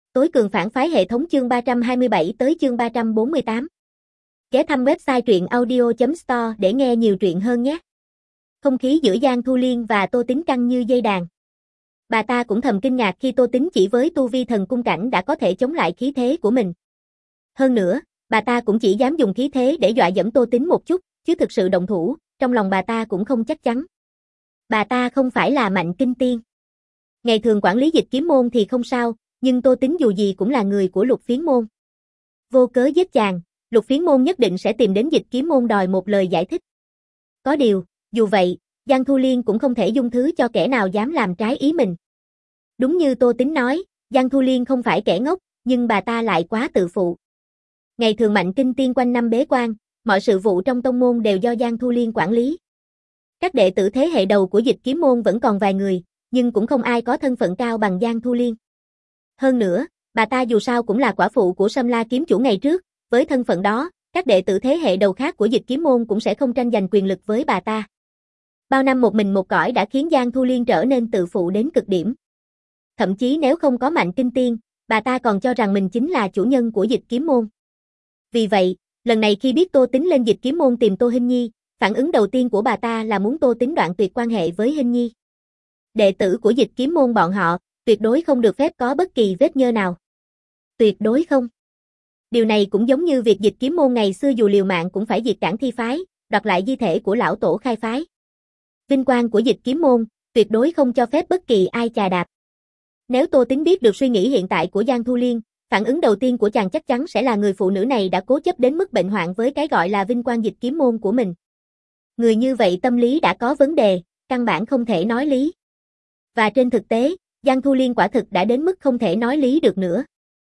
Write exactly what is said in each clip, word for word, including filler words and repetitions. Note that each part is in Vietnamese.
Tối cường phản phái hệ thống chương ba trăm hai mươi bảy tới chương ba trăm bốn mươi tám. Ghé thăm website truyện audio chấm store để nghe nhiều truyện hơn nhé. Không khí giữa Giang Thu Liên và Tô Tính căng như dây đàn. Bà ta cũng thầm kinh ngạc khi Tô Tính chỉ với tu vi thần cung cảnh đã có thể chống lại khí thế của mình. Hơn nữa, bà ta cũng chỉ dám dùng khí thế để dọa dẫm Tô Tính một chút, chứ thực sự động thủ, trong lòng bà ta cũng không chắc chắn. Bà ta không phải là Mạnh Kinh Tiên. Ngày thường quản lý Dịch Kiếm môn thì không sao, nhưng Tô Tính dù gì cũng là người của Lục Phiến môn. Vô cớ giết chàng, Lục Phiến môn nhất định sẽ tìm đến Dịch Kiếm môn đòi một lời giải thích. Có điều, dù vậy, Giang Thu Liên cũng không thể dung thứ cho kẻ nào dám làm trái ý mình. Đúng như Tô Tính nói, Giang Thu Liên không phải kẻ ngốc, nhưng bà ta lại quá tự phụ. Ngày thường Mạnh Kinh Tiên quanh năm bế quan, mọi sự vụ trong tông môn đều do Giang Thu Liên quản lý. Các đệ tử thế hệ đầu của Dịch Kiếm môn vẫn còn vài người, nhưng cũng không ai có thân phận cao bằng Giang Thu Liên. Hơn nữa, bà ta dù sao cũng là quả phụ của Sâm La kiếm chủ ngày trước, với thân phận đó, các đệ tử thế hệ đầu khác của Dịch Kiếm môn cũng sẽ không tranh giành quyền lực với bà ta. Bao năm một mình một cõi đã khiến Giang Thu Liên trở nên tự phụ đến cực điểm. Thậm chí nếu không có Mạnh Kinh Tiên, bà ta còn cho rằng mình chính là chủ nhân của Dịch Kiếm môn. Vì vậy, lần này khi biết Tô Tính lên Dịch Kiếm môn tìm Tô Hinh Nhi, phản ứng đầu tiên của bà ta là muốn Tô Tính đoạn tuyệt quan hệ với Hinh Nhi. Đệ tử của Dịch Kiếm môn bọn họ, tuyệt đối không được phép có bất kỳ vết nhơ nào. Tuyệt đối không. Điều này cũng giống như việc Dịch Kiếm môn ngày xưa dù liều mạng cũng phải diệt Cản Thi phái, đoạt lại di thể của lão tổ khai phái. Vinh quang của Dịch Kiếm môn, tuyệt đối không cho phép bất kỳ ai chà đạp. Nếu Tô Tính biết được suy nghĩ hiện tại của Giang Thu Liên, phản ứng đầu tiên của chàng chắc chắn sẽ là người phụ nữ này đã cố chấp đến mức bệnh hoạn với cái gọi là vinh quang Dịch Kiếm môn của mình. Người như vậy tâm lý đã có vấn đề, căn bản không thể nói lý. Và trên thực tế, Giang Thu Liên quả thực đã đến mức không thể nói lý được nữa.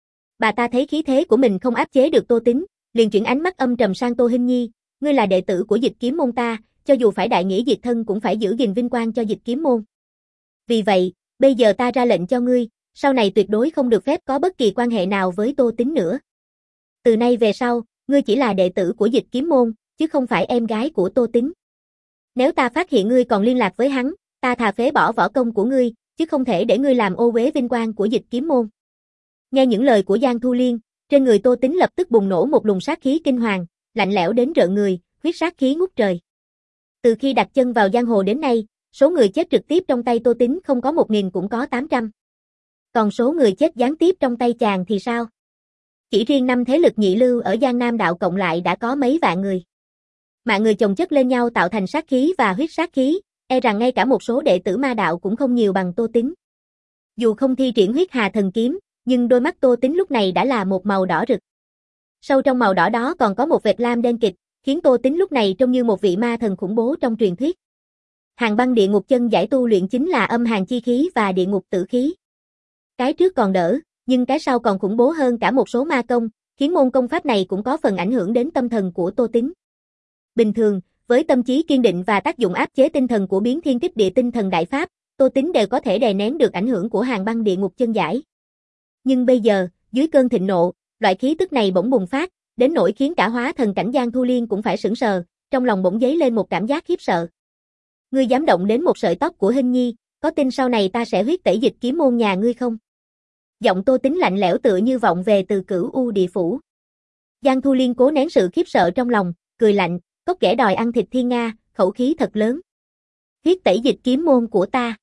Bà ta thấy khí thế của mình không áp chế được Tô Tính, liền chuyển ánh mắt âm trầm sang Tô Hinh Nhi, ngươi là đệ tử của Dịch Kiếm môn ta, cho dù phải đại nghĩa diệt thân cũng phải giữ gìn vinh quang cho Dịch Kiếm môn. Vì vậy, bây giờ ta ra lệnh cho ngươi, sau này tuyệt đối không được phép có bất kỳ quan hệ nào với Tô Tính nữa. Từ nay về sau, ngươi chỉ là đệ tử của Dịch Kiếm môn, chứ không phải em gái của Tô Tính. Nếu ta phát hiện ngươi còn liên lạc với hắn, ta thà phế bỏ võ công của ngươi, chứ không thể để ngươi làm ô uế vinh quang của Dịch Kiếm môn. Nghe những lời của Giang Thu Liên, trên người Tô Tính lập tức bùng nổ một luồng sát khí kinh hoàng, lạnh lẽo đến rợn người, huyết sát khí ngút trời. Từ khi đặt chân vào giang hồ đến nay, số người chết trực tiếp trong tay Tô Tính không có một nghìn cũng có tám trăm. Còn số người chết gián tiếp trong tay chàng thì sao? Chỉ riêng năm thế lực nhị lưu ở Giang Nam đạo cộng lại đã có mấy vạn người. Mạng người chồng chất lên nhau tạo thành sát khí và huyết sát khí, e rằng ngay cả một số đệ tử ma đạo cũng không nhiều bằng Tô Tính. Dù không thi triển huyết hà thần kiếm, nhưng đôi mắt Tô Tính lúc này đã là một màu đỏ rực. Sâu trong màu đỏ đó còn có một vệt lam đen kịt, khiến Tô Tính lúc này trông như một vị ma thần khủng bố trong truyền thuyết. Hàn băng địa ngục chân giải tu luyện chính là âm hàn chi khí và địa ngục tử khí. Cái trước còn đỡ, nhưng cái sau còn khủng bố hơn cả một số ma công, khiến môn công pháp này cũng có phần ảnh hưởng đến tâm thần của Tô Tính. Bình thường, với tâm trí kiên định và tác dụng áp chế tinh thần của biến thiên kích địa tinh thần đại pháp, Tô Tính đều có thể đè nén được ảnh hưởng của hàn băng địa ngục chân giải. Nhưng bây giờ, dưới cơn thịnh nộ, loại khí tức này bỗng bùng phát, đến nỗi khiến cả hóa thần cảnh Giang Thu Liên cũng phải sững sờ, trong lòng bỗng dấy lên một cảm giác khiếp sợ. Ngươi dám động đến một sợi tóc của Hinh Nhi, có tin sau này ta sẽ huyết tẩy Dịch Kiếm môn nhà ngươi không? Giọng Tô Tính lạnh lẽo tựa như vọng về từ Cửu U địa phủ. Giang Thu Liên cố nén sự khiếp sợ trong lòng, cười lạnh, cốc ghẻ đòi ăn thịt thiên nga, khẩu khí thật lớn. Huyết tẩy Dịch Kiếm môn của ta.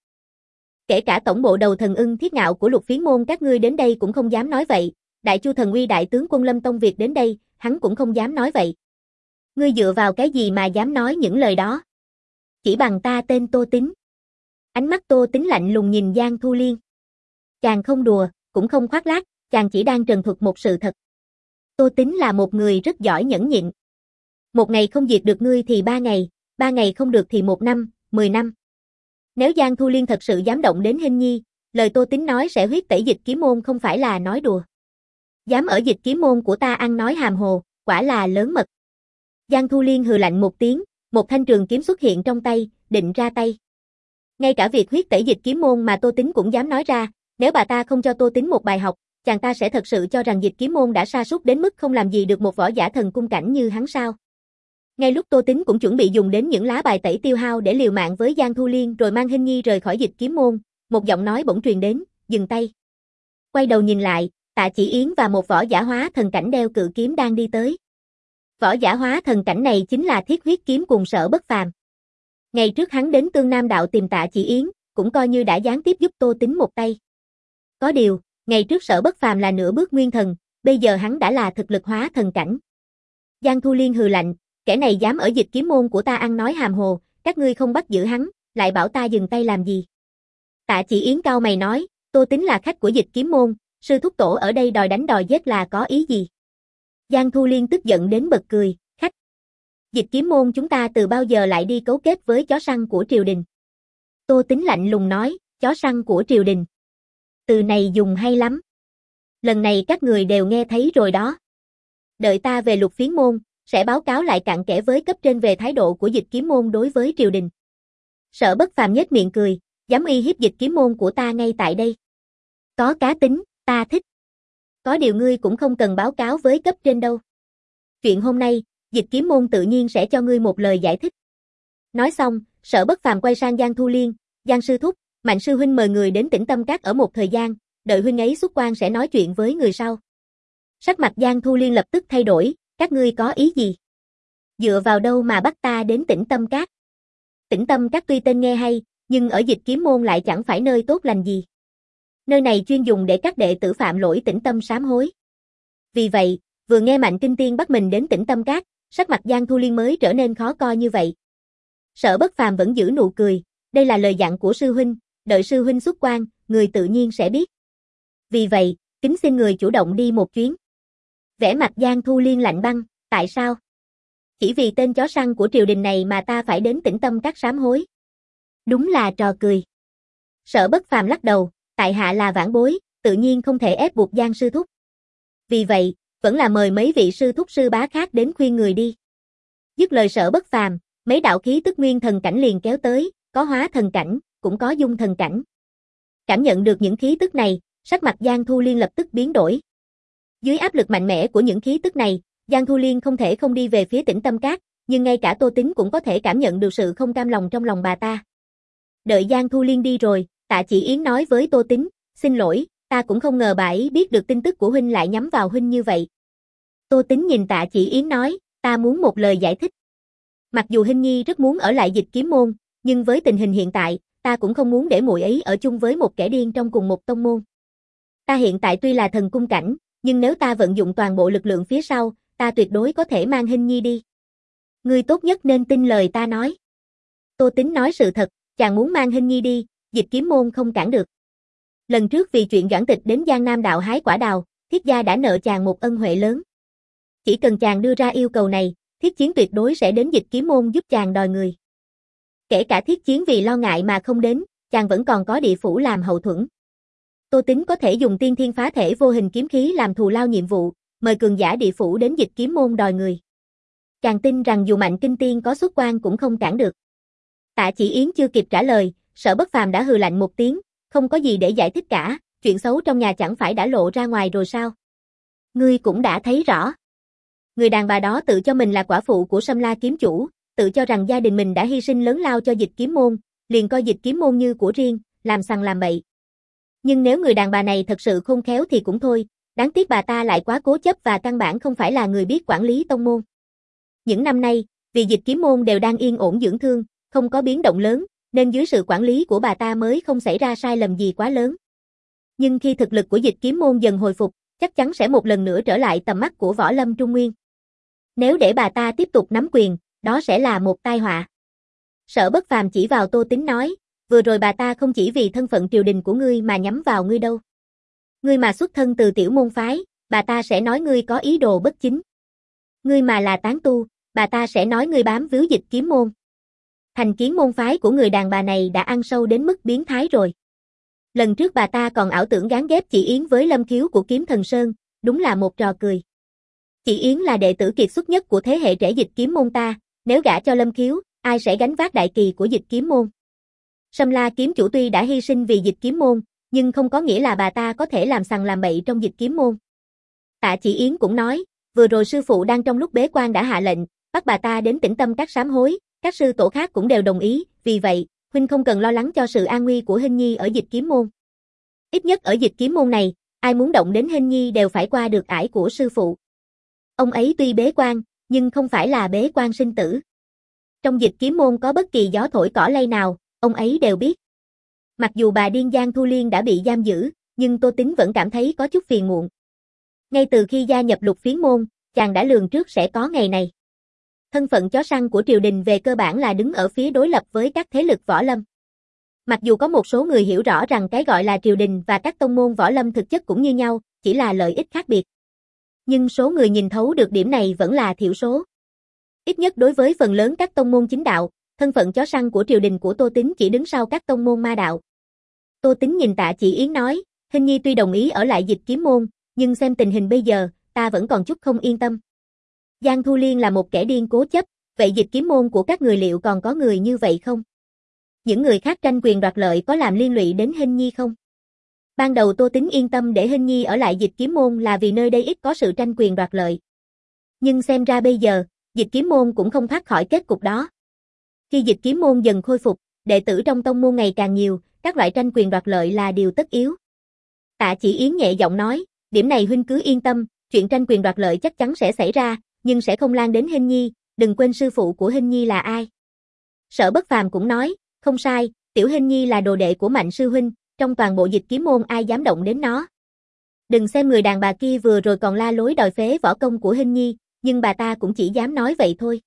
Kể cả tổng bộ đầu thần ưng thiết ngạo của Lục Phiến môn các ngươi đến đây cũng không dám nói vậy, Đại Chu thần uy đại tướng quân Lâm Tông Việt đến đây, hắn cũng không dám nói vậy. Ngươi dựa vào cái gì mà dám nói những lời đó? Chỉ bằng ta tên Tô Tính. Ánh mắt Tô Tính lạnh lùng nhìn Giang Thu Liên. Chàng không đùa, cũng không khoác lác, chàng chỉ đang trần thuật một sự thật. Tô Tính là một người rất giỏi nhẫn nhịn. Một ngày không diệt được ngươi thì ba ngày, ba ngày không được thì một năm, mười năm. Nếu Giang Thu Liên thật sự dám động đến Hinh Nhi, lời Tô Tính nói sẽ huyết tẩy Dịch Kiếm môn không phải là nói đùa. Dám ở Dịch Kiếm môn của ta ăn nói hàm hồ, quả là lớn mật. Giang Thu Liên hừ lạnh một tiếng, một thanh trường kiếm xuất hiện trong tay, định ra tay. Ngay cả việc huyết tẩy Dịch Kiếm môn mà Tô Tính cũng dám nói ra, nếu bà ta không cho Tô Tính một bài học, chàng ta sẽ thật sự cho rằng Dịch Kiếm môn đã sa sút đến mức không làm gì được một võ giả thần cung cảnh như hắn sao. Ngay lúc Tô Tính cũng chuẩn bị dùng đến những lá bài tẩy tiêu hao để liều mạng với Giang Thu Liên rồi mang Hinh Nhi rời khỏi Dịch Kiếm môn, một giọng nói bỗng truyền đến, dừng tay. Quay đầu nhìn lại, Tạ Chỉ Yến và một võ giả hóa thần cảnh đeo cự kiếm đang đi tới. Võ giả hóa thần cảnh này chính là Thiết Huyết Kiếm cùng Sở Bất Phàm. Ngày trước hắn đến Tương Nam Đạo tìm Tạ Chỉ Yến, cũng coi như đã gián tiếp giúp Tô Tính một tay. Có điều, ngày trước Sở Bất Phàm là nửa bước nguyên thần, bây giờ hắn đã là thực lực hóa thần cảnh. Giang Thu Liên hừ lạnh, kẻ này dám ở Dịch Kiếm môn của ta ăn nói hàm hồ, các ngươi không bắt giữ hắn, lại bảo ta dừng tay làm gì? Tạ Chỉ Yến cau mày nói, Tô Tính là khách của Dịch Kiếm môn, sư thúc tổ ở đây đòi đánh đòi giết là có ý gì? Giang Thu Liên tức giận đến bật cười, khách. Dịch Kiếm môn chúng ta từ bao giờ lại đi cấu kết với chó săn của triều đình? Tô Tính lạnh lùng nói, chó săn của triều đình. Từ này dùng hay lắm. Lần này các người đều nghe thấy rồi đó. Đợi ta về Lục Phiến môn, sẽ báo cáo lại cặn kẽ với cấp trên về thái độ của Dịch Kiếm môn đối với triều đình. Sở Bất Phàm nhếch miệng cười, dám uy hiếp Dịch Kiếm môn của ta ngay tại đây. Có cá tính, ta thích. Có điều ngươi cũng không cần báo cáo với cấp trên đâu. Chuyện hôm nay, Dịch Kiếm môn tự nhiên sẽ cho ngươi một lời giải thích. Nói xong, Sở Bất Phàm quay sang Giang Thu Liên, Giang sư thúc, Mạnh sư huynh mời người đến Tĩnh Tâm Các ở một thời gian, đợi huynh ấy xuất quan sẽ nói chuyện với người sau. Sắc mặt Giang Thu Liên lập tức thay đổi, các ngươi có ý gì? Dựa vào đâu mà bắt ta đến Tĩnh Tâm Các? Tĩnh Tâm Các tuy tên nghe hay, nhưng ở Dịch Kiếm môn lại chẳng phải nơi tốt lành gì. Nơi này chuyên dùng để các đệ tử phạm lỗi tĩnh tâm sám hối. Vì vậy, vừa nghe Mạnh Kinh Tiên bắt mình đến Tĩnh Tâm Các, sắc mặt Giang Thu Liên mới trở nên khó coi như vậy. Sở Bất Phàm vẫn giữ nụ cười, đây là lời dặn của sư huynh, đợi sư huynh xuất quan, người tự nhiên sẽ biết. Vì vậy, kính xin người chủ động đi một chuyến. Vẻ mặt Giang Thu Liên lạnh băng, tại sao? Chỉ vì tên chó săn của triều đình này mà ta phải đến Tĩnh Tâm Các sám hối. Đúng là trò cười. Sở Bất Phàm lắc đầu, tại hạ là vãn bối, tự nhiên không thể ép buộc Giang sư thúc. Vì vậy, vẫn là mời mấy vị sư thúc sư bá khác đến khuyên người đi. Dứt lời Sở Bất Phàm, mấy đạo khí tức nguyên thần cảnh liền kéo tới, có hóa thần cảnh, cũng có dung thần cảnh. Cảm nhận được những khí tức này, sắc mặt Giang Thu Liên lập tức biến đổi. Dưới áp lực mạnh mẽ của những khí tức này, Giang Thu Liên không thể không đi về phía Tĩnh Tâm Các, nhưng ngay cả Tô Tính cũng có thể cảm nhận được sự không cam lòng trong lòng bà ta. Đợi Giang Thu Liên đi rồi, Tạ Chỉ Yến nói với Tô Tính, xin lỗi, ta cũng không ngờ bà ấy biết được tin tức của huynh lại nhắm vào huynh như vậy. Tô Tính nhìn Tạ Chỉ Yến nói, ta muốn một lời giải thích. Mặc dù Hinh Nhi rất muốn ở lại Dịch Kiếm môn, nhưng với tình hình hiện tại, ta cũng không muốn để muội ấy ở chung với một kẻ điên trong cùng một tông môn. Ta hiện tại tuy là thần cung cảnh, nhưng nếu ta vận dụng toàn bộ lực lượng phía sau, ta tuyệt đối có thể mang Hinh Nhi đi. Ngươi tốt nhất nên tin lời ta nói. Tô Tính nói sự thật, chàng muốn mang Hinh Nhi đi, Dịch Kiếm môn không cản được. Lần trước vì chuyện Doãn Tịch đến Giang Nam Đạo hái quả đào, Thiết gia đã nợ chàng một ân huệ lớn. Chỉ cần chàng đưa ra yêu cầu này, Thiết Chiến tuyệt đối sẽ đến Dịch Kiếm môn giúp chàng đòi người. Kể cả Thiết Chiến vì lo ngại mà không đến, chàng vẫn còn có địa phủ làm hậu thuẫn. Tô Tính có thể dùng tiên thiên phá thể vô hình kiếm khí làm thù lao nhiệm vụ, mời cường giả địa phủ đến Dịch Kiếm môn đòi người. Chàng tin rằng dù Mạnh Kinh Tiên có xuất quan cũng không cản được. Tạ Chỉ Yến chưa kịp trả lời, Sở Bất Phàm đã hừ lạnh một tiếng, không có gì để giải thích cả, chuyện xấu trong nhà chẳng phải đã lộ ra ngoài rồi sao? Ngươi cũng đã thấy rõ. Người đàn bà đó tự cho mình là quả phụ của Sâm La kiếm chủ, tự cho rằng gia đình mình đã hy sinh lớn lao cho Dịch Kiếm môn, liền coi Dịch Kiếm môn như của riêng, làm sằng làm bậy. Nhưng nếu người đàn bà này thật sự khôn khéo thì cũng thôi, đáng tiếc bà ta lại quá cố chấp và căn bản không phải là người biết quản lý tông môn. Những năm nay, vì Dịch Kiếm môn đều đang yên ổn dưỡng thương, không có biến động lớn, nên dưới sự quản lý của bà ta mới không xảy ra sai lầm gì quá lớn. Nhưng khi thực lực của Dịch Kiếm môn dần hồi phục, chắc chắn sẽ một lần nữa trở lại tầm mắt của Võ Lâm Trung Nguyên. Nếu để bà ta tiếp tục nắm quyền, đó sẽ là một tai họa. Sở Bất Phàm chỉ vào Tô Tính nói, vừa rồi bà ta không chỉ vì thân phận triều đình của ngươi mà nhắm vào ngươi đâu. Ngươi mà xuất thân từ tiểu môn phái, bà ta sẽ nói ngươi có ý đồ bất chính. Ngươi mà là tán tu, bà ta sẽ nói ngươi bám víu Dịch Kiếm môn. Thành kiến môn phái của người đàn bà này đã ăn sâu đến mức biến thái rồi. Lần trước bà ta còn ảo tưởng gán ghép chị Yến với Lâm Khiếu của Kiếm Thần Sơn, đúng là một trò cười. Chị Yến là đệ tử kiệt xuất nhất của thế hệ trẻ Dịch Kiếm môn ta, nếu gả cho Lâm Khiếu, ai sẽ gánh vác đại kỳ của Dịch Kiếm môn? Sâm La kiếm chủ tuy đã hy sinh vì Dịch Kiếm môn, nhưng không có nghĩa là bà ta có thể làm sằng làm bậy trong Dịch Kiếm môn. Tạ Chỉ Yến cũng nói, vừa rồi sư phụ đang trong lúc bế quan đã hạ lệnh, bắt bà ta đến Tĩnh Tâm Các sám hối, các sư tổ khác cũng đều đồng ý, vì vậy, huynh không cần lo lắng cho sự an nguy của Hinh Nhi ở Dịch Kiếm môn. Ít nhất ở Dịch Kiếm môn này, Ai muốn động đến Hình Nhi đều phải qua được ải của sư phụ. Ông ấy tuy bế quan, nhưng không phải là bế quan sinh tử. Trong Dịch Kiếm Môn có bất kỳ gió thổi cỏ lay nào, ông ấy đều biết. Mặc dù bà điên Giang Thu Liên đã bị giam giữ, nhưng Tô Tính vẫn cảm thấy có chút phiền muộn. Ngay từ khi gia nhập Lục Phiến Môn, chàng đã lường trước sẽ có ngày này. Thân phận chó săn của triều đình về cơ bản là đứng ở phía đối lập với các thế lực võ lâm. Mặc dù có một số người hiểu rõ rằng cái gọi là triều đình và các tông môn võ lâm thực chất cũng như nhau, chỉ là lợi ích khác biệt. Nhưng số người nhìn thấu được điểm này vẫn là thiểu số. Ít nhất đối với phần lớn các tông môn chính đạo, thân phận chó săn của triều đình của Tô Tính chỉ đứng sau các tông môn ma đạo. Tô Tính nhìn Tạ Chỉ Yến nói, Hình Nhi tuy đồng ý ở lại Dịch Kiếm Môn, nhưng xem tình hình bây giờ, ta vẫn còn chút không yên tâm. Giang Thu Liên là một kẻ điên cố chấp, vậy Dịch Kiếm Môn của các người liệu còn có người như vậy không? Những người khác tranh quyền đoạt lợi có làm liên lụy đến Hình Nhi không? Ban đầu Tô Tính yên tâm để Hình Nhi ở lại Dịch Kiếm Môn là vì nơi đây ít có sự tranh quyền đoạt lợi. Nhưng xem ra bây giờ, Dịch Kiếm Môn cũng không thoát khỏi kết cục đó. Khi Dịch Kiếm Môn dần khôi phục, đệ tử trong tông môn ngày càng nhiều, các loại tranh quyền đoạt lợi là điều tất yếu. Tạ Chỉ Yến nhẹ giọng nói, điểm này huynh cứ yên tâm, chuyện tranh quyền đoạt lợi chắc chắn sẽ xảy ra, nhưng sẽ không lan đến Hình Nhi, đừng quên sư phụ của Hình Nhi là ai. Sở Bất Phàm cũng nói, không sai, tiểu Hình Nhi là đồ đệ của Mạnh sư huynh, trong toàn bộ Dịch Kiếm Môn ai dám động đến nó. Đừng xem người đàn bà kia vừa rồi còn la lối đòi phế võ công của Hình Nhi, nhưng bà ta cũng chỉ dám nói vậy thôi.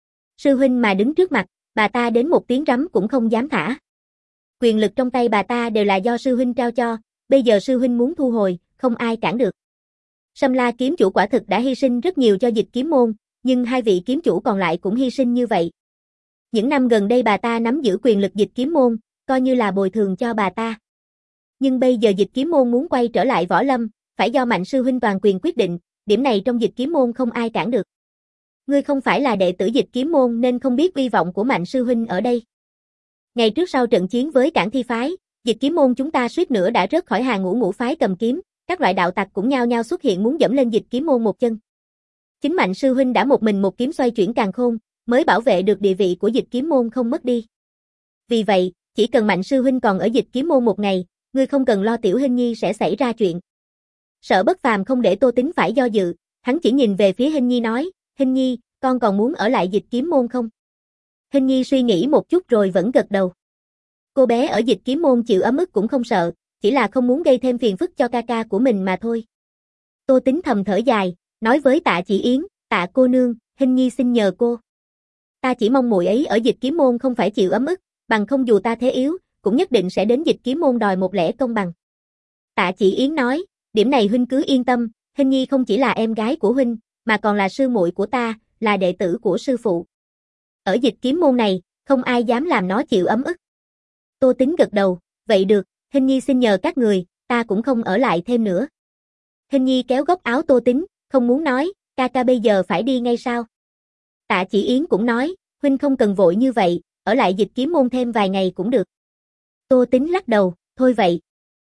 Sư huynh mà đứng trước mặt, bà ta đến một tiếng rắm cũng không dám thả. Quyền lực trong tay bà ta đều là do sư huynh trao cho, bây giờ sư huynh muốn thu hồi, không ai cản được. Sâm La kiếm chủ quả thực đã hy sinh rất nhiều cho Dịch Kiếm Môn, nhưng hai vị kiếm chủ còn lại cũng hy sinh như vậy. Những năm gần đây bà ta nắm giữ quyền lực Dịch Kiếm Môn, coi như là bồi thường cho bà ta. Nhưng bây giờ Dịch Kiếm Môn muốn quay trở lại võ lâm, phải do Mạnh sư huynh toàn quyền quyết định, điểm này trong Dịch Kiếm Môn không ai cản được. Ngươi không phải là đệ tử Dịch Kiếm Môn nên không biết uy vọng của Mạnh sư huynh ở đây. Ngày trước sau trận chiến với Cảng Thi phái, Dịch Kiếm Môn chúng ta suýt nữa đã rớt khỏi hàng ngũ ngũ phái cầm kiếm, các loại đạo tặc cũng nhao nhao xuất hiện muốn dẫm lên Dịch Kiếm Môn một chân. Chính Mạnh sư huynh đã một mình một kiếm xoay chuyển càn khôn, mới bảo vệ được địa vị của Dịch Kiếm Môn không mất đi. Vì vậy, chỉ cần Mạnh sư huynh còn ở Dịch Kiếm Môn một ngày, ngươi không cần lo tiểu Hình Nhi sẽ xảy ra chuyện. Sở Bất Phàm không để Tô Tính phải do dự, hắn chỉ nhìn về phía Hình Nhi nói, Hình Nhi, con còn muốn ở lại Dịch Kiếm Môn không? Hình Nhi suy nghĩ một chút rồi vẫn gật đầu. Cô bé ở Dịch Kiếm Môn chịu ấm ức cũng không sợ, chỉ là không muốn gây thêm phiền phức cho ca ca của mình mà thôi. Tô Tính thầm thở dài, nói với Tạ Chỉ Yến, Tạ cô nương, Hình Nhi xin nhờ cô. Ta chỉ mong muội ấy ở Dịch Kiếm Môn không phải chịu ấm ức, bằng không dù ta thế yếu, cũng nhất định sẽ đến Dịch Kiếm Môn đòi một lẽ công bằng. Tạ Chỉ Yến nói, điểm này huynh cứ yên tâm, Hình Nhi không chỉ là em gái của huynh, mà còn là sư muội của ta, là đệ tử của sư phụ. Ở Dịch Kiếm Môn này, không ai dám làm nó chịu ấm ức. Tô Tính gật đầu, vậy được, Hình Nhi xin nhờ các người, ta cũng không ở lại thêm nữa. Hình Nhi kéo góc áo Tô Tính, không muốn nói, ca ca bây giờ phải đi ngay sao? Tạ Chỉ Yến cũng nói, huynh không cần vội như vậy, ở lại Dịch Kiếm Môn thêm vài ngày cũng được. Tô Tính lắc đầu, thôi vậy.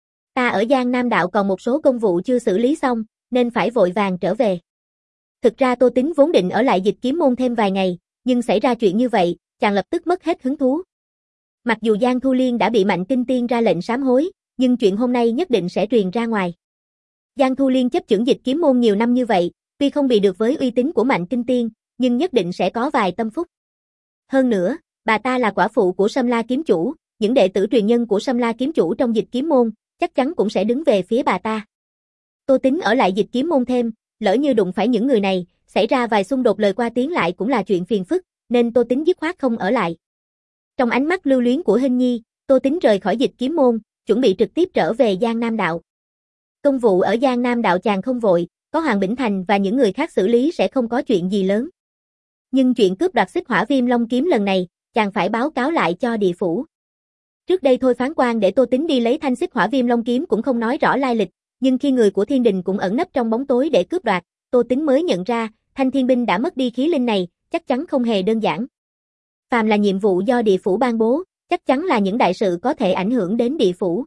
Ta ở Giang Nam Đạo còn một số công vụ chưa xử lý xong, nên phải vội vàng trở về. Thực ra Tô Tính vốn định ở lại Dịch Kiếm Môn thêm vài ngày, nhưng xảy ra chuyện như vậy, chàng lập tức mất hết hứng thú. Mặc dù Giang Thu Liên đã bị Mạnh Kinh Tiên ra lệnh sám hối, nhưng chuyện hôm nay nhất định sẽ truyền ra ngoài. Giang Thu Liên chấp chưởng Dịch Kiếm Môn nhiều năm như vậy, tuy không bị được với uy tín của Mạnh Kinh Tiên, nhưng nhất định sẽ có vài tâm phúc. Hơn nữa, bà ta là quả phụ của Sâm La kiếm chủ, những đệ tử truyền nhân của Sâm La kiếm chủ trong Dịch Kiếm Môn, chắc chắn cũng sẽ đứng về phía bà ta. Tô Tính ở lại Dịch Kiếm Môn thêm, lỡ như đụng phải những người này, xảy ra vài xung đột lời qua tiếng lại cũng là chuyện phiền phức, nên Tô Tính dứt khoát không ở lại. Trong ánh mắt lưu luyến của Hình Nhi, Tô Tính rời khỏi Dịch Kiếm Môn, chuẩn bị trực tiếp trở về Giang Nam Đạo. Công vụ ở Giang Nam Đạo chàng không vội, có Hoàng Bỉnh Thành và những người khác xử lý sẽ không có chuyện gì lớn. Nhưng chuyện cướp đoạt Xích Hỏa Viêm Long kiếm lần này, chàng phải báo cáo lại cho địa phủ. Trước đây thôi phán quan để Tô Tính đi lấy thanh Xích Hỏa Viêm Long kiếm cũng không nói rõ lai lịch, nhưng khi người của Thiên Đình cũng ẩn nấp trong bóng tối để cướp đoạt, Tô Tính mới nhận ra, thanh thiên binh đã mất đi khí linh này, chắc chắn không hề đơn giản. Phàm là nhiệm vụ do địa phủ ban bố, chắc chắn là những đại sự có thể ảnh hưởng đến địa phủ.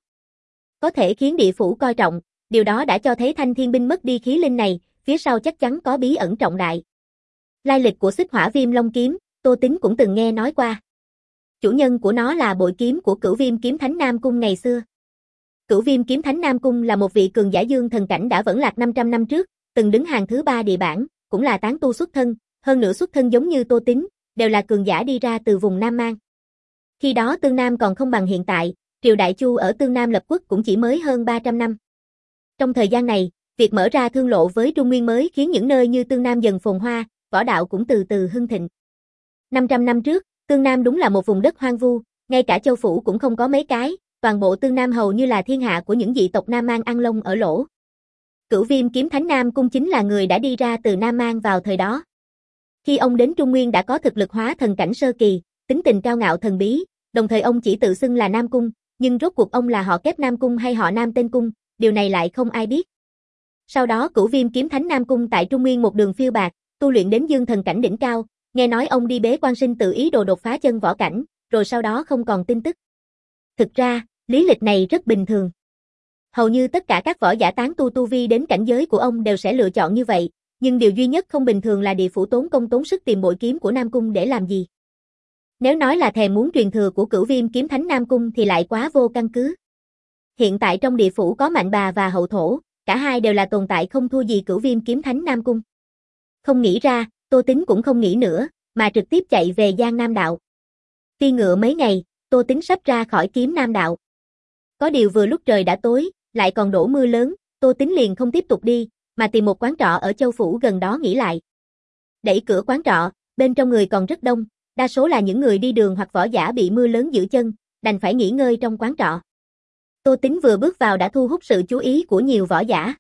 Có thể khiến địa phủ coi trọng, điều đó đã cho thấy thanh thiên binh mất đi khí linh này, phía sau chắc chắn có bí ẩn trọng đại. Lai lịch của Xích Hỏa Viêm Long kiếm, Tô Tính cũng từng nghe nói qua. Chủ nhân của nó là bội kiếm của Cửu Viêm kiếm thánh Nam Cung ngày xưa. Cửu Viêm Kiếm Thánh Nam Cung là một vị cường giả dương thần cảnh đã vẫn lạc năm trăm năm trước, từng đứng hàng thứ ba địa bảng, cũng là tán tu xuất thân, hơn nữa xuất thân giống như Tô Tín, đều là cường giả đi ra từ vùng Nam Mang. Khi đó Tương Nam còn không bằng hiện tại, triều Đại Chu ở Tương Nam lập quốc cũng chỉ mới hơn ba trăm năm. Trong thời gian này, việc mở ra thương lộ với Trung Nguyên mới khiến những nơi như Tương Nam dần phồn hoa, võ đạo cũng từ từ hưng thịnh. năm trăm năm trước, Tương Nam đúng là một vùng đất hoang vu, ngay cả châu phủ cũng không có mấy cái, toàn bộ Tương Nam hầu như là thiên hạ của những dị tộc Nam Mang ăn lông ở lỗ. Cửu Viêm Kiếm Thánh Nam Cung chính là người đã đi ra từ Nam Mang vào thời đó. Khi ông đến Trung Nguyên đã có thực lực hóa thần cảnh sơ kỳ, tính tình cao ngạo thần bí, đồng thời ông chỉ tự xưng là Nam Cung, nhưng rốt cuộc ông là họ kép Nam Cung hay họ Nam tên Cung, điều này lại không ai biết. Sau đó Cửu Viêm Kiếm Thánh Nam Cung tại Trung Nguyên một đường phiêu bạt, tu luyện đến dương thần cảnh đỉnh cao, nghe nói ông đi bế quan sinh tự ý đồ đột phá chân võ cảnh, rồi sau đó không còn tin tức. Thực ra, lý lịch này rất bình thường. Hầu như tất cả các võ giả tán tu tu vi đến cảnh giới của ông đều sẽ lựa chọn như vậy, nhưng điều duy nhất không bình thường là địa phủ tốn công tốn sức tìm bội kiếm của Nam Cung để làm gì. Nếu nói là thèm muốn truyền thừa của Cửu Viêm Kiếm Thánh Nam Cung thì lại quá vô căn cứ. Hiện tại trong địa phủ có Mạnh Bà và Hậu Thổ, cả hai đều là tồn tại không thua gì Cửu Viêm Kiếm Thánh Nam Cung. Không nghĩ ra, Tô Tín cũng không nghĩ nữa, mà trực tiếp chạy về Giang Nam Đạo. Phi ngựa mấy ngày, Tô Tín sắp ra khỏi Kiếm Nam Đạo. Có điều vừa lúc trời đã tối, lại còn đổ mưa lớn, Tô Tín liền không tiếp tục đi, mà tìm một quán trọ ở Châu Phủ gần đó nghỉ lại. Đẩy cửa quán trọ, bên trong người còn rất đông, đa số là những người đi đường hoặc võ giả bị mưa lớn giữ chân, đành phải nghỉ ngơi trong quán trọ. Tô Tín vừa bước vào đã thu hút sự chú ý của nhiều võ giả.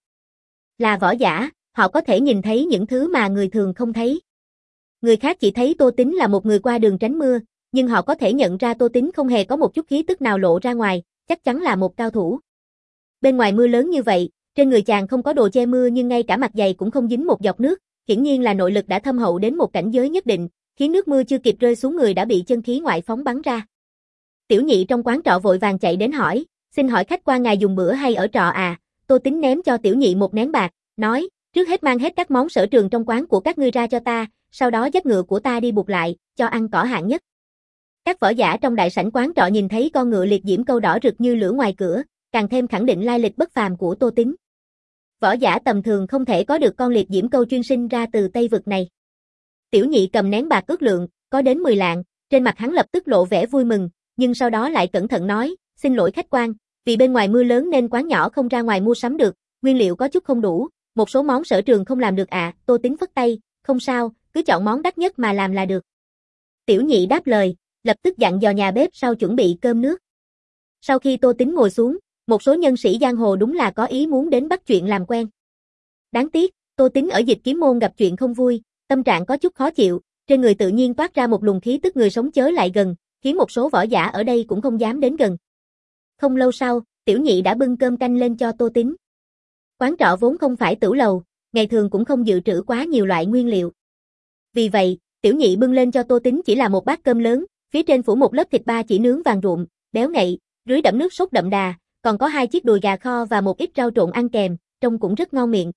Là võ giả, họ có thể nhìn thấy những thứ mà người thường không thấy. Người khác chỉ thấy Tô Tín là một người qua đường tránh mưa, nhưng họ có thể nhận ra Tô Tín không hề có một chút khí tức nào lộ ra ngoài, chắc chắn là một cao thủ. Bên ngoài mưa lớn như vậy, trên người chàng không có đồ che mưa nhưng ngay cả mặt giày cũng không dính một giọt nước, hiển nhiên là nội lực đã thâm hậu đến một cảnh giới nhất định, khiến nước mưa chưa kịp rơi xuống người đã bị chân khí ngoại phóng bắn ra. Tiểu nhị trong quán trọ vội vàng chạy đến hỏi, xin hỏi khách qua ngài dùng bữa hay ở trọ à? Tô Tín ném cho tiểu nhị một nén bạc, nói, trước hết mang hết các món sở trường trong quán của các ngươi ra cho ta, sau đó dắt ngựa của ta đi buộc lại, cho ăn cỏ hạng nhất. Các võ giả trong đại sảnh quán trọ nhìn thấy con ngựa liệt diễm câu đỏ rực như lửa ngoài cửa, càng thêm khẳng định lai lịch bất phàm của Tô Tín. Võ giả tầm thường không thể có được con liệt diễm câu chuyên sinh ra từ Tây vực này. Tiểu nhị cầm nén bạc ước lượng, có đến mười lạng, trên mặt hắn lập tức lộ vẻ vui mừng, nhưng sau đó lại cẩn thận nói, xin lỗi khách quan, vì bên ngoài mưa lớn nên quán nhỏ không ra ngoài mua sắm được, nguyên liệu có chút không đủ, một số món sở trường không làm được à, Tô Tín phất tay, không sao, cứ chọn món đắt nhất mà làm là được. Tiểu nhị đáp lời, lập tức dặn dò nhà bếp sau chuẩn bị cơm nước. Sau khi Tô Tín ngồi xuống, một số nhân sĩ giang hồ đúng là có ý muốn đến bắt chuyện làm quen. Đáng tiếc, Tô Tín ở Dịch Kiếm môn gặp chuyện không vui, tâm trạng có chút khó chịu, trên người tự nhiên toát ra một luồng khí tức người sống chớ lại gần, khiến một số võ giả ở đây cũng không dám đến gần. Không lâu sau, tiểu nhị đã bưng cơm canh lên cho Tô Tín. Quán trọ vốn không phải tửu lầu, ngày thường cũng không dự trữ quá nhiều loại nguyên liệu. Vì vậy, tiểu nhị bưng lên cho Tô Tín chỉ là một bát cơm lớn, phía trên phủ một lớp thịt ba chỉ nướng vàng ruộm, béo ngậy, rưới đậm nước sốt đậm đà, còn có hai chiếc đùi gà kho và một ít rau trộn ăn kèm, trông cũng rất ngon miệng.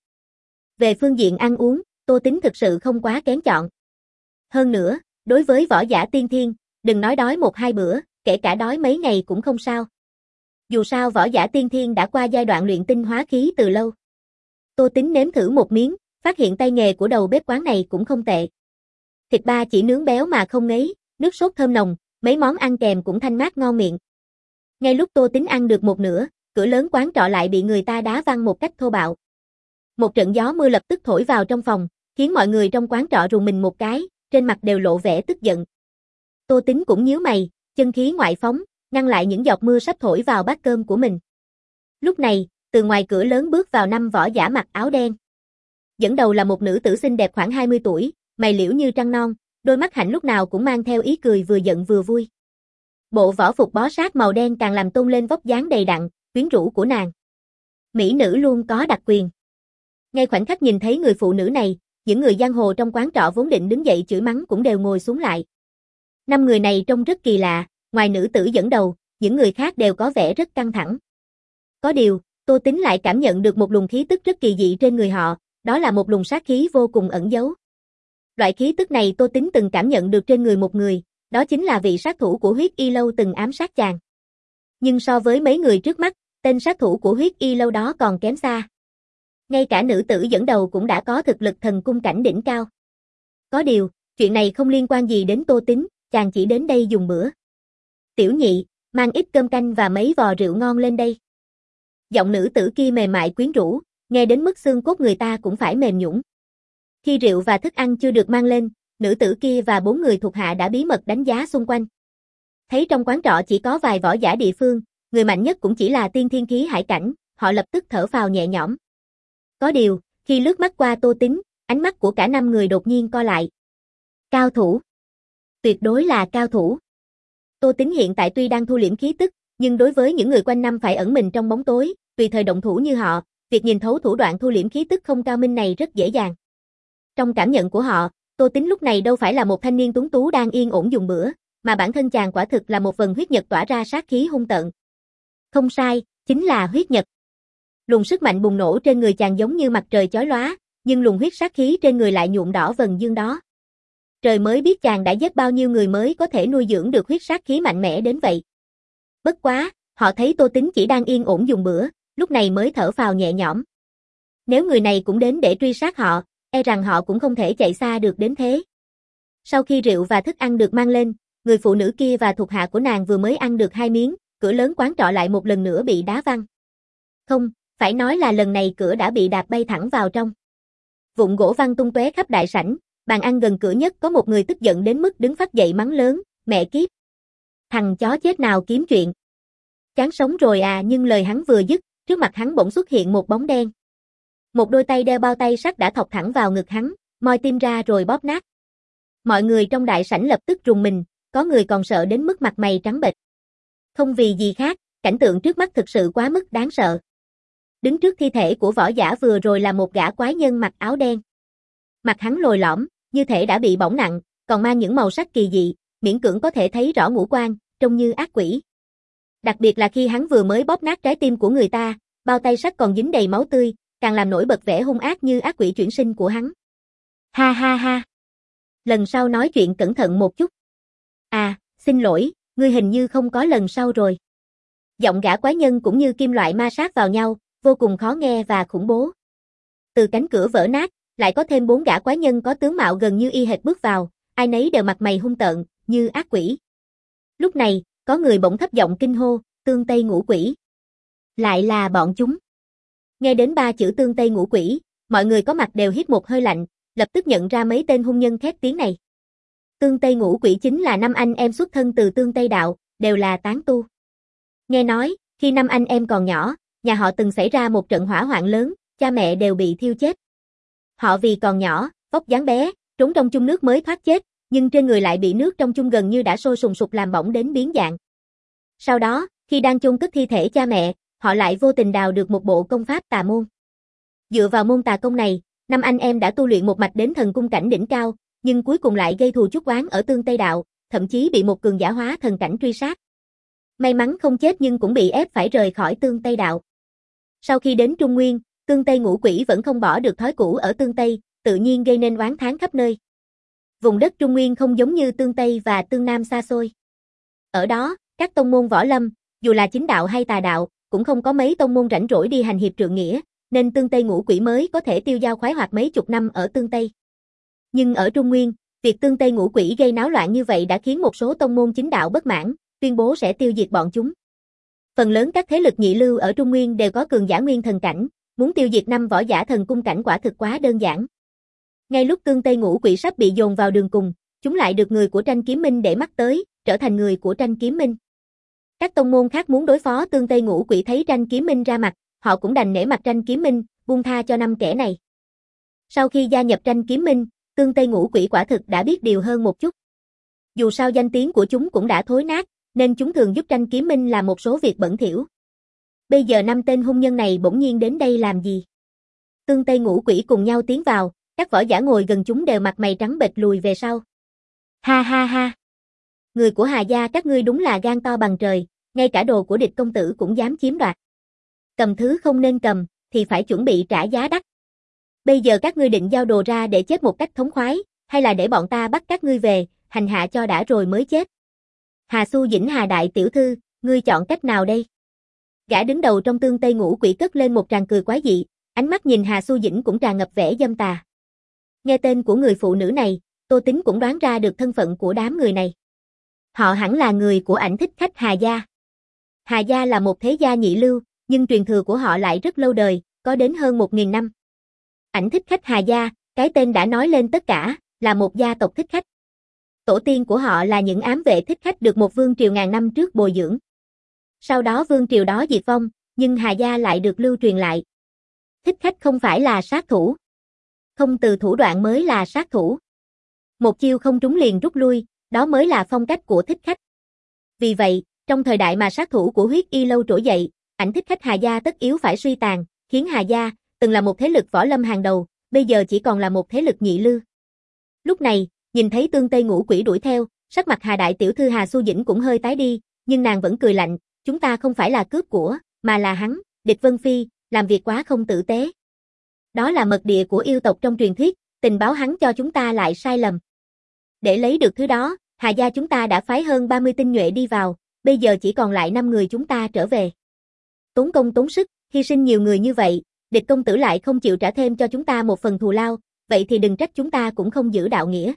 Về phương diện ăn uống, Tô Tín thực sự không quá kén chọn. Hơn nữa, đối với võ giả tiên thiên, đừng nói đói một hai bữa, kể cả đói mấy ngày cũng không sao. Dù sao võ giả tiên thiên đã qua giai đoạn luyện tinh hóa khí từ lâu. Tô Tín nếm thử một miếng, phát hiện tay nghề của đầu bếp quán này cũng không tệ. Thịt ba chỉ nướng béo mà không ngấy, nước sốt thơm nồng, mấy món ăn kèm cũng thanh mát ngon miệng. Ngay lúc Tô Tín ăn được một nửa, cửa lớn quán trọ lại bị người ta đá văng một cách thô bạo. Một trận gió mưa lập tức thổi vào trong phòng, khiến mọi người trong quán trọ rùng mình một cái, trên mặt đều lộ vẻ tức giận. Tô Tín cũng nhíu mày, chân khí ngoại phóng, ngăn lại những giọt mưa sắp thổi vào bát cơm của mình. Lúc này, từ ngoài cửa lớn bước vào năm võ giả mặc áo đen. Dẫn đầu là một nữ tử xinh đẹp khoảng hai mươi tuổi, mày liễu như trăng non, đôi mắt hạnh lúc nào cũng mang theo ý cười vừa giận vừa vui. Bộ võ phục bó sát màu đen càng làm tôn lên vóc dáng đầy đặn, quyến rũ của nàng. Mỹ nữ luôn có đặc quyền. Ngay khoảnh khắc nhìn thấy người phụ nữ này, những người giang hồ trong quán trọ vốn định đứng dậy chửi mắng cũng đều ngồi xuống lại. Năm người này trông rất kỳ lạ, ngoài nữ tử dẫn đầu, những người khác đều có vẻ rất căng thẳng. Có điều, Tô Tín lại cảm nhận được một luồng khí tức rất kỳ dị trên người họ, đó là một luồng sát khí vô cùng ẩn giấu. Loại khí tức này Tô Tín từng cảm nhận được trên người một người, đó chính là vị sát thủ của Huyết Y Lâu từng ám sát chàng. Nhưng so với mấy người trước mắt, Tên sát thủ của huyết y lâu đó còn kém xa. Ngay cả nữ tử dẫn đầu cũng đã có thực lực thần cung cảnh đỉnh cao. Có điều, chuyện này không liên quan gì đến Tô Tín, chàng chỉ đến đây dùng bữa. Tiểu nhị, mang ít cơm canh và mấy vò rượu ngon lên đây. Giọng nữ tử kia mềm mại quyến rũ, nghe đến mức xương cốt người ta cũng phải mềm nhũn. Khi rượu và thức ăn chưa được mang lên, nữ tử kia và bốn người thuộc hạ đã bí mật đánh giá xung quanh. Thấy trong quán trọ chỉ có vài võ giả địa phương, người mạnh nhất cũng chỉ là tiên thiên khí hải cảnh, họ lập tức thở phào nhẹ nhõm. Có điều, khi lướt mắt qua Tô Tín, ánh mắt của cả năm người đột nhiên co lại. Cao thủ. Tuyệt đối là cao thủ. Tô Tín hiện tại tuy đang thu liễm khí tức, nhưng đối với những người quanh năm phải ẩn mình trong bóng tối, tùy thời động thủ như họ, việc nhìn thấu thủ đoạn thu liễm khí tức không cao minh này rất dễ dàng. Trong cảm nhận của họ, Tô Tín lúc này đâu phải là một thanh niên tuấn tú đang yên ổn dùng bữa, mà bản thân chàng quả thực là một vần huyết nhật tỏa ra sát khí hung tợn. Không sai, chính là huyết nhật. Luồng sức mạnh bùng nổ trên người chàng giống như mặt trời chói lóa, nhưng luồng huyết sát khí trên người lại nhuộm đỏ vầng dương đó. Trời mới biết chàng đã giết bao nhiêu người mới có thể nuôi dưỡng được huyết sát khí mạnh mẽ đến vậy. Bất quá, họ thấy Tô Tín chỉ đang yên ổn dùng bữa, lúc này mới thở phào nhẹ nhõm. Nếu người này cũng đến để truy sát họ, e rằng họ cũng không thể chạy xa được đến thế. Sau khi rượu và thức ăn được mang lên, người phụ nữ kia và thuộc hạ của nàng vừa mới ăn được hai miếng, cửa lớn quán trọ lại một lần nữa bị đá văng. Không, phải nói là lần này cửa đã bị đạp bay thẳng vào trong. Vụn gỗ văng tung tóe khắp đại sảnh, bàn ăn gần cửa nhất có một người tức giận đến mức đứng phát dậy mắng lớn, mẹ kiếp. Thằng chó chết nào kiếm chuyện. Chán sống rồi à, nhưng lời hắn vừa dứt, trước mặt hắn bỗng xuất hiện một bóng đen. Một đôi tay đeo bao tay sắt đã thọc thẳng vào ngực hắn, moi tim ra rồi bóp nát. Mọi người trong đại sảnh lập tức rùng mình, có người còn sợ đến mức mặt mày trắng bệch. Không vì gì khác, cảnh tượng trước mắt thực sự quá mức đáng sợ. Đứng trước thi thể của võ giả vừa rồi là một gã quái nhân mặc áo đen. Mặt hắn lồi lõm, như thể đã bị bỏng nặng, còn mang những màu sắc kỳ dị, miễn cưỡng có thể thấy rõ ngũ quan, trông như ác quỷ. Đặc biệt là khi hắn vừa mới bóp nát trái tim của người ta, bao tay sắt còn dính đầy máu tươi, càng làm nổi bật vẻ hung ác như ác quỷ chuyển sinh của hắn. Ha ha ha. Lần sau nói chuyện cẩn thận một chút. À, xin lỗi, ngươi hình như không có lần sau rồi. Giọng gã quái nhân cũng như kim loại ma sát vào nhau, vô cùng khó nghe và khủng bố. Từ cánh cửa vỡ nát, lại có thêm bốn gã quái nhân có tướng mạo gần như y hệt bước vào, ai nấy đều mặt mày hung tợn, như ác quỷ. Lúc này, có người bỗng thấp giọng kinh hô, tương tây ngũ quỷ. Lại là bọn chúng. Nghe đến ba chữ tương tây ngũ quỷ, mọi người có mặt đều hít một hơi lạnh, lập tức nhận ra mấy tên hung nhân khét tiếng này. Tương tây ngũ quỷ chính là năm anh em xuất thân từ tương tây đạo, đều là tán tu. Nghe nói, khi năm anh em còn nhỏ, nhà họ từng xảy ra một trận hỏa hoạn lớn, cha mẹ đều bị thiêu chết. Họ vì còn nhỏ, vóc dáng bé, trốn trong chung nước mới thoát chết, nhưng trên người lại bị nước trong chung gần như đã sôi sùng sục làm bỏng đến biến dạng. Sau đó, khi đang chôn cất thi thể cha mẹ, họ lại vô tình đào được một bộ công pháp tà môn. Dựa vào môn tà công này, năm anh em đã tu luyện một mạch đến thần cung cảnh đỉnh cao, nhưng cuối cùng lại gây thù chuốc oán ở tương Tây đạo, thậm chí bị một cường giả hóa thần cảnh truy sát. May mắn không chết nhưng cũng bị ép phải rời khỏi tương Tây đạo. Sau khi đến Trung Nguyên, tương Tây ngũ quỷ vẫn không bỏ được thói cũ ở tương Tây, tự nhiên gây nên oán thán khắp nơi. Vùng đất Trung Nguyên không giống như tương Tây và tương Nam xa xôi. Ở đó, các tông môn võ lâm, dù là chính đạo hay tà đạo, cũng không có mấy tông môn rảnh rỗi đi hành hiệp trượng nghĩa, nên tương Tây ngũ quỷ mới có thể tiêu dao khoái hoạt mấy chục năm ở tương Tây. Nhưng ở Trung Nguyên, việc tương Tây ngũ quỷ gây náo loạn như vậy đã khiến một số tông môn chính đạo bất mãn, tuyên bố sẽ tiêu diệt bọn chúng. Phần lớn các thế lực nhị lưu ở Trung Nguyên đều có cường giả nguyên thần cảnh, muốn tiêu diệt năm võ giả thần cung cảnh quả thực quá đơn giản. Ngay lúc tương Tây ngũ quỷ sắp bị dồn vào đường cùng, chúng lại được người của Tranh Kiếm Minh để mắt tới, trở thành người của Tranh Kiếm Minh. Các tông môn khác muốn đối phó tương Tây ngũ quỷ thấy Tranh Kiếm Minh ra mặt, họ cũng đành nể mặt Tranh Kiếm Minh, buông tha cho năm kẻ này. Sau khi gia nhập Tranh Kiếm Minh, tương Tây ngũ quỷ quả thực đã biết điều hơn một chút. Dù sao danh tiếng của chúng cũng đã thối nát, nên chúng thường giúp Tranh Kiếm Minh làm một số việc bẩn thỉu. Bây giờ năm tên hung nhân này bỗng nhiên đến đây làm gì? Tương Tây ngũ quỷ cùng nhau tiến vào, các võ giả ngồi gần chúng đều mặt mày trắng bệch lùi về sau. Ha ha ha! Người của Hà gia các ngươi đúng là gan to bằng trời, ngay cả đồ của địch công tử cũng dám chiếm đoạt. Cầm thứ không nên cầm, thì phải chuẩn bị trả giá đắt. Bây giờ các ngươi định giao đồ ra để chết một cách thống khoái, hay là để bọn ta bắt các ngươi về, hành hạ cho đã rồi mới chết? Hà Xu Dĩnh Hà đại tiểu thư, ngươi chọn cách nào đây? Gã đứng đầu trong Tương Tây Ngũ Quỷ cất lên một tràng cười quái dị, ánh mắt nhìn Hà Xu Dĩnh cũng tràn ngập vẻ dâm tà. Nghe tên của người phụ nữ này, Tô Tính cũng đoán ra được thân phận của đám người này. Họ hẳn là người của Ảnh Thích Khách Hà gia. Hà gia là một thế gia nhị lưu, nhưng truyền thừa của họ lại rất lâu đời, có đến hơn một nghìn năm. Ảnh Thích Khách Hà gia, cái tên đã nói lên tất cả, là một gia tộc thích khách. Tổ tiên của họ là những ám vệ thích khách được một vương triều ngàn năm trước bồi dưỡng. Sau đó vương triều đó diệt vong, nhưng Hà gia lại được lưu truyền lại. Thích khách không phải là sát thủ. Không từ thủ đoạn mới là sát thủ. Một chiêu không trúng liền rút lui, đó mới là phong cách của thích khách. Vì vậy, trong thời đại mà sát thủ của huyết y lâu trỗi dậy, Ảnh Thích Khách Hà gia tất yếu phải suy tàn, khiến Hà gia, từng là một thế lực võ lâm hàng đầu, bây giờ chỉ còn là một thế lực nhị lưu. Lúc này, nhìn thấy Tương Tây Ngũ Quỷ đuổi theo, sắc mặt Hà đại tiểu thư Hà Xu Dĩnh cũng hơi tái đi, nhưng nàng vẫn cười lạnh, chúng ta không phải là cướp của, mà là hắn, Địch Vân Phi, làm việc quá không tử tế. Đó là mật địa của yêu tộc trong truyền thuyết, tình báo hắn cho chúng ta lại sai lầm. Để lấy được thứ đó, Hà gia chúng ta đã phái hơn ba mươi tinh nhuệ đi vào, bây giờ chỉ còn lại năm người chúng ta trở về. Tốn công tốn sức, hy sinh nhiều người như vậy, Địch công tử lại không chịu trả thêm cho chúng ta một phần thù lao, vậy thì đừng trách chúng ta cũng không giữ đạo nghĩa.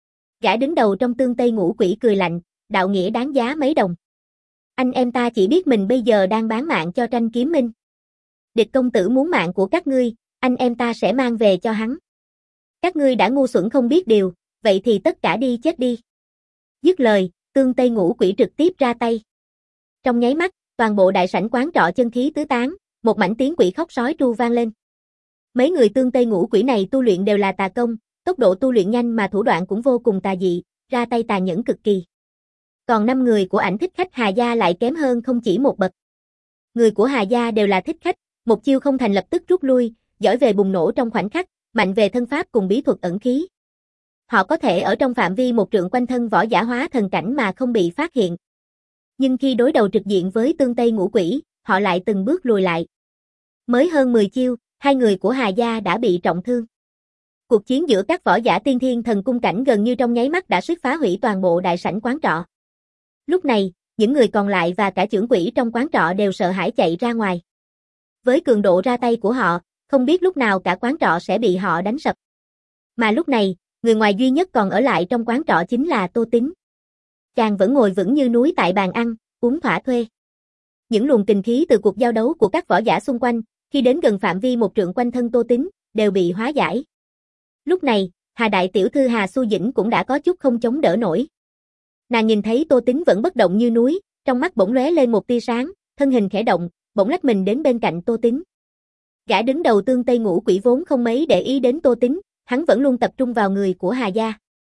Gã đứng đầu trong Tương Tây Ngũ Quỷ cười lạnh, đạo nghĩa đáng giá mấy đồng. Anh em ta chỉ biết mình bây giờ đang bán mạng cho Tranh Kiếm Minh. Địch công tử muốn mạng của các ngươi, anh em ta sẽ mang về cho hắn. Các ngươi đã ngu xuẩn không biết điều, vậy thì tất cả đi chết đi. Dứt lời, Tương Tây Ngũ Quỷ trực tiếp ra tay. Trong nháy mắt, toàn bộ đại sảnh quán trọ chân khí tứ tán, một mảnh tiếng quỷ khóc sói tru vang lên. Mấy người Tương Tây Ngũ Quỷ này tu luyện đều là tà công, tốc độ tu luyện nhanh mà thủ đoạn cũng vô cùng tà dị, ra tay tàn nhẫn cực kỳ. Còn năm người của Ảnh Thích Khách Hà gia lại kém hơn không chỉ một bậc. Người của Hà gia đều là thích khách, một chiêu không thành lập tức rút lui, giỏi về bùng nổ trong khoảnh khắc, mạnh về thân pháp cùng bí thuật ẩn khí. Họ có thể ở trong phạm vi một trượng quanh thân võ giả hóa thần cảnh mà không bị phát hiện. Nhưng khi đối đầu trực diện với Tương Tây Ngũ Quỷ, họ lại từng bước lùi lại. Mới hơn mười chiêu, hai người của Hà gia đã bị trọng thương. Cuộc chiến giữa các võ giả tiên thiên thần cung cảnh gần như trong nháy mắt đã suýt phá hủy toàn bộ đại sảnh quán trọ. Lúc này, những người còn lại và cả trưởng quỹ trong quán trọ đều sợ hãi chạy ra ngoài. Với cường độ ra tay của họ, không biết lúc nào cả quán trọ sẽ bị họ đánh sập. Mà lúc này, người ngoài duy nhất còn ở lại trong quán trọ chính là Tô Tính. Chàng vẫn ngồi vững như núi tại bàn ăn, uống thỏa thuê. Những luồng kình khí từ cuộc giao đấu của các võ giả xung quanh, khi đến gần phạm vi một trượng quanh thân Tô Tính, đều bị hóa giải. Lúc này, Hà đại tiểu thư Hà Xu Dĩnh cũng đã có chút không chống đỡ nổi. Nàng nhìn thấy Tô Tính vẫn bất động như núi, trong mắt bỗng lóe lên một tia sáng, thân hình khẽ động, bỗng lách mình đến bên cạnh Tô Tính. Gã đứng đầu Tương Tây Ngũ Quỷ vốn không mấy để ý đến Tô Tính, hắn vẫn luôn tập trung vào người của Hà gia.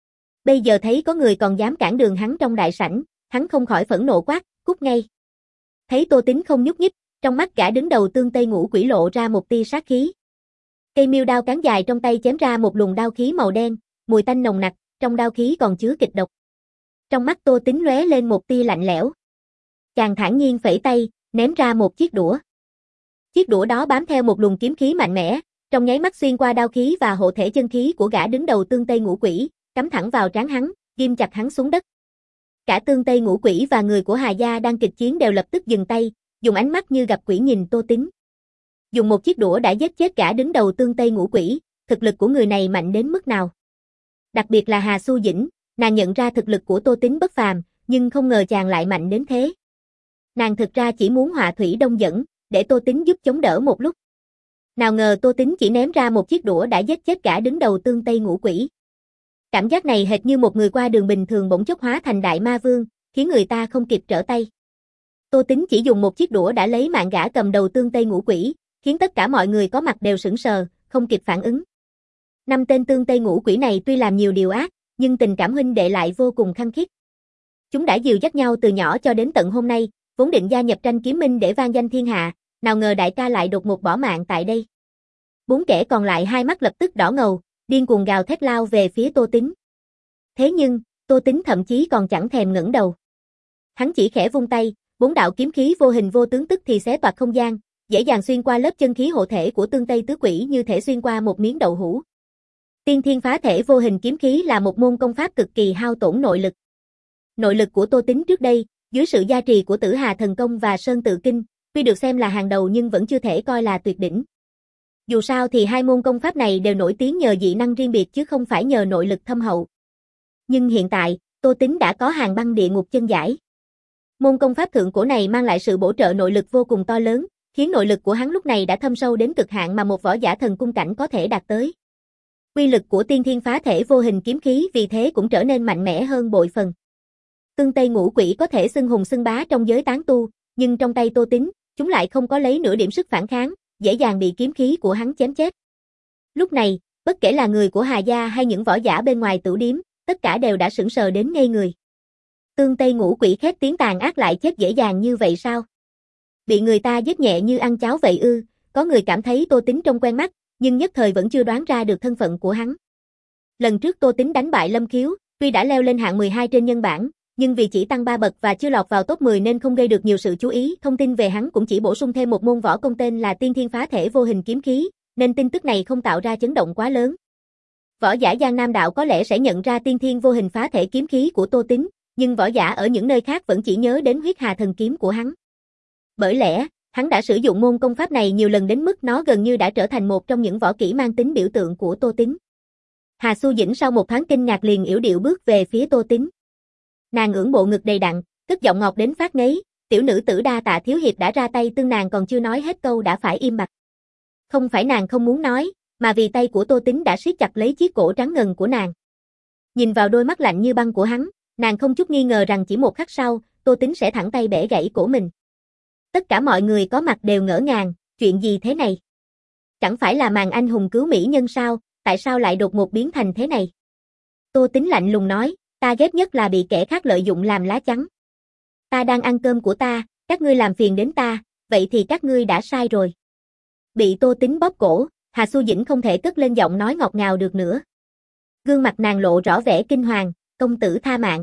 Bây giờ thấy có người còn dám cản đường hắn trong đại sảnh, hắn không khỏi phẫn nộ quát, cút ngay. Thấy Tô Tính không nhúc nhích, trong mắt gã đứng đầu Tương Tây Ngũ Quỷ lộ ra một tia sát khí. Cây miêu đao cán dài trong tay chém ra một luồng đao khí màu đen, mùi tanh nồng nặc, trong đao khí còn chứa kịch độc. Trong mắt Tô Tính lóe lên một tia lạnh lẽo. Chàng thản nhiên phẩy tay, ném ra một chiếc đũa. Chiếc đũa đó bám theo một luồng kiếm khí mạnh mẽ, trong nháy mắt xuyên qua đao khí và hộ thể chân khí của gã đứng đầu Tương Tây Ngũ Quỷ, cắm thẳng vào trán hắn, ghim chặt hắn xuống đất. Cả Tương Tây Ngũ Quỷ và người của Hà gia đang kịch chiến đều lập tức dừng tay, dùng ánh mắt như gặp quỷ nhìn Tô Tính. Dùng một chiếc đũa đã giết chết cả đứng đầu Tương Tây Ngũ Quỷ, thực lực của người này mạnh đến mức nào? Đặc biệt là Hà Xu Dĩnh, nàng nhận ra thực lực của Tô Tính bất phàm, nhưng không ngờ chàng lại mạnh đến thế. Nàng thực ra chỉ muốn họa thủy đông dẫn, để Tô Tính giúp chống đỡ một lúc. Nào ngờ Tô Tính chỉ ném ra một chiếc đũa đã giết chết cả đứng đầu Tương Tây Ngũ Quỷ. Cảm giác này hệt như một người qua đường bình thường bỗng chốc hóa thành đại ma vương, khiến người ta không kịp trở tay. Tô Tính chỉ dùng một chiếc đũa đã lấy mạng gã cầm đầu Tương Tây Ngũ Quỷ, khiến tất cả mọi người có mặt đều sững sờ, không kịp phản ứng. Năm tên Tương Tây Ngũ Quỷ này tuy làm nhiều điều ác, nhưng tình cảm huynh đệ lại vô cùng khăng khít. Chúng đã dìu dắt nhau từ nhỏ cho đến tận hôm nay, vốn định gia nhập Tranh Kiếm Minh để vang danh thiên hạ, nào ngờ đại ca lại đột ngột bỏ mạng tại đây. Bốn kẻ còn lại hai mắt lập tức đỏ ngầu, điên cuồng gào thét lao về phía Tô Tính. Thế nhưng, Tô Tính thậm chí còn chẳng thèm ngẩng đầu. Hắn chỉ khẽ vung tay, bốn đạo kiếm khí vô hình vô tướng tức thì xé toạc không gian, dễ dàng xuyên qua lớp chân khí hộ thể của Tương Tây Tứ Quỷ như thể xuyên qua một miếng đậu hũ. Tiên Thiên Phá Thể Vô Hình Kiếm Khí là một môn công pháp cực kỳ hao tổn nội lực. Nội lực của Tô Tính trước đây, dưới sự gia trì của Tử Hà Thần Công và Sơn Tự Kinh, Tuy được xem là hàng đầu nhưng vẫn chưa thể coi là tuyệt đỉnh. Dù sao thì hai môn công pháp này đều nổi tiếng nhờ dị năng riêng biệt chứ không phải nhờ nội lực thâm hậu. Nhưng hiện tại, Tô Tín đã có Hàn Băng Địa Ngục chân giải. Môn công pháp thượng cổ này mang lại sự bổ trợ nội lực vô cùng to lớn, khiến nội lực của hắn lúc này đã thâm sâu đến cực hạn mà một võ giả thần cung cảnh có thể đạt tới. Uy lực của tiên thiên phá thể vô hình kiếm khí vì thế cũng trở nên mạnh mẽ hơn bội phần. Tương Tây Ngũ Quỷ có thể xưng hùng xưng bá trong giới tán tu, nhưng trong tay Tô Tín, chúng lại không có lấy nửa điểm sức phản kháng, dễ dàng bị kiếm khí của hắn chém chết. Lúc này, bất kể là người của Hà gia hay những võ giả bên ngoài tửu điếm, tất cả đều đã sững sờ đến ngây người. Tương Tây Ngũ Quỷ khét tiếng tàn ác lại chết dễ dàng như vậy sao? Bị người ta giết nhẹ như ăn cháo vậy ư? Có người cảm thấy Tô Tín trông quen mắt, nhưng nhất thời vẫn chưa đoán ra được thân phận của hắn. Lần trước Tô Tín đánh bại Lâm Khiếu, tuy đã leo lên hạng mười hai trên nhân bảng, nhưng vì chỉ tăng ba bậc và chưa lọt vào top mười nên không gây được nhiều sự chú ý. Thông tin về hắn cũng chỉ bổ sung thêm một môn võ công tên là Tiên Thiên Phá Thể Vô Hình Kiếm Khí, nên tin tức này không tạo ra chấn động quá lớn. Võ giả Giang Nam Đạo có lẽ sẽ nhận ra Tiên Thiên Vô Hình Phá Thể Kiếm Khí của Tô Tín, nhưng võ giả ở những nơi khác vẫn chỉ nhớ đến Huyết Hà Thần Kiếm của hắn. Bởi lẽ, hắn đã sử dụng môn công pháp này nhiều lần đến mức nó gần như đã trở thành một trong những võ kỹ mang tính biểu tượng của Tô Tín. Hà Xu Dĩnh sau một thoáng kinh ngạc liền yểu điệu bước về phía Tô Tín. Nàng ưỡn bộ ngực đầy đặn, cất giọng ngọt đến phát ngấy, "Tiểu nữ tử đa tạ thiếu hiệp đã ra tay tương." Nàng còn chưa nói hết câu đã phải im bặt. Không phải nàng không muốn nói, mà vì tay của Tô Tín đã siết chặt lấy chiếc cổ trắng ngần của nàng. Nhìn vào đôi mắt lạnh như băng của hắn, nàng không chút nghi ngờ rằng chỉ một khắc sau, Tô Tín sẽ thẳng tay bẻ gãy cổ mình. Tất cả mọi người có mặt đều ngỡ ngàng, chuyện gì thế này? Chẳng phải là màn anh hùng cứu mỹ nhân sao, tại sao lại đột ngột biến thành thế này? Tô Tín lạnh lùng nói, "Ta ghét nhất là bị kẻ khác lợi dụng làm lá chắn. Ta đang ăn cơm của ta, các ngươi làm phiền đến ta, vậy thì các ngươi đã sai rồi." Bị Tô Tín bóp cổ, Hà Xu Dĩnh không thể cất lên giọng nói ngọt ngào được nữa. Gương mặt nàng lộ rõ vẻ kinh hoàng, "Công tử tha mạng.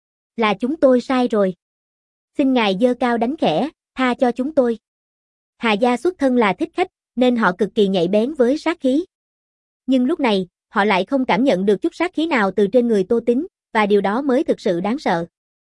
Là chúng tôi sai rồi. Xin ngài giơ cao đánh khẽ, tha cho chúng tôi." Hà gia xuất thân là thích khách, nên họ cực kỳ nhạy bén với sát khí. Nhưng lúc này, họ lại không cảm nhận được chút sát khí nào từ trên người Tô Tín, và điều đó mới thực sự đáng sợ.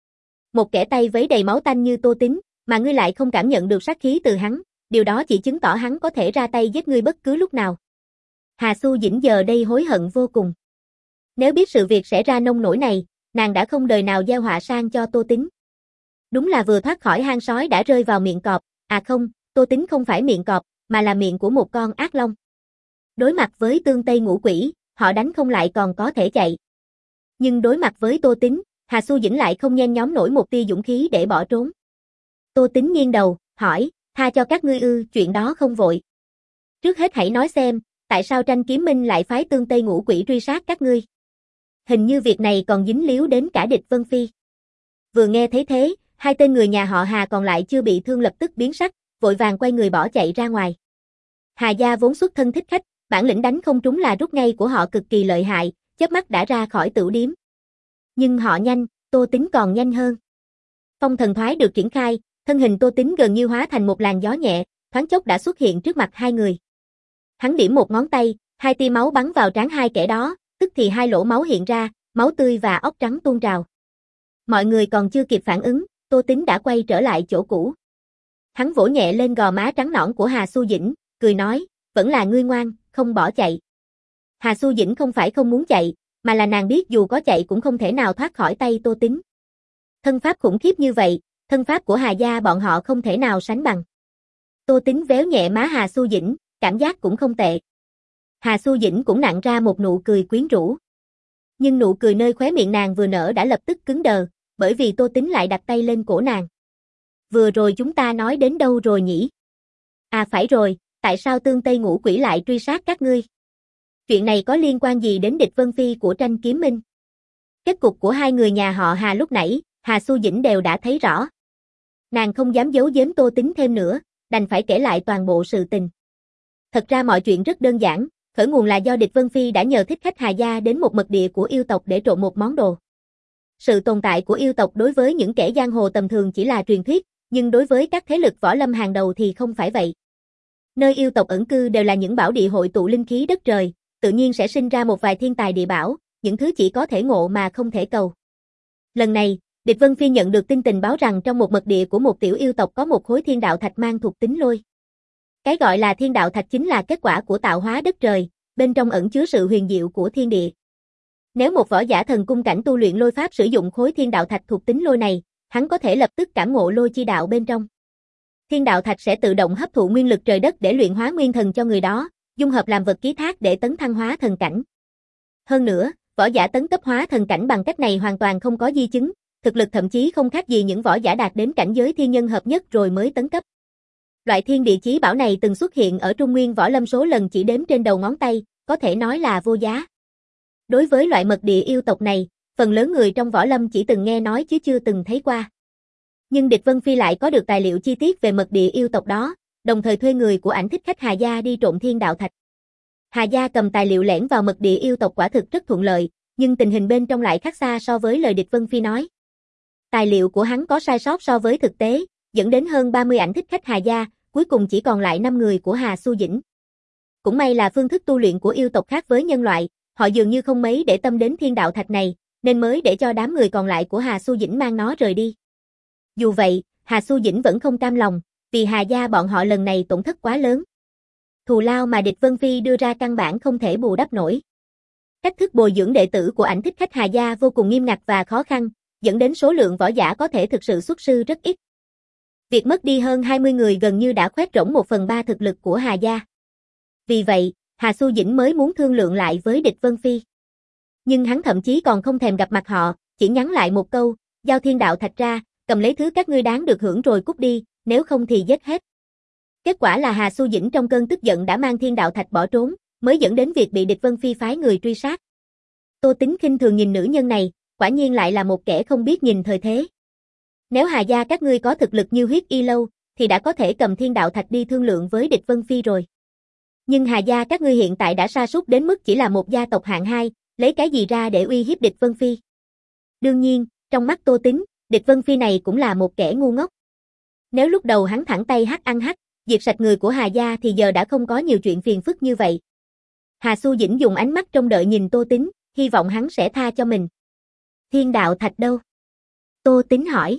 Một kẻ tay vấy đầy máu tanh như Tô Tín, mà ngươi lại không cảm nhận được sát khí từ hắn, điều đó chỉ chứng tỏ hắn có thể ra tay giết ngươi bất cứ lúc nào. Hà Xu Dĩnh giờ đây hối hận vô cùng. Nếu biết sự việc sẽ ra nông nỗi này, nàng đã không đời nào gieo họa sang cho Tô Tín. Đúng là vừa thoát khỏi hang sói đã rơi vào miệng cọp, à không, Tô Tín không phải miệng cọp, mà là miệng của một con ác long. Đối mặt với Tương Tây Ngũ Quỷ, họ đánh không lại còn có thể chạy. Nhưng đối mặt với Tô Tín, Hà Xu Dĩnh lại không nhen nhóm nổi một tia dũng khí để bỏ trốn. Tô Tín nghiêng đầu, hỏi, "Tha cho các ngươi ư?" "Chuyện đó không vội. Trước hết hãy nói xem, tại sao Tranh Kiếm Minh lại phái Tương Tây Ngũ Quỷ truy sát các ngươi? Hình như việc này còn dính líu đến cả Địch Vân Phi." Vừa nghe thấy thế, hai tên người nhà họ Hà còn lại chưa bị thương lập tức biến sắc, vội vàng quay người bỏ chạy ra ngoài. Hà gia vốn xuất thân thích khách, bản lĩnh đánh không trúng là rút ngay của họ cực kỳ lợi hại, chớp mắt đã ra khỏi tửu điếm. Nhưng họ nhanh, Tô Tín còn nhanh hơn. Phong thần thoái được triển khai, thân hình Tô Tín gần như hóa thành một làn gió nhẹ, thoáng chốc đã xuất hiện trước mặt hai người. Hắn điểm một ngón tay, hai tia máu bắn vào trán hai kẻ đó, tức thì hai lỗ máu hiện ra, máu tươi và óc trắng tuôn trào. Mọi người còn chưa kịp phản ứng, Tô Tín đã quay trở lại chỗ cũ. Hắn vỗ nhẹ lên gò má trắng nõn của Hà Xu Dĩnh, cười nói, "Vẫn là ngươi ngoan, không bỏ chạy." Hà Xu Dĩnh không phải không muốn chạy, mà là nàng biết dù có chạy cũng không thể nào thoát khỏi tay Tô Tín. Thân pháp khủng khiếp như vậy, thân pháp của Hà gia bọn họ không thể nào sánh bằng. Tô Tín véo nhẹ má Hà Xu Dĩnh, cảm giác cũng không tệ. Hà Xu Dĩnh cũng nặn ra một nụ cười quyến rũ. Nhưng nụ cười nơi khóe miệng nàng vừa nở đã lập tức cứng đờ, bởi vì Tô Tín lại đặt tay lên cổ nàng. "Vừa rồi chúng ta nói đến đâu rồi nhỉ?" "À phải rồi, tại sao Tương Tây Ngũ Quỷ lại truy sát các ngươi? Chuyện này có liên quan gì đến Địch Vân Phi của Tranh Kiếm Minh?" Kết cục của hai người nhà họ Hà lúc nãy, Hà Xu Dĩnh đều đã thấy rõ. Nàng không dám giấu giếm Tô Tín thêm nữa, đành phải kể lại toàn bộ sự tình. Thật ra mọi chuyện rất đơn giản, khởi nguồn là do Địch Vân Phi đã nhờ thích khách Hà gia đến một mật địa của yêu tộc để trộm một món đồ. Sự tồn tại của yêu tộc đối với những kẻ giang hồ tầm thường chỉ là truyền thuyết, nhưng đối với các thế lực võ lâm hàng đầu thì không phải vậy. Nơi yêu tộc ẩn cư đều là những bảo địa hội tụ linh khí đất trời, tự nhiên sẽ sinh ra một vài thiên tài địa bảo, những thứ chỉ có thể ngộ mà không thể cầu. Lần này, Địch Vân Phi nhận được tin tình báo rằng trong một mật địa của một tiểu yêu tộc có một khối thiên đạo thạch mang thuộc tính lôi. Cái gọi là thiên đạo thạch chính là kết quả của tạo hóa đất trời, bên trong ẩn chứa sự huyền diệu của thiên địa. Nếu một võ giả thần cung cảnh tu luyện lôi pháp sử dụng khối thiên đạo thạch thuộc tính lôi này, hắn có thể lập tức cảm ngộ lôi chi đạo bên trong. Thiên đạo thạch sẽ tự động hấp thụ nguyên lực trời đất để luyện hóa nguyên thần cho người đó, dung hợp làm vật ký thác để tấn thăng hóa thần cảnh. Hơn nữa, võ giả tấn cấp hóa thần cảnh bằng cách này hoàn toàn không có di chứng, thực lực thậm chí không khác gì những võ giả đạt đến cảnh giới thiên nhân hợp nhất rồi mới tấn cấp. Loại thiên địa chí bảo này từng xuất hiện ở Trung Nguyên võ lâm số lần chỉ đếm trên đầu ngón tay, có thể nói là vô giá. Đối với loại mật địa yêu tộc này, phần lớn người trong võ lâm chỉ từng nghe nói chứ chưa từng thấy qua. Nhưng Địch Vân Phi lại có được tài liệu chi tiết về mật địa yêu tộc đó, đồng thời thuê người của ảnh thích khách Hà Gia đi trộm thiên đạo thạch. Hà Gia cầm tài liệu lẻn vào mật địa yêu tộc quả thực rất thuận lợi, nhưng tình hình bên trong lại khác xa so với lời Địch Vân Phi nói. Tài liệu của hắn có sai sót so với thực tế, dẫn đến hơn ba mươi ảnh thích khách Hà Gia, cuối cùng chỉ còn lại năm người của Hà Xu Dĩnh. Cũng may là phương thức tu luyện của yêu tộc khác với nhân loại, họ dường như không mấy để tâm đến thiên đạo thạch này, nên mới để cho đám người còn lại của Hà Xu Dĩnh mang nó rời đi. Dù vậy, Hà Xu Dĩnh vẫn không cam lòng, vì Hà Gia bọn họ lần này tổn thất quá lớn. Thù lao mà Địch Vân Phi đưa ra căn bản không thể bù đắp nổi. Cách thức bồi dưỡng đệ tử của ảnh thích khách Hà Gia vô cùng nghiêm ngặt và khó khăn, dẫn đến số lượng võ giả có thể thực sự xuất sư rất ít. Việc mất đi hơn hai mươi người gần như đã khoét rỗng một phần ba thực lực của Hà Gia. Vì vậy, Hà Xu Dĩnh mới muốn thương lượng lại với Địch Vân Phi. Nhưng hắn thậm chí còn không thèm gặp mặt họ, chỉ nhắn lại một câu, giao thiên đạo thạch ra, cầm lấy thứ các ngươi đáng được hưởng rồi cút đi, nếu không thì giết hết. Kết quả là Hà Xu Dĩnh trong cơn tức giận đã mang thiên đạo thạch bỏ trốn, mới dẫn đến việc bị Địch Vân Phi phái người truy sát. Tô Tính khinh thường nhìn nữ nhân này, quả nhiên lại là một kẻ không biết nhìn thời thế. Nếu Hà Gia các ngươi có thực lực như Huyết Y Lâu, thì đã có thể cầm thiên đạo thạch đi thương lượng với Địch Vân Phi rồi. Nhưng Hà Gia các ngươi hiện tại đã sa sút đến mức chỉ là một gia tộc hạng hai, lấy cái gì ra để uy hiếp Địch Vân Phi? Đương nhiên, trong mắt Tô Tính, Địch Vân Phi này cũng là một kẻ ngu ngốc. Nếu lúc đầu hắn thẳng tay hắc ăn hắc, diệt sạch người của Hà Gia thì giờ đã không có nhiều chuyện phiền phức như vậy. Hà Xu Dĩnh dùng ánh mắt trông đợi nhìn Tô Tính, hy vọng hắn sẽ tha cho mình. Thiên đạo thạch đâu? Tô Tính hỏi.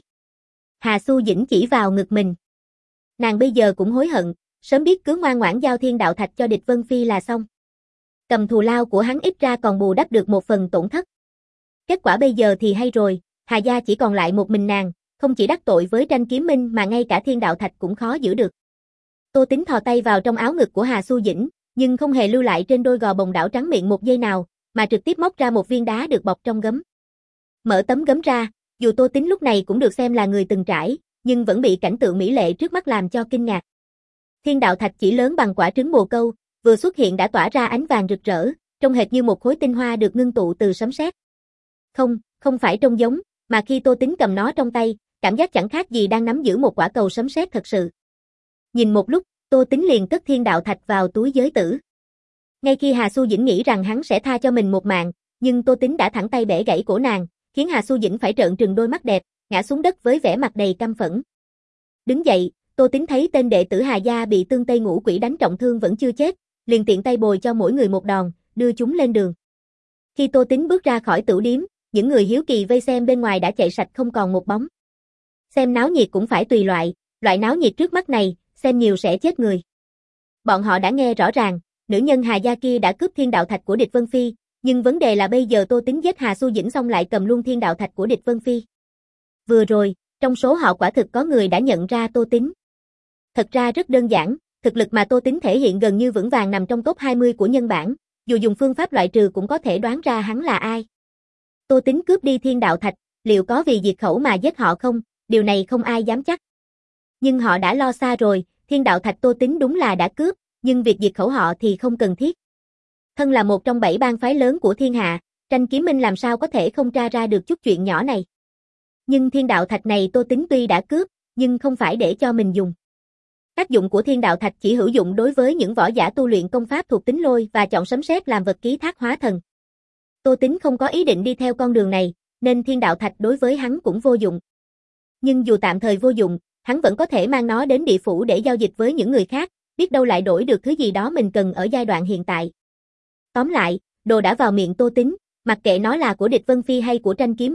Hà Xu Dĩnh chỉ vào ngực mình. Nàng bây giờ cũng hối hận, sớm biết cứ ngoan ngoãn giao thiên đạo thạch cho Địch Vân Phi là xong. Cầm thù lao của hắn ít ra còn bù đắp được một phần tổn thất. Kết quả bây giờ thì hay rồi, Hà Gia chỉ còn lại một mình nàng, không chỉ đắc tội với Tranh Kiếm Minh mà ngay cả thiên đạo thạch cũng khó giữ được. Tô Tính thò tay vào trong áo ngực của Hà Xu Dĩnh, nhưng không hề lưu lại trên đôi gò bồng đảo trắng miệng một giây nào, mà trực tiếp móc ra một viên đá được bọc trong gấm. Mở tấm gấm ra, dù Tô Tính lúc này cũng được xem là người từng trải, nhưng vẫn bị cảnh tượng mỹ lệ trước mắt làm cho kinh ngạc. Thiên đạo thạch chỉ lớn bằng quả trứng bồ câu, vừa xuất hiện đã tỏa ra ánh vàng rực rỡ, trông hệt như một khối tinh hoa được ngưng tụ từ sấm sét. Không, không phải trông giống, mà khi Tô Tính cầm nó trong tay, cảm giác chẳng khác gì đang nắm giữ một quả cầu sấm sét thật sự. Nhìn một lúc, Tô Tính liền cất thiên đạo thạch vào túi giới tử. Ngay khi Hà Xu Dĩnh nghĩ rằng hắn sẽ tha cho mình một mạng, nhưng Tô Tính đã thẳng tay bẻ gãy cổ nàng, khiến Hà Xu Dĩnh phải trợn trừng đôi mắt đẹp, ngã xuống đất với vẻ mặt đầy căm phẫn. Đứng dậy, Tô Tính thấy tên đệ tử Hà Gia bị Tương Tây Ngũ Quỷ đánh trọng thương vẫn chưa chết, liền tiện tay bồi cho mỗi người một đòn, đưa chúng lên đường. Khi Tô Tính bước ra khỏi tửu điếm, những người hiếu kỳ vây xem bên ngoài đã chạy sạch không còn một bóng. Xem náo nhiệt cũng phải tùy loại, loại náo nhiệt trước mắt này, xem nhiều sẽ chết người. Bọn họ đã nghe rõ ràng, nữ nhân Hà Gia kia đã cướp thiên đạo thạch của Địch Vân Phi, nhưng vấn đề là bây giờ Tô Tính giết Hà Xu Dĩnh xong lại cầm luôn thiên đạo thạch của Địch Vân Phi. Vừa rồi, trong số họ quả thực có người đã nhận ra Tô Tính. Thật ra rất đơn giản, thực lực mà Tô Tính thể hiện gần như vững vàng nằm trong top hai mươi của nhân bản, dù dùng phương pháp loại trừ cũng có thể đoán ra hắn là ai. Tô Tính cướp đi thiên đạo thạch, liệu có vì diệt khẩu mà giết họ không, điều này không ai dám chắc. Nhưng họ đã lo xa rồi, thiên đạo thạch Tô Tính đúng là đã cướp, nhưng việc diệt khẩu họ thì không cần thiết. Thân là một trong bảy bang phái lớn của thiên hạ, Tranh Kiếm Minh làm sao có thể không tra ra được chút chuyện nhỏ này. Nhưng thiên đạo thạch này Tô Tính tuy đã cướp, nhưng không phải để cho mình dùng. Tác dụng của thiên đạo thạch chỉ hữu dụng đối với những võ giả tu luyện công pháp thuộc tính lôi và chọn sấm sét làm vật ký thác hóa thần. Tô Tính không có ý định đi theo con đường này, nên thiên đạo thạch đối với hắn cũng vô dụng. Nhưng dù tạm thời vô dụng, hắn vẫn có thể mang nó đến địa phủ để giao dịch với những người khác, biết đâu lại đổi được thứ gì đó mình cần ở giai đoạn hiện tại. Tóm lại, đồ đã vào miệng Tô Tính, mặc kệ nó là của Địch Vân Phi hay của Tranh Kiếm Minh,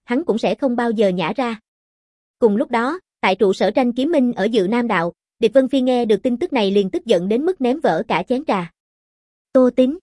hắn cũng sẽ không bao giờ nhả ra. Cùng lúc đó, tại trụ sở Tranh Kiếm Minh ở Dự Nam Đạo, Địch Vân Phi nghe được tin tức này liền tức giận đến mức ném vỡ cả chén trà. Tô Tín.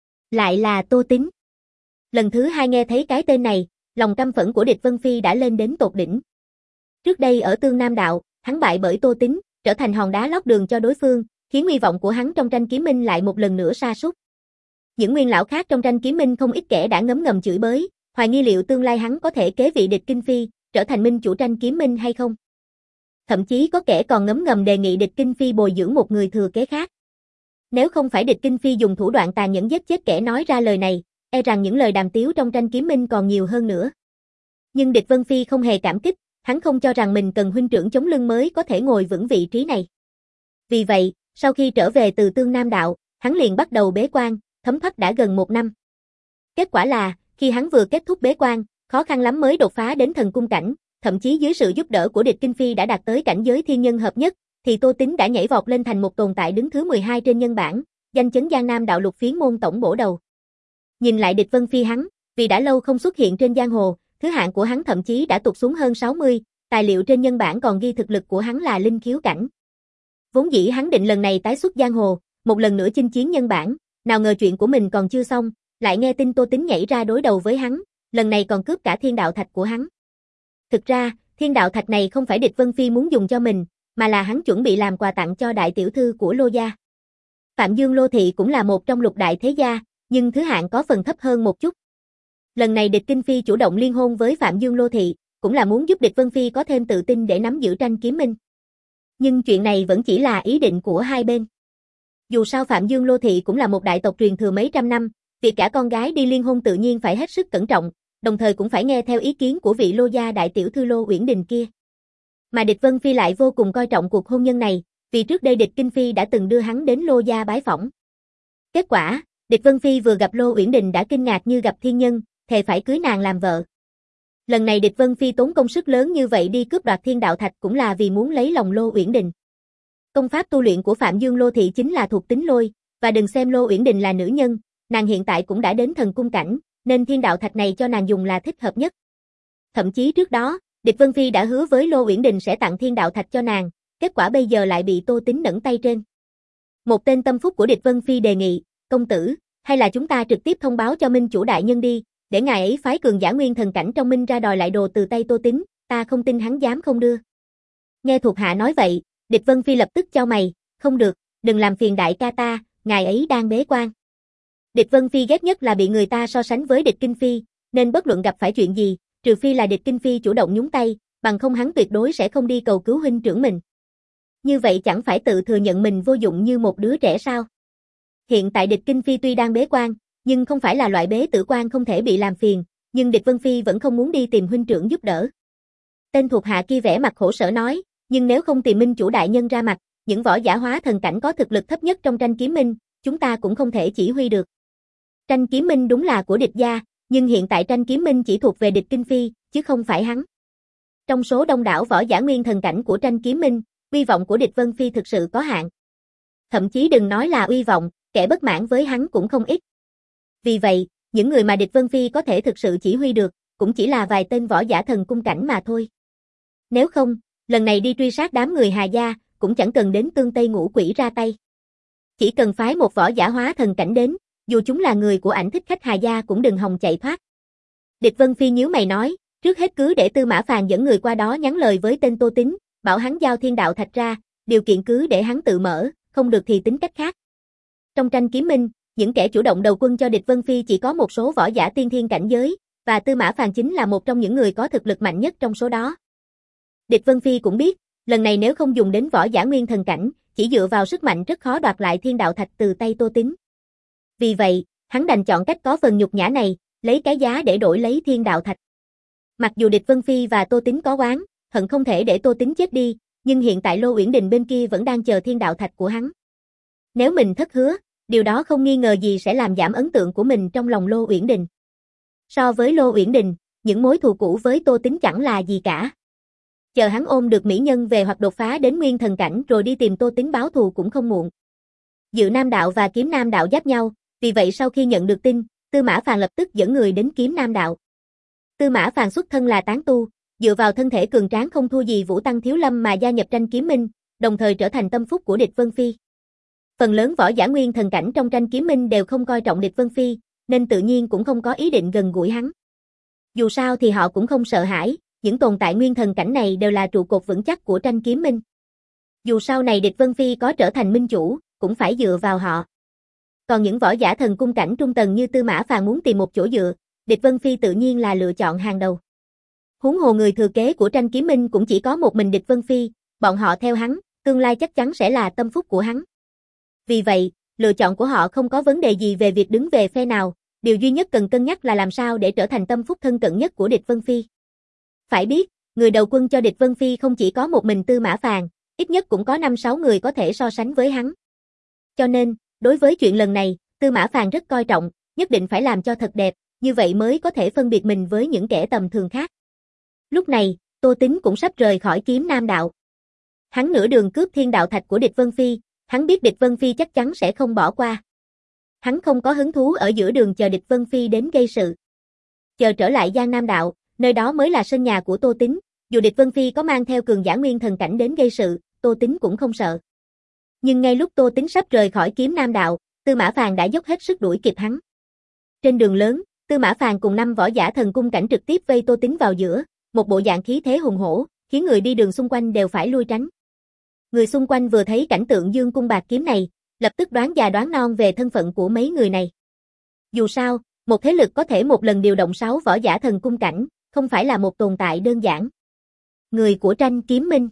Lại là Tô Tín. Lần thứ hai nghe thấy cái tên này, lòng căm phẫn của Địch Vân Phi đã lên đến tột đỉnh. Trước đây ở Tương Nam Đạo, hắn bại bởi Tô Tín, trở thành hòn đá lót đường cho đối phương, khiến hy vọng của hắn trong Tranh Kiếm Minh lại một lần nữa sa sút. Những nguyên lão khác trong Tranh Kiếm Minh không ít kẻ đã ngấm ngầm chửi bới, hoài nghi liệu tương lai hắn có thể kế vị Địch Kinh Phi, trở thành minh chủ Tranh Kiếm Minh hay không. Thậm chí có kẻ còn ngấm ngầm đề nghị Địch Kinh Phi bồi dưỡng một người thừa kế khác. Nếu không phải Địch Kinh Phi dùng thủ đoạn tàn nhẫn giết chết kẻ nói ra lời này, e rằng những lời đàm tiếu trong Tranh Kiếm Minh còn nhiều hơn nữa. Nhưng Địch Vân Phi không hề cảm kích, hắn không cho rằng mình cần huynh trưởng chống lưng mới có thể ngồi vững vị trí này. Vì vậy, sau khi trở về từ Tương Nam Đạo, hắn liền bắt đầu bế quan, thấm thoát đã gần một năm. Kết quả là, khi hắn vừa kết thúc bế quan, khó khăn lắm mới đột phá đến thần cung cảnh, thậm chí dưới sự giúp đỡ của Địch Kinh Phi đã đạt tới cảnh giới thiên nhân hợp nhất, thì Tô Tín đã nhảy vọt lên thành một tồn tại đứng thứ mười hai trên nhân bảng, danh chấn Giang Nam Đạo Lục Phiến môn tổng bổ đầu. Nhìn lại Địch Vân Phi hắn, vì đã lâu không xuất hiện trên giang hồ, thứ hạng của hắn thậm chí đã tụt xuống hơn sáu mươi, tài liệu trên nhân bảng còn ghi thực lực của hắn là linh khiếu cảnh. Vốn dĩ hắn định lần này tái xuất giang hồ, một lần nữa chinh chiến nhân bảng, nào ngờ chuyện của mình còn chưa xong, lại nghe tin Tô Tín nhảy ra đối đầu với hắn, lần này còn cướp cả thiên đạo thạch của hắn. Thực ra, thiên đạo thạch này không phải Địch Vân Phi muốn dùng cho mình, mà là hắn chuẩn bị làm quà tặng cho đại tiểu thư của Lô gia. Phạm Dương Lô Thị cũng là một trong lục đại thế gia, nhưng thứ hạng có phần thấp hơn một chút. Lần này Địch Kinh Phi chủ động liên hôn với Phạm Dương Lô Thị, cũng là muốn giúp Địch Vân Phi có thêm tự tin để nắm giữ Tranh Kiếm Minh. Nhưng chuyện này vẫn chỉ là ý định của hai bên. Dù sao Phạm Dương Lô Thị cũng là một đại tộc truyền thừa mấy trăm năm, việc cả con gái đi liên hôn tự nhiên phải hết sức cẩn trọng, đồng thời cũng phải nghe theo ý kiến của vị Lô gia đại tiểu thư Lô Uyển Đình kia. Mà Địch Vân Phi lại vô cùng coi trọng cuộc hôn nhân này, vì trước đây Địch Kinh Phi đã từng đưa hắn đến Lô gia bái phỏng. Kết quả, Địch Vân Phi vừa gặp Lô Uyển Đình đã kinh ngạc như gặp thiên nhân, thề phải cưới nàng làm vợ. Lần này Địch Vân Phi tốn công sức lớn như vậy đi cướp đoạt thiên đạo thạch cũng là vì muốn lấy lòng Lô Uyển Đình. Công pháp tu luyện của Phạm Dương Lô Thị chính là thuộc tính lôi, và đừng xem Lô Uyển Đình là nữ nhân, nàng hiện tại cũng đã đến thần cung cảnh, nên thiên đạo thạch này cho nàng dùng là thích hợp nhất. Thậm chí trước đó, Địch Vân Phi đã hứa với Lô Uyển Đình sẽ tặng thiên đạo thạch cho nàng, kết quả bây giờ lại bị Tô Tín nẫng tay trên. Một tên tâm phúc của Địch Vân Phi đề nghị, công tử, hay là chúng ta trực tiếp thông báo cho Minh chủ đại nhân đi, để ngài ấy phái cường giả nguyên thần cảnh trong Minh ra đòi lại đồ từ tay Tô Tín, ta không tin hắn dám không đưa. Nghe thuộc hạ nói vậy, Địch Vân Phi lập tức chau mày, không được, đừng làm phiền đại ca ta, ngài ấy đang bế quan. Địch Vân Phi ghét nhất là bị người ta so sánh với Địch Kinh Phi, nên bất luận gặp phải chuyện gì, trừ phi là Địch Kinh Phi chủ động nhúng tay, bằng không hắn tuyệt đối sẽ không đi cầu cứu huynh trưởng mình. Như vậy chẳng phải tự thừa nhận mình vô dụng như một đứa trẻ sao? Hiện tại Địch Kinh Phi tuy đang bế quan, nhưng không phải là loại bế tử quan không thể bị làm phiền, nhưng Địch Vân Phi vẫn không muốn đi tìm huynh trưởng giúp đỡ. Tên thuộc hạ kia vẻ mặt khổ sở nói, nhưng nếu không tìm Minh chủ đại nhân ra mặt, những võ giả hóa thần cảnh có thực lực thấp nhất trong Tranh Kiếm Minh, chúng ta cũng không thể chỉ huy được. Tranh Kiếm Minh đúng là của địch gia, nhưng hiện tại Tranh Kiếm Minh chỉ thuộc về Địch Kinh Phi, chứ không phải hắn. Trong số đông đảo võ giả nguyên thần cảnh của Tranh Kiếm Minh, uy vọng của Địch Vân Phi thực sự có hạn. Thậm chí đừng nói là uy vọng, kẻ bất mãn với hắn cũng không ít. Vì vậy, những người mà Địch Vân Phi có thể thực sự chỉ huy được, cũng chỉ là vài tên võ giả thần cung cảnh mà thôi. Nếu không, lần này đi truy sát đám người Hà gia, cũng chẳng cần đến Tương Tây Ngũ Quỷ ra tay. Chỉ cần phái một võ giả hóa thần cảnh đến, dù chúng là người của Ảnh Thích Khách Hà gia cũng đừng hòng chạy thoát. Địch Vân Phi nhíu mày nói, trước hết cứ để Tư Mã Phàn dẫn người qua đó nhắn lời với tên Tô Tín, bảo hắn giao thiên đạo thạch ra, điều kiện cứ để hắn tự mở, không được thì tính cách khác. Trong Tranh Kiếm Minh, những kẻ chủ động đầu quân cho Địch Vân Phi chỉ có một số võ giả tiên thiên cảnh giới, và Tư Mã Phàn chính là một trong những người có thực lực mạnh nhất trong số đó. Địch Vân Phi cũng biết, lần này nếu không dùng đến võ giả nguyên thần cảnh, chỉ dựa vào sức mạnh rất khó đoạt lại thiên đạo thạch từ tay Tô Tín. Vì vậy, hắn đành chọn cách có phần nhục nhã này, lấy cái giá để đổi lấy thiên đạo thạch. Mặc dù Địch Vân Phi và Tô Tín có oán, hận không thể để Tô Tín chết đi, nhưng hiện tại Lô Uyển Đình bên kia vẫn đang chờ thiên đạo thạch của hắn. Nếu mình thất hứa, điều đó không nghi ngờ gì sẽ làm giảm ấn tượng của mình trong lòng Lô Uyển Đình. So với Lô Uyển Đình, những mối thù cũ với Tô Tín chẳng là gì cả. Chờ hắn ôm được mỹ nhân về hoặc đột phá đến nguyên thần cảnh rồi đi tìm Tô Tín báo thù cũng không muộn. Dự Nam Đạo và Kiếm Nam Đạo giáp nhau, vì vậy sau khi nhận được tin, Tư Mã Phàn lập tức dẫn người đến Kiếm Nam Đạo. Tư Mã Phàn xuất thân là tán tu, dựa vào thân thể cường tráng không thua gì Vũ Tăng Thiếu Lâm mà gia nhập tranh kiếm minh, đồng thời trở thành tâm phúc của địch Vân Phi. Phần lớn võ giả nguyên thần cảnh trong tranh kiếm minh đều không coi trọng địch Vân Phi, nên tự nhiên cũng không có ý định gần gũi hắn. Dù sao thì họ cũng không sợ hãi, những tồn tại nguyên thần cảnh này đều là trụ cột vững chắc của tranh kiếm minh. Dù sau này địch Vân Phi có trở thành minh chủ, cũng phải dựa vào họ. Còn những võ giả thần cung cảnh trung tầng như Tư Mã Phàn muốn tìm một chỗ dựa, địch Vân Phi tự nhiên là lựa chọn hàng đầu. Huống hồ người thừa kế của tranh kiếm minh cũng chỉ có một mình địch Vân Phi, bọn họ theo hắn, tương lai chắc chắn sẽ là tâm phúc của hắn. Vì vậy, lựa chọn của họ không có vấn đề gì về việc đứng về phe nào, điều duy nhất cần cân nhắc là làm sao để trở thành tâm phúc thân cận nhất của địch Vân Phi. Phải biết, người đầu quân cho địch Vân Phi không chỉ có một mình Tư Mã Phàn, ít nhất cũng có năm sáu người có thể so sánh với hắn. Cho nên, đối với chuyện lần này, Tư Mã Phàn rất coi trọng, nhất định phải làm cho thật đẹp, như vậy mới có thể phân biệt mình với những kẻ tầm thường khác. Lúc này, Tô Tín cũng sắp rời khỏi Kiếm Nam đạo. Hắn nửa đường cướp thiên đạo thạch của địch Vân Phi, hắn biết địch Vân Phi chắc chắn sẽ không bỏ qua. Hắn không có hứng thú ở giữa đường chờ địch Vân Phi đến gây sự. Chờ trở lại Giang Nam đạo, nơi đó mới là sân nhà của Tô Tín, dù địch Vân Phi có mang theo cường giả nguyên thần cảnh đến gây sự, Tô Tín cũng không sợ. Nhưng ngay lúc Tô Tín sắp rời khỏi Kiếm Nam đạo, Tư Mã Phàn đã dốc hết sức đuổi kịp hắn. Trên đường lớn, Tư Mã Phàn cùng năm võ giả thần cung cảnh trực tiếp vây Tô Tín vào giữa, một bộ dạng khí thế hùng hổ, khiến người đi đường xung quanh đều phải lui tránh. Người xung quanh vừa thấy cảnh tượng dương cung bạc kiếm này, lập tức đoán già đoán non về thân phận của mấy người này. Dù sao, một thế lực có thể một lần điều động sáu võ giả thần cung cảnh, không phải là một tồn tại đơn giản. Người của tranh kiếm minh.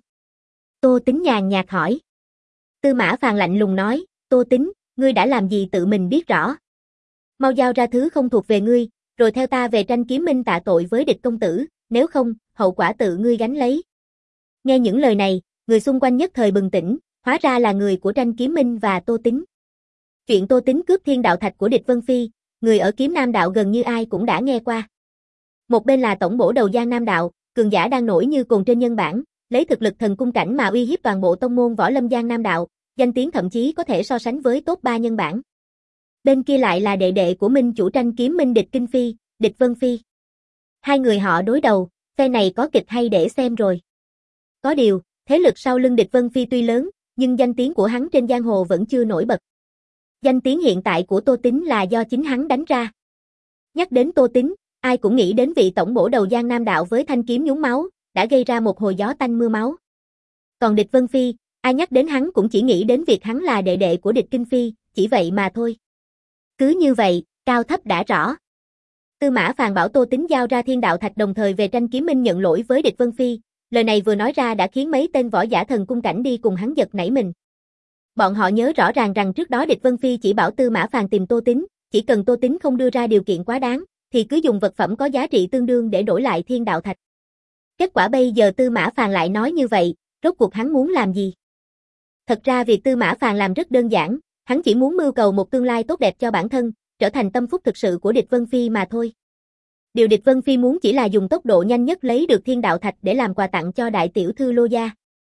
Tô Tín nhàn nhạt hỏi. Tư Mã Phàn lạnh lùng nói, Tô Tín, ngươi đã làm gì tự mình biết rõ. Mau giao ra thứ không thuộc về ngươi, rồi theo ta về tranh kiếm minh tạ tội với địch công tử, nếu không, hậu quả tự ngươi gánh lấy. Nghe những lời này, người xung quanh nhất thời bừng tỉnh, hóa ra là người của tranh kiếm minh và Tô Tín. Chuyện Tô Tín cướp thiên đạo thạch của địch Vân Phi, người ở Kiếm Nam đạo gần như ai cũng đã nghe qua. Một bên là tổng bổ đầu Giang Nam đạo, cường giả đang nổi như cồn trên nhân bản, lấy thực lực thần cung cảnh mà uy hiếp toàn bộ tông môn võ lâm Giang Nam đạo, danh tiếng thậm chí có thể so sánh với top ba nhân bản. Bên kia lại là đệ đệ của minh chủ tranh kiếm minh địch Kinh Phi, địch Vân Phi. Hai người họ đối đầu, phe này có kịch hay để xem rồi. Có điều, thế lực sau lưng địch Vân Phi tuy lớn, nhưng danh tiếng của hắn trên giang hồ vẫn chưa nổi bật. Danh tiếng hiện tại của Tô Tín là do chính hắn đánh ra. Nhắc đến Tô Tín, ai cũng nghĩ đến vị tổng bổ đầu Giang Nam đạo với thanh kiếm nhúng máu, đã gây ra một hồi gió tanh mưa máu. Còn địch Vân Phi, ai nhắc đến hắn cũng chỉ nghĩ đến việc hắn là đệ đệ của địch Kinh Phi, chỉ vậy mà thôi. Cứ như vậy, cao thấp đã rõ. Tư Mã Phàn bảo Tô Tín giao ra thiên đạo thạch đồng thời về tranh kiếm minh nhận lỗi với địch Vân Phi, lời này vừa nói ra đã khiến mấy tên võ giả thần cung cảnh đi cùng hắn giật nảy mình. Bọn họ nhớ rõ ràng rằng trước đó địch Vân Phi chỉ bảo Tư Mã Phàn tìm Tô Tín, chỉ cần Tô Tín không đưa ra điều kiện quá đáng, thì cứ dùng vật phẩm có giá trị tương đương để đổi lại thiên đạo thạch. Kết quả bây giờ Tư Mã Phàn lại nói như vậy, rốt cuộc hắn muốn làm gì? Thật ra việc Tư Mã Phàn làm rất đơn giản, hắn chỉ muốn mưu cầu một tương lai tốt đẹp cho bản thân, trở thành tâm phúc thực sự của địch Vân Phi mà thôi. Điều địch Vân Phi muốn chỉ là dùng tốc độ nhanh nhất lấy được thiên đạo thạch để làm quà tặng cho đại tiểu thư Lô gia.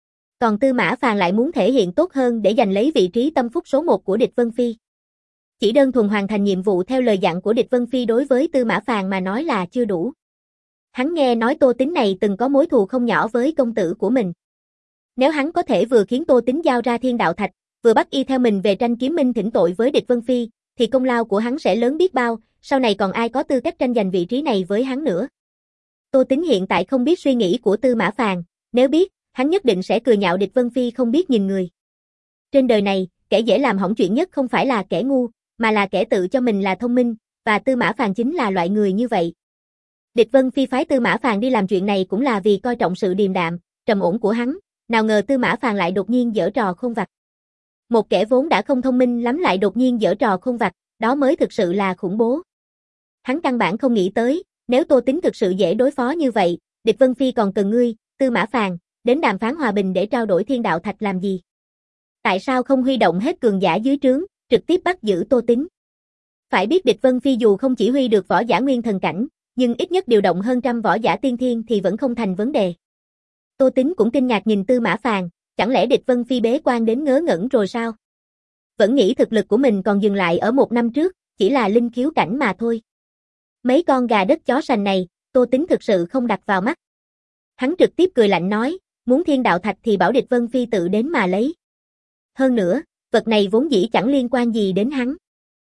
Còn Tư Mã Phàn lại muốn thể hiện tốt hơn để giành lấy vị trí tâm phúc số một của địch Vân Phi. Chỉ đơn thuần hoàn thành nhiệm vụ theo lời dặn của địch Vân Phi đối với Tư Mã Phàn mà nói là chưa đủ. Hắn nghe nói Tô Tín này từng có mối thù không nhỏ với công tử của mình. Nếu hắn có thể vừa khiến Tô Tín giao ra thiên đạo thạch, vừa bắt y theo mình về tranh kiếm minh thỉnh tội với địch Vân Phi, thì công lao của hắn sẽ lớn biết bao, sau này còn ai có tư cách tranh giành vị trí này với hắn nữa. Tô Tín hiện tại không biết suy nghĩ của Tư Mã Phàn, nếu biết, hắn nhất định sẽ cười nhạo địch Vân Phi không biết nhìn người. Trên đời này, kẻ dễ làm hỏng chuyện nhất không phải là kẻ ngu, mà là kẻ tự cho mình là thông minh, và Tư Mã Phàn chính là loại người như vậy. Địch Vân Phi phái Tư Mã Phàn đi làm chuyện này cũng là vì coi trọng sự điềm đạm, trầm ổn của hắn, nào ngờ Tư Mã Phàn lại đột nhiên giở trò khôn vặt. Một kẻ vốn đã không thông minh lắm lại đột nhiên giở trò khôn vặt, đó mới thực sự là khủng bố. Hắn căn bản không nghĩ tới, nếu Tô Tín thực sự dễ đối phó như vậy, địch Vân Phi còn cần ngươi, Tư Mã Phàn, đến đàm phán hòa bình để trao đổi thiên đạo thạch làm gì? Tại sao không huy động hết cường giả dưới trướng, trực tiếp bắt giữ Tô Tín? Phải biết địch Vân Phi dù không chỉ huy được võ giả nguyên thần cảnh, nhưng ít nhất điều động hơn trăm võ giả tiên thiên thì vẫn không thành vấn đề. Tô Tín cũng kinh ngạc nhìn Tư Mã Phàn, chẳng lẽ địch Vân Phi bế quan đến ngớ ngẩn rồi sao? Vẫn nghĩ thực lực của mình còn dừng lại ở một năm trước, chỉ là linh khiếu cảnh mà thôi. Mấy con gà đất chó sành này, Tô Tính thực sự không đặt vào mắt. Hắn trực tiếp cười lạnh nói, muốn thiên đạo thạch thì bảo địch Vân Phi tự đến mà lấy. Hơn nữa, vật này vốn dĩ chẳng liên quan gì đến hắn.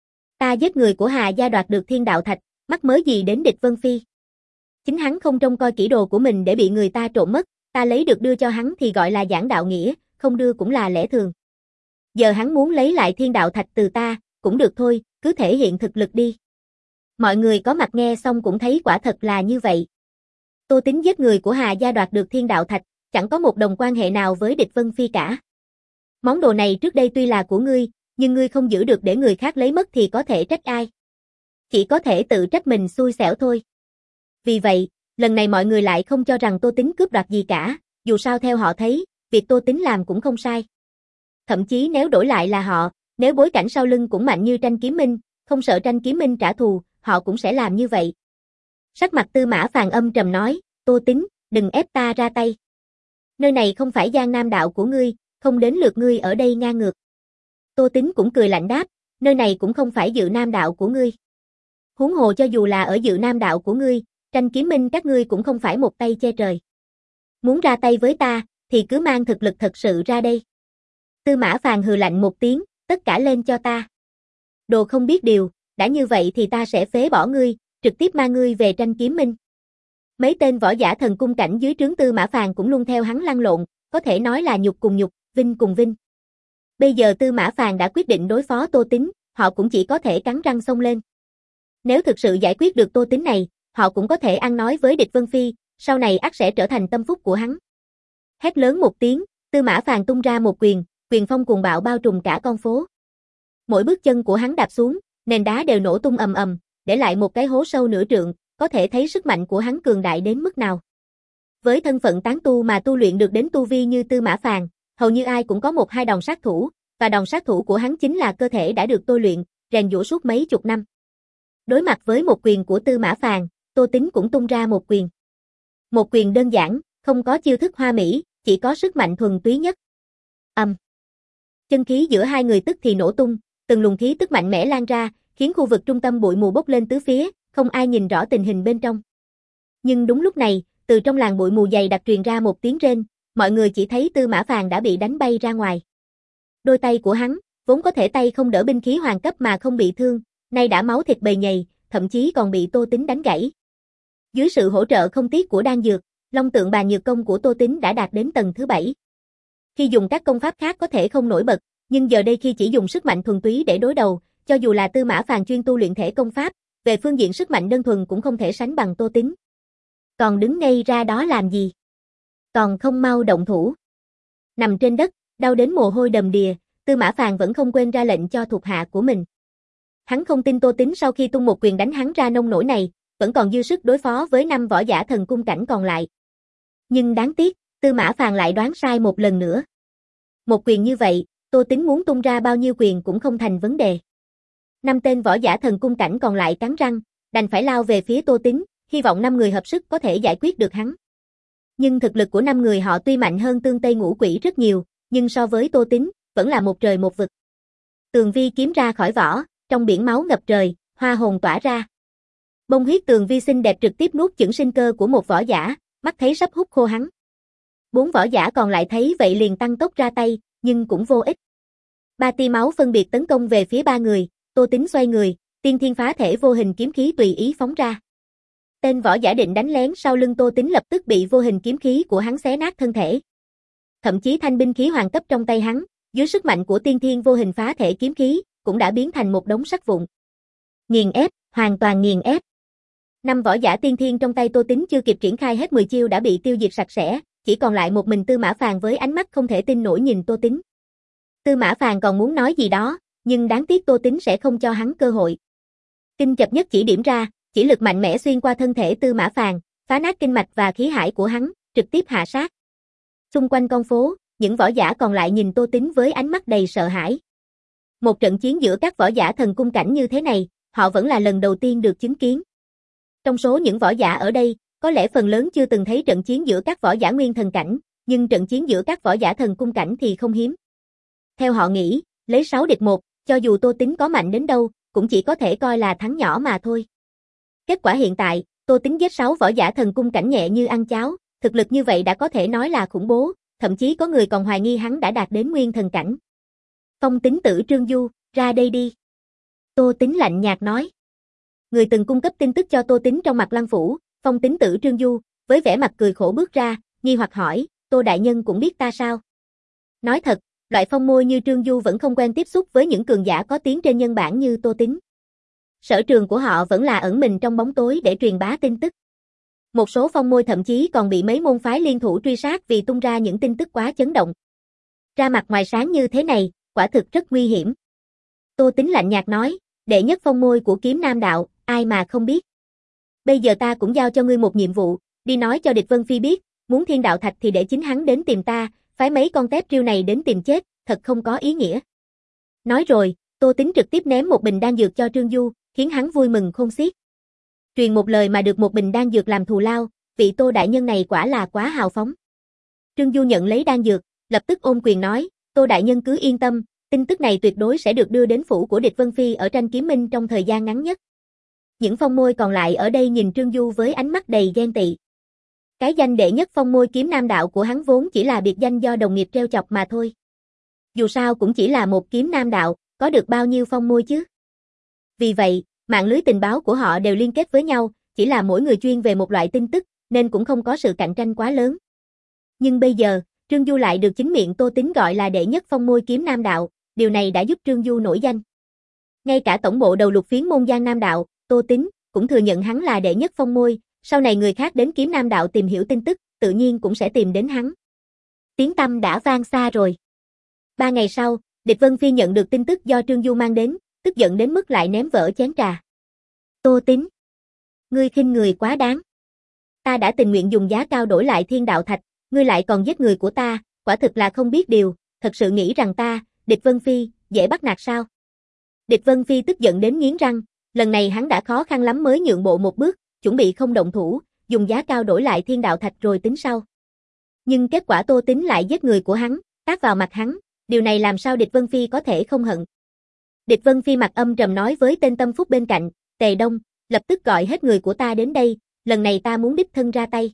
Ta giết người của Hà gia đoạt được thiên đạo thạch, mắc mớ gì đến địch Vân Phi. Chính hắn không trông coi kỹ đồ của mình để bị người ta trộm mất, ta lấy được đưa cho hắn thì gọi là giảng đạo nghĩa, không đưa cũng là lẽ thường. Giờ hắn muốn lấy lại thiên đạo thạch từ ta, cũng được thôi, cứ thể hiện thực lực đi. Mọi người có mặt nghe xong cũng thấy quả thật là như vậy. Tô Tính giết người của Hà gia đoạt được thiên đạo thạch, chẳng có một đồng quan hệ nào với địch Vân Phi cả. Món đồ này trước đây tuy là của ngươi, nhưng ngươi không giữ được để người khác lấy mất thì có thể trách ai? Chỉ có thể tự trách mình xui xẻo thôi. Vì vậy, lần này mọi người lại không cho rằng Tô Tính cướp đoạt gì cả, dù sao theo họ thấy, việc Tô Tính làm cũng không sai. Thậm chí nếu đổi lại là họ, nếu bối cảnh sau lưng cũng mạnh như Tranh Kiếm Minh, không sợ Tranh Kiếm Minh trả thù, họ cũng sẽ làm như vậy. Sắc mặt Tư Mã Phàn âm trầm nói, Tô Tính, đừng ép ta ra tay. Nơi này không phải Giang Nam đạo của ngươi, không đến lượt ngươi ở đây ngang ngược. Tô Tính cũng cười lạnh đáp, nơi này cũng không phải Dự Nam đạo của ngươi. Huống hồ cho dù là ở Dự Nam đạo của ngươi, Tranh Kiếm Minh các ngươi cũng không phải một tay che trời. Muốn ra tay với ta, thì cứ mang thực lực thật sự ra đây. Tư Mã Phàn hừ lạnh một tiếng, tất cả lên cho ta. Đồ không biết điều, đã như vậy thì ta sẽ phế bỏ ngươi, trực tiếp mang ngươi về Tranh Kiếm Minh. Mấy tên võ giả thần cung cảnh dưới trướng Tư Mã Phàn cũng luôn theo hắn lăn lộn, có thể nói là nhục cùng nhục, vinh cùng vinh. Bây giờ Tư Mã Phàn đã quyết định đối phó Tô Tính, họ cũng chỉ có thể cắn răng xông lên. Nếu thực sự giải quyết được Tô Tính này, họ cũng có thể ăn nói với địch Vân Phi, sau này ắt sẽ trở thành tâm phúc của hắn. Hét lớn một tiếng, Tư Mã Phàn tung ra một quyền, quyền phong cuồng bạo bao trùm cả con phố. Mỗi bước chân của hắn đạp xuống, nền đá đều nổ tung ầm ầm, để lại một cái hố sâu nửa trượng, có thể thấy sức mạnh của hắn cường đại đến mức nào. Với thân phận tán tu mà tu luyện được đến tu vi như Tư Mã Phàn, hầu như ai cũng có một hai đòn sát thủ, và đòn sát thủ của hắn chính là cơ thể đã được tôi luyện, rèn giũa suốt mấy chục năm. Đối mặt với một quyền của Tư Mã Phàn, Tô Tính cũng tung ra một quyền. Một quyền đơn giản, không có chiêu thức hoa mỹ, chỉ có sức mạnh thuần túy nhất. Âm. Chân khí giữa hai người tức thì nổ tung, từng luồng khí tức mạnh mẽ lan ra, khiến khu vực trung tâm bụi mù bốc lên tứ phía, không ai nhìn rõ tình hình bên trong. Nhưng đúng lúc này, từ trong làn bụi mù dày đặc truyền ra một tiếng rên, mọi người chỉ thấy Tư Mã Phàn đã bị đánh bay ra ngoài. Đôi tay của hắn, vốn có thể tay không đỡ binh khí hoàng cấp mà không bị thương, nay đã máu thịt bầy nhầy, thậm chí còn bị Tô Tính đánh gãy. Dưới sự hỗ trợ không tiếc của đan dược, Long Tượng Bàn Nhược Công của Tô Tính đã đạt đến tầng thứ bảy. Khi dùng các công pháp khác có thể không nổi bật, nhưng giờ đây khi chỉ dùng sức mạnh thuần túy để đối đầu, cho dù là Tư Mã Phàn chuyên tu luyện thể công pháp, về phương diện sức mạnh đơn thuần cũng không thể sánh bằng Tô Tính. Còn đứng ngây ra đó làm gì? Còn không mau động thủ. Nằm trên đất, đau đến mồ hôi đầm đìa, Tư Mã Phàn vẫn không quên ra lệnh cho thuộc hạ của mình. Hắn không tin Tô Tính sau khi tung một quyền đánh hắn ra nông nổi này, vẫn còn dư sức đối phó với năm võ giả thần cung cảnh còn lại. Nhưng đáng tiếc, Tư Mã Phàn lại đoán sai một lần nữa. Một quyền như vậy, Tô Tính muốn tung ra bao nhiêu quyền cũng không thành vấn đề. Năm tên võ giả thần cung cảnh còn lại cắn răng, đành phải lao về phía Tô Tính, hy vọng năm người hợp sức có thể giải quyết được hắn. Nhưng thực lực của năm người họ tuy mạnh hơn Tương Tây Ngũ Quỷ rất nhiều, nhưng so với Tô Tính, vẫn là một trời một vực. Tường vi kiếm ra khỏi vỏ, trong biển máu ngập trời, hoa hồn tỏa ra. Bông huyết tường vi xinh đẹp trực tiếp nuốt chửng sinh cơ của một võ giả, mắt thấy sắp hút khô hắn. Bốn võ giả còn lại thấy vậy liền tăng tốc ra tay, nhưng cũng vô ích. Ba tia máu phân biệt tấn công về phía ba người, Tô Tính xoay người, tiên thiên phá thể vô hình kiếm khí tùy ý phóng ra. Tên võ giả định đánh lén sau lưng Tô Tính lập tức bị vô hình kiếm khí của hắn xé nát thân thể. Thậm chí thanh binh khí hoàng cấp trong tay hắn, dưới sức mạnh của tiên thiên vô hình phá thể kiếm khí, cũng đã biến thành một đống sắt vụn. Nghiền ép, hoàn toàn nghiền ép. Năm võ giả tiên thiên trong tay Tô Tính chưa kịp triển khai hết mười chiêu đã bị tiêu diệt sạch sẽ, chỉ còn lại một mình Tư Mã Phàn với ánh mắt không thể tin nổi nhìn Tô Tính. Tư Mã Phàn còn muốn nói gì đó, nhưng đáng tiếc Tô Tính sẽ không cho hắn cơ hội. Kinh chập nhất chỉ điểm ra, chỉ lực mạnh mẽ xuyên qua thân thể Tư Mã Phàn, phá nát kinh mạch và khí hải của hắn, trực tiếp hạ sát. Xung quanh con phố, những võ giả còn lại nhìn Tô Tính với ánh mắt đầy sợ hãi. Một trận chiến giữa các võ giả thần cung cảnh như thế này, họ vẫn là lần đầu tiên được chứng kiến. Trong số những võ giả ở đây, có lẽ phần lớn chưa từng thấy trận chiến giữa các võ giả nguyên thần cảnh, nhưng trận chiến giữa các võ giả thần cung cảnh thì không hiếm. Theo họ nghĩ, lấy sáu địch một, cho dù Tô Tính có mạnh đến đâu, cũng chỉ có thể coi là thắng nhỏ mà thôi. Kết quả hiện tại, Tô Tính giết sáu võ giả thần cung cảnh nhẹ như ăn cháo, thực lực như vậy đã có thể nói là khủng bố, thậm chí có người còn hoài nghi hắn đã đạt đến nguyên thần cảnh. Phong Tính Tử Trương Du, ra đây đi. Tô Tính lạnh nhạt nói. Người từng cung cấp tin tức cho Tô Tính trong Mặt Lăng Phủ, Phong Tính Tử Trương Du, với vẻ mặt cười khổ bước ra, nghi hoặc hỏi, Tô đại nhân cũng biết ta sao? Nói thật, loại phong môi như Trương Du vẫn không quen tiếp xúc với những cường giả có tiếng trên nhân bản như Tô Tính. Sở trường của họ vẫn là ẩn mình trong bóng tối để truyền bá tin tức. Một số phong môi thậm chí còn bị mấy môn phái liên thủ truy sát vì tung ra những tin tức quá chấn động. Ra mặt ngoài sáng như thế này, quả thực rất nguy hiểm. Tô Tính lạnh nhạt nói, đệ nhất phong môi của Kiếm Nam Đạo, ai mà không biết. Bây giờ ta cũng giao cho ngươi một nhiệm vụ, đi nói cho Địch Vân Phi biết, muốn thiên đạo thạch thì để chính hắn đến tìm ta, phái mấy con tép riêu này đến tìm chết, thật không có ý nghĩa. Nói rồi, Tô Tính trực tiếp ném một bình đan dược cho Trương Du, khiến hắn vui mừng khôn xiết. Truyền một lời mà được một bình đan dược làm thù lao, vị Tô đại nhân này quả là quá hào phóng. Trương Du nhận lấy đan dược, lập tức ôm quyền nói, Tô đại nhân cứ yên tâm, tin tức này tuyệt đối sẽ được đưa đến phủ của Địch Vân Phi ở Tranh Kiếm Minh trong thời gian ngắn nhất. Những phong môi còn lại ở đây nhìn Trương Du với ánh mắt đầy ghen tị. Cái danh đệ nhất phong môi Kiếm Nam Đạo của hắn vốn chỉ là biệt danh do đồng nghiệp treo chọc mà thôi. Dù sao cũng chỉ là một Kiếm Nam Đạo, có được bao nhiêu phong môi chứ? Vì vậy, mạng lưới tình báo của họ đều liên kết với nhau, chỉ là mỗi người chuyên về một loại tin tức, nên cũng không có sự cạnh tranh quá lớn. Nhưng bây giờ, Trương Du lại được chính miệng Tô Tính gọi là đệ nhất phong môi Kiếm Nam Đạo, điều này đã giúp Trương Du nổi danh. Ngay cả tổng bộ đầu lục phiến môn Giang Nam Đạo, Tô Tính, cũng thừa nhận hắn là đệ nhất phong môi, sau này người khác đến Kiếm Nam Đạo tìm hiểu tin tức, tự nhiên cũng sẽ tìm đến hắn. Tiếng tăm đã vang xa rồi. Ba ngày sau, Địch Vân Phi nhận được tin tức do Trương Du mang đến, tức giận đến mức lại ném vỡ chén trà. Tô Tính, ngươi khinh người quá đáng. Ta đã tình nguyện dùng giá cao đổi lại thiên đạo thạch, ngươi lại còn giết người của ta, quả thực là không biết điều, thật sự nghĩ rằng ta, Địch Vân Phi, dễ bắt nạt sao? Địch Vân Phi tức giận đến nghiến răng, lần này hắn đã khó khăn lắm mới nhượng bộ một bước, chuẩn bị không động thủ, dùng giá cao đổi lại thiên đạo thạch rồi tính sau. Nhưng kết quả Tô Tính lại giết người của hắn, tát vào mặt hắn, điều này làm sao Địch Vân Phi có thể không hận. Địch Vân Phi mặt âm trầm nói với tên tâm phúc bên cạnh, Tề Đông, lập tức gọi hết người của ta đến đây, lần này ta muốn đích thân ra tay.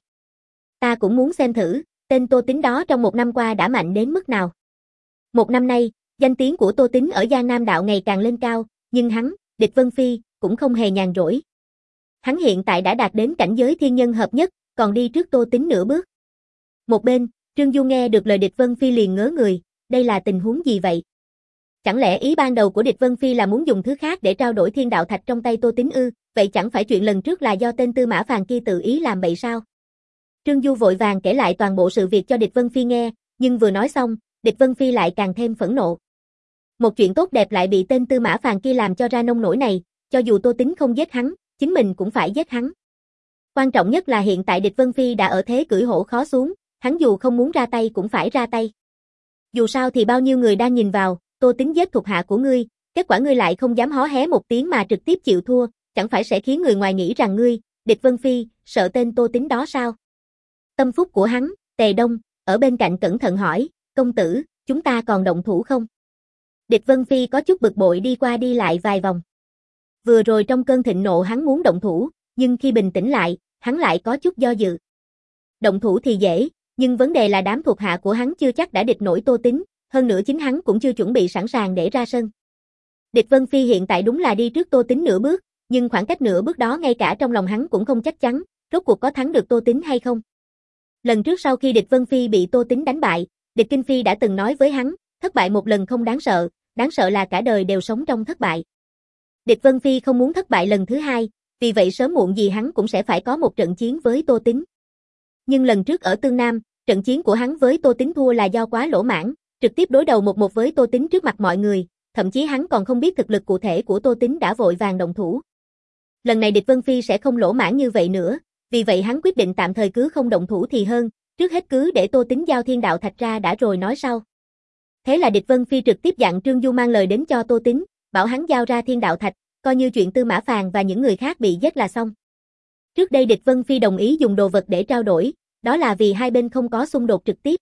Ta cũng muốn xem thử, tên Tô Tính đó trong một năm qua đã mạnh đến mức nào. Một năm nay, danh tiếng của Tô Tính ở Giang Nam Đạo ngày càng lên cao, nhưng hắn, Địch Vân Phi, cũng không hề nhàn rỗi. Hắn hiện tại đã đạt đến cảnh giới thiên nhân hợp nhất, còn đi trước Tô Tính nửa bước. Một bên, Trương Du nghe được lời Địch Vân Phi liền ngớ người, đây là tình huống gì vậy? Chẳng lẽ ý ban đầu của Địch Vân Phi là muốn dùng thứ khác để trao đổi thiên đạo thạch trong tay Tô Tính ư, vậy chẳng phải chuyện lần trước là do tên Tư Mã Phàn kia tự ý làm bậy sao? Trương Du vội vàng kể lại toàn bộ sự việc cho Địch Vân Phi nghe, nhưng vừa nói xong, Địch Vân Phi lại càng thêm phẫn nộ. Một chuyện tốt đẹp lại bị tên Tư Mã Phàn kia làm cho ra nông nổi này, cho dù Tô Tính không giết hắn, chính mình cũng phải giết hắn. Quan trọng nhất là hiện tại Địch Vân Phi đã ở thế cưỡi hổ khó xuống, hắn dù không muốn ra tay cũng phải ra tay. Dù sao thì bao nhiêu người đang nhìn vào, Tô Tính giết thuộc hạ của ngươi, kết quả ngươi lại không dám hó hé một tiếng mà trực tiếp chịu thua, chẳng phải sẽ khiến người ngoài nghĩ rằng ngươi, Địch Vân Phi, sợ tên Tô Tính đó sao? Tâm phúc của hắn, Tề Đông, ở bên cạnh cẩn thận hỏi, công tử, chúng ta còn động thủ không? Địch Vân Phi có chút bực bội đi qua đi lại vài vòng. Vừa rồi trong cơn thịnh nộ hắn muốn động thủ, nhưng khi bình tĩnh lại, hắn lại có chút do dự. Động thủ thì dễ, nhưng vấn đề là đám thuộc hạ của hắn chưa chắc đã địch nổi Tô Tính, hơn nữa chính hắn cũng chưa chuẩn bị sẵn sàng để ra sân. Địch Vân Phi hiện tại đúng là đi trước Tô Tính nửa bước, nhưng khoảng cách nửa bước đó ngay cả trong lòng hắn cũng không chắc chắn, rốt cuộc có thắng được Tô Tính hay không. Lần trước sau khi Địch Vân Phi bị Tô Tính đánh bại, Địch Kinh Phi đã từng nói với hắn, thất bại một lần không đáng sợ, đáng sợ là cả đời đều sống trong thất bại. Địch Vân Phi không muốn thất bại lần thứ hai, vì vậy sớm muộn gì hắn cũng sẽ phải có một trận chiến với Tô Tính. Nhưng lần trước ở Tương Nam, trận chiến của hắn với Tô Tính thua là do quá lỗ mãng, trực tiếp đối đầu một một với Tô Tính trước mặt mọi người, thậm chí hắn còn không biết thực lực cụ thể của Tô Tính đã vội vàng động thủ. Lần này Địch Vân Phi sẽ không lỗ mãng như vậy nữa, vì vậy hắn quyết định tạm thời cứ không động thủ thì hơn, trước hết cứ để Tô Tính giao thiên đạo thạch ra đã rồi nói sau. Thế là Địch Vân Phi trực tiếp dặn Trương Du mang lời đến cho Tô Tính, bảo hắn giao ra thiên đạo thạch, coi như chuyện Tư Mã Phàn và những người khác bị giết là xong. Trước đây Địch Vân Phi đồng ý dùng đồ vật để trao đổi, đó là vì hai bên không có xung đột trực tiếp.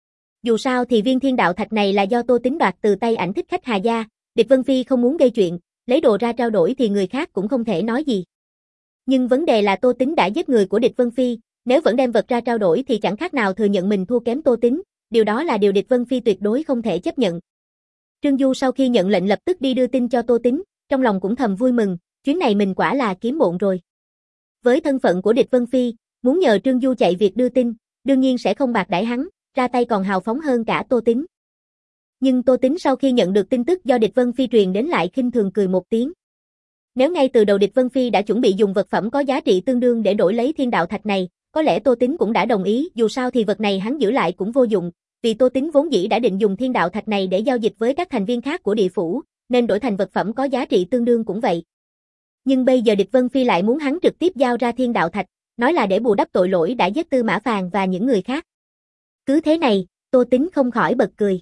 Dù sao thì viên thiên đạo thạch này là do Tô Tính đoạt từ tay Ảnh Thích Khách Hà gia, Địch Vân Phi không muốn gây chuyện, lấy đồ ra trao đổi thì người khác cũng không thể nói gì. Nhưng vấn đề là Tô Tính đã giết người của địch Vân Phi, nếu vẫn đem vật ra trao đổi thì chẳng khác nào thừa nhận mình thua kém Tô Tính, điều đó là điều địch Vân Phi tuyệt đối không thể chấp nhận. Trương Du sau khi nhận lệnh lập tức đi đưa tin cho Tô Tính, trong lòng cũng thầm vui mừng, chuyến này mình quả là kiếm bộn rồi. Với thân phận của địch Vân Phi, muốn nhờ Trương Du chạy việc đưa tin, đương nhiên sẽ không bạc đãi hắn, ra tay còn hào phóng hơn cả Tô Tính. Nhưng Tô Tính sau khi nhận được tin tức do địch Vân Phi truyền đến lại khinh thường cười một tiếng. Nếu ngay từ đầu địch Vân Phi đã chuẩn bị dùng vật phẩm có giá trị tương đương để đổi lấy thiên đạo thạch này, có lẽ Tô Tính cũng đã đồng ý, dù sao thì vật này hắn giữ lại cũng vô dụng, vì Tô Tính vốn dĩ đã định dùng thiên đạo thạch này để giao dịch với các thành viên khác của địa phủ, nên đổi thành vật phẩm có giá trị tương đương cũng vậy. Nhưng bây giờ địch Vân Phi lại muốn hắn trực tiếp giao ra thiên đạo thạch, nói là để bù đắp tội lỗi đã giết Tư Mã Phàn và những người khác. Cứ thế này, Tô Tính không khỏi bật cười.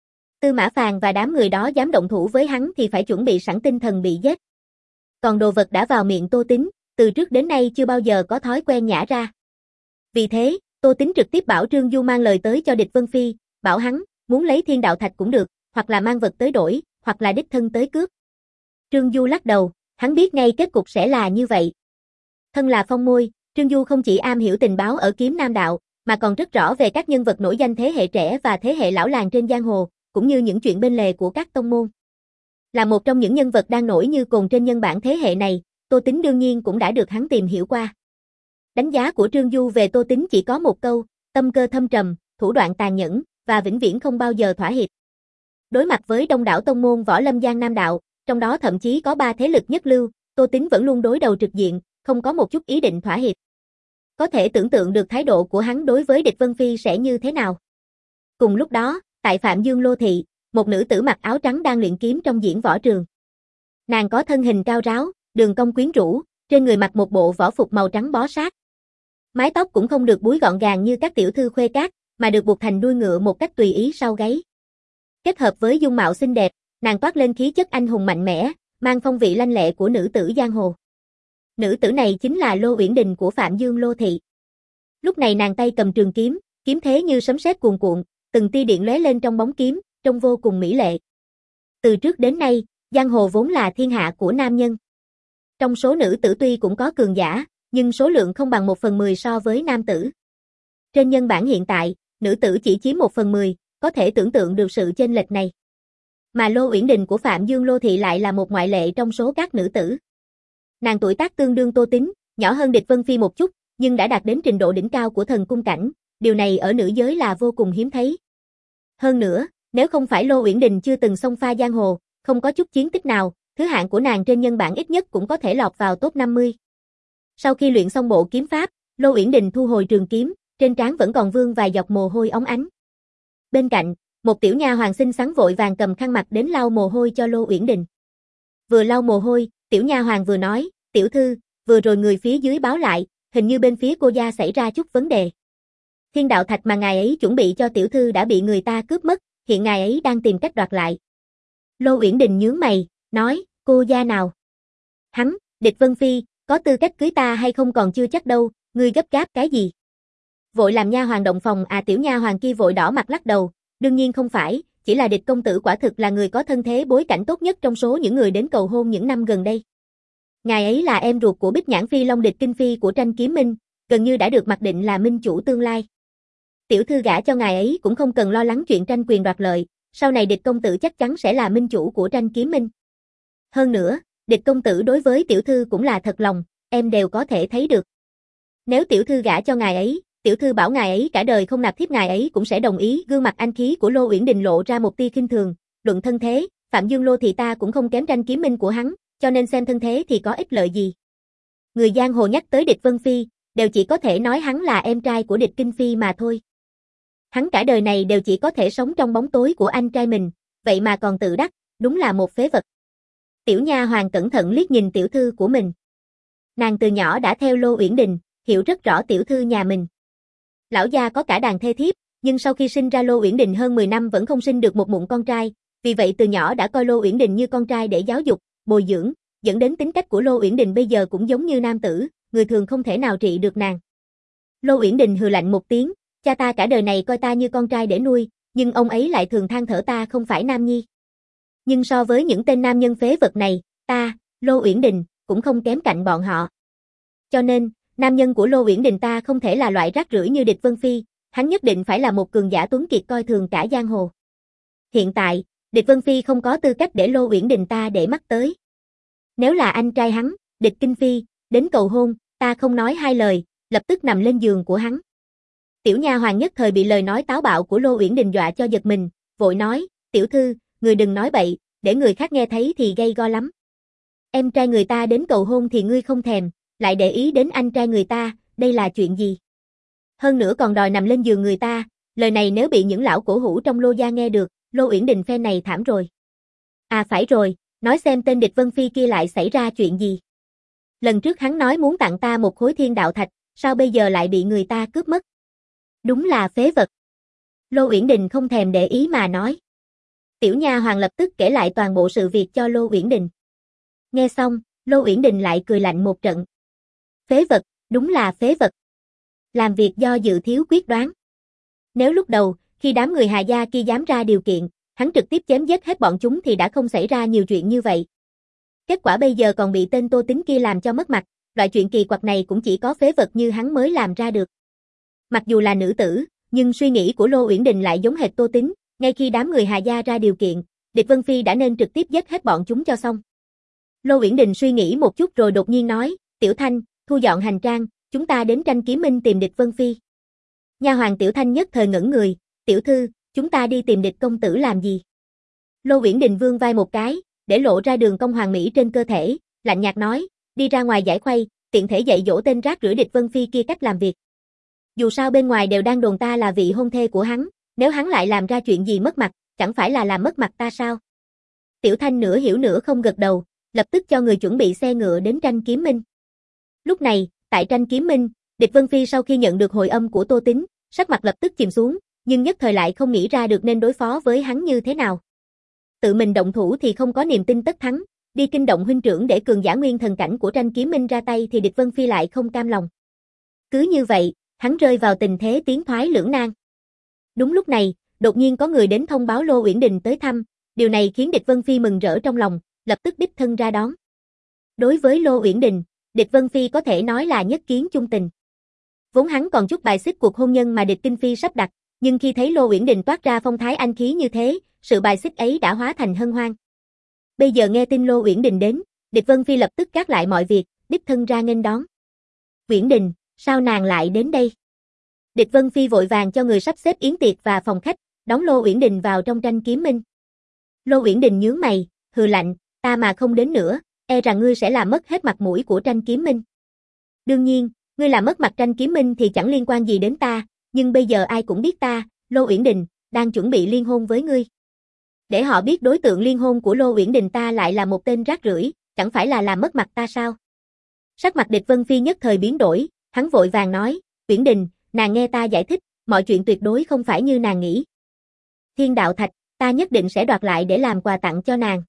Tư Mã Phàn và đám người đó dám động thủ với hắn thì phải chuẩn bị sẵn tinh thần bị giết. Còn đồ vật đã vào miệng Tô Tính, từ trước đến nay chưa bao giờ có thói quen nhả ra. Vì thế, Tô Tính trực tiếp bảo Trương Du mang lời tới cho địch Vân Phi, bảo hắn, muốn lấy thiên đạo thạch cũng được, hoặc là mang vật tới đổi, hoặc là đích thân tới cướp. Trương Du lắc đầu, hắn biết ngay kết cục sẽ là như vậy. Thân là phong môi, Trương Du không chỉ am hiểu tình báo ở Kiếm Nam Đạo, mà còn rất rõ về các nhân vật nổi danh thế hệ trẻ và thế hệ lão làng trên giang hồ, cũng như những chuyện bên lề của các tông môn. Là một trong những nhân vật đang nổi như cồn trên nhân bản thế hệ này, Tô Tính đương nhiên cũng đã được hắn tìm hiểu qua. Đánh giá của Trương Du về Tô Tính chỉ có một câu, tâm cơ thâm trầm, thủ đoạn tàn nhẫn, và vĩnh viễn không bao giờ thỏa hiệp. Đối mặt với đông đảo tông môn võ lâm Giang Nam Đạo, trong đó thậm chí có ba thế lực nhất lưu, Tô Tính vẫn luôn đối đầu trực diện, không có một chút ý định thỏa hiệp. Có thể tưởng tượng được thái độ của hắn đối với địch Vân Phi sẽ như thế nào. Cùng lúc đó, tại Phạm Dương Lô Thị, một nữ tử mặc áo trắng đang luyện kiếm trong diễn võ trường. Nàng có thân hình cao ráo, đường cong quyến rũ, trên người mặc một bộ võ phục màu trắng bó sát. Mái tóc cũng không được búi gọn gàng như các tiểu thư khuê các, mà được buộc thành đuôi ngựa một cách tùy ý sau gáy. Kết hợp với dung mạo xinh đẹp, nàng toát lên khí chất anh hùng mạnh mẽ, mang phong vị lanh lẹ của nữ tử giang hồ. Nữ tử này chính là Lô Uyển Đình của Phạm Dương Lô Thị. Lúc này nàng tay cầm trường kiếm, kiếm thế như sấm sét cuồn cuộn, từng tia điện lóe lên trong bóng kiếm, trông vô cùng mỹ lệ. Từ trước đến nay, giang hồ vốn là thiên hạ của nam nhân. Trong số nữ tử tuy cũng có cường giả, nhưng số lượng không bằng một phần mười so với nam tử. Trên nhân bản hiện tại, nữ tử chỉ chiếm một phần mười, có thể tưởng tượng được sự chênh lệch này. Mà Lô Uyển Đình của Phạm Dương Lô Thị lại là một ngoại lệ trong số các nữ tử. Nàng tuổi tác tương đương Tô Tính, nhỏ hơn địch Vân Phi một chút, nhưng đã đạt đến trình độ đỉnh cao của thần cung cảnh, điều này ở nữ giới là vô cùng hiếm thấy. Hơn nữa, nếu không phải Lô Uyển Đình chưa từng xông pha giang hồ, không có chút chiến tích nào, thứ hạng của nàng trên nhân bản ít nhất cũng có thể lọt vào top năm mươi. Sau khi luyện xong bộ kiếm pháp, Lô Uyển Đình thu hồi trường kiếm, trên trán vẫn còn vương vài giọt mồ hôi óng ánh. Bên cạnh, một tiểu nha hoàn xinh xắn vội vàng cầm khăn mặt đến lau mồ hôi cho Lô Uyển Đình. Vừa lau mồ hôi, tiểu nha hoàn vừa nói, tiểu thư, vừa rồi người phía dưới báo lại, hình như bên phía cô gia xảy ra chút vấn đề. Thiên đạo thạch mà ngài ấy chuẩn bị cho tiểu thư đã bị người ta cướp mất, hiện ngài ấy đang tìm cách đoạt lại. Lô Uyển Đình nhướng mày, nói, cô gia nào? Hắn, địch Vân Phi, có tư cách cưới ta hay không còn chưa chắc đâu, ngươi gấp gáp cái gì? Vội làm nha hoàn động phòng à tiểu nha hoàn kia vội đỏ mặt lắc đầu, đương nhiên không phải, chỉ là địch công tử quả thực là người có thân thế bối cảnh tốt nhất trong số những người đến cầu hôn những năm gần đây. Ngài ấy là em ruột của Bích Nhãn Phi Long địch Kinh Phi của Tranh Kiếm Minh, gần như đã được mặc định là minh chủ tương lai. Tiểu thư gả cho ngài ấy cũng không cần lo lắng chuyện tranh quyền đoạt lợi, sau này địch công tử chắc chắn sẽ là minh chủ của Tranh Kiếm Minh. Hơn nữa, địch công tử đối với tiểu thư cũng là thật lòng, em đều có thể thấy được. Nếu tiểu thư gả cho ngài ấy, tiểu thư bảo ngài ấy cả đời không nạp thiếp ngài ấy cũng sẽ đồng ý. Gương mặt anh khí của Lô Uyển Đình lộ ra một tia khinh thường, luận thân thế, Phạm Dương Lô thì ta cũng không kém Tranh Kiếm Minh của hắn, cho nên xem thân thế thì có ích lợi gì. Người giang hồ nhắc tới địch Vân Phi, đều chỉ có thể nói hắn là em trai của địch Kinh Phi mà thôi. Hắn cả đời này đều chỉ có thể sống trong bóng tối của anh trai mình, vậy mà còn tự đắc, đúng là một phế vật. Tiểu nha hoàn cẩn thận liếc nhìn tiểu thư của mình. Nàng từ nhỏ đã theo Lô Uyển Đình, hiểu rất rõ tiểu thư nhà mình. Lão gia có cả đàn thê thiếp, nhưng sau khi sinh ra Lô Uyển Đình hơn mười năm vẫn không sinh được một mụn con trai, vì vậy từ nhỏ đã coi Lô Uyển Đình như con trai để giáo dục, bồi dưỡng, dẫn đến tính cách của Lô Uyển Đình bây giờ cũng giống như nam tử, người thường không thể nào trị được nàng. Lô Uyển Đình hừ lạnh một tiếng, cha ta cả đời này coi ta như con trai để nuôi, nhưng ông ấy lại thường than thở ta không phải nam nhi. Nhưng so với những tên nam nhân phế vật này, ta, Lô Uyển Đình, cũng không kém cạnh bọn họ. Cho nên, nam nhân của Lô Uyển Đình ta không thể là loại rác rưởi như Địch Vân Phi, hắn nhất định phải là một cường giả tuấn kiệt coi thường cả giang hồ. Hiện tại, Địch Vân Phi không có tư cách để Lô Uyển Đình ta để mắt tới. Nếu là anh trai hắn, Địch Kinh Phi, đến cầu hôn, ta không nói hai lời, lập tức nằm lên giường của hắn. Tiểu nha hoàn nhất thời bị lời nói táo bạo của Lô Uyển Đình dọa cho giật mình, vội nói, tiểu thư, người đừng nói bậy, để người khác nghe thấy thì gây go lắm. Em trai người ta đến cầu hôn thì ngươi không thèm, lại để ý đến anh trai người ta, đây là chuyện gì? Hơn nữa còn đòi nằm lên giường người ta, lời này nếu bị những lão cổ hủ trong Lô gia nghe được, Lô Uyển Đình phe này thảm rồi. À phải rồi, nói xem tên Địch Vân Phi kia lại xảy ra chuyện gì? Lần trước hắn nói muốn tặng ta một khối thiên đạo thạch, sao bây giờ lại bị người ta cướp mất? Đúng là phế vật. Lô Uyển Đình không thèm để ý mà nói. Tiểu nha hoàng lập tức kể lại toàn bộ sự việc cho Lô Uyển Đình. Nghe xong, Lô Uyển Đình lại cười lạnh một trận. Phế vật, đúng là phế vật. Làm việc do dự thiếu quyết đoán. Nếu lúc đầu, khi đám người Hà gia kia dám ra điều kiện, hắn trực tiếp chém giết hết bọn chúng thì đã không xảy ra nhiều chuyện như vậy. Kết quả bây giờ còn bị tên Tô Tín kia làm cho mất mặt, loại chuyện kỳ quặc này cũng chỉ có phế vật như hắn mới làm ra được. Mặc dù là nữ tử, nhưng suy nghĩ của Lô Uyển Đình lại giống hệt Tô Tín, ngay khi đám người Hà gia ra điều kiện, Địch Vân Phi đã nên trực tiếp giết hết bọn chúng cho xong. Lô Uyển Đình suy nghĩ một chút rồi đột nhiên nói, Tiểu Thanh, thu dọn hành trang, chúng ta đến Tranh Kiếm Minh tìm Địch Vân Phi. Nha hoàng Tiểu Thanh nhất thời ngẩn người, tiểu thư, chúng ta đi tìm Địch công tử làm gì? Lô Uyển Đình vươn vai một cái, để lộ ra đường cong hoàng mỹ trên cơ thể, lạnh nhạt nói, đi ra ngoài giải khuây, tiện thể dạy dỗ tên rác rưởi Địch Vân Phi kia cách làm việc. Dù sao bên ngoài đều đang đồn ta là vị hôn thê của hắn, nếu hắn lại làm ra chuyện gì mất mặt, chẳng phải là làm mất mặt ta sao? Tiểu Thanh nửa hiểu nửa không gật đầu, lập tức cho người chuẩn bị xe ngựa đến Tranh Kiếm Minh. Lúc này, tại Tranh Kiếm Minh, Địch Vân Phi sau khi nhận được hồi âm của Tô Tín, sắc mặt lập tức chìm xuống, nhưng nhất thời lại không nghĩ ra được nên đối phó với hắn như thế nào. Tự mình động thủ thì không có niềm tin tất thắng, đi kinh động huynh trưởng để cường giả nguyên thần cảnh của Tranh Kiếm Minh ra tay thì Địch Vân Phi lại không cam lòng. Cứ như vậy, hắn rơi vào tình thế tiến thoái lưỡng nan. Đúng lúc này, đột nhiên có người đến thông báo Lô Uyển Đình tới thăm, điều này khiến Địch Vân Phi mừng rỡ trong lòng, lập tức đích thân ra đón. Đối với Lô Uyển Đình, Địch Vân Phi có thể nói là nhất kiến chung tình. Vốn hắn còn chút bài xích cuộc hôn nhân mà Địch Kinh Phi sắp đặt, nhưng khi thấy Lô Uyển Đình toát ra phong thái anh khí như thế, sự bài xích ấy đã hóa thành hân hoan. Bây giờ nghe tin Lô Uyển Đình đến, Địch Vân Phi lập tức gác lại mọi việc, đích thân ra nghênh đón. Uyển Đình, sao nàng lại đến đây? Địch Vân Phi vội vàng cho người sắp xếp yến tiệc và phòng khách, đón Lô Uyển Đình vào trong Tranh Kiếm Minh. Lô Uyển Đình nhướng mày, hừ lạnh, ta mà không đến nữa, e rằng ngươi sẽ làm mất hết mặt mũi của Tranh Kiếm Minh. Đương nhiên, ngươi làm mất mặt Tranh Kiếm Minh thì chẳng liên quan gì đến ta, nhưng bây giờ ai cũng biết ta, Lô Uyển Đình, đang chuẩn bị liên hôn với ngươi. Để họ biết đối tượng liên hôn của Lô Uyển Đình ta lại là một tên rác rưởi, chẳng phải là làm mất mặt ta sao? Sắc mặt Địch Vân Phi nhất thời biến đổi, hắn vội vàng nói, Uyển Đình, nàng nghe ta giải thích, mọi chuyện tuyệt đối không phải như nàng nghĩ. Thiên đạo thạch, ta nhất định sẽ đoạt lại để làm quà tặng cho nàng.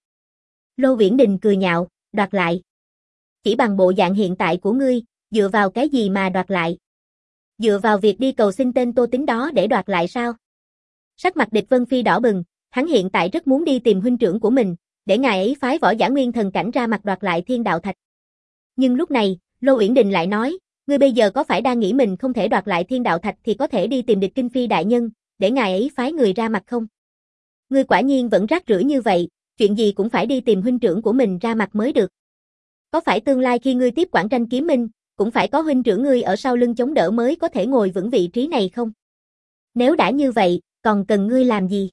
Lô Uyển Đình cười nhạo, đoạt lại. Chỉ bằng bộ dạng hiện tại của ngươi, dựa vào cái gì mà đoạt lại? Dựa vào việc đi cầu xin tên Tô Tín đó để đoạt lại sao? Sắc mặt Địch Vân Phi đỏ bừng, hắn hiện tại rất muốn đi tìm huynh trưởng của mình, để ngài ấy phái võ giả nguyên thần cảnh ra mặt đoạt lại thiên đạo thạch. Nhưng lúc này, Lô Uyển Đình lại nói, ngươi bây giờ có phải đang nghĩ mình không thể đoạt lại thiên đạo thạch thì có thể đi tìm Địch Kinh Phi đại nhân, để ngài ấy phái người ra mặt không? Ngươi quả nhiên vẫn rác rưởi như vậy, chuyện gì cũng phải đi tìm huynh trưởng của mình ra mặt mới được. Có phải tương lai khi ngươi tiếp quản Tranh Kiếm Minh, cũng phải có huynh trưởng ngươi ở sau lưng chống đỡ mới có thể ngồi vững vị trí này không? Nếu đã như vậy, còn cần ngươi làm gì?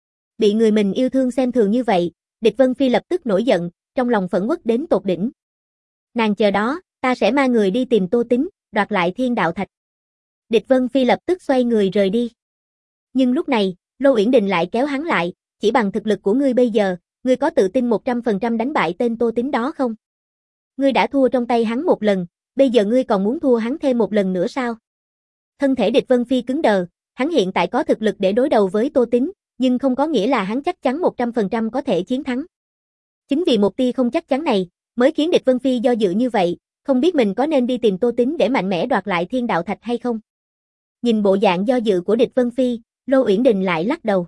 Bị người mình yêu thương xem thường như vậy, Địch Vân Phi lập tức nổi giận, trong lòng phẫn uất đến tột đỉnh. Nàng chờ đó, ta sẽ mang người đi tìm Tô Tín, đoạt lại thiên đạo thạch. Địch Vân Phi lập tức xoay người rời đi. Nhưng lúc này, Lô Uyển Đình lại kéo hắn lại, chỉ bằng thực lực của ngươi bây giờ, ngươi có tự tin một trăm phần trăm đánh bại tên Tô Tín đó không? Ngươi đã thua trong tay hắn một lần, bây giờ ngươi còn muốn thua hắn thêm một lần nữa sao? Thân thể Địch Vân Phi cứng đờ, hắn hiện tại có thực lực để đối đầu với Tô Tín, nhưng không có nghĩa là hắn chắc chắn một trăm phần trăm có thể chiến thắng. Chính vì một tia không chắc chắn này, mới khiến Địch Vân Phi do dự như vậy, không biết mình có nên đi tìm Tô Tín để mạnh mẽ đoạt lại thiên đạo thạch hay không. Nhìn bộ dạng do dự của Địch Vân Phi, Lô Uyển Đình lại lắc đầu.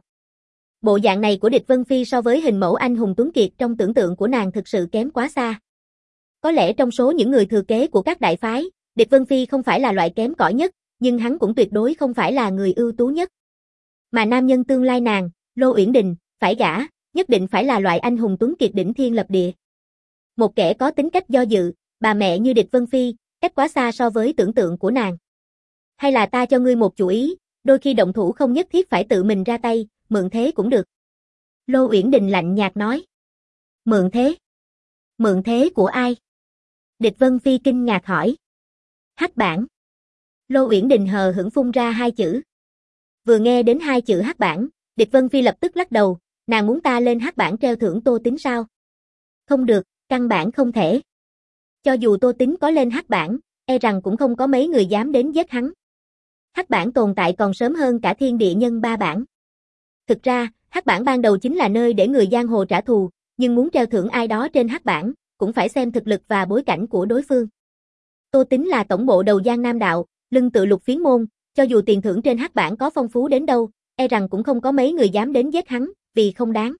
Bộ dạng này của Địch Vân Phi so với hình mẫu anh hùng tuấn kiệt trong tưởng tượng của nàng thực sự kém quá xa. Có lẽ trong số những người thừa kế của các đại phái, Địch Vân Phi không phải là loại kém cỏi nhất, nhưng hắn cũng tuyệt đối không phải là người ưu tú nhất. Mà nam nhân tương lai nàng, Lô Uyển Đình, phải gả, nhất định phải là loại anh hùng tuấn kiệt đỉnh thiên lập địa. Một kẻ có tính cách do dự, bà mẹ như Địch Vân Phi, cách quá xa so với tưởng tượng của nàng. Hay là ta cho ngươi một chủ ý, đôi khi động thủ không nhất thiết phải tự mình ra tay, mượn thế cũng được. Lô Uyển Đình lạnh nhạt nói. Mượn thế? Mượn thế của ai? Địch Vân Phi kinh ngạc hỏi. Hắc bảng. Lô Uyển Đình hờ hững phun ra hai chữ. Vừa nghe đến hai chữ hắc bảng, Địch Vân Phi lập tức lắc đầu, nàng muốn ta lên hắc bảng treo thưởng Tô Tín sao? Không được, căn bản không thể. Cho dù Tô Tín có lên hắc bảng, e rằng cũng không có mấy người dám đến giết hắn. Hắc bảng tồn tại còn sớm hơn cả thiên địa nhân ba bảng. Thực ra, hắc bảng ban đầu chính là nơi để người giang hồ trả thù, nhưng muốn treo thưởng ai đó trên hắc bảng, cũng phải xem thực lực và bối cảnh của đối phương. Tô Tín là tổng bộ đầu Giang Nam đạo, lưng tự Lục Phiến môn, cho dù tiền thưởng trên hắc bảng có phong phú đến đâu, e rằng cũng không có mấy người dám đến giết hắn, vì không đáng.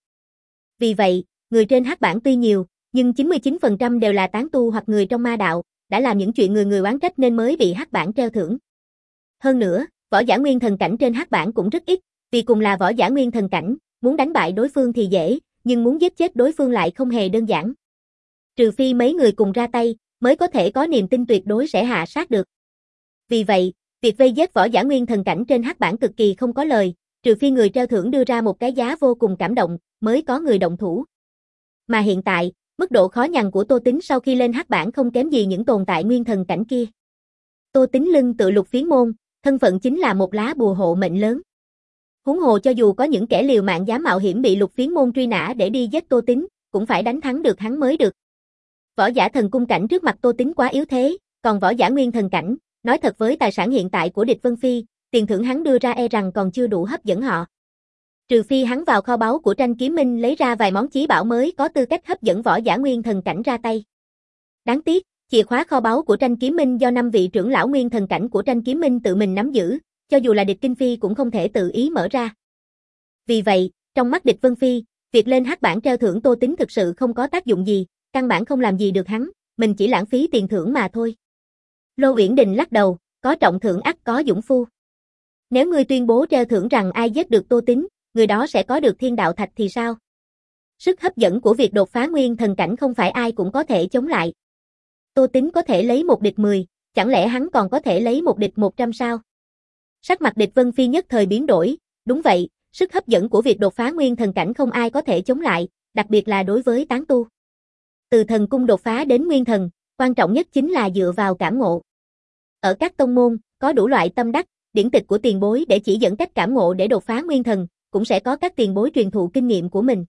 Vì vậy, người trên hắc bảng tuy nhiều, nhưng chín mươi chín phần trăm đều là tán tu hoặc người trong ma đạo, đã làm những chuyện người người oán trách nên mới bị hắc bảng treo thưởng. Hơn nữa, võ giả nguyên thần cảnh trên hắc bảng cũng rất ít, vì cùng là võ giả nguyên thần cảnh, muốn đánh bại đối phương thì dễ, nhưng muốn giết chết đối phương lại không hề đơn giản. Trừ phi mấy người cùng ra tay, mới có thể có niềm tin tuyệt đối sẽ hạ sát được. Vì vậy, việc vây giết võ giả nguyên thần cảnh trên hắc bảng cực kỳ không có lời, trừ phi người treo thưởng đưa ra một cái giá vô cùng cảm động, mới có người động thủ. Mà hiện tại, mức độ khó nhằn của Tô Tín sau khi lên hắc bảng không kém gì những tồn tại nguyên thần cảnh kia. Tô Tín lưng tự Lục Phiến môn, thân phận chính là một lá bùa hộ mệnh lớn. Huống hồ cho dù có những kẻ liều mạng dám mạo hiểm bị Lục Phiến môn truy nã để đi giết Tô Tín, cũng phải đánh thắng được hắn mới được. Võ giả thần cung cảnh trước mặt Tô Tín quá yếu thế, còn võ giả nguyên thần cảnh, nói thật với tài sản hiện tại của Địch Vân Phi, tiền thưởng hắn đưa ra e rằng còn chưa đủ hấp dẫn họ. Trừ phi hắn vào kho báu của Tranh Kiếm Minh lấy ra vài món chí bảo mới có tư cách hấp dẫn võ giả nguyên thần cảnh ra tay. Đáng tiếc, chìa khóa kho báu của Tranh Kiếm Minh do năm vị trưởng lão nguyên thần cảnh của Tranh Kiếm Minh tự mình nắm giữ, cho dù là Địch Kinh Phi cũng không thể tự ý mở ra. Vì vậy, trong mắt Địch Vân Phi, việc lên hắc bảng treo thưởng Tô Tín thực sự không có tác dụng gì, căn bản không làm gì được hắn, mình chỉ lãng phí tiền thưởng mà thôi. Lô Uyển Đình lắc đầu, có trọng thưởng ắt có dũng phu. Nếu ngươi tuyên bố treo thưởng rằng ai giết được Tô Tín, người đó sẽ có được thiên đạo thạch thì sao? Sức hấp dẫn của việc đột phá nguyên thần cảnh không phải ai cũng có thể chống lại. Tô Tín có thể lấy một địch mười, chẳng lẽ hắn còn có thể lấy một địch một trăm sao? Sắc mặt Địch Vân Phi nhất thời biến đổi, đúng vậy, sức hấp dẫn của việc đột phá nguyên thần cảnh không ai có thể chống lại, đặc biệt là đối với tán tu. Từ thần cung đột phá đến nguyên thần, quan trọng nhất chính là dựa vào cảm ngộ. Ở các tông môn, có đủ loại tâm đắc, điển tịch của tiền bối để chỉ dẫn cách cảm ngộ để đột phá nguyên thần, cũng sẽ có các tiền bối truyền thụ kinh nghiệm của mình.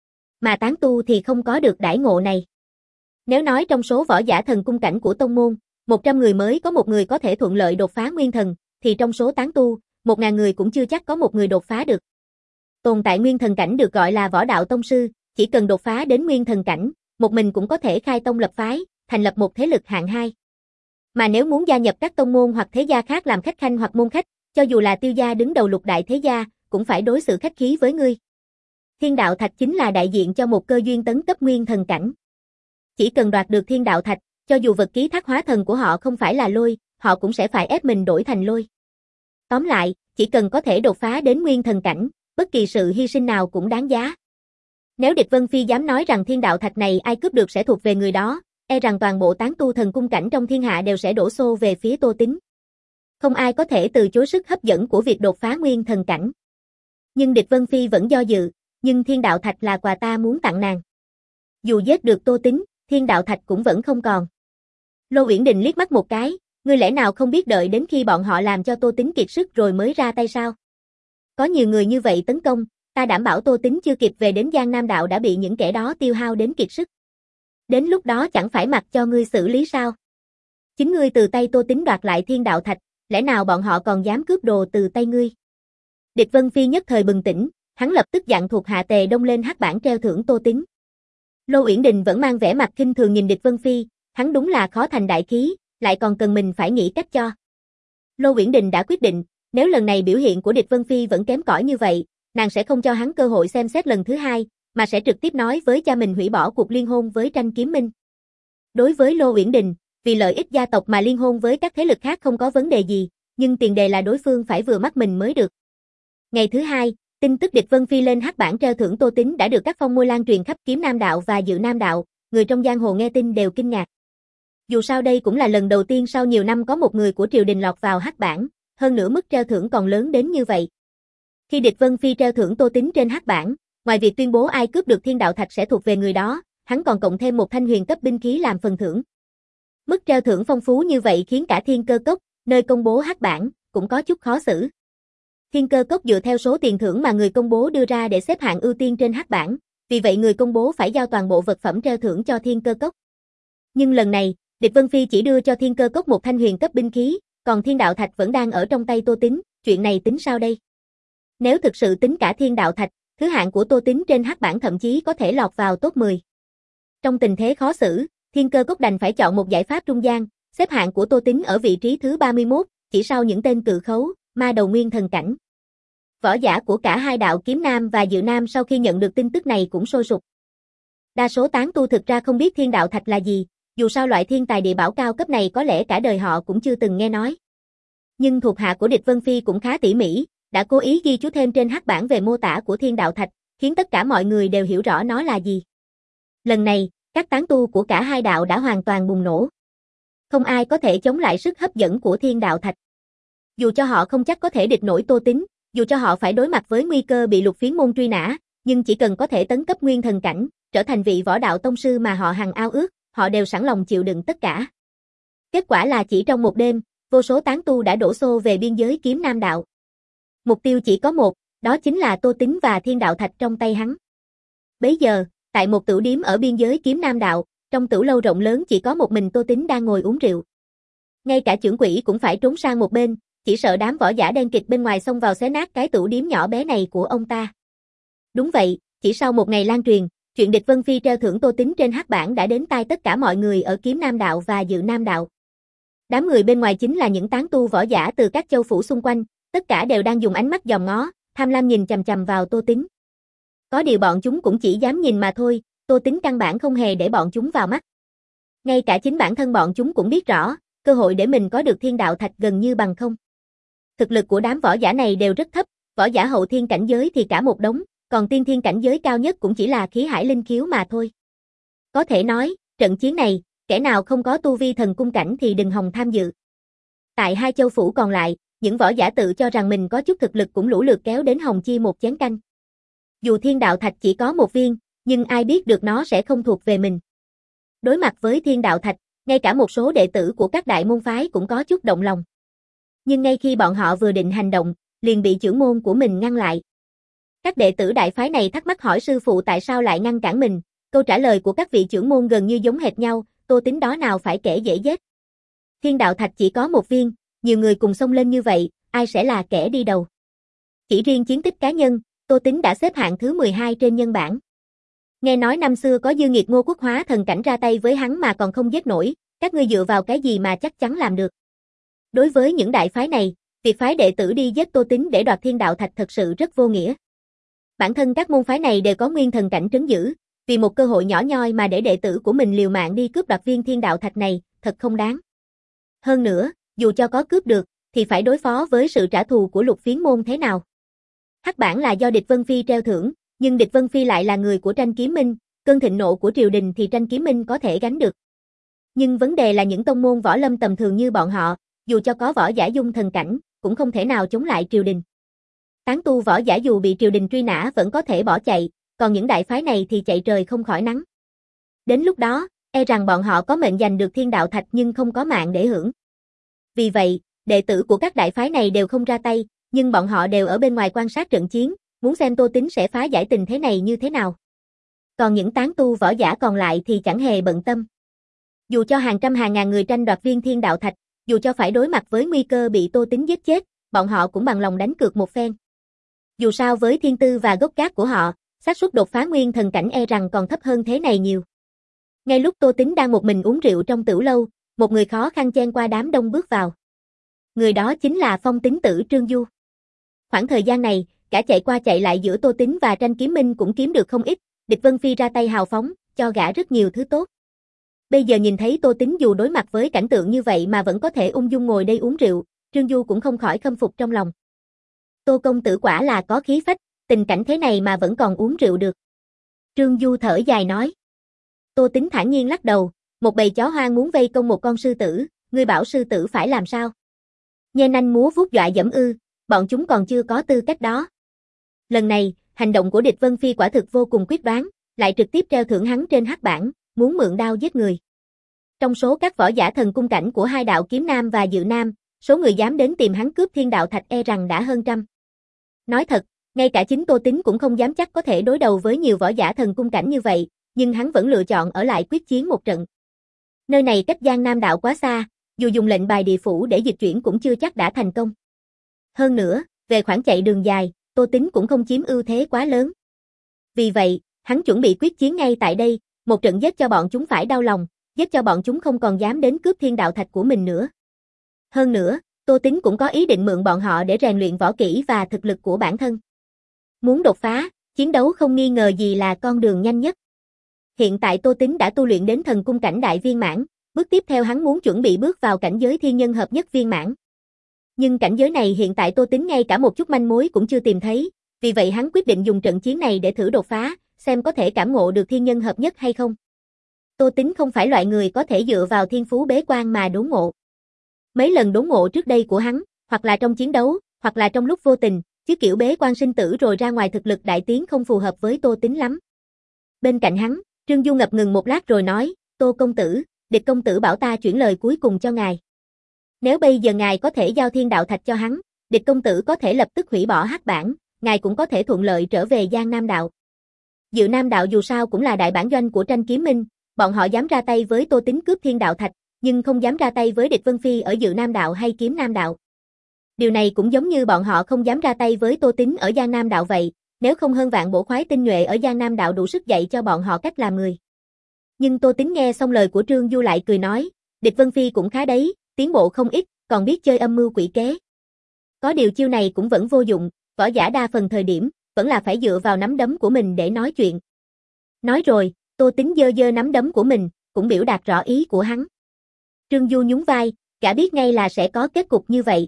Mà tán tu thì không có được đãi ngộ này. Nếu nói trong số võ giả thần cung cảnh của tông môn, một trăm người mới có một người có thể thuận lợi đột phá nguyên thần, thì trong số tán tu, một ngàn người cũng chưa chắc có một người đột phá được. Tồn tại nguyên thần cảnh được gọi là võ đạo tông sư, chỉ cần đột phá đến nguyên thần cảnh, một mình cũng có thể khai tông lập phái, thành lập một thế lực hạng hai. Mà nếu muốn gia nhập các tông môn hoặc thế gia khác làm khách khanh hoặc môn khách, cho dù là Tiêu gia đứng đầu lục đại thế gia, cũng phải đối xử khách khí với ngươi. Thiên đạo thạch chính là đại diện cho một cơ duyên tấn cấp nguyên thần cảnh. Chỉ cần đoạt được thiên đạo thạch, cho dù vật ký thác hóa thần của họ không phải là lôi, họ cũng sẽ phải ép mình đổi thành lôi. Tóm lại, chỉ cần có thể đột phá đến nguyên thần cảnh, bất kỳ sự hy sinh nào cũng đáng giá. Nếu Địch Vân Phi dám nói rằng thiên đạo thạch này ai cướp được sẽ thuộc về người đó, e rằng toàn bộ tán tu thần cung cảnh trong thiên hạ đều sẽ đổ xô về phía Tô Tín. Không ai có thể từ chối sức hấp dẫn của việc đột phá nguyên thần cảnh. Nhưng Địch Vân Phi vẫn do dự, nhưng thiên đạo thạch là quà ta muốn tặng nàng. Dù giết được Tô Tín, thiên đạo thạch cũng vẫn không còn. Lô Uyển Đình liếc mắt một cái, ngươi lẽ nào không biết đợi đến khi bọn họ làm cho Tô Tín kiệt sức rồi mới ra tay sao? Có nhiều người như vậy tấn công, ta đảm bảo Tô Tín chưa kịp về đến Giang Nam đạo đã bị những kẻ đó tiêu hao đến kiệt sức. Đến lúc đó chẳng phải mặc cho ngươi xử lý sao? Chính ngươi từ tay Tô Tín đoạt lại thiên đạo thạch, lẽ nào bọn họ còn dám cướp đồ từ tay ngươi? Địch Vân Phi nhất thời bừng tỉnh, hắn lập tức dặn thuộc hạ Tề Đông lên hắc bảng treo thưởng Tô Tín. Lô Uyển Đình vẫn mang vẻ mặt khinh thường nhìn Địch Vân Phi, hắn đúng là khó thành đại khí, lại còn cần mình phải nghĩ cách cho. Lô Uyển Đình đã quyết định, nếu lần này biểu hiện của Địch Vân Phi vẫn kém cỏi như vậy, nàng sẽ không cho hắn cơ hội xem xét lần thứ hai, mà sẽ trực tiếp nói với cha mình hủy bỏ cuộc liên hôn với Tranh Kiếm Minh. Đối với Lô Uyển Đình, vì lợi ích gia tộc mà liên hôn với các thế lực khác không có vấn đề gì, nhưng tiền đề là đối phương phải vừa mắt mình mới được. Ngày thứ hai, tin tức Địch Vân Phi lên hắc bảng treo thưởng Tô Tín đã được các phong môi lan truyền khắp Kiếm Nam Đạo và Dự Nam Đạo, người trong giang hồ nghe tin đều kinh ngạc. Dù sao đây cũng là lần đầu tiên sau nhiều năm có một người của triều đình lọt vào hắc bảng, hơn nữa mức treo thưởng còn lớn đến như vậy. Khi Địch Vân Phi treo thưởng Tô Tín trên hắc bảng, ngoài việc tuyên bố ai cướp được thiên đạo thạch sẽ thuộc về người đó, hắn còn cộng thêm một thanh huyền cấp binh khí làm phần thưởng. Mức treo thưởng phong phú như vậy khiến cả Thiên Cơ Cốc, nơi công bố hắc bảng, cũng có chút khó xử. Thiên Cơ Cốc dựa theo số tiền thưởng mà người công bố đưa ra để xếp hạng ưu tiên trên hắc bảng, vì vậy người công bố phải giao toàn bộ vật phẩm treo thưởng cho Thiên Cơ Cốc. Nhưng lần này, Địch Vân Phi chỉ đưa cho Thiên Cơ Cốc một thanh huyền cấp binh khí, còn thiên đạo thạch vẫn đang ở trong tay Tô Tín, chuyện này tính sao đây? Nếu thực sự tính cả thiên đạo thạch, thứ hạng của Tô Tín trên hắc bảng thậm chí có thể lọt vào top mười. Trong tình thế khó xử, Thiên Cơ Cốc đành phải chọn một giải pháp trung gian, xếp hạng của Tô Tín ở vị trí thứ ba mươi mốt, chỉ sau những tên cự khấu, ma đầu nguyên thần cảnh. Võ giả của cả hai đạo Kiếm Nam và Dự Nam sau khi nhận được tin tức này cũng sôi sục. Đa số tán tu thực ra không biết thiên đạo thạch là gì, dù sao loại thiên tài địa bảo cao cấp này có lẽ cả đời họ cũng chưa từng nghe nói. Nhưng thuộc hạ của Địch Vân Phi cũng khá tỉ mỉ, đã cố ý ghi chú thêm trên hắc bảng về mô tả của thiên đạo thạch, khiến tất cả mọi người đều hiểu rõ nó là gì. Lần này, các tán tu của cả hai đạo đã hoàn toàn bùng nổ. Không ai có thể chống lại sức hấp dẫn của thiên đạo thạch. Dù cho họ không chắc có thể địch nổi Tô Tín, dù cho họ phải đối mặt với nguy cơ bị Lục Phiến môn truy nã, nhưng chỉ cần có thể tấn cấp nguyên thần cảnh, trở thành vị võ đạo tông sư mà họ hằng ao ước, họ đều sẵn lòng chịu đựng tất cả. Kết quả là chỉ trong một đêm, vô số tán tu đã đổ xô về biên giới Kiếm Nam Đạo. Mục tiêu chỉ có một, đó chính là Tô Tín và thiên đạo thạch trong tay hắn. Bấy giờ, tại một tửu điếm ở biên giới Kiếm Nam Đạo, trong tửu lâu rộng lớn chỉ có một mình Tô Tín đang ngồi uống rượu. Ngay cả trưởng quỹ cũng phải trốn sang một bên, chỉ sợ đám võ giả đen kịt bên ngoài xông vào xé nát cái tửu điếm nhỏ bé này của ông ta. Đúng vậy, chỉ sau một ngày lan truyền, chuyện Địch Vân Phi treo thưởng Tô Tín trên hắc bảng đã đến tai tất cả mọi người ở Kiếm Nam Đạo và Dự Nam Đạo. Đám người bên ngoài chính là những tán tu võ giả từ các châu phủ xung quanh, tất cả đều đang dùng ánh mắt dòm ngó, tham lam nhìn chằm chằm vào Tô Tín. Có điều bọn chúng cũng chỉ dám nhìn mà thôi, Tô Tín căn bản không hề để bọn chúng vào mắt. Ngay cả chính bản thân bọn chúng cũng biết rõ, cơ hội để mình có được thiên đạo thạch gần như bằng không. Thực lực của đám võ giả này đều rất thấp, võ giả hậu thiên cảnh giới thì cả một đống, còn tiên thiên cảnh giới cao nhất cũng chỉ là khí hải linh khiếu mà thôi. Có thể nói, trận chiến này, kẻ nào không có tu vi thần cung cảnh thì đừng hòng tham dự. Tại hai châu phủ còn lại, những võ giả tự cho rằng mình có chút thực lực cũng lũ lượt kéo đến Hồng Chi một chén canh. Dù thiên đạo thạch chỉ có một viên, nhưng ai biết được nó sẽ không thuộc về mình. Đối mặt với thiên đạo thạch, ngay cả một số đệ tử của các đại môn phái cũng có chút động lòng. Nhưng ngay khi bọn họ vừa định hành động, liền bị trưởng môn của mình ngăn lại. Các đệ tử đại phái này thắc mắc hỏi sư phụ tại sao lại ngăn cản mình, câu trả lời của các vị trưởng môn gần như giống hệt nhau, Tô Tín đó nào phải kẻ dễ giết. Thiên đạo thạch chỉ có một viên, nhiều người cùng xông lên như vậy, ai sẽ là kẻ đi đầu. Chỉ riêng chiến tích cá nhân, Tô Tín đã xếp hạng thứ mười hai trên nhân bảng. Nghe nói năm xưa có dư nghiệt Ngô Quốc Hóa thần cảnh ra tay với hắn mà còn không giết nổi, các ngươi dựa vào cái gì mà chắc chắn làm được. Đối với những đại phái này, việc phái đệ tử đi giết Tô Tín để đoạt thiên đạo thạch thật sự rất vô nghĩa. Bản thân các môn phái này đều có nguyên thần cảnh trấn giữ, vì một cơ hội nhỏ nhoi mà để đệ tử của mình liều mạng đi cướp đoạt viên thiên đạo thạch này, thật không đáng. Hơn nữa, dù cho có cướp được, thì phải đối phó với sự trả thù của Lục Phiến môn thế nào. Hắc bảng là do Địch Vân Phi treo thưởng, nhưng Địch Vân Phi lại là người của Tranh Kiếm Minh, cơn thịnh nộ của triều đình thì Tranh Kiếm Minh có thể gánh được. Nhưng vấn đề là những tông môn võ lâm tầm thường như bọn họ, dù cho có võ giả dung thần cảnh, cũng không thể nào chống lại triều đình. Tán tu võ giả dù bị triều đình truy nã vẫn có thể bỏ chạy, còn những đại phái này thì chạy trời không khỏi nắng. Đến lúc đó, e rằng bọn họ có mệnh giành được thiên đạo thạch nhưng không có mạng để hưởng. Vì vậy, đệ tử của các đại phái này đều không ra tay, nhưng bọn họ đều ở bên ngoài quan sát trận chiến, muốn xem Tô Tín sẽ phá giải tình thế này như thế nào. Còn những tán tu võ giả còn lại thì chẳng hề bận tâm. Dù cho hàng trăm hàng ngàn người tranh đoạt viên thiên đạo thạch, dù cho phải đối mặt với nguy cơ bị Tô Tín giết chết, bọn họ cũng bằng lòng đánh cược một phen. Dù sao với thiên tư và gốc gác của họ, xác suất đột phá nguyên thần cảnh e rằng còn thấp hơn thế này nhiều. Ngay lúc Tô Tín đang một mình uống rượu trong tửu lâu, một người khó khăn chen qua đám đông bước vào. Người đó chính là Phong Tín tử Trương Du. Khoảng thời gian này, cả chạy qua chạy lại giữa Tô Tín và Tranh Kiếm Minh cũng kiếm được không ít, Địch Vân Phi ra tay hào phóng, cho gã rất nhiều thứ tốt. Bây giờ nhìn thấy Tô Tính dù đối mặt với cảnh tượng như vậy mà vẫn có thể ung dung ngồi đây uống rượu, Trương Du cũng không khỏi khâm phục trong lòng. Tô công tử quả là có khí phách, tình cảnh thế này mà vẫn còn uống rượu được. Trương Du thở dài nói. Tô Tính thản nhiên lắc đầu, một bầy chó hoang muốn vây công một con sư tử, ngươi bảo sư tử phải làm sao? Nhe nanh múa vuốt dọa dẫm ư, bọn chúng còn chưa có tư cách đó. Lần này, hành động của địch Vân Phi quả thực vô cùng quyết đoán, lại trực tiếp treo thưởng hắn trên hắc bảng, muốn mượn đao giết người. Trong số các võ giả thần cung cảnh của hai đạo Kiếm Nam và Dự Nam, số người dám đến tìm hắn cướp thiên đạo thạch e rằng đã hơn trăm. Nói thật, ngay cả chính Tô Tính cũng không dám chắc có thể đối đầu với nhiều võ giả thần cung cảnh như vậy, nhưng hắn vẫn lựa chọn ở lại quyết chiến một trận. Nơi này cách Giang Nam đạo quá xa, dù dùng lệnh bài địa phủ để dịch chuyển cũng chưa chắc đã thành công. Hơn nữa, về khoảng chạy đường dài, Tô Tính cũng không chiếm ưu thế quá lớn. Vì vậy, hắn chuẩn bị quyết chiến ngay tại đây, một trận giết cho bọn chúng phải đau lòng, giết cho bọn chúng không còn dám đến cướp thiên đạo thạch của mình nữa. Hơn nữa, Tô Tính cũng có ý định mượn bọn họ để rèn luyện võ kỹ và thực lực của bản thân. Muốn đột phá, chiến đấu không nghi ngờ gì là con đường nhanh nhất. Hiện tại Tô Tính đã tu luyện đến thần cung cảnh đại viên mãn, bước tiếp theo hắn muốn chuẩn bị bước vào cảnh giới thiên nhân hợp nhất viên mãn. Nhưng cảnh giới này hiện tại Tô Tính ngay cả một chút manh mối cũng chưa tìm thấy, vì vậy hắn quyết định dùng trận chiến này để thử đột phá, xem có thể cảm ngộ được thiên nhân hợp nhất hay không. Tô Tính không phải loại người có thể dựa vào thiên phú bế quan mà đốn ngộ. Mấy lần đốn ngộ trước đây của hắn, hoặc là trong chiến đấu, hoặc là trong lúc vô tình, chứ kiểu bế quan sinh tử rồi ra ngoài thực lực đại tiến không phù hợp với Tô Tính lắm. Bên cạnh hắn, Trương Du ngập ngừng một lát rồi nói, Tô công tử, địch công tử bảo ta chuyển lời cuối cùng cho ngài. Nếu bây giờ ngài có thể giao thiên đạo thạch cho hắn, địch công tử có thể lập tức hủy bỏ hắc bảng, ngài cũng có thể thuận lợi trở về Giang Nam đạo. Dự Nam đạo dù sao cũng là đại bản doanh của Tranh Kiếm Minh, bọn họ dám ra tay với Tô Tính cướp thiên đạo thạch, nhưng không dám ra tay với địch Vân Phi ở Dự Nam đạo hay Kiếm Nam đạo. Điều này cũng giống như bọn họ không dám ra tay với Tô Tính ở Giang Nam đạo vậy, nếu không hơn vạn bổ khoái tinh nhuệ ở Giang Nam đạo đủ sức dạy cho bọn họ cách làm người. Nhưng Tô Tính nghe xong lời của Trương Du lại cười nói, địch Vân Phi cũng khá đấy, tiến bộ không ít, còn biết chơi âm mưu quỷ kế. Có điều chiêu này cũng vẫn vô dụng, võ giả đa phần thời điểm, vẫn là phải dựa vào nắm đấm của mình để nói chuyện. Nói rồi, Tô Tính giơ giơ nắm đấm của mình, cũng biểu đạt rõ ý của hắn. Trương Du nhún vai, gã biết ngay là sẽ có kết cục như vậy.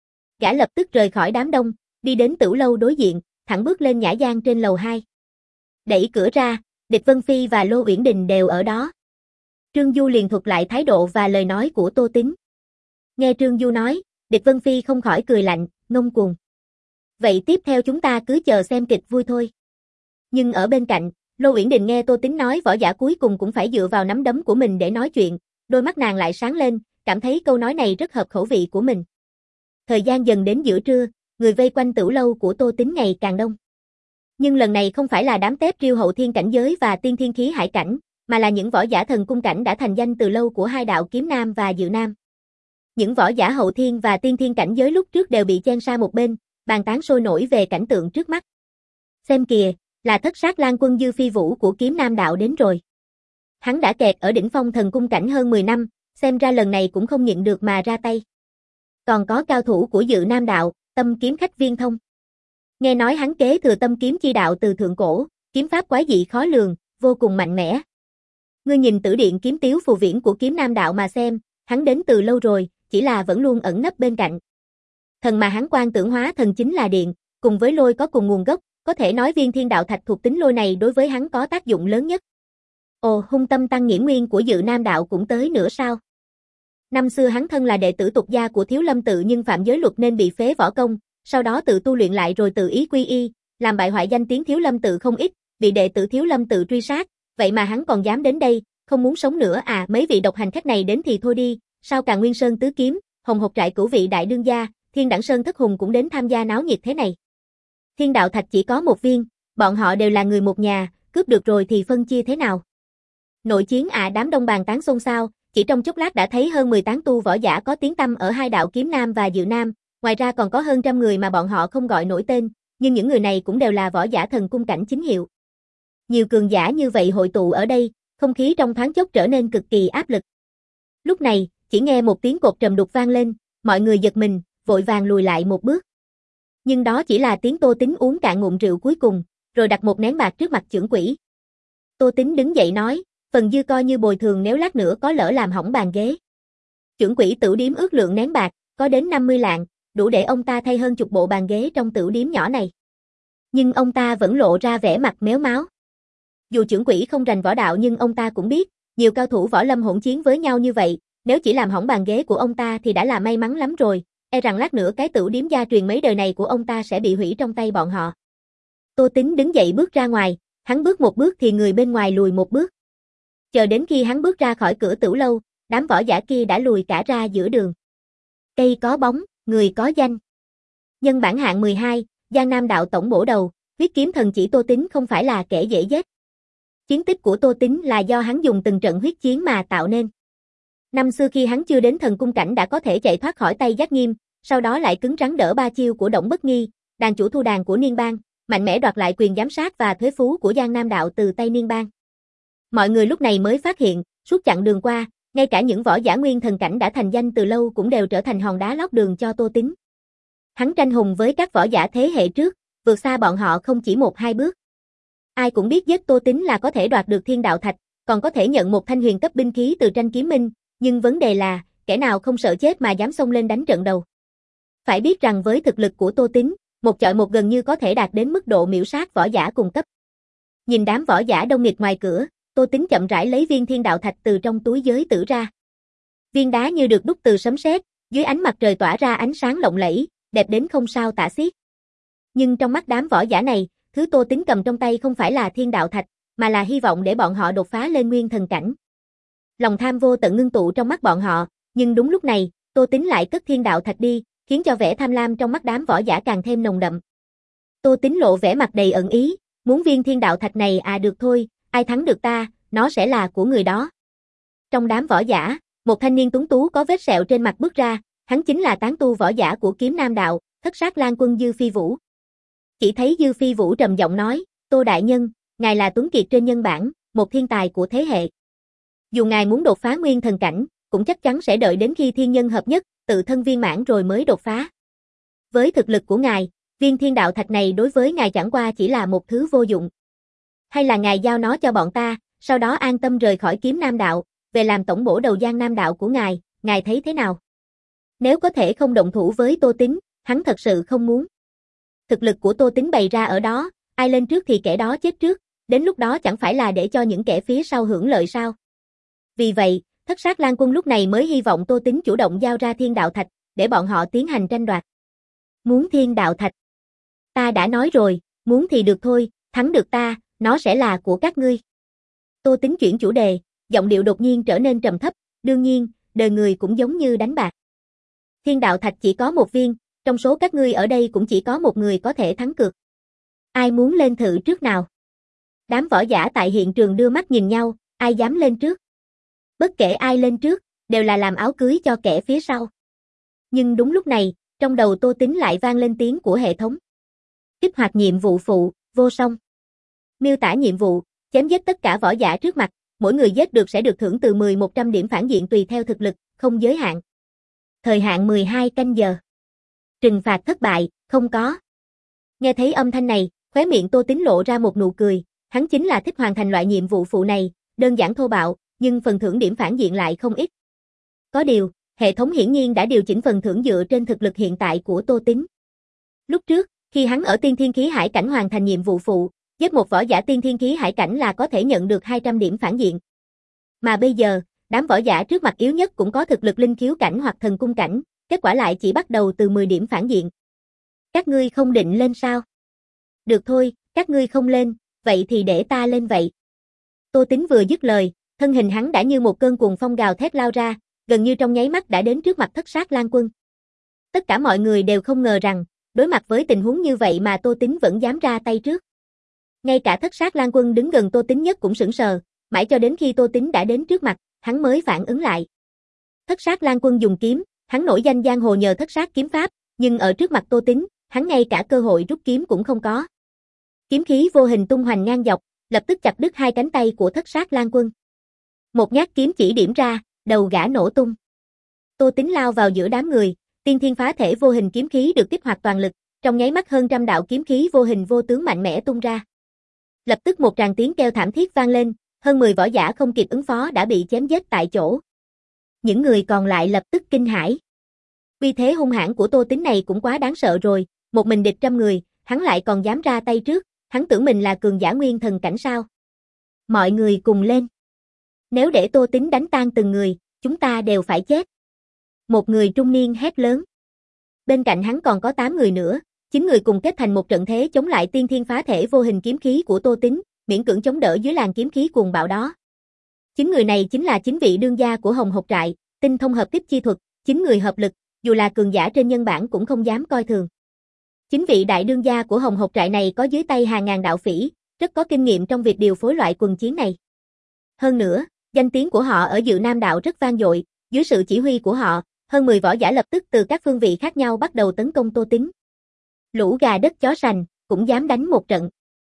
Gã lập tức rời khỏi đám đông, đi đến tửu lâu đối diện, thẳng bước lên nhã gian trên lầu hai. Đẩy cửa ra, địch Vân Phi và Lô Uyển Đình đều ở đó. Trương Du liền thuật lại thái độ và lời nói của Tô Tính. Nghe Trương Du nói, địch Vân Phi không khỏi cười lạnh, ngông cuồng. Vậy tiếp theo chúng ta cứ chờ xem kịch vui thôi. Nhưng ở bên cạnh, Lô Uyển Đình nghe Tô Tính nói võ giả cuối cùng cũng phải dựa vào nắm đấm của mình để nói chuyện, đôi mắt nàng lại sáng lên, cảm thấy câu nói này rất hợp khẩu vị của mình. Thời gian dần đến giữa trưa, người vây quanh tửu lâu của Tô Tính ngày càng đông. Nhưng lần này không phải là đám tép riêu hậu thiên cảnh giới và tiên thiên khí hải cảnh, mà là những võ giả thần cung cảnh đã thành danh từ lâu của hai đạo Kiếm Nam và Dự Nam. Những võ giả hậu thiên và tiên thiên cảnh giới lúc trước đều bị chen sang một bên, bàn tán sôi nổi về cảnh tượng trước mắt. Xem kìa, là Thất Sát Lang quân Dư Phi Vũ của Kiếm Nam đạo đến rồi. Hắn đã kẹt ở đỉnh phong thần cung cảnh hơn mười năm, xem ra lần này cũng không nhịn được mà ra tay. Còn có cao thủ của Dự Nam đạo, Tâm Kiếm khách Viên Thông. Nghe nói hắn kế thừa Tâm Kiếm chi đạo từ thượng cổ, kiếm pháp quái dị khó lường, vô cùng mạnh mẽ. Ngươi nhìn Tử Điện kiếm tiếu phù viễn của Kiếm Nam đạo mà xem, hắn đến từ lâu rồi, chỉ là vẫn luôn ẩn nấp bên cạnh. Thần mà hắn quan tưởng hóa thần chính là điện, cùng với lôi có cùng nguồn gốc, có thể nói viên thiên đạo thạch thuộc tính lôi này đối với hắn có tác dụng lớn nhất. Ồ, hung tâm tăng nghiễn nguyên của Dự Nam đạo cũng tới nữa sao? Năm xưa hắn thân là đệ tử tục gia của Thiếu Lâm tự nhưng phạm giới luật nên bị phế võ công, sau đó tự tu luyện lại rồi tự ý quy y, làm bại hoại danh tiếng Thiếu Lâm tự không ít, bị đệ tử Thiếu Lâm tự truy sát, vậy mà hắn còn dám đến đây, không muốn sống nữa à? Mấy vị độc hành khách này đến thì thôi đi, sao Càn Nguyên Sơn tứ kiếm, Hồng Hộc trại cửu vị đại đương gia, Thiên Đẳng Sơn thất hùng cũng đến tham gia náo nhiệt thế này. Thiên đạo thạch chỉ có một viên, bọn họ đều là người một nhà, cướp được rồi thì phân chia thế nào? Nội chiến à? Đám đông bàn tán xôn xao, chỉ trong chốc lát đã thấy hơn mười tán tu võ giả có tiếng tăm ở hai đạo Kiếm Nam và Dự Nam, ngoài ra còn có hơn trăm người mà bọn họ không gọi nổi tên, nhưng những người này cũng đều là võ giả thần cung cảnh chính hiệu. Nhiều cường giả như vậy hội tụ ở đây, không khí trong thoáng chốc trở nên cực kỳ áp lực. Lúc này, chỉ nghe một tiếng cột trầm đục vang lên, mọi người giật mình, vội vàng lùi lại một bước. Nhưng đó chỉ là tiếng Tô Tính uống cạn ngụm rượu cuối cùng, rồi đặt một nén bạc trước mặt chưởng quỷ. Tô Tính đứng dậy nói, Phần dư coi như bồi thường nếu lát nữa có lỡ làm hỏng bàn ghế. Chưởng quỹ tửu điếm ước lượng nén bạc, có đến năm mươi lạng, đủ để ông ta thay hơn chục bộ bàn ghế trong tửu điếm nhỏ này. Nhưng ông ta vẫn lộ ra vẻ mặt méo máo. Dù chưởng quỹ không rành võ đạo nhưng ông ta cũng biết, nhiều cao thủ võ lâm hỗn chiến với nhau như vậy, nếu chỉ làm hỏng bàn ghế của ông ta thì đã là may mắn lắm rồi, e rằng lát nữa cái tửu điếm gia truyền mấy đời này của ông ta sẽ bị hủy trong tay bọn họ. Tô Tính đứng dậy bước ra ngoài, hắn bước một bước thì người bên ngoài lùi một bước. Chờ đến khi hắn bước ra khỏi cửa tửu lâu, đám võ giả kia đã lùi cả ra giữa đường. Cây có bóng, người có danh. Nhân bản hạng mười hai, Giang Nam đạo tổng bổ đầu, huyết kiếm thần chỉ Tô Tính không phải là kẻ dễ giết. Chiến tích của Tô Tính là do hắn dùng từng trận huyết chiến mà tạo nên. Năm xưa khi hắn chưa đến thần cung cảnh đã có thể chạy thoát khỏi tay Giác Nghiêm, sau đó lại cứng rắn đỡ ba chiêu của Đổng Bất Nghi, đàn chủ thu đàn của Niên Bang, mạnh mẽ đoạt lại quyền giám sát và thuế phú của Giang Nam đạo từ tay Niên Bang. Mọi người lúc này mới phát hiện, suốt chặng đường qua, ngay cả những võ giả nguyên thần cảnh đã thành danh từ lâu cũng đều trở thành hòn đá lót đường cho Tô Tính. Hắn tranh hùng với các võ giả thế hệ trước, vượt xa bọn họ không chỉ một hai bước. Ai cũng biết giết Tô Tính là có thể đoạt được Thiên Đạo Thạch, còn có thể nhận một thanh huyền cấp binh khí từ Tranh Kiếm Minh, nhưng vấn đề là, kẻ nào không sợ chết mà dám xông lên đánh trận đầu. Phải biết rằng với thực lực của Tô Tính, một chọi một gần như có thể đạt đến mức độ miểu sát võ giả cùng cấp. Nhìn đám võ giả đông nghịt ngoài cửa, Tô Tính chậm rãi lấy viên Thiên Đạo Thạch từ trong túi giới tử ra. Viên đá như được đúc từ sấm sét, dưới ánh mặt trời tỏa ra ánh sáng lộng lẫy, đẹp đến không sao tả xiết. Nhưng trong mắt đám võ giả này, thứ Tô Tính cầm trong tay không phải là Thiên Đạo Thạch, mà là hy vọng để bọn họ đột phá lên nguyên thần cảnh. Lòng tham vô tận ngưng tụ trong mắt bọn họ, nhưng đúng lúc này, Tô Tính lại cất Thiên Đạo Thạch đi, khiến cho vẻ tham lam trong mắt đám võ giả càng thêm nồng đậm. Tô Tính lộ vẻ mặt đầy ẩn ý, muốn viên Thiên Đạo Thạch này à được thôi, ai thắng được ta, nó sẽ là của người đó. Trong đám võ giả, một thanh niên tuấn tú có vết sẹo trên mặt bước ra, hắn chính là tán tu võ giả của Kiếm Nam đạo, Thất Sát Lang Quân Dư Phi Vũ. Chỉ thấy Dư Phi Vũ trầm giọng nói, Tô đại nhân, ngài là tuấn kiệt trên nhân bản, một thiên tài của thế hệ. Dù ngài muốn đột phá nguyên thần cảnh, cũng chắc chắn sẽ đợi đến khi thiên nhân hợp nhất, tự thân viên mãn rồi mới đột phá. Với thực lực của ngài, viên Thiên Đạo Thạch này đối với ngài chẳng qua chỉ là một thứ vô dụng. Hay là ngài giao nó cho bọn ta, sau đó an tâm rời khỏi Kiếm Nam đạo, về làm tổng bổ đầu Giang Nam đạo của ngài, ngài thấy thế nào? Nếu có thể không động thủ với Tô Tính, hắn thật sự không muốn. Thực lực của Tô Tính bày ra ở đó, ai lên trước thì kẻ đó chết trước, đến lúc đó chẳng phải là để cho những kẻ phía sau hưởng lợi sao? Vì vậy, Thất Sát Lang Quân lúc này mới hy vọng Tô Tính chủ động giao ra Thiên Đạo Thạch, để bọn họ tiến hành tranh đoạt. Muốn Thiên Đạo Thạch? Ta đã nói rồi, muốn thì được thôi, thắng được ta, nó sẽ là của các ngươi. Tô Tính chuyển chủ đề, giọng điệu đột nhiên trở nên trầm thấp, đương nhiên, đời người cũng giống như đánh bạc. Thiên Đạo Thạch chỉ có một viên, trong số các ngươi ở đây cũng chỉ có một người có thể thắng cược. Ai muốn lên thử trước nào? Đám võ giả tại hiện trường đưa mắt nhìn nhau, ai dám lên trước? Bất kể ai lên trước, đều là làm áo cưới cho kẻ phía sau. Nhưng đúng lúc này, trong đầu Tô Tính lại vang lên tiếng của hệ thống. Kích hoạt nhiệm vụ phụ, vô song. Miêu tả nhiệm vụ, chém giết tất cả võ giả trước mặt, mỗi người giết được sẽ được thưởng từ mười đến một trăm điểm phản diện tùy theo thực lực, không giới hạn. Thời hạn mười hai canh giờ. Trừng phạt thất bại, không có. Nghe thấy âm thanh này, khóe miệng Tô Tính lộ ra một nụ cười, hắn chính là thích hoàn thành loại nhiệm vụ phụ này, đơn giản thô bạo, nhưng phần thưởng điểm phản diện lại không ít. Có điều, hệ thống hiển nhiên đã điều chỉnh phần thưởng dựa trên thực lực hiện tại của Tô Tính. Lúc trước, khi hắn ở Tiên Thiên Khí Hải cảnh hoàn thành nhiệm vụ phụ, giết một võ giả Tiên Thiên Khí Hải cảnh là có thể nhận được hai trăm điểm phản diện. Mà bây giờ, đám võ giả trước mặt yếu nhất cũng có thực lực linh khiếu cảnh hoặc thần cung cảnh, kết quả lại chỉ bắt đầu từ mười điểm phản diện. Các ngươi không định lên sao? Được thôi, các ngươi không lên, vậy thì để ta lên vậy. Tô Tính vừa dứt lời, thân hình hắn đã như một cơn cuồng phong gào thét lao ra, gần như trong nháy mắt đã đến trước mặt Thất Sát Lang Quân. Tất cả mọi người đều không ngờ rằng, đối mặt với tình huống như vậy mà Tô Tính vẫn dám ra tay trước. Ngay cả Thất Sát Lang Quân đứng gần Tô Tính nhất cũng sững sờ, mãi cho đến khi Tô Tính đã đến trước mặt, hắn mới phản ứng lại. Thất Sát Lang Quân dùng kiếm, hắn nổi danh giang hồ nhờ Thất Sát kiếm pháp, nhưng ở trước mặt Tô Tính, hắn ngay cả cơ hội rút kiếm cũng không có. Kiếm khí vô hình tung hoành ngang dọc, lập tức chặt đứt hai cánh tay của Thất Sát Lang Quân. Một nhát kiếm chỉ điểm ra, đầu gã nổ tung. Tô Tính lao vào giữa đám người, tiên thiên phá thể vô hình kiếm khí được kích hoạt toàn lực, trong nháy mắt hơn trăm đạo kiếm khí vô hình vô tướng mạnh mẽ tung ra. Lập tức một tràng tiếng kêu thảm thiết vang lên, hơn mười võ giả không kịp ứng phó đã bị chém giết tại chỗ. Những người còn lại lập tức kinh hãi. Uy thế hung hãn của Tô Tín này cũng quá đáng sợ rồi, một mình địch trăm người, hắn lại còn dám ra tay trước, hắn tưởng mình là cường giả nguyên thần cảnh sao. Mọi người cùng lên. Nếu để Tô Tín đánh tan từng người, chúng ta đều phải chết. Một người trung niên hét lớn. Bên cạnh hắn còn có tám người nữa, chín người cùng kết thành một trận thế chống lại tiên thiên phá thể vô hình kiếm khí của Tô Tín, miễn cưỡng chống đỡ dưới làn kiếm khí cuồng bạo đó. Chín người này chính là chín vị đương gia của Hồng Hộc Trại, tinh thông hợp tiếp chi thuật, chín người hợp lực, dù là cường giả trên nhân bản cũng không dám coi thường. Chín vị đại đương gia của Hồng Hộc Trại này có dưới tay hàng ngàn đạo phỉ, rất có kinh nghiệm trong việc điều phối loại quần chiến này. Hơn nữa, danh tiếng của họ ở Dự Nam đạo rất vang dội, dưới sự chỉ huy của họ, hơn mười võ giả lập tức từ các phương vị khác nhau bắt đầu tấn công Tô Tín. Lũ gà đất chó sành, cũng dám đánh một trận.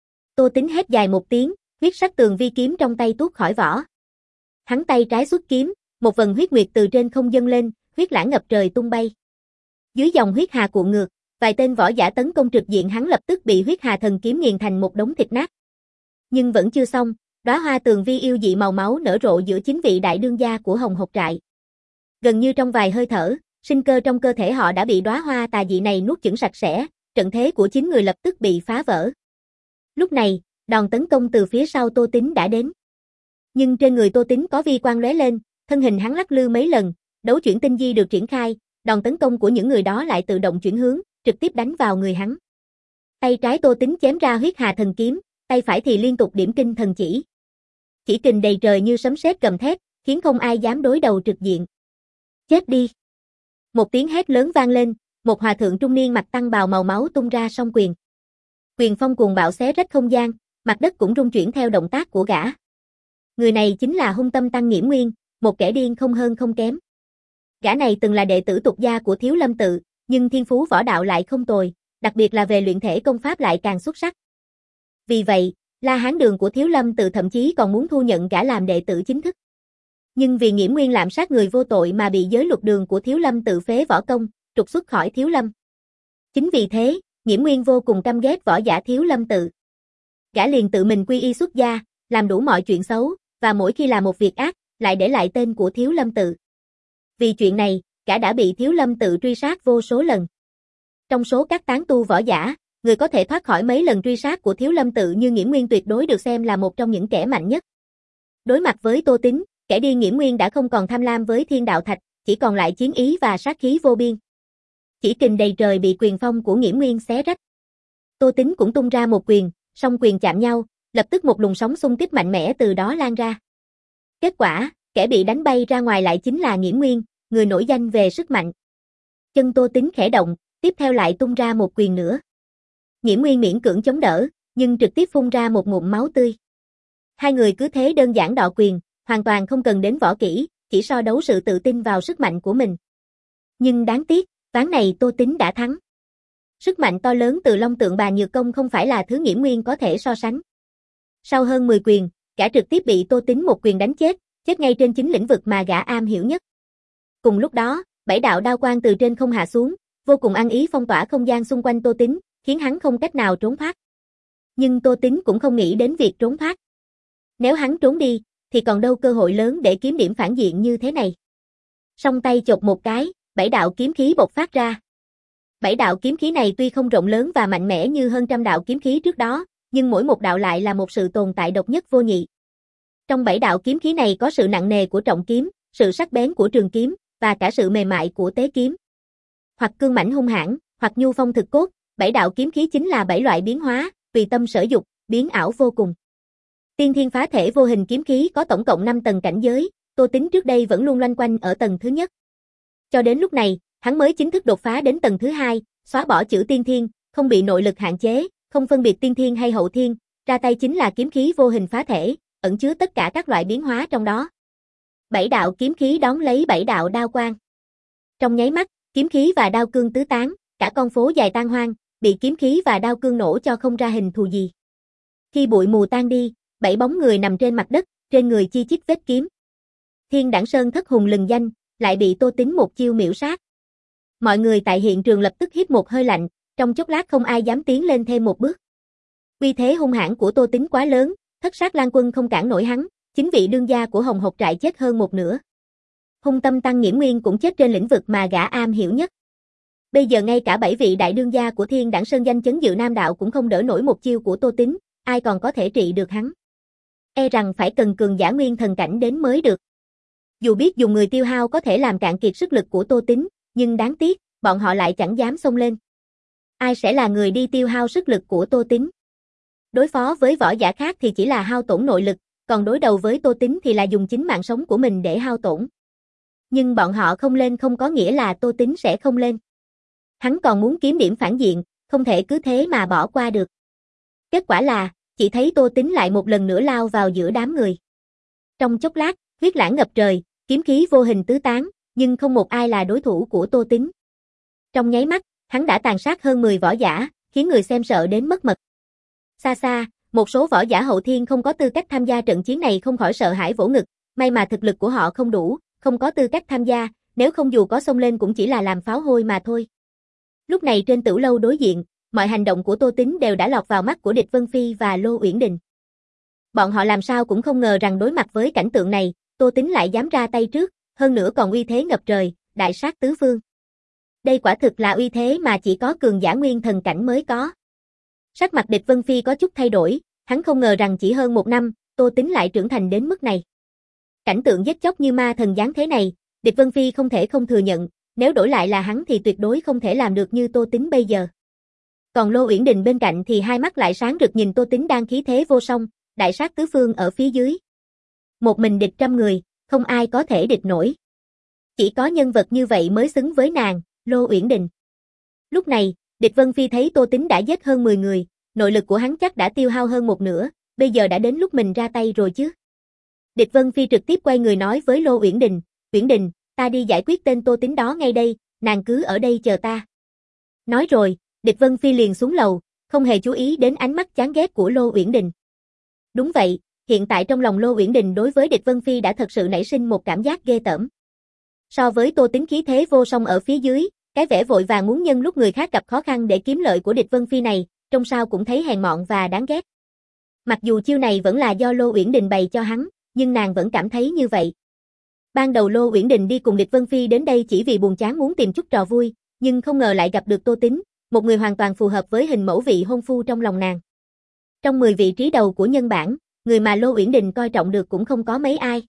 Tô Tín hét dài một tiếng, huyết sắc tường vi kiếm trong tay tuốt khỏi vỏ. Hắn tay trái xuất kiếm, một vần huyết nguyệt từ trên không dâng lên, huyết lãng ngập trời tung bay. Dưới dòng huyết hà cuộn ngược, vài tên võ giả tấn công trực diện hắn lập tức bị huyết hà thần kiếm nghiền thành một đống thịt nát. Nhưng vẫn chưa xong, đóa hoa tường vi yêu dị màu máu nở rộ giữa chín vị đại đương gia của Hồng Hộc Trại. Gần như trong vài hơi thở, sinh cơ trong cơ thể họ đã bị đóa hoa tà dị này nuốt chửng sạch sẽ, trận thế của chín người lập tức bị phá vỡ. Lúc này, đòn tấn công từ phía sau Tô Tín đã đến. Nhưng trên người Tô Tín có vi quang lóe lên, thân hình hắn lắc lư mấy lần, đấu chuyển tinh di được triển khai, đòn tấn công của những người đó lại tự động chuyển hướng, trực tiếp đánh vào người hắn. Tay trái Tô Tín chém ra huyết hà thần kiếm, tay phải thì liên tục điểm kinh thần chỉ. Chỉ kình đầy trời như sấm sét gầm thét, khiến không ai dám đối đầu trực diện. Chết đi! Một tiếng hét lớn vang lên, một hòa thượng trung niên mặc tăng bào màu máu tung ra song quyền. Quyền phong cuồng bạo xé rách không gian, mặt đất cũng rung chuyển theo động tác của gã. Người này chính là Hung Tâm Tăng Nghiễm Nguyên, một kẻ điên không hơn không kém. Gã này từng là đệ tử tục gia của Thiếu Lâm Tự, nhưng thiên phú võ đạo lại không tồi, đặc biệt là về luyện thể công pháp lại càng xuất sắc. Vì vậy, La Hán Đường của Thiếu Lâm Tự thậm chí còn muốn thu nhận gã làm đệ tử chính thức. Nhưng vì Nghiễm Nguyên lạm sát người vô tội mà bị giới luật đường của Thiếu Lâm Tự phế võ công, trục xuất khỏi Thiếu Lâm. Chính vì thế, Nghiễm Nguyên vô cùng căm ghét võ giả Thiếu Lâm Tự. Gã liền tự mình quy y xuất gia, làm đủ mọi chuyện xấu, và mỗi khi làm một việc ác, lại để lại tên của Thiếu Lâm Tự. Vì chuyện này, gã đã bị Thiếu Lâm Tự truy sát vô số lần. Trong số các tán tu võ giả, người có thể thoát khỏi mấy lần truy sát của Thiếu Lâm Tự như Nghiễm Nguyên tuyệt đối được xem là một trong những kẻ mạnh nhất. Đối mặt với Tô Tín, kẻ điên Nghiễm Nguyên đã không còn tham lam với thiên đạo thạch, chỉ còn lại chiến ý và sát khí vô biên. Chỉ kình đầy trời bị quyền phong của Nghiễm Nguyên xé rách. Tô Tín cũng tung ra một quyền, song quyền chạm nhau, lập tức một luồng sóng xung kích mạnh mẽ từ đó lan ra. Kết quả, kẻ bị đánh bay ra ngoài lại chính là Nghiễm Nguyên, người nổi danh về sức mạnh. Chân Tô Tín khẽ động, tiếp theo lại tung ra một quyền nữa. Nghiễm Nguyên miễn cưỡng chống đỡ, nhưng trực tiếp phun ra một ngụm máu tươi. Hai người cứ thế đơn giản đọ quyền, hoàn toàn không cần đến võ kỹ, chỉ so đấu sự tự tin vào sức mạnh của mình. Nhưng đáng tiếc, ván này Tô Tín đã thắng. Sức mạnh to lớn từ Long Tượng Bà Nhược Công không phải là thứ Nghiễm Nguyên có thể so sánh. Sau hơn mười quyền, gã trực tiếp bị Tô Tín một quyền đánh chết, chết ngay trên chính lĩnh vực mà gã am hiểu nhất. Cùng lúc đó, bảy đạo đao quang từ trên không hạ xuống, vô cùng ăn ý phong tỏa không gian xung quanh Tô Tín, khiến hắn không cách nào trốn thoát. Nhưng Tô Tín cũng không nghĩ đến việc trốn thoát. Nếu hắn trốn đi, thì còn đâu cơ hội lớn để kiếm điểm phản diện như thế này. Song tay chộp một cái, bảy đạo kiếm khí bộc phát ra. Bảy đạo kiếm khí này tuy không rộng lớn và mạnh mẽ như hơn trăm đạo kiếm khí trước đó, nhưng mỗi một đạo lại là một sự tồn tại độc nhất vô nhị. Trong bảy đạo kiếm khí này có sự nặng nề của trọng kiếm, sự sắc bén của trường kiếm, và cả sự mềm mại của tế kiếm. Hoặc cương mãnh hung hãn, hoặc nhu phong thực cốt, bảy đạo kiếm khí chính là bảy loại biến hóa, tùy tâm sở dục, biến ảo vô cùng. Tiên thiên phá thể vô hình kiếm khí có tổng cộng năm tầng cảnh giới, Tô Tín trước đây vẫn luôn loanh quanh ở tầng thứ nhất. Cho đến lúc này, hắn mới chính thức đột phá đến tầng thứ hai, xóa bỏ chữ tiên thiên, không bị nội lực hạn chế, không phân biệt tiên thiên hay hậu thiên, ra tay chính là kiếm khí vô hình phá thể, ẩn chứa tất cả các loại biến hóa trong đó. Bảy đạo kiếm khí đón lấy bảy đạo đao quang. Trong nháy mắt, kiếm khí và đao cương tứ tán, cả con phố dài tan hoang, bị kiếm khí và đao cương nổ cho không ra hình thù gì. Khi bụi mù tan đi, bảy bóng người nằm trên mặt đất, trên người chi chít vết kiếm. Thiên Đẳng Sơn thất hùng lừng danh, lại bị Tô Tín một chiêu miểu sát. Mọi người tại hiện trường lập tức hít một hơi lạnh, trong chốc lát không ai dám tiến lên thêm một bước. Uy thế hung hãn của Tô Tín quá lớn, Thất Sát Lang Quân không cản nổi hắn, chính vị đương gia của Hồng Hộc trại chết hơn một nửa. Hung tâm Tăng Nghiễm Nguyên cũng chết trên lĩnh vực mà gã am hiểu nhất. Bây giờ ngay cả bảy vị đại đương gia của Thiên Đẳng Sơn danh chấn dự Nam đạo cũng không đỡ nổi một chiêu của Tô Tín, ai còn có thể trị được hắn. E rằng phải cần cường giả nguyên thần cảnh đến mới được. Dù biết dùng người tiêu hao có thể làm cạn kiệt sức lực của Tô Tín, nhưng đáng tiếc, bọn họ lại chẳng dám xông lên. Ai sẽ là người đi tiêu hao sức lực của Tô Tín? Đối phó với võ giả khác thì chỉ là hao tổn nội lực, còn đối đầu với Tô Tín thì là dùng chính mạng sống của mình để hao tổn. Nhưng bọn họ không lên không có nghĩa là Tô Tín sẽ không lên. Hắn còn muốn kiếm điểm phản diện, không thể cứ thế mà bỏ qua được. Kết quả là, chỉ thấy Tô Tín lại một lần nữa lao vào giữa đám người. Trong chốc lát, huyết lãng ngập trời, kiếm khí vô hình tứ tán, nhưng không một ai là đối thủ của Tô Tín. Trong nháy mắt, hắn đã tàn sát hơn mười võ giả, khiến người xem sợ đến mất mật. Xa xa, một số võ giả hậu thiên không có tư cách tham gia trận chiến này không khỏi sợ hãi vỗ ngực, may mà thực lực của họ không đủ, không có tư cách tham gia, nếu không dù có xông lên cũng chỉ là làm pháo hôi mà thôi. Lúc này trên tửu lâu đối diện, mọi hành động của Tô Tín đều đã lọt vào mắt của Địch Vân Phi và Lô Uyển Đình. Bọn họ làm sao cũng không ngờ rằng đối mặt với cảnh tượng này, Tô Tín lại dám ra tay trước, hơn nữa còn uy thế ngập trời, đại sát tứ phương. Đây quả thực là uy thế mà chỉ có cường giả nguyên thần cảnh mới có. Sắc mặt Địch Vân Phi có chút thay đổi, hắn không ngờ rằng chỉ hơn một năm, Tô Tín lại trưởng thành đến mức này. Cảnh tượng giết chóc như ma thần giáng thế này, Địch Vân Phi không thể không thừa nhận, nếu đổi lại là hắn thì tuyệt đối không thể làm được như Tô Tín bây giờ. Còn Lô Uyển Đình bên cạnh thì hai mắt lại sáng rực nhìn Tô Tín đang khí thế vô song, đại sát tứ phương ở phía dưới. Một mình địch trăm người, không ai có thể địch nổi. Chỉ có nhân vật như vậy mới xứng với nàng, Lô Uyển Đình. Lúc này, Địch Vân Phi thấy Tô Tín đã giết hơn mười người, nội lực của hắn chắc đã tiêu hao hơn một nửa, bây giờ đã đến lúc mình ra tay rồi chứ. Địch Vân Phi trực tiếp quay người nói với Lô Uyển Đình, Uyển Đình, ta đi giải quyết tên Tô Tín đó ngay đây, nàng cứ ở đây chờ ta. Nói rồi, Địch Vân Phi liền xuống lầu, không hề chú ý đến ánh mắt chán ghét của Lô Uyển Đình. Đúng vậy, hiện tại trong lòng Lô Uyển Đình đối với Địch Vân Phi đã thật sự nảy sinh một cảm giác ghê tởm. So với Tô Tín khí thế vô song ở phía dưới, cái vẻ vội vàng muốn nhân lúc người khác gặp khó khăn để kiếm lợi của Địch Vân Phi này, trong sao cũng thấy hèn mọn và đáng ghét. Mặc dù chiêu này vẫn là do Lô Uyển Đình bày cho hắn, nhưng nàng vẫn cảm thấy như vậy. Ban đầu Lô Uyển Đình đi cùng Địch Vân Phi đến đây chỉ vì buồn chán muốn tìm chút trò vui, nhưng không ngờ lại gặp được Tô Tín, một người hoàn toàn phù hợp với hình mẫu vị hôn phu trong lòng nàng. Trong mười vị trí đầu của nhân bảng, người mà Lô Uyển Đình coi trọng được cũng không có mấy ai.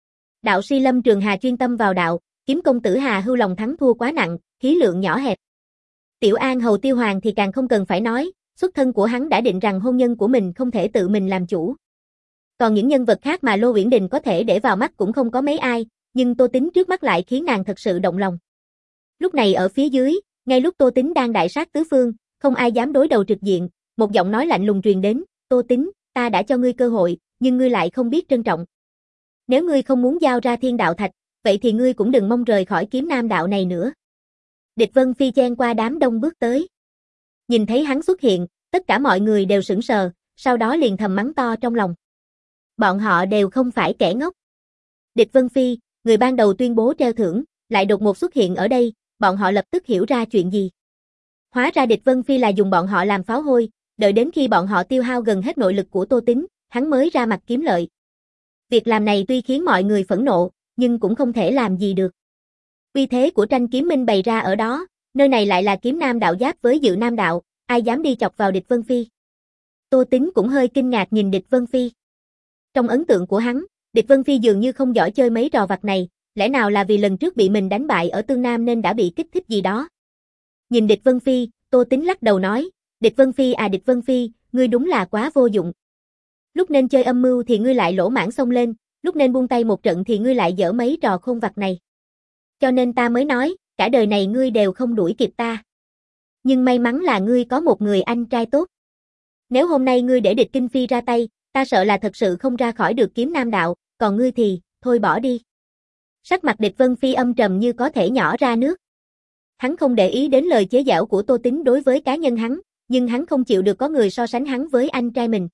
Đạo sĩ Lâm Trường Hà chuyên tâm vào đạo, kiếm công tử Hà Hưu lòng thắng thua quá nặng, khí lượng nhỏ hẹp. Tiểu An hầu Tiêu Hoàng thì càng không cần phải nói, xuất thân của hắn đã định rằng hôn nhân của mình không thể tự mình làm chủ. Còn những nhân vật khác mà Lô Uyển Đình có thể để vào mắt cũng không có mấy ai, nhưng Tô Tín trước mắt lại khiến nàng thật sự động lòng. Lúc này ở phía dưới, ngay lúc Tô Tín đang đại sát tứ phương, không ai dám đối đầu trực diện, một giọng nói lạnh lùng truyền đến, Tô Tín, ta đã cho ngươi cơ hội, nhưng ngươi lại không biết trân trọng. Nếu ngươi không muốn giao ra thiên đạo thạch, vậy thì ngươi cũng đừng mong rời khỏi kiếm nam đạo này nữa. Địch Vân Phi chen qua đám đông bước tới. Nhìn thấy hắn xuất hiện, tất cả mọi người đều sững sờ, sau đó liền thầm mắng to trong lòng. Bọn họ đều không phải kẻ ngốc. Địch Vân Phi, người ban đầu tuyên bố treo thưởng, lại đột ngột xuất hiện ở đây, bọn họ lập tức hiểu ra chuyện gì. Hóa ra Địch Vân Phi là dùng bọn họ làm pháo hôi, đợi đến khi bọn họ tiêu hao gần hết nội lực của Tô Tín, hắn mới ra mặt kiếm lợi. Việc làm này tuy khiến mọi người phẫn nộ, nhưng cũng không thể làm gì được. Uy thế của tranh kiếm minh bày ra ở đó, nơi này lại là kiếm nam đạo giáp với dự nam đạo, ai dám đi chọc vào Địch Vân Phi. Tô Tín cũng hơi kinh ngạc nhìn Địch Vân Phi. Trong ấn tượng của hắn, Địch Vân Phi dường như không giỏi chơi mấy trò vặt này, lẽ nào là vì lần trước bị mình đánh bại ở Tương Nam nên đã bị kích thích gì đó. Nhìn Địch Vân Phi, Tô Tín lắc đầu nói, Địch Vân Phi à Địch Vân Phi, ngươi đúng là quá vô dụng. Lúc nên chơi âm mưu thì ngươi lại lỗ mãng xông lên, lúc nên buông tay một trận thì ngươi lại dở mấy trò khôn vặt này. Cho nên ta mới nói, cả đời này ngươi đều không đuổi kịp ta. Nhưng may mắn là ngươi có một người anh trai tốt. Nếu hôm nay ngươi để Địch Kinh Phi ra tay, ta sợ là thật sự không ra khỏi được kiếm nam đạo, còn ngươi thì, thôi bỏ đi. Sắc mặt Địch Vân Phi âm trầm như có thể nhỏ ra nước. Hắn không để ý đến lời chế giễu của Tô Tín đối với cá nhân hắn, nhưng hắn không chịu được có người so sánh hắn với anh trai mình.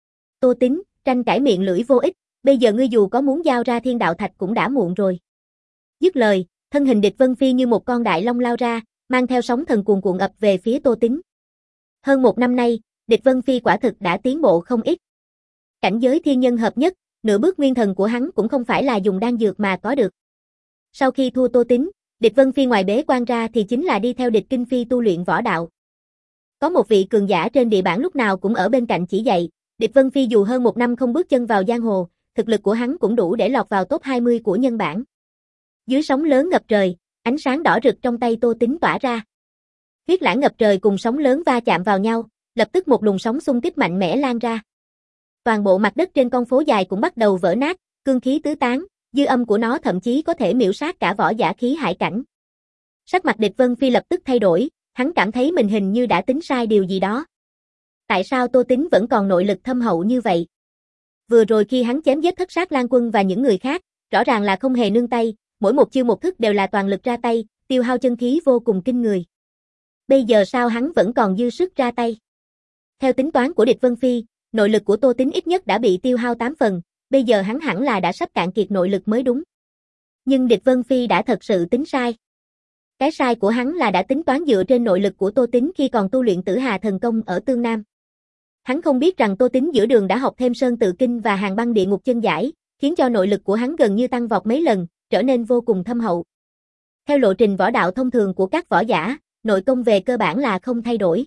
Tô Tín, tranh cãi miệng lưỡi vô ích, bây giờ ngươi dù có muốn giao ra thiên đạo thạch cũng đã muộn rồi. Dứt lời, thân hình Địch Vân Phi như một con đại long lao ra, mang theo sóng thần cuồn cuộn ập về phía Tô Tín. Hơn một năm nay, Địch Vân Phi quả thực đã tiến bộ không ít. Cảnh giới thiên nhân hợp nhất, nửa bước nguyên thần của hắn cũng không phải là dùng đan dược mà có được. Sau khi thua Tô Tín, Địch Vân Phi ngoài bế quan ra thì chính là đi theo Địch Kinh Phi tu luyện võ đạo. Có một vị cường giả trên địa bản lúc nào cũng ở bên cạnh chỉ dạy, Địch Vân Phi dù hơn một năm không bước chân vào giang hồ, thực lực của hắn cũng đủ để lọt vào top hai mươi của nhân bản. Dưới sóng lớn ngập trời, ánh sáng đỏ rực trong tay Tô Tín tỏa ra. Huyết lãng ngập trời cùng sóng lớn va chạm vào nhau, lập tức một luồng sóng xung kích mạnh mẽ lan ra. Toàn bộ mặt đất trên con phố dài cũng bắt đầu vỡ nát, cương khí tứ tán, dư âm của nó thậm chí có thể miểu sát cả võ giả khí hải cảnh. Sắc mặt Địch Vân Phi lập tức thay đổi, hắn cảm thấy mình hình như đã tính sai điều gì đó. Tại sao Tô Tín vẫn còn nội lực thâm hậu như vậy? Vừa rồi khi hắn chém giết Thất Sát Lan Quân và những người khác, rõ ràng là không hề nương tay, mỗi một chiêu một thức đều là toàn lực ra tay, tiêu hao chân khí vô cùng kinh người. Bây giờ sao hắn vẫn còn dư sức ra tay? Theo tính toán của Địch Vân Phi, nội lực của Tô Tín ít nhất đã bị tiêu hao tám phần, bây giờ hắn hẳn là đã sắp cạn kiệt nội lực mới đúng. Nhưng Địch Vân Phi đã thật sự tính sai. Cái sai của hắn là đã tính toán dựa trên nội lực của Tô Tín khi còn tu luyện Tử Hà thần công ở Tương Nam. Hắn không biết rằng Tô Tín giữa đường đã học thêm Sơn Tự Kinh và Hàng Băng Địa Ngục Chân Giải, khiến cho nội lực của hắn gần như tăng vọt mấy lần, trở nên vô cùng thâm hậu. Theo lộ trình võ đạo thông thường của các võ giả, nội công về cơ bản là không thay đổi.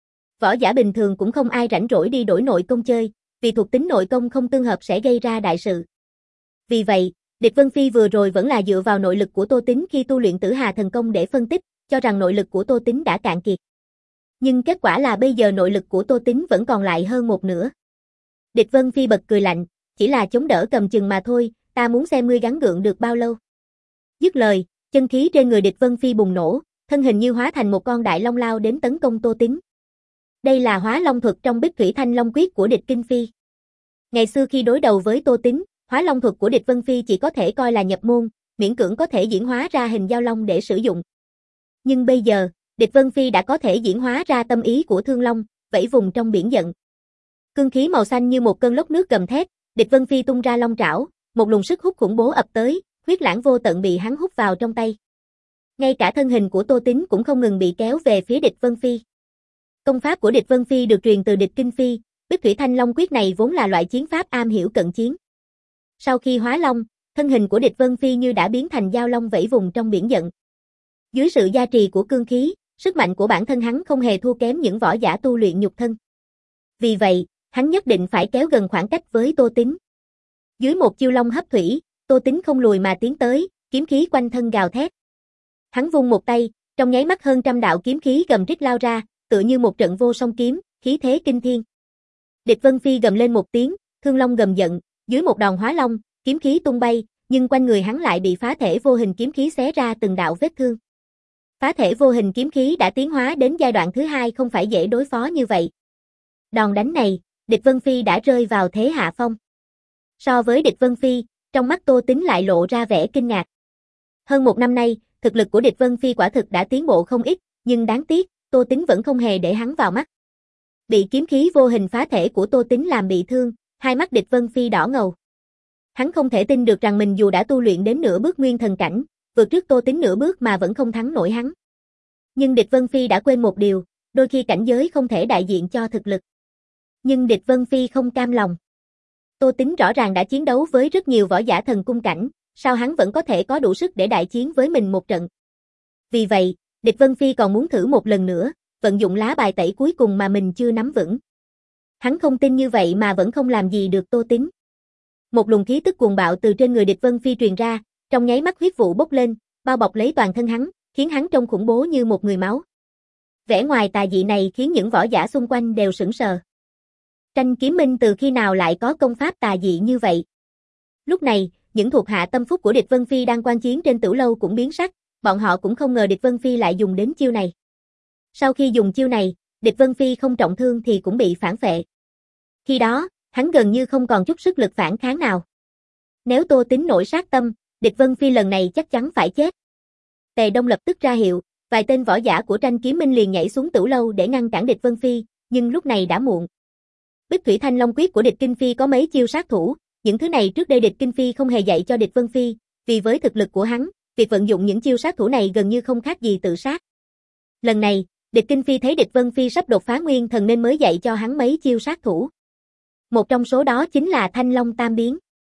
Võ giả bình thường cũng không ai rảnh rỗi đi đổi nội công chơi, vì thuộc tính nội công không tương hợp sẽ gây ra đại sự. Vì vậy, Địch Vân Phi vừa rồi vẫn là dựa vào nội lực của Tô Tín khi tu luyện Tử Hà thần công để phân tích, cho rằng nội lực của Tô Tín đã cạn kiệt. Nhưng kết quả là bây giờ nội lực của Tô Tín vẫn còn lại hơn một nửa. Địch Vân Phi bật cười lạnh, chỉ là chống đỡ cầm chừng mà thôi, ta muốn xem ngươi gắng gượng được bao lâu. Dứt lời, chân khí trên người Địch Vân Phi bùng nổ, thân hình như hóa thành một con đại long lao đến tấn công Tô Tín. Đây là hóa long thuật trong Bích Thủy Thanh Long Quyết của Địch Kinh Phi. Ngày xưa khi đối đầu với Tô Tín, hóa long thuật của Địch Vân Phi chỉ có thể coi là nhập môn, miễn cưỡng có thể diễn hóa ra hình giao long để sử dụng. Nhưng bây giờ, Địch Vân Phi đã có thể diễn hóa ra tâm ý của Thương Long, vẫy vùng trong biển giận. Cương khí màu xanh như một cơn lốc nước gầm thét, Địch Vân Phi tung ra long trảo, một luồng sức hút khủng bố ập tới, huyết lãng vô tận bị hắn hút vào trong tay. Ngay cả thân hình của Tô Tín cũng không ngừng bị kéo về phía Địch Vân Phi. Công pháp của Địch Vân Phi được truyền từ Địch Kinh Phi, Bích Thủy Thanh Long Quyết này vốn là loại chiến pháp am hiểu cận chiến. Sau khi hóa long, thân hình của Địch Vân Phi như đã biến thành giao long vẫy vùng trong biển giận. Dưới sự gia trì của cương khí, sức mạnh của bản thân hắn không hề thua kém những võ giả tu luyện nhục thân. Vì vậy, hắn nhất định phải kéo gần khoảng cách với Tô Tín. Dưới một chiêu long hấp thủy, Tô Tín không lùi mà tiến tới, kiếm khí quanh thân gào thét. Hắn vung một tay, trong nháy mắt hơn trăm đạo kiếm khí gầm rít lao ra, tựa như một trận vô song kiếm, khí thế kinh thiên. Địch Vân Phi gầm lên một tiếng, Thương Long gầm giận, dưới một đòn hóa long, kiếm khí tung bay, nhưng quanh người hắn lại bị phá thể vô hình kiếm khí xé ra từng đạo vết thương. Phá thể vô hình kiếm khí đã tiến hóa đến giai đoạn thứ hai không phải dễ đối phó như vậy. Đòn đánh này, Địch Vân Phi đã rơi vào thế hạ phong. So với Địch Vân Phi, trong mắt Tô Tín lại lộ ra vẻ kinh ngạc. Hơn một năm nay, thực lực của Địch Vân Phi quả thực đã tiến bộ không ít, nhưng đáng tiếc, Tô Tín vẫn không hề để hắn vào mắt. Bị kiếm khí vô hình phá thể của Tô Tín làm bị thương, hai mắt Địch Vân Phi đỏ ngầu. Hắn không thể tin được rằng mình dù đã tu luyện đến nửa bước nguyên thần cảnh, vượt trước Tô Tín nửa bước mà vẫn không thắng nổi hắn. Nhưng Địch Vân Phi đã quên một điều, đôi khi cảnh giới không thể đại diện cho thực lực. Nhưng Địch Vân Phi không cam lòng. Tô Tín rõ ràng đã chiến đấu với rất nhiều võ giả thần cung cảnh, sao hắn vẫn có thể có đủ sức để đại chiến với mình một trận. Vì vậy, Địch Vân Phi còn muốn thử một lần nữa, vận dụng lá bài tẩy cuối cùng mà mình chưa nắm vững. Hắn không tin như vậy mà vẫn không làm gì được Tô Tín. Một luồng khí tức cuồng bạo từ trên người Địch Vân Phi truyền ra, trong nháy mắt huyết vụ bốc lên, bao bọc lấy toàn thân hắn, khiến hắn trông khủng bố như một người máu. Vẻ ngoài tà dị này khiến những võ giả xung quanh đều sững sờ. Tranh Kiếm Minh từ khi nào lại có công pháp tà dị như vậy? Lúc này, những thuộc hạ tâm phúc của Địch Vân Phi đang quan chiến trên tử lâu cũng biến sắc, bọn họ cũng không ngờ Địch Vân Phi lại dùng đến chiêu này. Sau khi dùng chiêu này, Địch Vân Phi không trọng thương thì cũng bị phản phệ. Khi đó, hắn gần như không còn chút sức lực phản kháng nào. Nếu Tô Tín nổi sát tâm, Địch Vân Phi lần này chắc chắn phải chết. Tề Đông lập tức ra hiệu, vài tên võ giả của Tranh Kiếm Minh liền nhảy xuống tử lâu để ngăn cản Địch Vân Phi, nhưng lúc này đã muộn. Bích Thủy Thanh Long Quyết của Địch Kinh Phi có mấy chiêu sát thủ, những thứ này trước đây Địch Kinh Phi không hề dạy cho Địch Vân Phi, vì với thực lực của hắn, việc vận dụng những chiêu sát thủ này gần như không khác gì tự sát. Lần này, Địch Kinh Phi thấy Địch Vân Phi sắp đột phá nguyên thần nên mới dạy cho hắn mấy chiêu sát thủ. Một trong số đó chính là Thanh Long Tam Biến.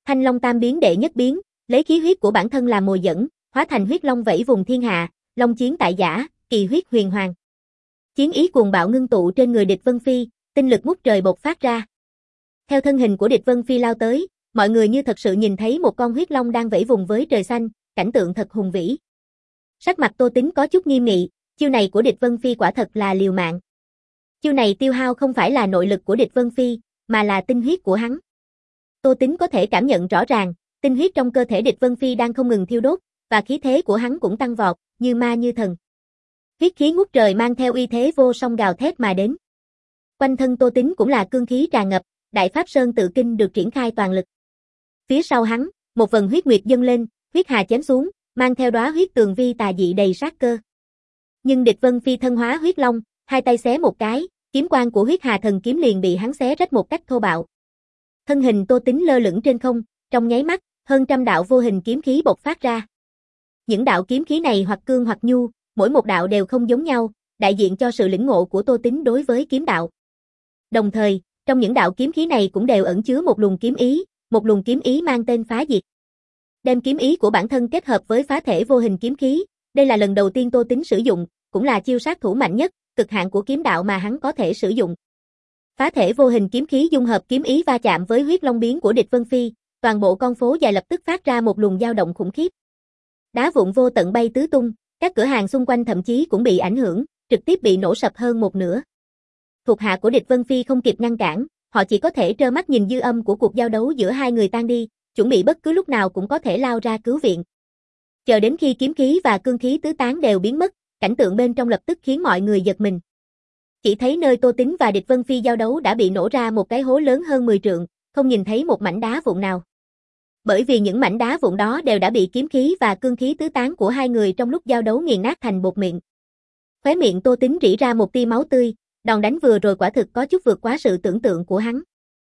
Thanh Long tam biến đệ nhất biến, lấy khí huyết của bản thân làm mồi dẫn, hóa thành huyết long vẫy vùng thiên hạ, long chiến tại giả, kỳ huyết huyền hoàng. Chiến ý cuồng bạo ngưng tụ trên người Địch Vân Phi, tinh lực ngút trời bộc phát ra. Theo thân hình của Địch Vân Phi lao tới, mọi người như thật sự nhìn thấy một con huyết long đang vẫy vùng với trời xanh, cảnh tượng thật hùng vĩ. Sắc mặt Tô Tính có chút nghiêm nghị, chiêu này của Địch Vân Phi quả thật là liều mạng. Chiêu này tiêu hao không phải là nội lực của Địch Vân Phi, mà là tinh huyết của hắn. Tô Tính có thể cảm nhận rõ ràng, tinh huyết trong cơ thể Địch Vân Phi đang không ngừng thiêu đốt, và khí thế của hắn cũng tăng vọt, như ma như thần. Huyết khí ngút trời mang theo uy thế vô song gào thét mà đến. Quanh thân Tô Tính cũng là cương khí tràn ngập, Đại Pháp Sơn Tự Kinh được triển khai toàn lực. Phía sau hắn, một vần huyết nguyệt dâng lên, huyết hà chém xuống, mang theo đóa huyết tường vi tà dị đầy sát cơ. Nhưng Địch Vân Phi thân hóa huyết long, hai tay xé một cái, kiếm quang của huyết hà thần kiếm liền bị hắn xé rách một cách thô bạo. Thân hình Tô Tính lơ lửng trên không, trong nháy mắt, hơn trăm đạo vô hình kiếm khí bộc phát ra. Những đạo kiếm khí này hoặc cương hoặc nhu, mỗi một đạo đều không giống nhau, đại diện cho sự lĩnh ngộ của Tô Tính đối với kiếm đạo. Đồng thời, trong những đạo kiếm khí này cũng đều ẩn chứa một luồng kiếm ý, một luồng kiếm ý mang tên phá diệt. Đem kiếm ý của bản thân kết hợp với phá thể vô hình kiếm khí, đây là lần đầu tiên Tô Tính sử dụng, cũng là chiêu sát thủ mạnh nhất, cực hạn của kiếm đạo mà hắn có thể sử dụng. Phá thể vô hình kiếm khí dung hợp kiếm ý va chạm với huyết long biến của Địch Vân Phi, toàn bộ con phố dài lập tức phát ra một luồng dao động khủng khiếp. Đá vụn vô tận bay tứ tung, các cửa hàng xung quanh thậm chí cũng bị ảnh hưởng, trực tiếp bị nổ sập hơn một nửa. Thuộc hạ của Địch Vân Phi không kịp ngăn cản, họ chỉ có thể trơ mắt nhìn dư âm của cuộc giao đấu giữa hai người tan đi, chuẩn bị bất cứ lúc nào cũng có thể lao ra cứu viện. Chờ đến khi kiếm khí và cương khí tứ tán đều biến mất, cảnh tượng bên trong lập tức khiến mọi người giật mình. Chỉ thấy nơi Tô Tính và Địch Vân Phi giao đấu đã bị nổ ra một cái hố lớn hơn mười trượng, không nhìn thấy một mảnh đá vụn nào. Bởi vì những mảnh đá vụn đó đều đã bị kiếm khí và cương khí tứ tán của hai người trong lúc giao đấu nghiền nát thành bột mịn. Khóe miệng Tô Tính rỉ ra một tia máu tươi, đòn đánh vừa rồi quả thực có chút vượt quá sự tưởng tượng của hắn.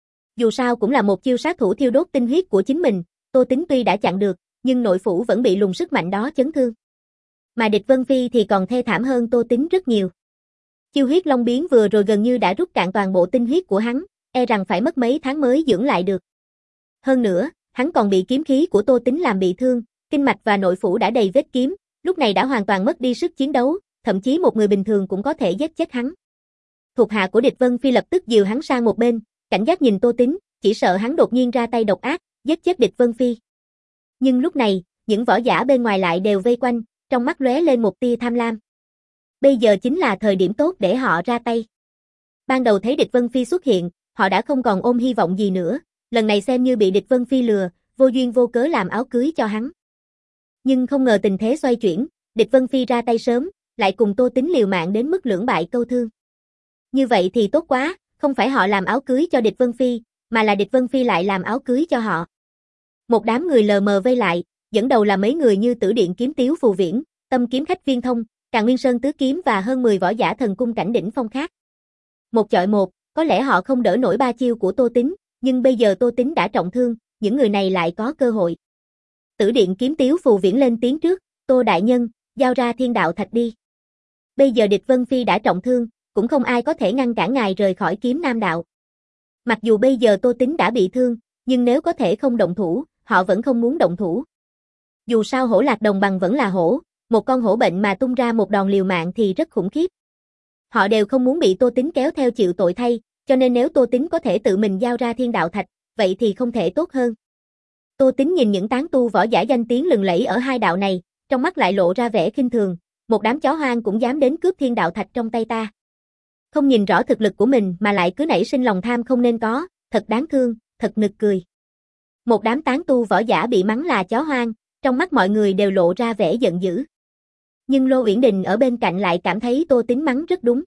Dù sao cũng là một chiêu sát thủ thiêu đốt tinh huyết của chính mình, Tô Tính tuy đã chặn được, nhưng nội phủ vẫn bị luồng sức mạnh đó chấn thương. Mà Địch Vân Phi thì còn thê thảm hơn Tô Tính rất nhiều. Chiêu huyết long biến vừa rồi gần như đã rút cạn toàn bộ tinh huyết của hắn, e rằng phải mất mấy tháng mới dưỡng lại được. Hơn nữa, hắn còn bị kiếm khí của Tô Tính làm bị thương, kinh mạch và nội phủ đã đầy vết kiếm, lúc này đã hoàn toàn mất đi sức chiến đấu, thậm chí một người bình thường cũng có thể giết chết hắn. Thuộc hạ của Địch Vân Phi lập tức dìu hắn sang một bên, cảnh giác nhìn Tô Tính, chỉ sợ hắn đột nhiên ra tay độc ác, giết chết Địch Vân Phi. Nhưng lúc này, những võ giả bên ngoài lại đều vây quanh, trong mắt lóe lên một tia tham lam. Bây giờ chính là thời điểm tốt để họ ra tay. Ban đầu thấy Địch Vân Phi xuất hiện, họ đã không còn ôm hy vọng gì nữa, lần này xem như bị Địch Vân Phi lừa, vô duyên vô cớ làm áo cưới cho hắn. Nhưng không ngờ tình thế xoay chuyển, Địch Vân Phi ra tay sớm, lại cùng Tô Tính liều mạng đến mức lưỡng bại câu thương. Như vậy thì tốt quá, không phải họ làm áo cưới cho Địch Vân Phi, mà là Địch Vân Phi lại làm áo cưới cho họ. Một đám người lờ mờ vây lại, dẫn đầu là mấy người như Tử Điện Kiếm Tiếu Phù Viễn, Tâm Kiếm Khách Viên Thông, Càn Nguyên Sơn Tứ Kiếm và hơn mười võ giả thần cung cảnh đỉnh phong khác. Một chọi một, có lẽ họ không đỡ nổi ba chiêu của Tô Tính, nhưng bây giờ Tô Tính đã trọng thương, những người này lại có cơ hội. Tử Điện Kiếm Tiếu Phù Viễn lên tiếng trước, Tô đại nhân, giao ra thiên đạo thạch đi. Bây giờ Địch Vân Phi đã trọng thương, cũng không ai có thể ngăn cản ngài rời khỏi kiếm nam đạo. Mặc dù bây giờ Tô Tính đã bị thương, nhưng nếu có thể không động thủ, họ vẫn không muốn động thủ. Dù sao hổ lạc đồng bằng vẫn là hổ, một con hổ bệnh mà tung ra một đòn liều mạng thì rất khủng khiếp. Họ đều không muốn bị Tô Tính kéo theo chịu tội thay, cho nên nếu Tô Tính có thể tự mình giao ra thiên đạo thạch, vậy thì không thể tốt hơn. Tô Tính nhìn những tán tu võ giả danh tiếng lừng lẫy ở hai đạo này, trong mắt lại lộ ra vẻ khinh thường, một đám chó hoang cũng dám đến cướp thiên đạo thạch trong tay ta. Không nhìn rõ thực lực của mình mà lại cứ nảy sinh lòng tham không nên có, thật đáng thương, thật nực cười. Một đám tán tu võ giả bị mắng là chó hoang, trong mắt mọi người đều lộ ra vẻ giận dữ. Nhưng Lô Uyển Đình ở bên cạnh lại cảm thấy Tô Tính mắng rất đúng.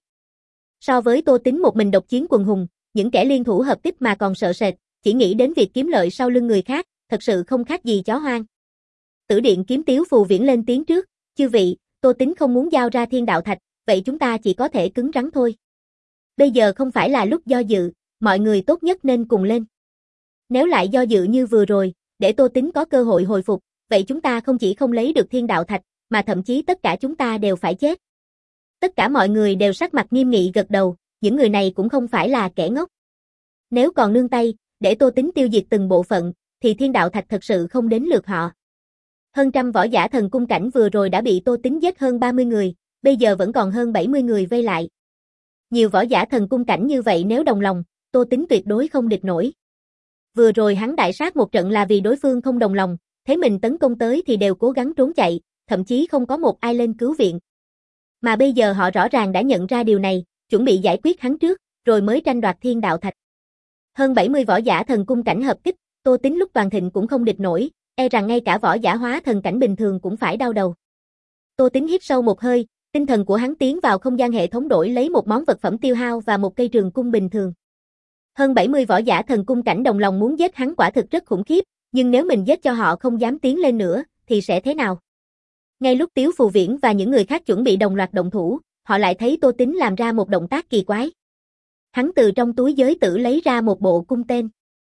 So với Tô Tính một mình độc chiến quần hùng, những kẻ liên thủ hợp tích mà còn sợ sệt, chỉ nghĩ đến việc kiếm lợi sau lưng người khác, thật sự không khác gì chó hoang. Tử Điện Kiếm Tiếu Phù Viễn lên tiếng trước, chư vị, Tô Tính không muốn giao ra thiên đạo thạch, vậy chúng ta chỉ có thể cứng rắn thôi. Bây giờ không phải là lúc do dự, mọi người tốt nhất nên cùng lên. Nếu lại do dự như vừa rồi, để Tô Tính có cơ hội hồi phục, vậy chúng ta không chỉ không lấy được thiên đạo thạch, mà thậm chí tất cả chúng ta đều phải chết. Tất cả mọi người đều sắc mặt nghiêm nghị gật đầu, những người này cũng không phải là kẻ ngốc. Nếu còn nương tay, để Tô Tính tiêu diệt từng bộ phận, thì thiên đạo thạch thật sự không đến lượt họ. Hơn trăm võ giả thần cung cảnh vừa rồi đã bị Tô Tín giết hơn ba mươi người, bây giờ vẫn còn hơn bảy mươi người vây lại. Nhiều võ giả thần cung cảnh như vậy nếu đồng lòng, Tô Tín tuyệt đối không địch nổi. Vừa rồi hắn đại sát một trận là vì đối phương không đồng lòng, thấy mình tấn công tới thì đều cố gắng trốn chạy, thậm chí không có một ai lên cứu viện. Mà bây giờ họ rõ ràng đã nhận ra điều này, chuẩn bị giải quyết hắn trước, rồi mới tranh đoạt thiên đạo thạch. Hơn bảy mươi võ giả thần cung cảnh hợp kích, Tô Tín lúc toàn thịnh cũng không địch nổi, e rằng ngay cả võ giả hóa thần cảnh bình thường cũng phải đau đầu. Tô Tín hít sâu một hơi, tinh thần của hắn tiến vào không gian hệ thống đổi lấy một món vật phẩm tiêu hao và một cây trường cung bình thường. Hơn bảy mươi võ giả thần cung cảnh đồng lòng muốn giết hắn quả thực rất khủng khiếp, nhưng nếu mình giết cho họ không dám tiến lên nữa, thì sẽ thế nào? Ngay lúc Tiếu Phù Viễn và những người khác chuẩn bị đồng loạt động thủ, họ lại thấy Tô Tín làm ra một động tác kỳ quái. Hắn từ trong túi giới tử lấy ra một bộ cung tên.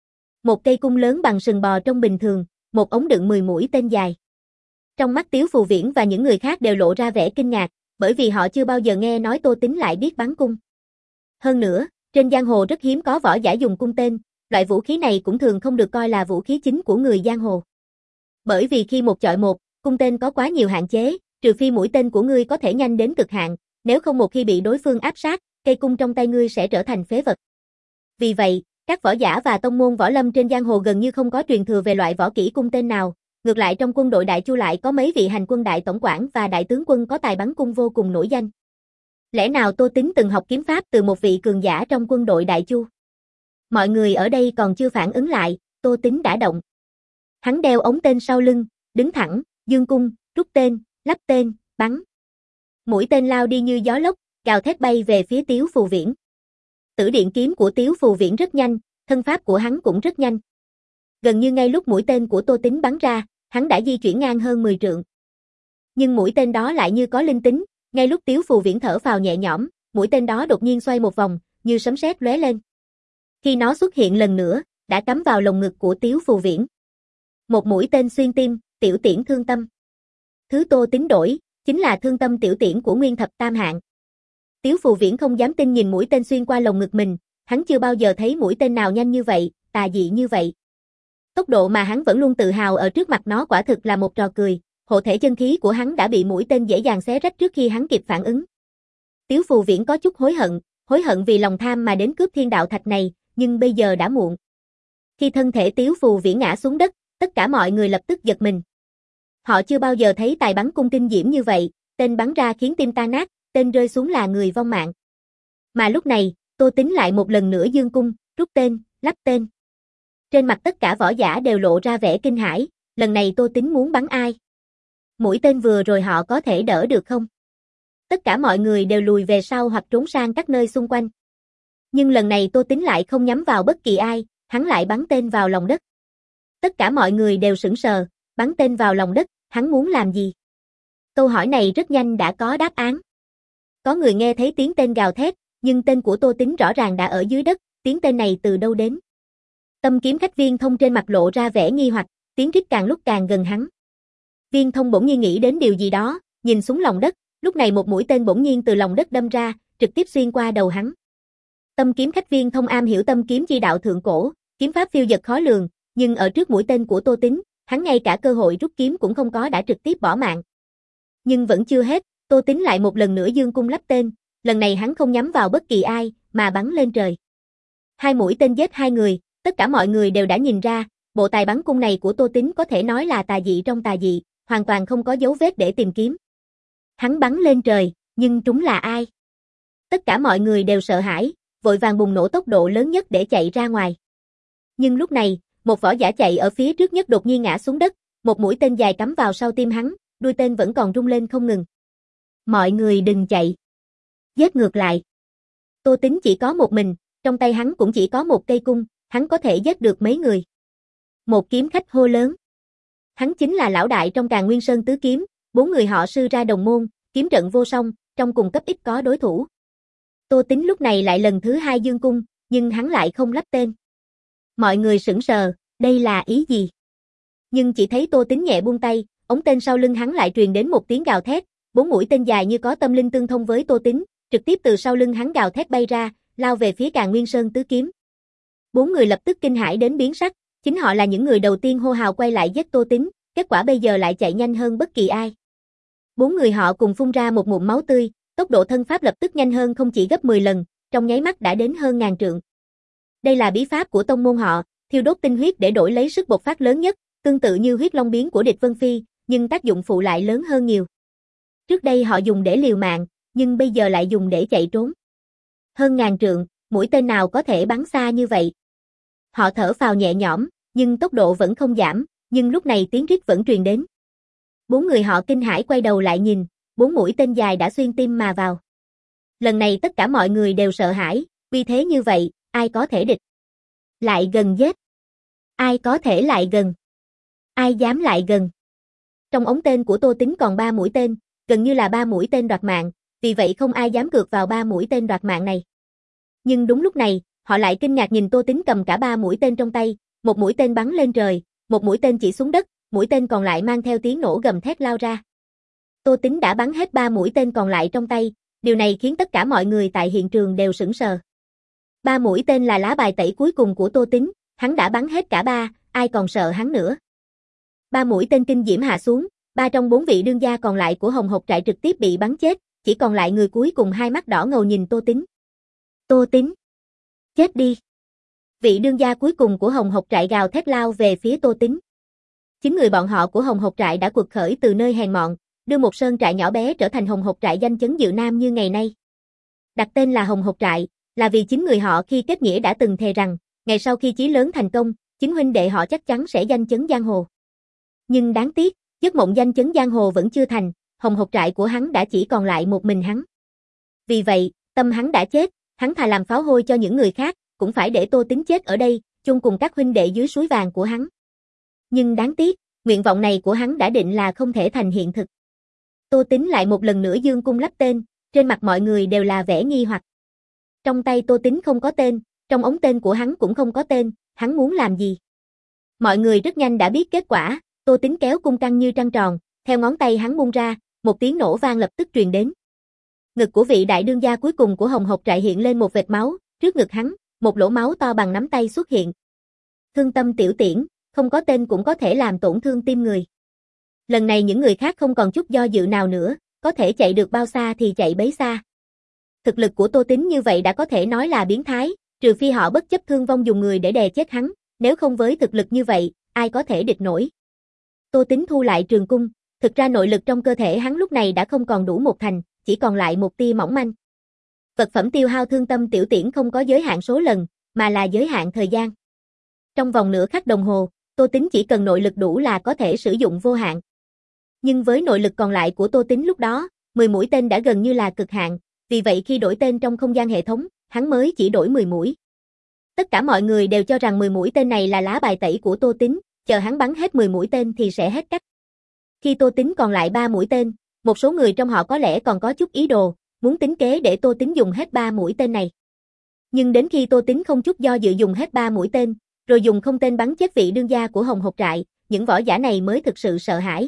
Một cây cung lớn bằng sừng bò trông bình thường, một ống đựng mười mũi tên dài. Trong mắt Tiếu Phù Viễn và những người khác đều lộ ra vẻ kinh ngạc, bởi vì họ chưa bao giờ nghe nói Tô Tín lại biết bắn cung. Hơn nữa, trên giang hồ rất hiếm có võ giả dùng cung tên, loại vũ khí này cũng thường không được coi là vũ khí chính của người giang hồ. Bởi vì khi một chọi một, cung tên có quá nhiều hạn chế, trừ phi mũi tên của ngươi có thể nhanh đến cực hạn, nếu không một khi bị đối phương áp sát, cây cung trong tay ngươi sẽ trở thành phế vật. Vì vậy, các võ giả và tông môn võ lâm trên giang hồ gần như không có truyền thừa về loại võ kỹ cung tên nào, ngược lại trong quân đội Đại Chu lại có mấy vị hành quân đại tổng quản và đại tướng quân có tài bắn cung vô cùng nổi danh. Lẽ nào Tô Tín từng học kiếm pháp từ một vị cường giả trong quân đội Đại Chu? Mọi người ở đây còn chưa phản ứng lại, Tô Tín đã động. Hắn đeo ống tên sau lưng, đứng thẳng, dương cung, rút tên, lắp tên, bắn. Mũi tên lao đi như gió lốc, gào thét bay về phía Tiếu Phù Viễn. Tử điện kiếm của Tiếu Phù Viễn rất nhanh, thân pháp của hắn cũng rất nhanh. Gần như ngay lúc mũi tên của Tô Tín bắn ra, hắn đã di chuyển ngang hơn mười trượng. Nhưng mũi tên đó lại như có linh tính, ngay lúc Tiếu Phù Viễn thở phào nhẹ nhõm, mũi tên đó đột nhiên xoay một vòng, như sấm sét lóe lên. Khi nó xuất hiện lần nữa, đã cắm vào lồng ngực của Tiếu Phù Viễn. Một mũi tên xuyên tim, tiểu tiễn thương tâm. Thứ Tô Tín đổi, chính là thương tâm tiểu tiễn của Nguyên Thập Tam Hạng. Tiếu Phù Viễn không dám tin nhìn mũi tên xuyên qua lồng ngực mình, hắn chưa bao giờ thấy mũi tên nào nhanh như vậy, tà dị như vậy. Tốc độ mà hắn vẫn luôn tự hào ở trước mặt nó quả thực là một trò cười, hộ thể chân khí của hắn đã bị mũi tên dễ dàng xé rách trước khi hắn kịp phản ứng. Tiếu Phù Viễn có chút hối hận, hối hận vì lòng tham mà đến cướp thiên đạo thạch này, nhưng bây giờ đã muộn. Khi thân thể Tiếu Phù Viễn ngã xuống đất, tất cả mọi người lập tức giật mình. Họ chưa bao giờ thấy tài bắn cung kinh diễm như vậy, tên bắn ra khiến tim tan nát, tên rơi xuống là người vong mạng. Mà lúc này, Tô Tín lại một lần nữa dương cung, rút tên, lắp tên. Trên mặt tất cả võ giả đều lộ ra vẻ kinh hãi, lần này Tô Tín muốn bắn ai? Mũi tên vừa rồi họ có thể đỡ được không? Tất cả mọi người đều lùi về sau hoặc trốn sang các nơi xung quanh. Nhưng lần này Tô Tín lại không nhắm vào bất kỳ ai, hắn lại bắn tên vào lòng đất. Tất cả mọi người đều sững sờ, bắn tên vào lòng đất, hắn muốn làm gì? Câu hỏi này rất nhanh đã có đáp án. Có người nghe thấy tiếng tên gào thét, nhưng tên của Tô Tín rõ ràng đã ở dưới đất, tiếng tên này từ đâu đến? Tâm kiếm khách Viên Thông trên mặt lộ ra vẻ nghi hoặc, tiếng rít càng lúc càng gần hắn. Viên Thông bỗng nhiên nghĩ đến điều gì đó, nhìn xuống lòng đất, lúc này một mũi tên bỗng nhiên từ lòng đất đâm ra, trực tiếp xuyên qua đầu hắn. Tâm kiếm khách Viên Thông am hiểu tâm kiếm chi đạo thượng cổ, kiếm pháp phiêu dật khó lường, nhưng ở trước mũi tên của Tô Tín, hắn ngay cả cơ hội rút kiếm cũng không có đã trực tiếp bỏ mạng. Nhưng vẫn chưa hết, Tô Tín lại một lần nữa dương cung lắp tên, lần này hắn không nhắm vào bất kỳ ai, mà bắn lên trời. Hai mũi tên giết hai người, tất cả mọi người đều đã nhìn ra, bộ tài bắn cung này của Tô Tín có thể nói là tà dị trong tà dị, hoàn toàn không có dấu vết để tìm kiếm. Hắn bắn lên trời, nhưng trúng là ai? Tất cả mọi người đều sợ hãi, vội vàng bùng nổ tốc độ lớn nhất để chạy ra ngoài. Nhưng lúc này, một võ giả chạy ở phía trước nhất đột nhiên ngã xuống đất, một mũi tên dài cắm vào sau tim hắn, đuôi tên vẫn còn rung lên không ngừng. Mọi người đừng chạy. Giết ngược lại. Tô Tín chỉ có một mình, trong tay hắn cũng chỉ có một cây cung, hắn có thể giết được mấy người. Một kiếm khách hô lớn. Hắn chính là lão đại trong Càn Nguyên Sơn tứ kiếm, bốn người họ sư ra đồng môn, kiếm trận vô song, trong cùng cấp ít có đối thủ. Tô Tín lúc này lại lần thứ hai dương cung, nhưng hắn lại không lắp tên. Mọi người sững sờ, đây là ý gì? Nhưng chỉ thấy Tô Tín nhẹ buông tay, ống tên sau lưng hắn lại truyền đến một tiếng gào thét, bốn mũi tên dài như có tâm linh tương thông với Tô Tín, trực tiếp từ sau lưng hắn gào thét bay ra, lao về phía Càn Nguyên Sơn tứ kiếm. Bốn người lập tức kinh hãi đến biến sắc, Chính họ là những người đầu tiên hô hào quay lại giết Tô Tín, kết quả bây giờ lại chạy nhanh hơn bất kỳ ai. Bốn người họ cùng phun ra một ngụm máu tươi, tốc độ thân pháp lập tức nhanh hơn không chỉ gấp mười lần, trong nháy mắt đã đến hơn ngàn trượng. Đây là bí pháp của tông môn họ, thiêu đốt tinh huyết để đổi lấy sức bộc phát lớn nhất, tương tự như huyết long biến của địch Vân Phi, nhưng tác dụng phụ lại lớn hơn nhiều. Trước đây họ dùng để liều mạng, nhưng bây giờ lại dùng để chạy trốn. Hơn ngàn trượng, mũi tên nào có thể bắn xa như vậy? Họ thở phào nhẹ nhõm, nhưng tốc độ vẫn không giảm, nhưng lúc này tiếng rít vẫn truyền đến. Bốn người họ kinh hãi quay đầu lại nhìn, bốn mũi tên dài đã xuyên tim mà vào. Lần này tất cả mọi người đều sợ hãi, vì thế như vậy, ai có thể địch? Lại gần giết. Ai có thể lại gần? Ai dám lại gần? Trong ống tên của Tô Tín còn ba mũi tên, gần như là ba mũi tên đoạt mạng, vì vậy không ai dám cược vào ba mũi tên đoạt mạng này. Nhưng đúng lúc này, họ lại kinh ngạc nhìn Tô Tín cầm cả ba mũi tên trong tay, một mũi tên bắn lên trời, một mũi tên chỉ xuống đất, mũi tên còn lại mang theo tiếng nổ gầm thét lao ra. Tô Tín đã bắn hết ba mũi tên còn lại trong tay, điều này khiến tất cả mọi người tại hiện trường đều sững sờ. Ba mũi tên là lá bài tẩy cuối cùng của Tô Tín, hắn đã bắn hết cả ba, ai còn sợ hắn nữa. Ba mũi tên kinh diễm hạ xuống, ba trong bốn vị đương gia còn lại của Hồng Hộc trại trực tiếp bị bắn chết, chỉ còn lại người cuối cùng hai mắt đỏ ngầu nhìn Tô Tín. Tô Tín! Chết đi! Vị đương gia cuối cùng của Hồng Hộc trại gào thét lao về phía Tô Tín. Chính người bọn họ của Hồng Hộc trại đã quật khởi từ nơi hèn mọn, đưa một sơn trại nhỏ bé trở thành Hồng Hộc trại danh chấn Dự Nam như ngày nay. Đặt tên là Hồng Hộc trại, là vì chính người họ khi kết nghĩa đã từng thề rằng, ngày sau khi chí lớn thành công, chính huynh đệ họ chắc chắn sẽ danh chấn giang hồ. Nhưng đáng tiếc, giấc mộng danh chấn giang hồ vẫn chưa thành, Hồng Hộc trại của hắn đã chỉ còn lại một mình hắn. Vì vậy, tâm hắn đã chết, hắn thà làm pháo hôi cho những người khác, cũng phải để Tô Tín chết ở đây, chung cùng các huynh đệ dưới suối vàng của hắn. Nhưng đáng tiếc, nguyện vọng này của hắn đã định là không thể thành hiện thực. Tô Tín lại một lần nữa dương cung lắp tên, trên mặt mọi người đều là vẻ nghi hoặc. Trong tay Tô Tín không có tên, trong ống tên của hắn cũng không có tên, hắn muốn làm gì? Mọi người rất nhanh đã biết kết quả, Tô Tín kéo cung căng như trăng tròn, theo ngón tay hắn bung ra, một tiếng nổ vang lập tức truyền đến. Ngực của vị đại đương gia cuối cùng của Hồng Hộc trại hiện lên một vệt máu, trước ngực hắn, một lỗ máu to bằng nắm tay xuất hiện. Thương tâm tiểu tiễn, không có tên cũng có thể làm tổn thương tim người. Lần này những người khác không còn chút do dự nào nữa, có thể chạy được bao xa thì chạy bấy xa. Thực lực của Tô Tín như vậy đã có thể nói là biến thái, trừ phi họ bất chấp thương vong dùng người để đè chết hắn, nếu không với thực lực như vậy, ai có thể địch nổi. Tô Tín thu lại trường cung, thực ra nội lực trong cơ thể hắn lúc này đã không còn đủ một thành, chỉ còn lại một tia mỏng manh. Vật phẩm tiêu hao thương tâm tiểu tiễn không có giới hạn số lần, mà là giới hạn thời gian. Trong vòng nửa khắc đồng hồ, Tô Tín chỉ cần nội lực đủ là có thể sử dụng vô hạn. Nhưng với nội lực còn lại của Tô Tín lúc đó, mười mũi tên đã gần như là cực hạn, vì vậy khi đổi tên trong không gian hệ thống, hắn mới chỉ đổi mười mũi. Tất cả mọi người đều cho rằng mười mũi tên này là lá bài tẩy của Tô Tín, chờ hắn bắn hết mười mũi tên thì sẽ hết cách. Khi Tô Tín còn lại ba mũi tên, một số người trong họ có lẽ còn có chút ý đồ, muốn tính kế để Tô Tín dùng hết ba mũi tên này. Nhưng đến khi Tô Tín không chút do dự dùng hết ba mũi tên, rồi dùng không tên bắn chết vị đương gia của Hồng Hộc trại, những võ giả này mới thực sự sợ hãi.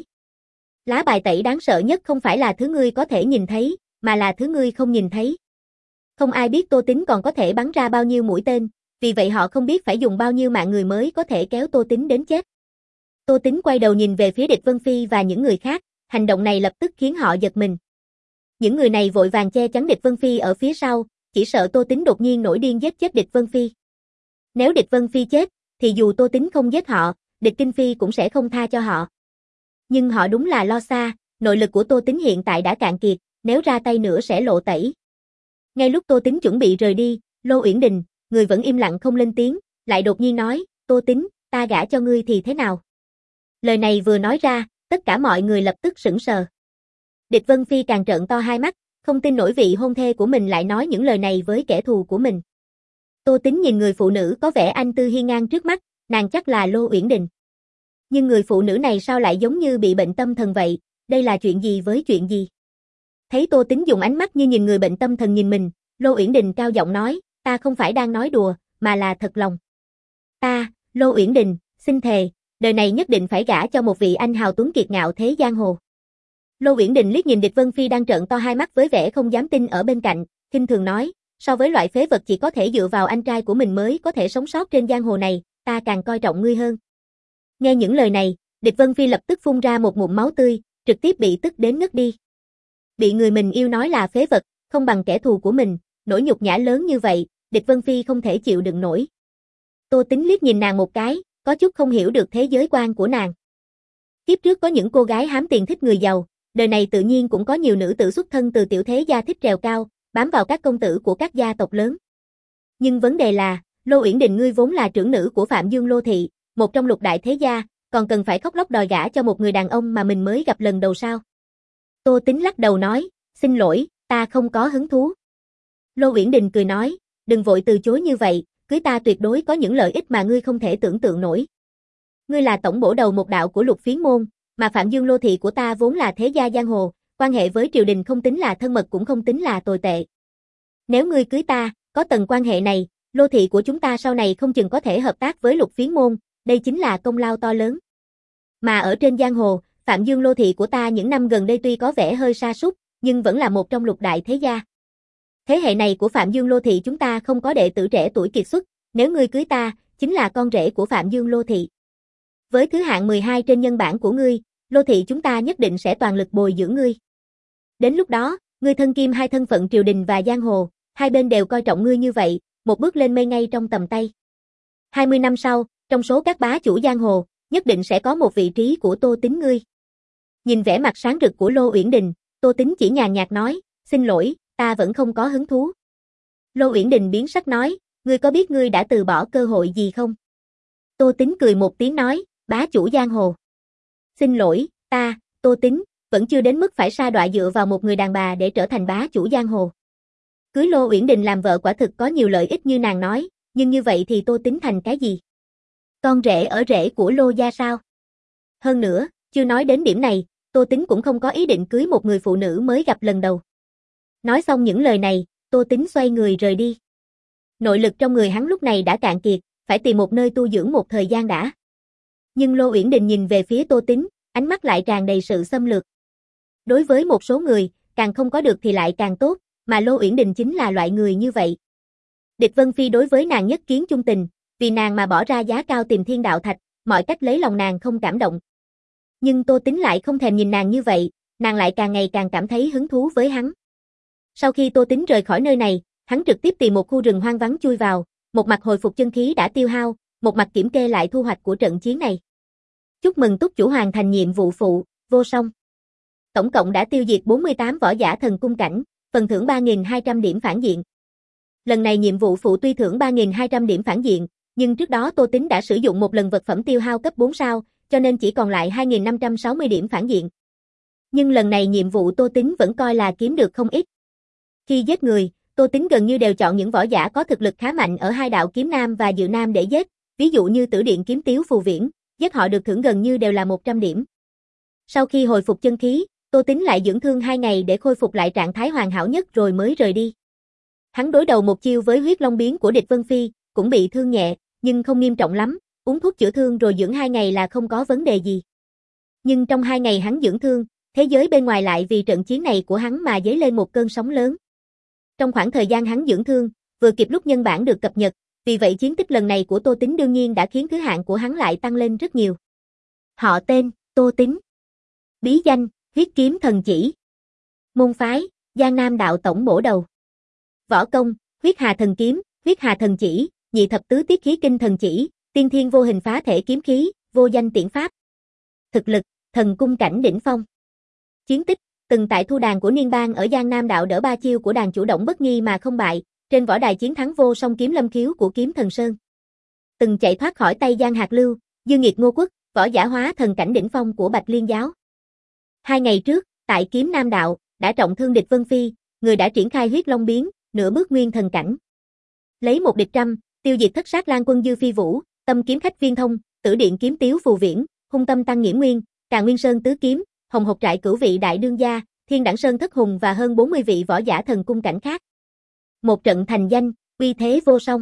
Lá bài tẩy đáng sợ nhất không phải là thứ ngươi có thể nhìn thấy, mà là thứ ngươi không nhìn thấy. Không ai biết Tô Tín còn có thể bắn ra bao nhiêu mũi tên, vì vậy họ không biết phải dùng bao nhiêu mạng người mới có thể kéo Tô Tín đến chết. Tô Tín quay đầu nhìn về phía địch Vân Phi và những người khác, hành động này lập tức khiến họ giật mình. Những người này vội vàng che chắn địch Vân Phi ở phía sau, chỉ sợ Tô Tín đột nhiên nổi điên giết chết địch Vân Phi. Nếu địch Vân Phi chết, thì dù Tô Tín không giết họ, địch Kinh Phi cũng sẽ không tha cho họ. Nhưng họ đúng là lo xa, nội lực của Tô Tín hiện tại đã cạn kiệt, nếu ra tay nữa sẽ lộ tẩy. Ngay lúc Tô Tín chuẩn bị rời đi, Lô Uyển Đình, người vẫn im lặng không lên tiếng, lại đột nhiên nói, Tô Tín, ta gả cho ngươi thì thế nào? Lời này vừa nói ra, tất cả mọi người lập tức sững sờ. Địch Vân Phi càng trợn to hai mắt, không tin nổi vị hôn thê của mình lại nói những lời này với kẻ thù của mình. Tô Tín nhìn người phụ nữ có vẻ anh tư hiên ngang trước mắt, nàng chắc là Lô Uyển Đình. Nhưng người phụ nữ này sao lại giống như bị bệnh tâm thần vậy, đây là chuyện gì với chuyện gì? Thấy Tô Tín dùng ánh mắt như nhìn người bệnh tâm thần nhìn mình, Lô Uyển Đình cao giọng nói, ta không phải đang nói đùa, mà là thật lòng. Ta, Lô Uyển Đình, xin thề, đời này nhất định phải gả cho một vị anh hào tuấn kiệt ngạo thế giang hồ. Lô Uyển Đình liếc nhìn địch Vân Phi đang trợn to hai mắt với vẻ không dám tin ở bên cạnh, khinh thường nói, so với loại phế vật chỉ có thể dựa vào anh trai của mình mới có thể sống sót trên giang hồ này, ta càng coi trọng ngươi hơn. Nghe những lời này, Địch Vân Phi lập tức phun ra một ngụm máu tươi, trực tiếp bị tức đến ngất đi. Bị người mình yêu nói là phế vật, không bằng kẻ thù của mình, nỗi nhục nhã lớn như vậy, Địch Vân Phi không thể chịu đựng nổi. Tô Tính liếc nhìn nàng một cái, có chút không hiểu được thế giới quan của nàng. Kiếp trước có những cô gái hám tiền thích người giàu, đời này tự nhiên cũng có nhiều nữ tử xuất thân từ tiểu thế gia thích trèo cao, bám vào các công tử của các gia tộc lớn. Nhưng vấn đề là, Lô Uyển Đình ngươi vốn là trưởng nữ của Phạm Dương Lô Thị, một trong lục đại thế gia, còn cần phải khóc lóc đòi gả cho một người đàn ông mà mình mới gặp lần đầu sao? Tô Tính lắc đầu nói, xin lỗi, ta không có hứng thú. Lô Uyển Đình cười nói, đừng vội từ chối như vậy, cưới ta tuyệt đối có những lợi ích mà ngươi không thể tưởng tượng nổi. Ngươi là tổng bổ đầu một đạo của Lục Phiến môn, mà Phạm Dương Lô Thị của ta vốn là thế gia giang hồ, quan hệ với triều đình không tính là thân mật cũng không tính là tồi tệ. Nếu ngươi cưới ta, có tầng quan hệ này, Lô Thị của chúng ta sau này không chừng có thể hợp tác với Lục Phiến môn, đây chính là công lao to lớn. Mà ở trên giang hồ, Phạm Dương Lô Thị của ta những năm gần đây tuy có vẻ hơi sa sút, nhưng vẫn là một trong lục đại thế gia. Thế hệ này của Phạm Dương Lô Thị chúng ta không có đệ tử trẻ tuổi kiệt xuất, nếu ngươi cưới ta, chính là con rể của Phạm Dương Lô Thị. Với thứ hạng mười hai trên nhân bản của ngươi, Lô Thị chúng ta nhất định sẽ toàn lực bồi dưỡng ngươi. Đến lúc đó, ngươi thân kim hai thân phận triều đình và giang hồ, hai bên đều coi trọng ngươi như vậy, một bước lên mây ngay trong tầm tay. hai mươi năm sau, trong số các bá chủ giang hồ, nhất định sẽ có một vị trí của Tô Tính ngươi. Nhìn vẻ mặt sáng rực của Lô Uyển Đình, Tô Tính chỉ nhàn nhạt nói, xin lỗi, ta vẫn không có hứng thú. Lô Uyển Đình biến sắc nói, ngươi có biết ngươi đã từ bỏ cơ hội gì không? Tô Tính cười một tiếng nói, bá chủ giang hồ. Xin lỗi, ta, Tô Tính, vẫn chưa đến mức phải sa đọa dựa vào một người đàn bà để trở thành bá chủ giang hồ. Cưới Lô Uyển Đình làm vợ quả thực có nhiều lợi ích như nàng nói, nhưng như vậy thì Tô Tính thành cái gì? Con rể ở rể của Lô gia sao? Hơn nữa, chưa nói đến điểm này, Tô Tính cũng không có ý định cưới một người phụ nữ mới gặp lần đầu. Nói xong những lời này, Tô Tính xoay người rời đi. Nội lực trong người hắn lúc này đã cạn kiệt, phải tìm một nơi tu dưỡng một thời gian đã. Nhưng Lô Uyển Đình nhìn về phía Tô Tính, ánh mắt lại tràn đầy sự xâm lược. Đối với một số người, càng không có được thì lại càng tốt, mà Lô Uyển Đình chính là loại người như vậy. Địch Vân Phi đối với nàng nhất kiến chung tình, vì nàng mà bỏ ra giá cao tìm thiên đạo thạch, mọi cách lấy lòng nàng không cảm động. Nhưng Tô Tính lại không thèm nhìn nàng như vậy, nàng lại càng ngày càng cảm thấy hứng thú với hắn. Sau khi Tô Tính rời khỏi nơi này, hắn trực tiếp tìm một khu rừng hoang vắng chui vào, một mặt hồi phục chân khí đã tiêu hao, một mặt kiểm kê lại thu hoạch của trận chiến này. Chúc mừng túc chủ hoàn thành nhiệm vụ phụ, vô song. Tổng cộng đã tiêu diệt bốn mươi tám võ giả thần cung cảnh, phần thưởng ba nghìn hai trăm điểm phản diện. Lần này nhiệm vụ phụ tuy thưởng ba nghìn hai trăm điểm phản diện, nhưng trước đó Tô Tính đã sử dụng một lần vật phẩm tiêu hao cấp bốn sao, cho nên chỉ còn lại hai nghìn năm trăm sáu mươi điểm phản diện. Nhưng lần này nhiệm vụ Tô Tính vẫn coi là kiếm được không ít. Khi giết người, Tô Tính gần như đều chọn những võ giả có thực lực khá mạnh ở hai đạo kiếm nam và dự nam để giết, ví dụ như Tử Điện kiếm Tiếu Phù Viễn, giết họ được thưởng gần như đều là một trăm điểm. Sau khi hồi phục chân khí, Tô Tính lại dưỡng thương hai ngày để khôi phục lại trạng thái hoàn hảo nhất rồi mới rời đi. Hắn đối đầu một chiêu với huyết long biến của Địch Vân Phi, cũng bị thương nhẹ, nhưng không nghiêm trọng lắm, uống thuốc chữa thương rồi dưỡng hai ngày là không có vấn đề gì. Nhưng trong hai ngày hắn dưỡng thương, thế giới bên ngoài lại vì trận chiến này của hắn mà dấy lên một cơn sóng lớn. Trong khoảng thời gian hắn dưỡng thương, vừa kịp lúc nhân bản được cập nhật, vì vậy chiến tích lần này của Tô Tính đương nhiên đã khiến thứ hạng của hắn lại tăng lên rất nhiều. Họ tên, Tô Tính. Bí danh, huyết kiếm thần chỉ. Môn phái, Giang Nam đạo tổng bổ đầu. Võ công, huyết hà thần kiếm, huyết hà thần chỉ, nhị thập tứ tiết khí kinh thần chỉ, tiên thiên vô hình phá thể kiếm khí, vô danh tiễn pháp. Thực lực, thần cung cảnh đỉnh phong. Chiến tích, từng tại thu đàn của Niên Bang ở Giang Nam đạo đỡ ba chiêu của đàn chủ động bất nghi mà không bại, trên võ đài chiến thắng vô song kiếm lâm khiếu của Kiếm Thần Sơn. Từng chạy thoát khỏi tay Giang Hạt Lưu, Dương Nghiệt Ngô Quốc, võ giả hóa thần cảnh đỉnh phong của Bạch Liên giáo. Hai ngày trước, tại Kiếm Nam đạo, đã trọng thương Địch Vân Phi, người đã triển khai huyết long biến, nửa bước nguyên thần cảnh. Lấy một địch trăm, tiêu diệt thất sát lan quân Dư Phi Vũ, tâm kiếm khách Viên Thông, Tử Điện kiếm Tiếu Phù Viễn, hung tâm tăng Nghiễm Nguyên, Càn Nguyên Sơn tứ kiếm, Hồng Hộc trại cửu vị đại đương gia, Thiên Đẳng Sơn thất hùng và hơn bốn mươi vị võ giả thần cung cảnh khác. Một trận thành danh, uy thế vô song.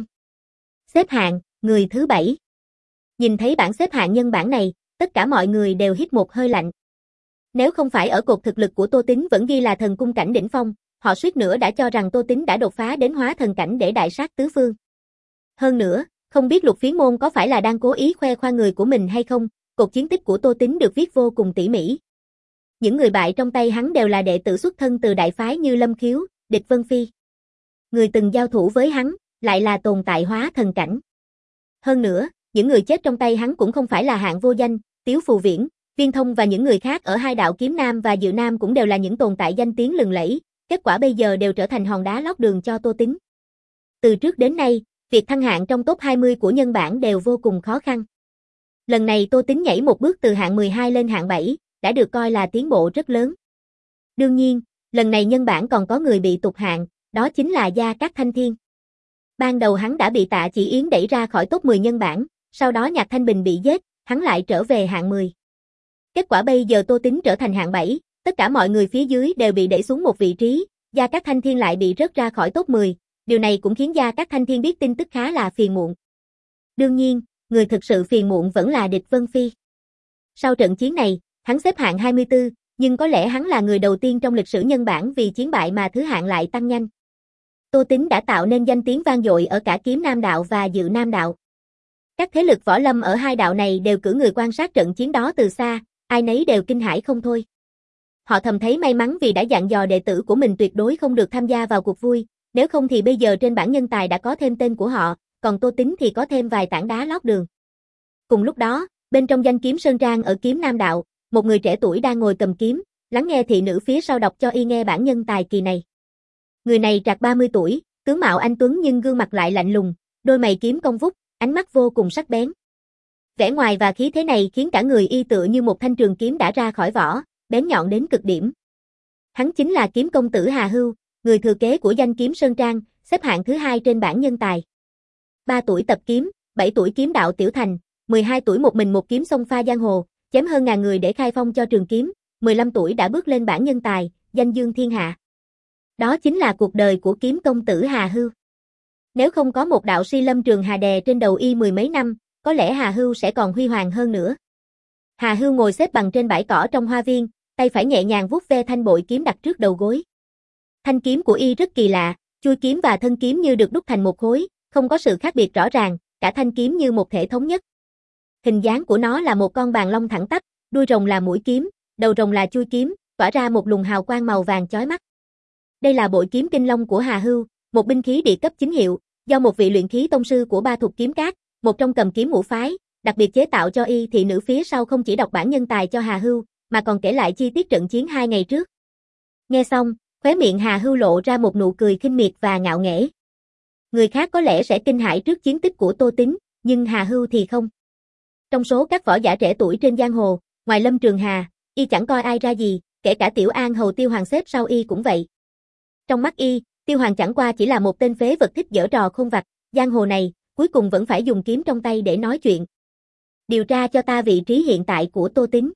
Xếp hạng, người thứ bảy. Nhìn thấy bảng xếp hạng nhân bản này, tất cả mọi người đều hít một hơi lạnh. Nếu không phải ở cột thực lực của Tô Tính vẫn ghi là thần cung cảnh đỉnh phong, họ suýt nữa đã cho rằng Tô Tính đã đột phá đến hóa thần cảnh để đại sát tứ phương. Hơn nữa, Không biết Lục Phiến Môn có phải là đang cố ý khoe khoang người của mình hay không, cột chiến tích của Tô Tín được viết vô cùng tỉ mỉ. Những người bại trong tay hắn đều là đệ tử xuất thân từ đại phái như Lâm Khiếu, Địch Vân Phi. Người từng giao thủ với hắn, lại là tồn tại hóa thần cảnh. Hơn nữa, những người chết trong tay hắn cũng không phải là hạng vô danh, Tiếu Phù Viễn, Viên Thông và những người khác ở hai đạo Kiếm Nam và Dự Nam cũng đều là những tồn tại danh tiếng lừng lẫy, kết quả bây giờ đều trở thành hòn đá lót đường cho Tô Tín. Từ trước đến nay, việc thăng hạng trong top hai mươi của nhân bản đều vô cùng khó khăn. Lần này Tô Tín nhảy một bước từ hạng mười hai lên hạng bảy, đã được coi là tiến bộ rất lớn. Đương nhiên, lần này nhân bản còn có người bị tụt hạng, đó chính là Gia Cát Thanh Thiên. Ban đầu hắn đã bị Tạ Chỉ Yến đẩy ra khỏi top mười nhân bản, sau đó Nhạc Thanh Bình bị giết, hắn lại trở về hạng mười. Kết quả bây giờ Tô Tín trở thành hạng bảy, tất cả mọi người phía dưới đều bị đẩy xuống một vị trí, Gia Cát Thanh Thiên lại bị rớt ra khỏi top mười, điều này cũng khiến Gia Cát Thanh Thiên biết tin tức khá là phiền muộn. Đương nhiên, người thực sự phiền muộn vẫn là Địch Vân Phi. Sau trận chiến này, hắn xếp hạng hai mươi tư, nhưng có lẽ hắn là người đầu tiên trong lịch sử nhân bản vì chiến bại mà thứ hạng lại tăng nhanh. Tô Tín đã tạo nên danh tiếng vang dội ở cả Kiếm Nam đạo và Dự Nam đạo. Các thế lực võ lâm ở hai đạo này đều cử người quan sát trận chiến đó từ xa, ai nấy đều kinh hãi không thôi. Họ thầm thấy may mắn vì đã dặn dò đệ tử của mình tuyệt đối không được tham gia vào cuộc vui, nếu không thì bây giờ trên bảng nhân tài đã có thêm tên của họ, còn Tô Tín thì có thêm vài tảng đá lót đường. Cùng lúc đó, bên trong Danh Kiếm Sơn Trang ở Kiếm Nam đạo, một người trẻ tuổi đang ngồi cầm kiếm, lắng nghe thị nữ phía sau đọc cho y nghe bản nhân tài kỳ này. Người này trạc ba mươi tuổi, tướng mạo anh tuấn nhưng gương mặt lại lạnh lùng, đôi mày kiếm cong vút, ánh mắt vô cùng sắc bén. Vẻ ngoài và khí thế này khiến cả người y tựa như một thanh trường kiếm đã ra khỏi vỏ, bén nhọn đến cực điểm. Hắn chính là kiếm công tử Hà Hưu, người thừa kế của Danh Kiếm Sơn Trang, xếp hạng thứ hai trên bảng nhân tài. ba tuổi tập kiếm, bảy tuổi kiếm đạo tiểu thành, mười hai tuổi một mình một kiếm xông pha giang hồ, chém hơn ngàn người để khai phong cho trường kiếm, mười lăm tuổi đã bước lên bảng nhân tài, danh dương thiên hạ. Đó chính là cuộc đời của kiếm công tử Hà Hưu. Nếu không có một đạo si lâm trường hà đè trên đầu y mười mấy năm, có lẽ Hà Hưu sẽ còn huy hoàng hơn nữa. Hà Hưu ngồi xếp bằng trên bãi cỏ trong hoa viên, tay phải nhẹ nhàng vuốt ve thanh bội kiếm đặt trước đầu gối. Thanh kiếm của y rất kỳ lạ, chuôi kiếm và thân kiếm như được đúc thành một khối, không có sự khác biệt rõ ràng, cả thanh kiếm như một thể thống nhất. Hình dáng của nó là một con bàn long thẳng tắp, đuôi rồng là mũi kiếm, đầu rồng là chuôi kiếm, tỏa ra một luồng hào quang màu vàng chói mắt. Đây là bội kiếm Kinh Long của Hà Hưu, một binh khí địa cấp chính hiệu, do một vị luyện khí tông sư của Ba Thục Kiếm Các, một trong cầm kiếm ngũ phái, đặc biệt chế tạo cho y. Thị nữ phía sau không chỉ đọc bản nhân tài cho Hà Hưu, mà còn kể lại chi tiết trận chiến hai ngày trước. Nghe xong, khóe miệng Hà Hưu lộ ra một nụ cười khinh miệt và ngạo nghễ. Người khác có lẽ sẽ kinh hãi trước chiến tích của Tô Tín, nhưng Hà Hưu thì không. Trong số các võ giả trẻ tuổi trên giang hồ, ngoài Lâm Trường Hà, y chẳng coi ai ra gì, kể cả Tiểu An hầu Tiêu Hoàng xếp sau y cũng vậy. Trong mắt y, Tiêu Hoàng chẳng qua chỉ là một tên phế vật thích giở trò khôn vặt, giang hồ này, cuối cùng vẫn phải dùng kiếm trong tay để nói chuyện. Điều tra cho ta vị trí hiện tại của Tô Tín.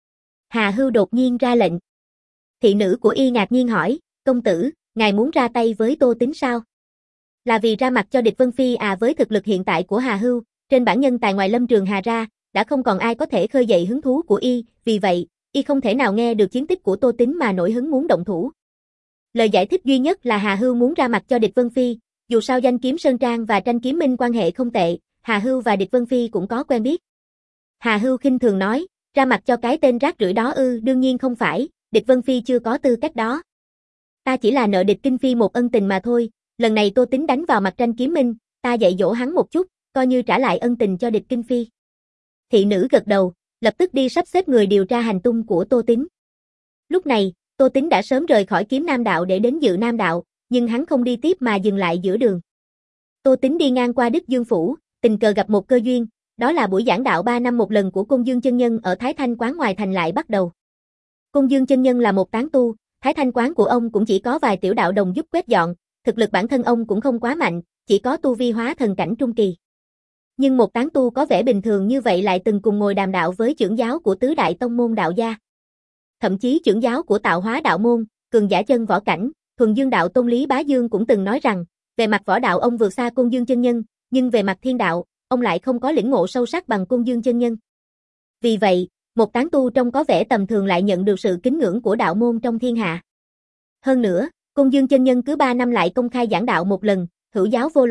Hà Hưu đột nhiên ra lệnh. Thị nữ của y ngạc nhiên hỏi, công tử, ngài muốn ra tay với Tô Tín sao? Là vì ra mặt cho Địch Vân Phi à? Với thực lực hiện tại của Hà Hưu, trên bản nhân tài ngoài Lâm Trường Hà ra, đã không còn ai có thể khơi dậy hứng thú của y, vì vậy, y không thể nào nghe được chiến tích của Tô Tín mà nổi hứng muốn động thủ. Lời giải thích duy nhất là Hà Hưu muốn ra mặt cho Địch Vân Phi, dù sao Danh Kiếm Sơn Trang và Tranh Kiếm Minh quan hệ không tệ, Hà Hưu và Địch Vân Phi cũng có quen biết. Hà Hưu khinh thường nói, ra mặt cho cái tên rác rưởi đó ư? Đương nhiên không phải, Địch Vân Phi chưa có tư cách đó. Ta chỉ là nợ Địch Kinh Phi một ân tình mà thôi, lần này Tô Tín đánh vào mặt Tranh Kiếm Minh, ta dạy dỗ hắn một chút, coi như trả lại ân tình cho Địch Kinh Phi. Thị nữ gật đầu, lập tức đi sắp xếp người điều tra hành tung của Tô Tín. Lúc này, Tô Tín đã sớm rời khỏi Kiếm Nam đạo để đến Dự Nam đạo, nhưng hắn không đi tiếp mà dừng lại giữa đường. Tô Tín đi ngang qua Đức Dương Phủ, tình cờ gặp một cơ duyên, đó là buổi giảng đạo ba năm một lần của Côn Dương chân nhân ở Thái Thanh quán ngoài thành lại bắt đầu. Côn Dương chân nhân là một tán tu, Thái Thanh quán của ông cũng chỉ có vài tiểu đạo đồng giúp quét dọn, thực lực bản thân ông cũng không quá mạnh, chỉ có tu vi hóa thần cảnh trung kỳ. Nhưng một tán tu có vẻ bình thường như vậy lại từng cùng ngồi đàm đạo với trưởng giáo của tứ đại tông môn đạo gia. Thậm chí trưởng giáo của Tạo Hóa đạo môn, cường giả chân võ cảnh, Thuần Dương đạo Tôn Lý Bá Dương cũng từng nói rằng, về mặt võ đạo ông vượt xa Côn Dương chân nhân, nhưng về mặt thiên đạo, ông lại không có lĩnh ngộ sâu sắc bằng Côn Dương chân nhân. Vì vậy, một tán tu trông có vẻ tầm thường lại nhận được sự kính ngưỡng của đạo môn trong thiên hạ. Hơn nữa, Côn Dương chân nhân cứ ba năm lại công khai giảng đạo một lần, hữu giáo vô loại,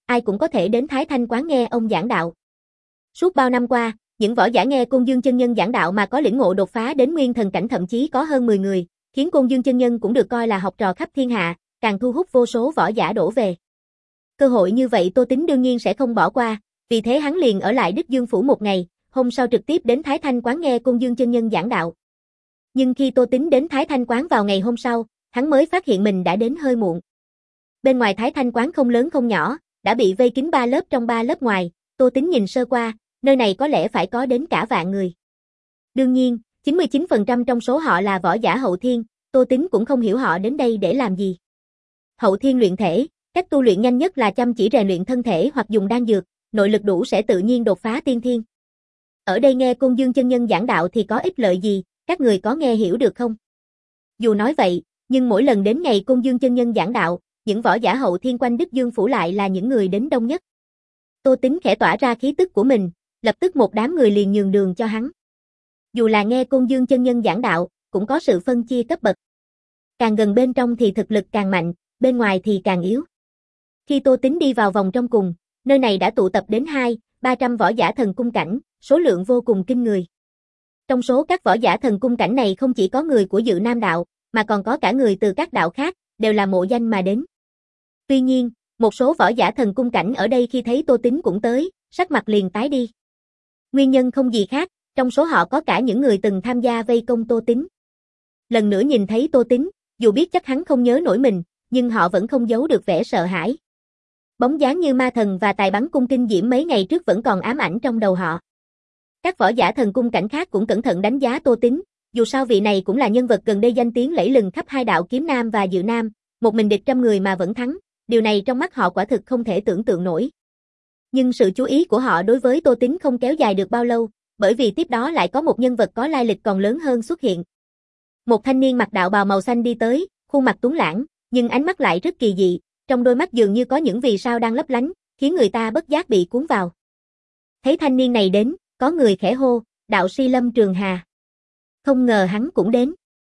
ai cũng có thể đến Thái Thanh quán nghe ông giảng đạo. Suốt bao năm qua, những võ giả nghe Côn Dương chân nhân giảng đạo mà có lĩnh ngộ đột phá đến nguyên thần cảnh thậm chí có hơn mười người, khiến Côn Dương chân nhân cũng được coi là học trò khắp thiên hạ, càng thu hút vô số võ giả đổ về. Cơ hội như vậy Tô Tín đương nhiên sẽ không bỏ qua, vì thế hắn liền ở lại Đức Dương phủ một ngày, hôm sau trực tiếp đến Thái Thanh quán nghe Côn Dương chân nhân giảng đạo. Nhưng khi Tô Tín đến Thái Thanh quán vào ngày hôm sau, hắn mới phát hiện mình đã đến hơi muộn. Bên ngoài Thái Thanh quán không lớn không nhỏ, đã bị vây kín ba lớp trong ba lớp ngoài, Tô Tín nhìn sơ qua, nơi này có lẽ phải có đến cả vạn người. Đương nhiên, chín mươi chín phần trăm trong số họ là võ giả hậu thiên, Tô Tín cũng không hiểu họ đến đây để làm gì. Hậu thiên luyện thể, cách tu luyện nhanh nhất là chăm chỉ rèn luyện thân thể hoặc dùng đan dược, nội lực đủ sẽ tự nhiên đột phá tiên thiên. Ở đây nghe Côn Dương chân nhân giảng đạo thì có ích lợi gì, các người có nghe hiểu được không? Dù nói vậy, nhưng mỗi lần đến ngày Côn Dương chân nhân giảng đạo, những võ giả hậu thiên quanh Đức Dương phủ lại là những người đến đông nhất. Tô Tín khẽ tỏa ra khí tức của mình, lập tức một đám người liền nhường đường cho hắn. Dù là nghe Côn Dương chân nhân giảng đạo, cũng có sự phân chia cấp bậc. Càng gần bên trong thì thực lực càng mạnh, bên ngoài thì càng yếu. Khi Tô Tín đi vào vòng trong cùng, nơi này đã tụ tập đến hai, ba trăm võ giả thần cung cảnh, số lượng vô cùng kinh người. Trong số các võ giả thần cung cảnh này không chỉ có người của Dự Nam đạo, mà còn có cả người từ các đạo khác, đều là mộ danh mà đến. Tuy nhiên, một số võ giả thần cung cảnh ở đây khi thấy Tô Tín cũng tới, sắc mặt liền tái đi. Nguyên nhân không gì khác, trong số họ có cả những người từng tham gia vây công Tô Tín. Lần nữa nhìn thấy Tô Tín, dù biết chắc hắn không nhớ nổi mình, nhưng họ vẫn không giấu được vẻ sợ hãi. Bóng dáng như ma thần và tài bắn cung kinh diễm mấy ngày trước vẫn còn ám ảnh trong đầu họ. Các võ giả thần cung cảnh khác cũng cẩn thận đánh giá Tô Tín, dù sao vị này cũng là nhân vật gần đây danh tiếng lẫy lừng khắp hai đạo Kiếm Nam và Dự Nam, một mình địch trăm người mà vẫn thắng, điều này trong mắt họ quả thực không thể tưởng tượng nổi. Nhưng sự chú ý của họ đối với Tô Tín không kéo dài được bao lâu, bởi vì tiếp đó lại có một nhân vật có lai lịch còn lớn hơn xuất hiện. Một thanh niên mặc đạo bào màu xanh đi tới, khuôn mặt tuấn lãng, nhưng ánh mắt lại rất kỳ dị, trong đôi mắt dường như có những vì sao đang lấp lánh, khiến người ta bất giác bị cuốn vào. Thấy thanh niên này đến, có người khẽ hô, đạo sĩ Lâm Trường Hà. Không ngờ hắn cũng đến.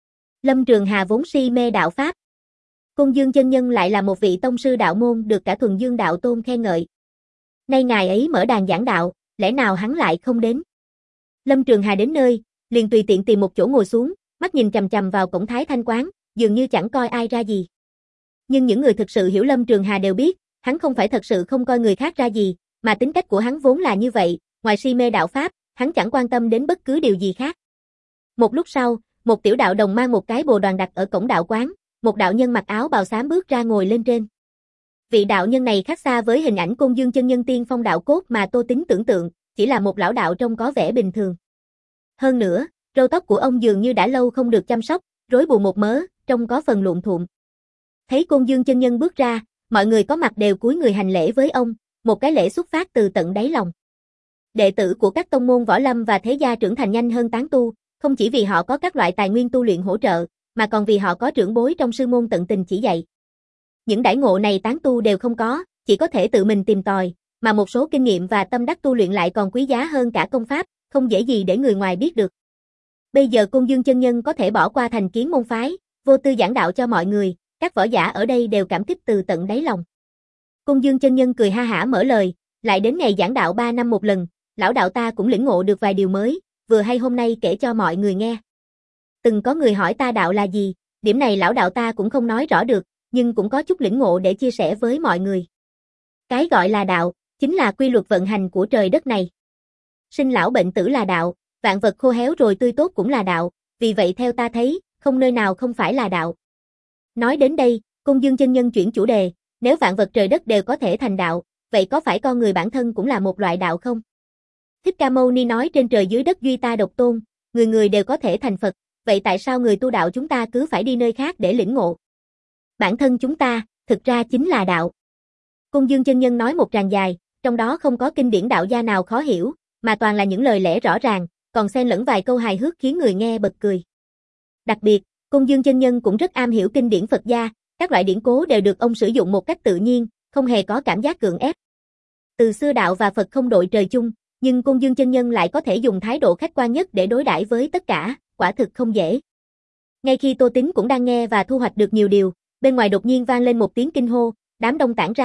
Lâm Trường Hà vốn si mê đạo Pháp. Côn Dương chân nhân lại là một vị tông sư đạo môn được cả Thuần Dương đạo tôn khen ngợi. Nay ngài ấy mở đàn giảng đạo, lẽ nào hắn lại không đến? Lâm Trường Hà đến nơi, liền tùy tiện tìm một chỗ ngồi xuống, mắt nhìn chằm chằm vào cổng Thái Thanh quán, dường như chẳng coi ai ra gì. Nhưng những người thực sự hiểu Lâm Trường Hà đều biết, hắn không phải thật sự không coi người khác ra gì, mà tính cách của hắn vốn là như vậy, ngoài si mê đạo Pháp, hắn chẳng quan tâm đến bất cứ điều gì khác. Một lúc sau, một tiểu đạo đồng mang một cái bồ đoàn đặt ở cổng đạo quán, một đạo nhân mặc áo bào xám bước ra ngồi lên trên. Vị đạo nhân này khác xa với hình ảnh Côn Dương chân nhân tiên phong đạo cốt mà Tô Tín tưởng tượng, chỉ là một lão đạo trông có vẻ bình thường. Hơn nữa, râu tóc của ông dường như đã lâu không được chăm sóc, rối bù một mớ, trông có phần lộn thuộm. Thấy Côn Dương chân nhân bước ra, mọi người có mặt đều cúi người hành lễ với ông, một cái lễ xuất phát từ tận đáy lòng. Đệ tử của các tông môn võ lâm và thế gia trưởng thành nhanh hơn tán tu, không chỉ vì họ có các loại tài nguyên tu luyện hỗ trợ, mà còn vì họ có trưởng bối trong sư môn tận tình chỉ dạy. Những đãi ngộ này tán tu đều không có, chỉ có thể tự mình tìm tòi, mà một số kinh nghiệm và tâm đắc tu luyện lại còn quý giá hơn cả công pháp, không dễ gì để người ngoài biết được. Bây giờ Côn Dương chân nhân có thể bỏ qua thành kiến môn phái, vô tư giảng đạo cho mọi người, các võ giả ở đây đều cảm kích từ tận đáy lòng. Côn Dương chân nhân cười ha hả mở lời, lại đến ngày giảng đạo ba năm một lần, lão đạo ta cũng lĩnh ngộ được vài điều mới, vừa hay hôm nay kể cho mọi người nghe. Từng có người hỏi ta đạo là gì, điểm này lão đạo ta cũng không nói rõ được, nhưng cũng có chút lĩnh ngộ để chia sẻ với mọi người. Cái gọi là đạo, chính là quy luật vận hành của trời đất này. Sinh lão bệnh tử là đạo, vạn vật khô héo rồi tươi tốt cũng là đạo, vì vậy theo ta thấy, không nơi nào không phải là đạo. Nói đến đây, Côn Dương chân nhân chuyển chủ đề, nếu vạn vật trời đất đều có thể thành đạo, vậy có phải con người bản thân cũng là một loại đạo không? Thích Ca Mâu Ni nói trên trời dưới đất duy ta độc tôn, người người đều có thể thành Phật, vậy tại sao người tu đạo chúng ta cứ phải đi nơi khác để lĩnh ngộ? Bản thân chúng ta, thực ra chính là đạo. Côn Dương chân nhân nói một tràng dài, trong đó không có kinh điển đạo gia nào khó hiểu, mà toàn là những lời lẽ rõ ràng, còn xen lẫn vài câu hài hước khiến người nghe bật cười. Đặc biệt, Côn Dương chân nhân cũng rất am hiểu kinh điển Phật gia, các loại điển cố đều được ông sử dụng một cách tự nhiên, không hề có cảm giác cưỡng ép. Từ xưa đạo và Phật không đội trời chung, nhưng Côn Dương chân nhân lại có thể dùng thái độ khách quan nhất để đối đãi với tất cả, quả thực không dễ. Ngay khi Tô Tín cũng đang nghe và thu hoạch được nhiều điều, bên ngoài đột nhiên vang lên một tiếng kinh hô, đám đông tản ra,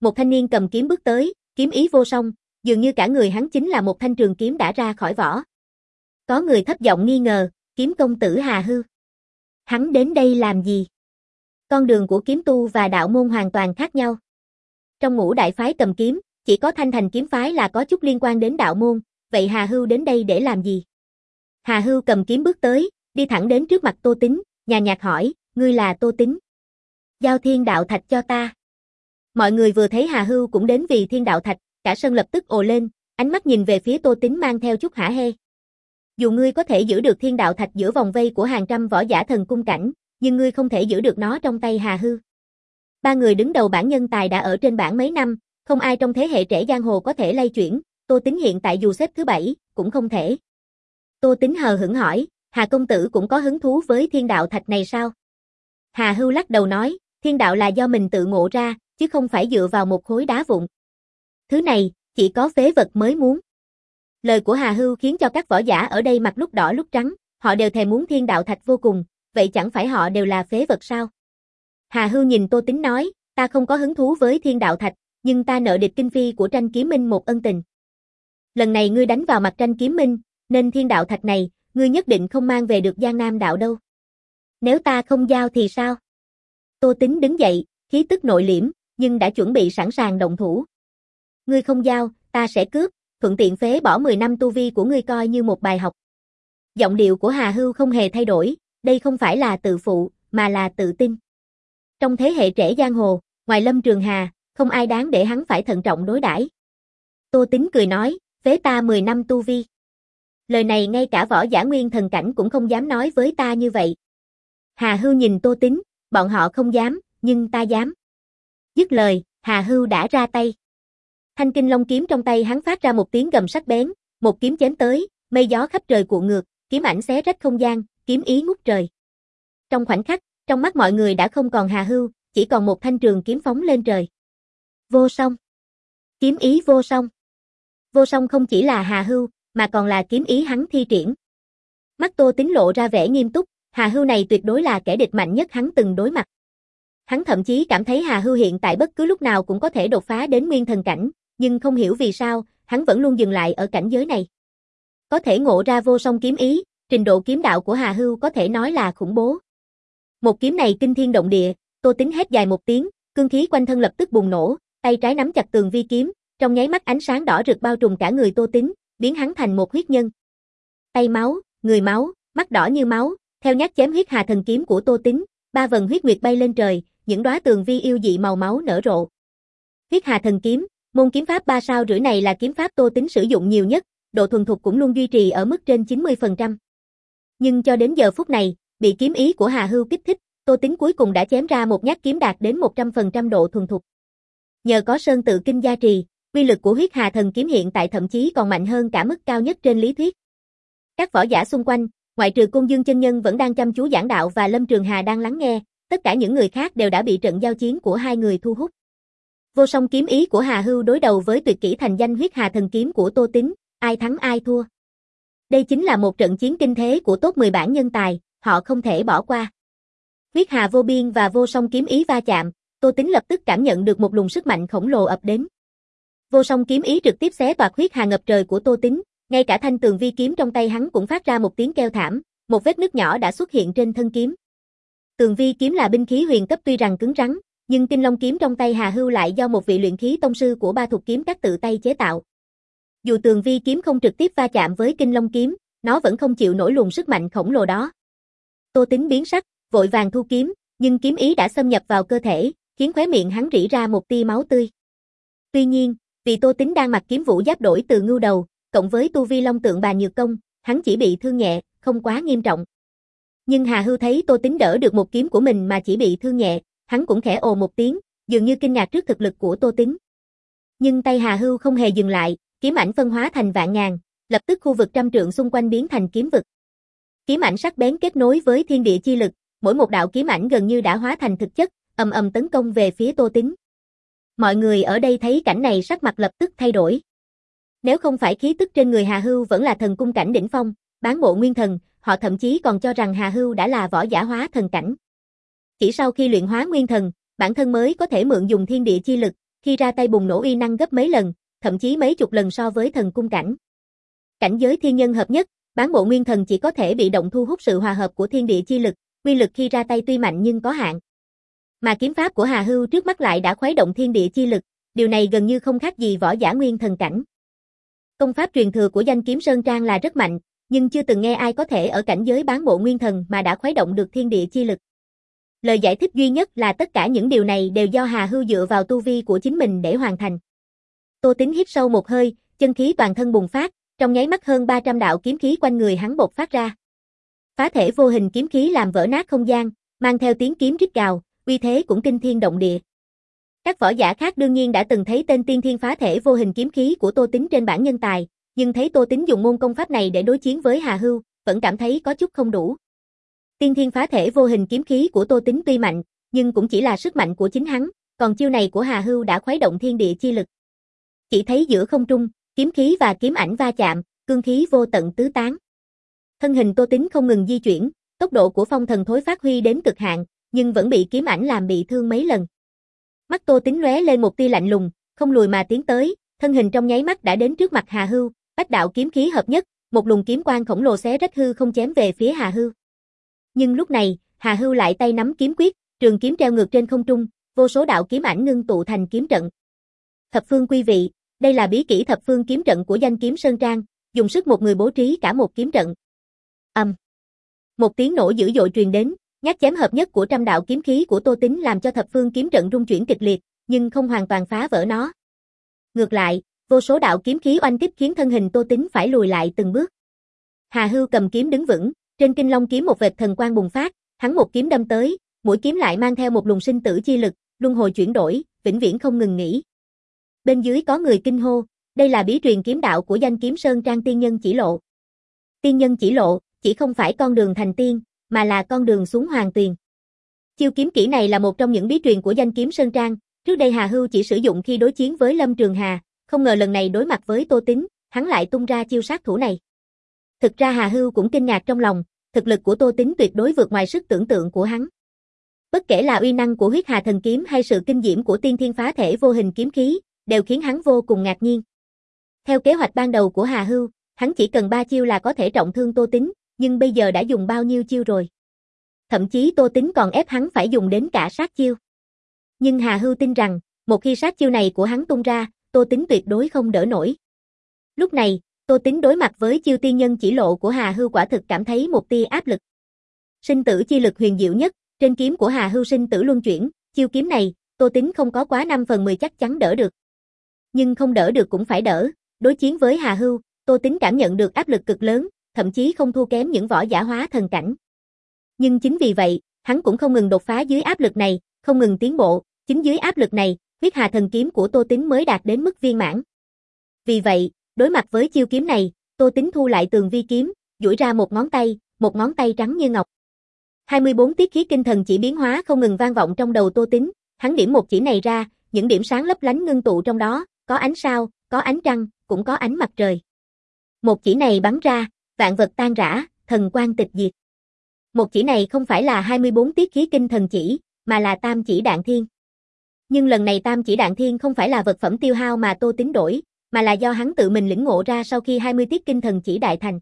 Một thanh niên cầm kiếm bước tới, kiếm ý vô song, dường như cả người hắn chính là một thanh trường kiếm đã ra khỏi vỏ. Có người thấp giọng nghi ngờ, kiếm công tử Hà Hưu. Hắn đến đây làm gì? Con đường của kiếm tu và đạo môn hoàn toàn khác nhau. Trong ngũ đại phái cầm kiếm, chỉ có Thanh Thành kiếm phái là có chút liên quan đến đạo môn, vậy Hà Hưu đến đây để làm gì? Hà Hưu cầm kiếm bước tới, đi thẳng đến trước mặt Tô Tín, nhàn nhạt hỏi, ngươi là Tô Tín? Giao thiên đạo thạch cho ta. Mọi người vừa thấy Hà Hưu cũng đến vì thiên đạo thạch, cả sân lập tức ồ lên, ánh mắt nhìn về phía Tô Tín mang theo chút hả hê. Dù ngươi có thể giữ được thiên đạo thạch giữa vòng vây của hàng trăm võ giả thần cung cảnh, nhưng ngươi không thể giữ được nó trong tay Hà Hưu. Ba người đứng đầu bảng nhân tài đã ở trên bảng mấy năm, không ai trong thế hệ trẻ giang hồ có thể lay chuyển, Tô Tín hiện tại dù xếp thứ bảy, cũng không thể. Tô Tín hờ hững hỏi, Hà công tử cũng có hứng thú với thiên đạo thạch này sao? Hà Hưu lắc đầu nói, thiên đạo là do mình tự ngộ ra, chứ không phải dựa vào một khối đá vụn. Thứ này, chỉ có phế vật mới muốn. Lời của Hà Hưu khiến cho các võ giả ở đây mặt lúc đỏ lúc trắng, họ đều thèm muốn thiên đạo thạch vô cùng, vậy chẳng phải họ đều là phế vật sao? Hà Hưu nhìn Tô Tín nói, ta không có hứng thú với thiên đạo thạch, nhưng ta nợ địch kinh phi của Tranh Kiếm Minh một ân tình. Lần này ngươi đánh vào mặt Tranh Kiếm Minh, nên thiên đạo thạch này, ngươi nhất định không mang về được Giang Nam đạo đâu. Nếu ta không giao thì sao? Tô Tín đứng dậy, khí tức nội liễm, nhưng đã chuẩn bị sẵn sàng động thủ. Ngươi không giao, ta sẽ cướp, thuận tiện phế bỏ mười năm tu vi của ngươi coi như một bài học. Giọng điệu của Hà Hưu không hề thay đổi, đây không phải là tự phụ, mà là tự tin. Trong thế hệ trẻ giang hồ, ngoài Lâm Trường Hà, không ai đáng để hắn phải thận trọng đối đãi. Tô Tín cười nói, phế ta mười năm tu vi. Lời này ngay cả võ giả nguyên thần cảnh cũng không dám nói với ta như vậy. Hà Hưu nhìn Tô Tín, bọn họ không dám, nhưng ta dám. Dứt lời, Hà Hưu đã ra tay. Thanh Kinh Long kiếm trong tay hắn phát ra một tiếng gầm sắc bén, một kiếm chém tới, mây gió khắp trời cuộn ngược, kiếm ảnh xé rách không gian, kiếm ý ngút trời. Trong khoảnh khắc, trong mắt mọi người đã không còn Hà Hưu, chỉ còn một thanh trường kiếm phóng lên trời. Vô song. Kiếm ý vô song. Vô song không chỉ là Hà Hưu, mà còn là kiếm ý hắn thi triển. Mắt Tô Tín lộ ra vẻ nghiêm túc, Hà Hưu này tuyệt đối là kẻ địch mạnh nhất hắn từng đối mặt. Hắn thậm chí cảm thấy Hà Hưu hiện tại bất cứ lúc nào cũng có thể đột phá đến nguyên thần cảnh, nhưng không hiểu vì sao, hắn vẫn luôn dừng lại ở cảnh giới này. Có thể ngộ ra vô song kiếm ý, trình độ kiếm đạo của Hà Hưu có thể nói là khủng bố. Một kiếm này kinh thiên động địa, Tô Tín hét dài một tiếng, cương khí quanh thân lập tức bùng nổ, tay trái nắm chặt tường vi kiếm, trong nháy mắt ánh sáng đỏ rực bao trùm cả người Tô Tín, biến hắn thành một huyết nhân. Tay máu, người máu, mắt đỏ như máu, theo nhát chém huyết hà thần kiếm của Tô Tín, ba vầng huyết nguyệt bay lên trời, những đóa tường vi yêu dị màu máu nở rộ. Huyết hà thần kiếm, môn kiếm pháp ba sao rưỡi này là kiếm pháp Tô Tín sử dụng nhiều nhất, độ thuần thục cũng luôn duy trì ở mức trên chín mươi phần trăm. Nhưng cho đến giờ phút này, bị kiếm ý của Hà Hưu kích thích, Tô Tín cuối cùng đã chém ra một nhát kiếm đạt đến một trăm phần trăm độ thuần thục. Nhờ có Sơn Tự Kinh gia trì, uy lực của huyết hà thần kiếm hiện tại thậm chí còn mạnh hơn cả mức cao nhất trên lý thuyết. Các võ giả xung quanh, ngoại trừ Côn Dương chân nhân vẫn đang chăm chú giảng đạo và Lâm Trường Hà đang lắng nghe, tất cả những người khác đều đã bị trận giao chiến của hai người thu hút. Vô song kiếm ý của Hà Hưu đối đầu với tuyệt kỹ thành danh huyết hà thần kiếm của Tô Tín, ai thắng ai thua. Đây chính là một trận chiến kinh thế của top mười bảng nhân tài, họ không thể bỏ qua. Huyết hà vô biên và vô song kiếm ý va chạm, Tô Tín lập tức cảm nhận được một luồng sức mạnh khổng lồ ập đến. Vô song kiếm ý trực tiếp xé toạc huyết hà ngập trời của Tô Tín, ngay cả thanh tường vi kiếm trong tay hắn cũng phát ra một tiếng kêu thảm, một vết nứt nhỏ đã xuất hiện trên thân kiếm. Tường vi kiếm là binh khí huyền cấp tuy rằng cứng rắn, nhưng Kinh Long kiếm trong tay Hà Hưu lại do một vị luyện khí tông sư của Ba Thục kiếm các tự tay chế tạo. Dù tường vi kiếm không trực tiếp va chạm với Kinh Long kiếm, nó vẫn không chịu nổi luồng sức mạnh khổng lồ đó. Tô Tín biến sắc, vội vàng thu kiếm, nhưng kiếm ý đã xâm nhập vào cơ thể, khiến khóe miệng hắn rỉ ra một tia máu tươi. Tuy nhiên, vì Tô Tín đang mặc kiếm vũ giáp đổi từ ngưu đầu, cộng với tu vi long tượng bà nhược công, hắn chỉ bị thương nhẹ, không quá nghiêm trọng. Nhưng Hà Hưu thấy Tô Tín đỡ được một kiếm của mình mà chỉ bị thương nhẹ, hắn cũng khẽ ồ một tiếng, dường như kinh ngạc trước thực lực của Tô Tín. Nhưng tay Hà Hưu không hề dừng lại, kiếm ảnh phân hóa thành vạn ngàn, lập tức khu vực trăm trượng xung quanh biến thành kiếm vực. Kiếm ảnh sắc bén kết nối với thiên địa chi lực, mỗi một đạo kiếm ảnh gần như đã hóa thành thực chất, ầm ầm tấn công về phía Tô Tín. Mọi người ở đây thấy cảnh này sắc mặt lập tức thay đổi. Nếu không phải khí tức trên người Hà Hưu vẫn là thần cung cảnh đỉnh phong, bán bộ nguyên thần, họ thậm chí còn cho rằng Hà Hưu đã là võ giả hóa thần cảnh. Chỉ sau khi luyện hóa nguyên thần, bản thân mới có thể mượn dùng thiên địa chi lực, khi ra tay bùng nổ uy năng gấp mấy lần, thậm chí mấy chục lần so với thần cung cảnh. Cảnh giới thiên nhân hợp nhất, bán bộ nguyên thần chỉ có thể bị động thu hút sự hòa hợp của thiên địa chi lực, uy lực khi ra tay tuy mạnh nhưng có hạn. Mà kiếm pháp của Hà Hưu trước mắt lại đã khuấy động thiên địa chi lực, điều này gần như không khác gì võ giả nguyên thần cảnh. Công pháp truyền thừa của Danh Kiếm Sơn Trang là rất mạnh, nhưng chưa từng nghe ai có thể ở cảnh giới bán bộ nguyên thần mà đã khuấy động được thiên địa chi lực. Lời giải thích duy nhất là tất cả những điều này đều do Hà Hưu dựa vào tu vi của chính mình để hoàn thành. Tô Tín hít sâu một hơi, chân khí toàn thân bùng phát, trong nháy mắt hơn ba trăm đạo kiếm khí quanh người hắn bộc phát ra. Phá thể vô hình kiếm khí làm vỡ nát không gian, mang theo tiếng kiếm rít gào, uy thế cũng kinh thiên động địa. Các võ giả khác đương nhiên đã từng thấy tên tiên thiên phá thể vô hình kiếm khí của Tô Tín trên bảng nhân tài, nhưng thấy Tô Tín dùng môn công pháp này để đối chiến với Hà Hưu, vẫn cảm thấy có chút không đủ. Tiên thiên phá thể vô hình kiếm khí của Tô Tín tuy mạnh, nhưng cũng chỉ là sức mạnh của chính hắn, còn chiêu này của Hà Hưu đã khuấy động thiên địa chi lực. Chỉ thấy giữa không trung, kiếm khí và kiếm ảnh va chạm, cương khí vô tận tứ tán. Thân hình Tô Tín không ngừng di chuyển, tốc độ của phong thần thối phát huy đến cực hạn, nhưng vẫn bị kiếm ảnh làm bị thương mấy lần. Mắt Tô Tín lóe lên một tia lạnh lùng, không lùi mà tiến tới, thân hình trong nháy mắt đã đến trước mặt Hà Hưu, bách đạo kiếm khí hợp nhất, một luồng kiếm quang khổng lồ xé rách hư không chém về phía Hà Hưu. Nhưng lúc này, Hà Hưu lại tay nắm kiếm quyết, trường kiếm treo ngược trên không trung, vô số đạo kiếm ảnh ngưng tụ thành kiếm trận. Thập phương quý vị, đây là bí kỹ thập phương kiếm trận của Danh Kiếm Sơn Trang, dùng sức một người bố trí cả một kiếm trận. Ầm. Um. Một tiếng nổ dữ dội truyền đến, nhát chém hợp nhất của trăm đạo kiếm khí của Tô Tín làm cho thập phương kiếm trận rung chuyển kịch liệt, nhưng không hoàn toàn phá vỡ nó. Ngược lại, vô số đạo kiếm khí oanh kích khiến thân hình Tô Tín phải lùi lại từng bước. Hà Hưu cầm kiếm đứng vững, trên Kinh Long kiếm một vệt thần quang bùng phát, hắn một kiếm đâm tới, mũi kiếm lại mang theo một luồng sinh tử chi lực, luân hồi chuyển đổi, vĩnh viễn không ngừng nghỉ. Bên dưới có người kinh hô, đây là bí truyền kiếm đạo của Danh Kiếm Sơn Trang Tiên Nhân Chỉ Lộ. Tiên Nhân Chỉ Lộ, chỉ không phải con đường thành tiên, mà là con đường xuống hoàng tuyền. Chiêu kiếm kỹ này là một trong những bí truyền của Danh Kiếm Sơn Trang, trước đây Hà Hưu chỉ sử dụng khi đối chiến với Lâm Trường Hà, không ngờ lần này đối mặt với Tô Tín, hắn lại tung ra chiêu sát thủ này. Thực ra Hà Hưu cũng kinh ngạc trong lòng, thực lực của Tô Tín tuyệt đối vượt ngoài sức tưởng tượng của hắn. Bất kể là uy năng của Huyết Hà Thần Kiếm hay sự kinh diễm của tiên thiên phá thể vô hình kiếm khí, đều khiến hắn vô cùng ngạc nhiên. Theo kế hoạch ban đầu của Hà Hưu, hắn chỉ cần ba chiêu là có thể trọng thương Tô Tín, nhưng bây giờ đã dùng bao nhiêu chiêu rồi. Thậm chí Tô Tín còn ép hắn phải dùng đến cả sát chiêu. Nhưng Hà Hưu tin rằng, một khi sát chiêu này của hắn tung ra, Tô Tín tuyệt đối không đỡ nổi. Lúc này, Tô Tín đối mặt với chiêu tiên nhân chỉ lộ của Hà Hưu quả thực cảm thấy một tia áp lực. Sinh tử chi lực huyền diệu nhất, trên kiếm của Hà Hưu sinh tử luân chuyển, chiêu kiếm này, Tô Tín không có quá năm phần mười chắc chắn đỡ được. Nhưng không đỡ được cũng phải đỡ, đối chiến với Hà Hưu, Tô Tín cảm nhận được áp lực cực lớn, thậm chí không thua kém những võ giả hóa thần cảnh. Nhưng chính vì vậy, hắn cũng không ngừng đột phá dưới áp lực này, không ngừng tiến bộ, chính dưới áp lực này, Huyết Hà Thần Kiếm của Tô Tín mới đạt đến mức viên mãn. Vì vậy, đối mặt với chiêu kiếm này, Tô Tín thu lại tường vi kiếm, duỗi ra một ngón tay, một ngón tay trắng như ngọc. hai mươi bốn tiết khí kinh thần chỉ biến hóa không ngừng vang vọng trong đầu Tô Tín, hắn điểm một chỉ này ra, những điểm sáng lấp lánh ngưng tụ trong đó, có ánh sao, có ánh trăng, cũng có ánh mặt trời. Một chỉ này bắn ra, vạn vật tan rã, thần quang tịch diệt. Một chỉ này không phải là hai mươi bốn tiết khí kinh thần chỉ, mà là tam chỉ đạn thiên. Nhưng lần này tam chỉ đạn thiên không phải là vật phẩm tiêu hao mà Tô Tín đổi, mà là do hắn tự mình lĩnh ngộ ra sau khi hai mươi tiết kinh thần chỉ đại thành.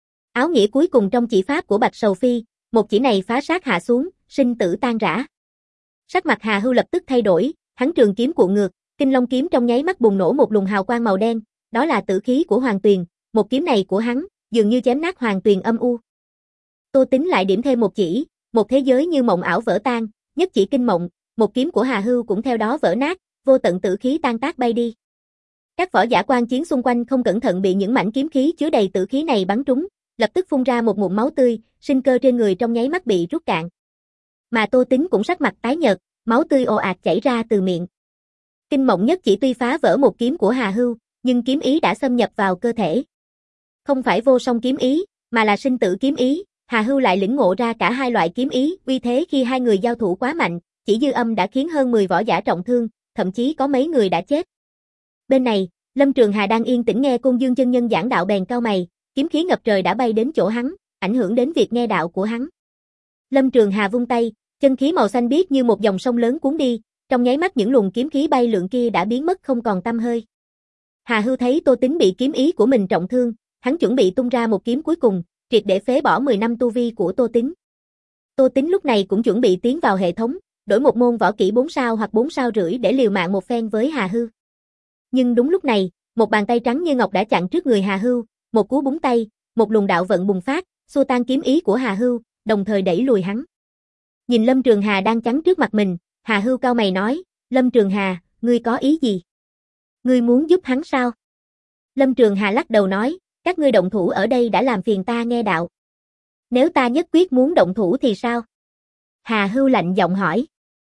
Áo nghĩa cuối cùng trong chỉ pháp của Bạch Sầu Phi, một chỉ này phá sát hạ xuống, sinh tử tan rã. Sắc mặt Hà Hưu lập tức thay đổi, hắn trường kiếm cuộn ngược, Kinh Long kiếm trong nháy mắt bùng nổ một luồng hào quang màu đen, đó là tử khí của Hoàng Tuyền, một kiếm này của hắn, dường như chém nát Hoàng Tuyền âm u. Tô Tín lại điểm thêm một chỉ, một thế giới như mộng ảo vỡ tan, nhất chỉ kinh mộng, một kiếm của Hà Hưu cũng theo đó vỡ nát, vô tận tử khí tan tác bay đi. Các võ giả quan chiến xung quanh không cẩn thận bị những mảnh kiếm khí chứa đầy tử khí này bắn trúng, lập tức phun ra một ngụm máu tươi, sinh cơ trên người trong nháy mắt bị rút cạn. Mà Tô Tín cũng sắc mặt tái nhợt, máu tươi ồ ạt chảy ra từ miệng. Kinh mộng nhất chỉ tuy phá vỡ một kiếm của Hà Hưu, nhưng kiếm ý đã xâm nhập vào cơ thể. Không phải vô song kiếm ý, mà là sinh tử kiếm ý, Hà Hưu lại lĩnh ngộ ra cả hai loại kiếm ý, uy thế khi hai người giao thủ quá mạnh, chỉ dư âm đã khiến hơn mười võ giả trọng thương, thậm chí có mấy người đã chết. Bên này, Lâm Trường Hà đang yên tĩnh nghe Côn Dương chân nhân giảng đạo bèn cau mày, kiếm khí ngập trời đã bay đến chỗ hắn, ảnh hưởng đến việc nghe đạo của hắn. Lâm Trường Hà vung tay, chân khí màu xanh biếc như một dòng sông lớn cuốn đi, trong nháy mắt những luồng kiếm khí bay lượn kia đã biến mất không còn tăm hơi. Hà Hưu thấy Tô Tính bị kiếm ý của mình trọng thương, hắn chuẩn bị tung ra một kiếm cuối cùng, triệt để phế bỏ mười năm tu vi của Tô Tính. Tô Tính lúc này cũng chuẩn bị tiến vào hệ thống, đổi một môn võ kỹ bốn sao hoặc bốn sao rưỡi để liều mạng một phen với Hà Hưu. Nhưng đúng lúc này, một bàn tay trắng như ngọc đã chặn trước người Hà Hưu, một cú búng tay, một luồng đạo vận bùng phát, xua tan kiếm ý của Hà Hưu, đồng thời đẩy lùi hắn. Nhìn Lâm Trường Hà đang chắn trước mặt mình, Hà Hưu cau mày nói, Lâm Trường Hà, ngươi có ý gì? Ngươi muốn giúp hắn sao? Lâm Trường Hà lắc đầu nói, các ngươi động thủ ở đây đã làm phiền ta nghe đạo. Nếu ta nhất quyết muốn động thủ thì sao? Hà Hưu lạnh giọng hỏi.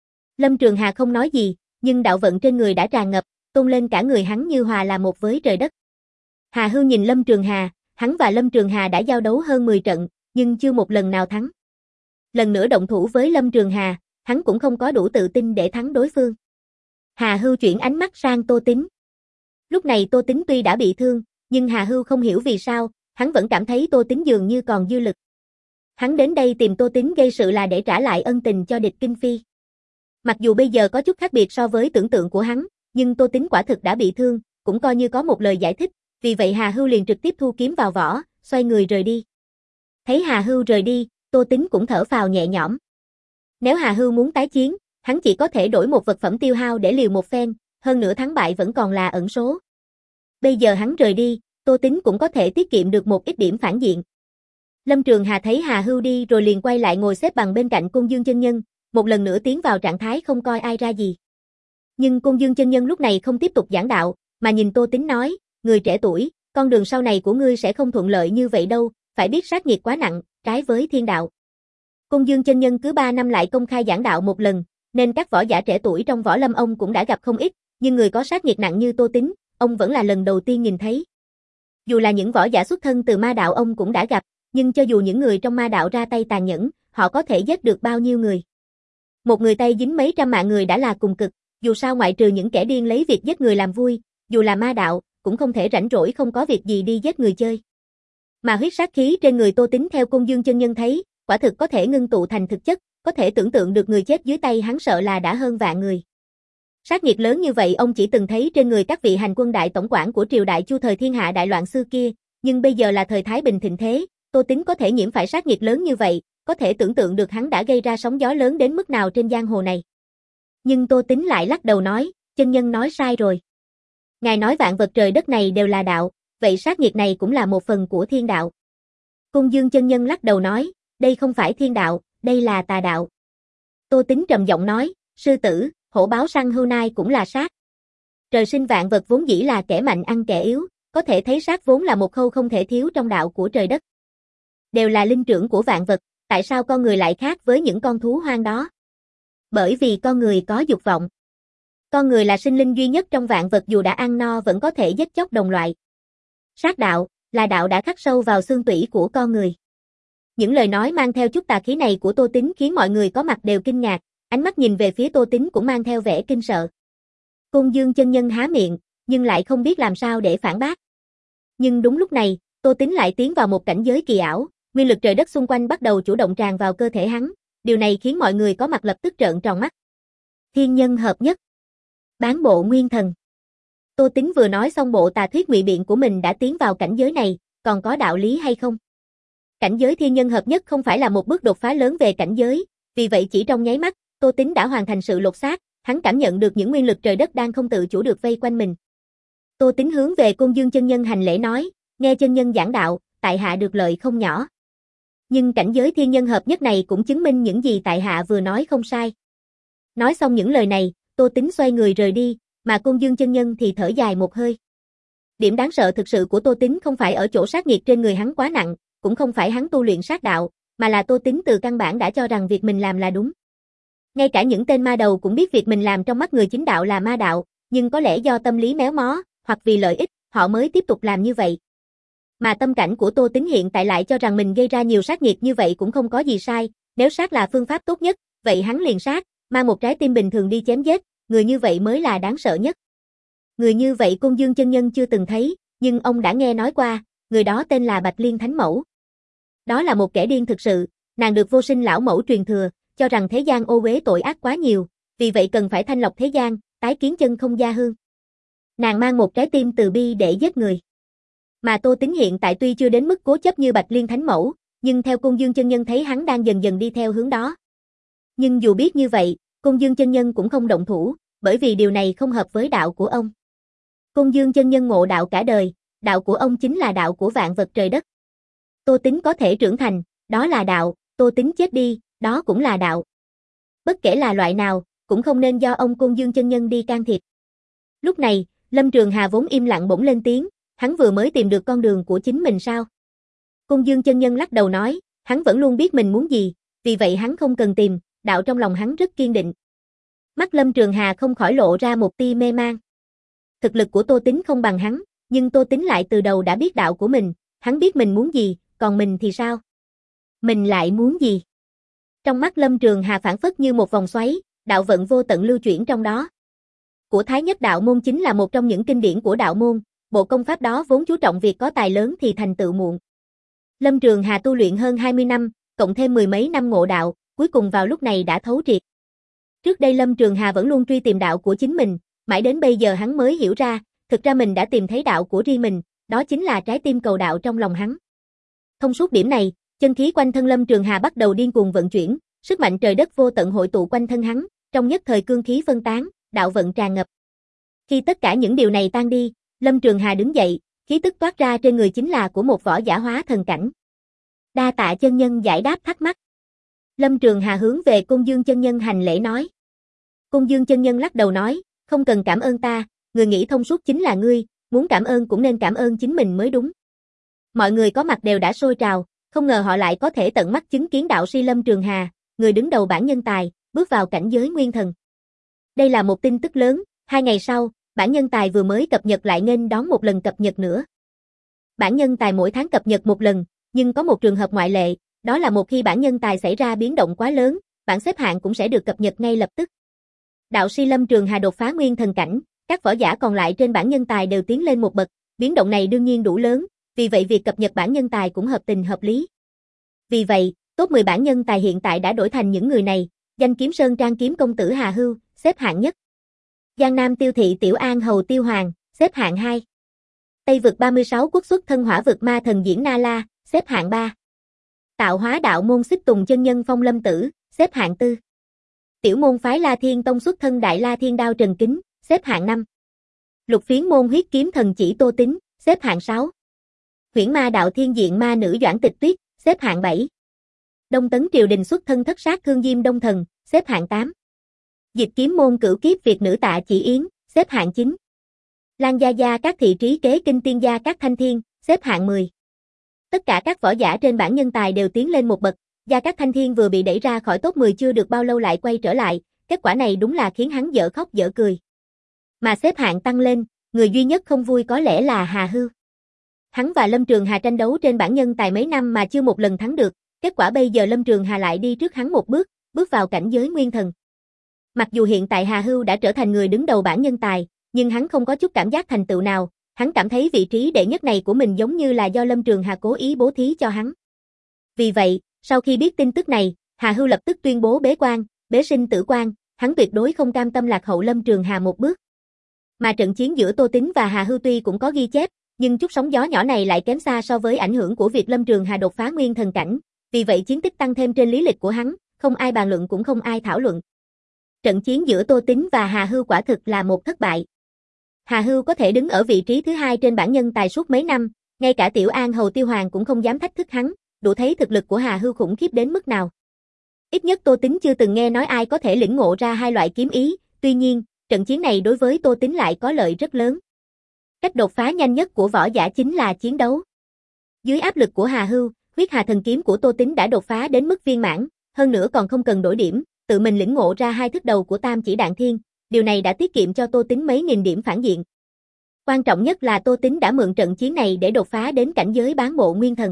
Lâm Trường Hà không nói gì, nhưng đạo vận trên người đã tràn ngập, tôn lên cả người hắn như hòa là một với trời đất. Hà Hưu nhìn Lâm Trường Hà, hắn và Lâm Trường Hà đã giao đấu hơn mười trận, nhưng chưa một lần nào thắng. Lần nữa động thủ với Lâm Trường Hà, hắn cũng không có đủ tự tin để thắng đối phương. Hà Hưu chuyển ánh mắt sang Tô Tính. Lúc này Tô Tính tuy đã bị thương, nhưng Hà Hưu không hiểu vì sao, hắn vẫn cảm thấy Tô Tính dường như còn dư lực. Hắn đến đây tìm Tô Tính gây sự là để trả lại ân tình cho địch Kinh Phi. Mặc dù bây giờ có chút khác biệt so với tưởng tượng của hắn, nhưng Tô Tính quả thực đã bị thương, cũng coi như có một lời giải thích, vì vậy Hà Hưu liền trực tiếp thu kiếm vào vỏ, xoay người rời đi. Thấy Hà Hưu rời đi, Tô Tính cũng thở phào nhẹ nhõm. Nếu Hà Hưu muốn tái chiến, hắn chỉ có thể đổi một vật phẩm tiêu hao để liều một phen, hơn nữa thắng bại vẫn còn là ẩn số. Bây giờ hắn rời đi, Tô Tính cũng có thể tiết kiệm được một ít điểm phản diện. Lâm Trường Hà thấy Hà Hưu đi rồi liền quay lại ngồi xếp bằng bên cạnh Côn Dương chân nhân, một lần nữa tiến vào trạng thái không coi ai ra gì. Nhưng Côn Dương chân nhân lúc này không tiếp tục giảng đạo, mà nhìn Tô Tính nói, người trẻ tuổi, con đường sau này của ngươi sẽ không thuận lợi như vậy đâu, phải biết sát nghiệt quá nặng, trái với thiên đạo. Côn Dương chân nhân cứ ba năm lại công khai giảng đạo một lần, nên các võ giả trẻ tuổi trong võ lâm ông cũng đã gặp không ít, nhưng người có sát nghiệt nặng như Tô Tính, ông vẫn là lần đầu tiên nhìn thấy. Dù là những võ giả xuất thân từ ma đạo ông cũng đã gặp, nhưng cho dù những người trong ma đạo ra tay tàn nhẫn, họ có thể giết được bao nhiêu người. Một người tay dính mấy trăm mạng người đã là cùng cực, dù sao ngoại trừ những kẻ điên lấy việc giết người làm vui, dù là ma đạo, cũng không thể rảnh rỗi không có việc gì đi giết người chơi. Mà huyết sát khí trên người Tô Tính theo Côn Dương chân nhân thấy, quả thực có thể ngưng tụ thành thực chất, có thể tưởng tượng được người chết dưới tay hắn sợ là đã hơn vạn người. Sát nghiệt lớn như vậy ông chỉ từng thấy trên người các vị hành quân đại tổng quản của triều đại Chu thời thiên hạ đại loạn xưa kia, nhưng bây giờ là thời Thái Bình thịnh thế, Tô Tính có thể nhiễm phải sát nghiệt lớn như vậy, có thể tưởng tượng được hắn đã gây ra sóng gió lớn đến mức nào trên giang hồ này. Nhưng Tô Tính lại lắc đầu nói, chân nhân nói sai rồi. Ngài nói vạn vật trời đất này đều là đạo, vậy sát nghiệt này cũng là một phần của thiên đạo. Côn Dương chân nhân lắc đầu nói, đây không phải thiên đạo, đây là tà đạo. Tô Tính trầm giọng nói, sư tử, hổ báo săn hưu nai cũng là sát. Trời sinh vạn vật vốn dĩ là kẻ mạnh ăn kẻ yếu, có thể thấy sát vốn là một khâu không thể thiếu trong đạo của trời đất. Đều là linh trưởng của vạn vật, tại sao con người lại khác với những con thú hoang đó? Bởi vì con người có dục vọng. Con người là sinh linh duy nhất trong vạn vật dù đã ăn no vẫn có thể giết chóc đồng loại. Sát đạo, là đạo đã khắc sâu vào xương tủy của con người. Những lời nói mang theo chút tà khí này của Tô Tính khiến mọi người có mặt đều kinh ngạc, ánh mắt nhìn về phía Tô Tính cũng mang theo vẻ kinh sợ. Côn Dương chân nhân há miệng, nhưng lại không biết làm sao để phản bác. Nhưng đúng lúc này, Tô Tính lại tiến vào một cảnh giới kỳ ảo, nguyên lực trời đất xung quanh bắt đầu chủ động tràn vào cơ thể hắn, điều này khiến mọi người có mặt lập tức trợn tròn mắt. Thiên nhân hợp nhất. Bán bộ nguyên thần. Tô Tính vừa nói xong bộ tà thuyết ngụy biện của mình đã tiến vào cảnh giới này, còn có đạo lý hay không? Cảnh giới thiên nhân hợp nhất không phải là một bước đột phá lớn về cảnh giới, vì vậy chỉ trong nháy mắt, Tô Tính đã hoàn thành sự lột xác, hắn cảm nhận được những nguyên lực trời đất đang không tự chủ được vây quanh mình. Tô Tính hướng về Côn Dương chân nhân hành lễ nói, nghe chân nhân giảng đạo, tại hạ được lợi không nhỏ. Nhưng cảnh giới thiên nhân hợp nhất này cũng chứng minh những gì tại hạ vừa nói không sai. Nói xong những lời này, Tô Tính xoay người rời đi, mà Côn Dương chân nhân thì thở dài một hơi. Điểm đáng sợ thực sự của Tô Tính không phải ở chỗ sát nghiệt trên người hắn quá nặng, cũng không phải hắn tu luyện sát đạo, mà là Tô Tính từ căn bản đã cho rằng việc mình làm là đúng. Ngay cả những tên ma đầu cũng biết việc mình làm trong mắt người chính đạo là ma đạo, nhưng có lẽ do tâm lý méo mó, hoặc vì lợi ích, họ mới tiếp tục làm như vậy. Mà tâm cảnh của Tô Tính hiện tại lại cho rằng mình gây ra nhiều sát nghiệt như vậy cũng không có gì sai, nếu sát là phương pháp tốt nhất, vậy hắn liền sát, mang một trái tim bình thường đi chém giết, người như vậy mới là đáng sợ nhất. Người như vậy Côn Dương chân nhân chưa từng thấy, nhưng ông đã nghe nói qua, người đó tên là Bạch Liên Thánh Mẫu. Đó là một kẻ điên thực sự, nàng được Vô Sinh lão mẫu truyền thừa, cho rằng thế gian ô uế tội ác quá nhiều, vì vậy cần phải thanh lọc thế gian, tái kiến chân không gia hương. Nàng mang một trái tim từ bi để giết người. Mà Tô Tín hiện tại tuy chưa đến mức cố chấp như Bạch Liên Thánh Mẫu, nhưng theo Côn Dương chân nhân thấy hắn đang dần dần đi theo hướng đó. Nhưng dù biết như vậy, Côn Dương chân nhân cũng không động thủ, bởi vì điều này không hợp với đạo của ông. Côn Dương chân nhân ngộ đạo cả đời, đạo của ông chính là đạo của vạn vật trời đất. Tô Tín có thể trưởng thành, đó là đạo, Tô Tín chết đi, đó cũng là đạo. Bất kể là loại nào, cũng không nên do ông Côn Dương chân nhân đi can thiệp. Lúc này, Lâm Trường Hà vốn im lặng bỗng lên tiếng, hắn vừa mới tìm được con đường của chính mình sao? Côn Dương chân nhân lắc đầu nói, hắn vẫn luôn biết mình muốn gì, vì vậy hắn không cần tìm, đạo trong lòng hắn rất kiên định. Mắt Lâm Trường Hà không khỏi lộ ra một tia mê man. Thực lực của Tô Tín không bằng hắn, nhưng Tô Tín lại từ đầu đã biết đạo của mình, hắn biết mình muốn gì, còn mình thì sao? Mình lại muốn gì? Trong mắt Lâm Trường Hà phản phất như một vòng xoáy, đạo vận vô tận lưu chuyển trong đó. Của Thái Nhất Đạo Môn chính là một trong những kinh điển của đạo môn, bộ công pháp đó vốn chú trọng việc có tài lớn thì thành tựu muộn. Lâm Trường Hà tu luyện hơn hai mươi năm, cộng thêm mười mấy năm ngộ đạo, cuối cùng vào lúc này đã thấu triệt. Trước đây Lâm Trường Hà vẫn luôn truy tìm đạo của chính mình, mãi đến bây giờ hắn mới hiểu ra, thực ra mình đã tìm thấy đạo của riêng mình, đó chính là trái tim cầu đạo trong lòng hắn. Thông suốt điểm này, chân khí quanh thân Lâm Trường Hà bắt đầu điên cuồng vận chuyển, sức mạnh trời đất vô tận hội tụ quanh thân hắn, trong nhất thời cương khí phân tán, đạo vận tràn ngập. Khi tất cả những điều này tan đi, Lâm Trường Hà đứng dậy, khí tức toát ra trên người chính là của một võ giả hóa thần cảnh. Đa tạ chân nhân giải đáp thắc mắc. Lâm Trường Hà hướng về Côn Dương chân nhân hành lễ nói. Côn Dương chân nhân lắc đầu nói, không cần cảm ơn ta, người nghĩ thông suốt chính là ngươi, muốn cảm ơn cũng nên cảm ơn chính mình mới đúng. Mọi người có mặt đều đã sôi trào, không ngờ họ lại có thể tận mắt chứng kiến đạo sĩ Lâm Trường Hà, người đứng đầu bản nhân tài, bước vào cảnh giới nguyên thần. Đây là một tin tức lớn, hai ngày sau, bản nhân tài vừa mới cập nhật lại nên đón một lần cập nhật nữa. Bản nhân tài mỗi tháng cập nhật một lần, nhưng có một trường hợp ngoại lệ, đó là một khi bản nhân tài xảy ra biến động quá lớn, bảng xếp hạng cũng sẽ được cập nhật ngay lập tức. Đạo sĩ Lâm Trường Hà đột phá nguyên thần cảnh, các võ giả còn lại trên bảng nhân tài đều tiến lên một bậc, biến động này đương nhiên đủ lớn, vì vậy việc cập nhật bảng nhân tài cũng hợp tình hợp lý. Vì vậy, top mười bảng nhân tài hiện tại đã đổi thành những người này, danh kiếm Sơn Trang kiếm công tử Hà Hưu, xếp hạng nhất. Giang Nam tiêu thị Tiểu An hầu Tiêu Hoàng, xếp hạng hai. Tây vực ba mươi sáu quốc xuất thân hỏa vực ma thần Diễn Na La, xếp hạng ba. Tạo hóa đạo môn Xích Tùng chân nhân Phong Lâm Tử, xếp hạng tư. Tiểu môn phái La Thiên Tông xuất thân Đại La Thiên Đao Trần Kính, xếp hạng năm. Lục phiến môn huyết kiếm thần chỉ Tô Tín, xếp hạng sáu. Huyễn ma đạo thiên diện ma nữ Doãn Tịch Tuyết, xếp hạng bảy. Đông Tấn triều đình xuất thân thất sát thương diêm Đông Thần, xếp hạng tám. Dịch kiếm môn cửu kiếp Việt nữ Tạ Chỉ Yến, xếp hạng chín. Lan Gia Gia các thị trí kế kinh tiên gia các thanh thiên, xếp hạng mười. Tất cả các võ giả trên bảng nhân tài đều tiến lên một bậc, Gia Cát Thanh Thiên vừa bị đẩy ra khỏi top mười chưa được bao lâu lại quay trở lại, kết quả này đúng là khiến hắn dở khóc dở cười. Mà xếp hạng tăng lên, người duy nhất không vui có lẽ là Hà Hưu. Hắn và Lâm Trường Hà tranh đấu trên bảng nhân tài mấy năm mà chưa một lần thắng được, kết quả bây giờ Lâm Trường Hà lại đi trước hắn một bước, bước vào cảnh giới nguyên thần. Mặc dù hiện tại Hà Hưu đã trở thành người đứng đầu bảng nhân tài, nhưng hắn không có chút cảm giác thành tựu nào, hắn cảm thấy vị trí đệ nhất này của mình giống như là do Lâm Trường Hà cố ý bố thí cho hắn. Vì vậy, sau khi biết tin tức này, Hà Hưu lập tức tuyên bố bế quan, bế sinh tử quan, hắn tuyệt đối không cam tâm lạc hậu Lâm Trường Hà một bước. Mà trận chiến giữa Tô Tín và Hà Hưu tuy cũng có ghi chép, nhưng chút sóng gió nhỏ này lại kém xa so với ảnh hưởng của việc Lâm Trường Hà đột phá nguyên thần cảnh, vì vậy chiến tích tăng thêm trên lý lịch của hắn, không ai bàn luận cũng không ai thảo luận. Trận chiến giữa Tô Tín và Hà Hưu quả thực là một thất bại. Hà Hưu có thể đứng ở vị trí thứ hai trên bảng nhân tài suốt mấy năm, ngay cả Tiểu An hầu Tiêu Hoàng cũng không dám thách thức hắn, đủ thấy thực lực của Hà Hưu khủng khiếp đến mức nào. Ít nhất Tô Tín chưa từng nghe nói ai có thể lĩnh ngộ ra hai loại kiếm ý, tuy nhiên, trận chiến này đối với Tô Tín lại có lợi rất lớn. Cách đột phá nhanh nhất của võ giả chính là chiến đấu. Dưới áp lực của Hà Hưu, huyết hà thần kiếm của Tô Tín đã đột phá đến mức viên mãn, hơn nữa còn không cần đổi điểm, tự mình lĩnh ngộ ra hai thức đầu của Tam Chỉ Đạn Thiên, điều này đã tiết kiệm cho Tô Tín mấy nghìn điểm phản diện. Quan trọng nhất là Tô Tín đã mượn trận chiến này để đột phá đến cảnh giới bán bộ nguyên thần.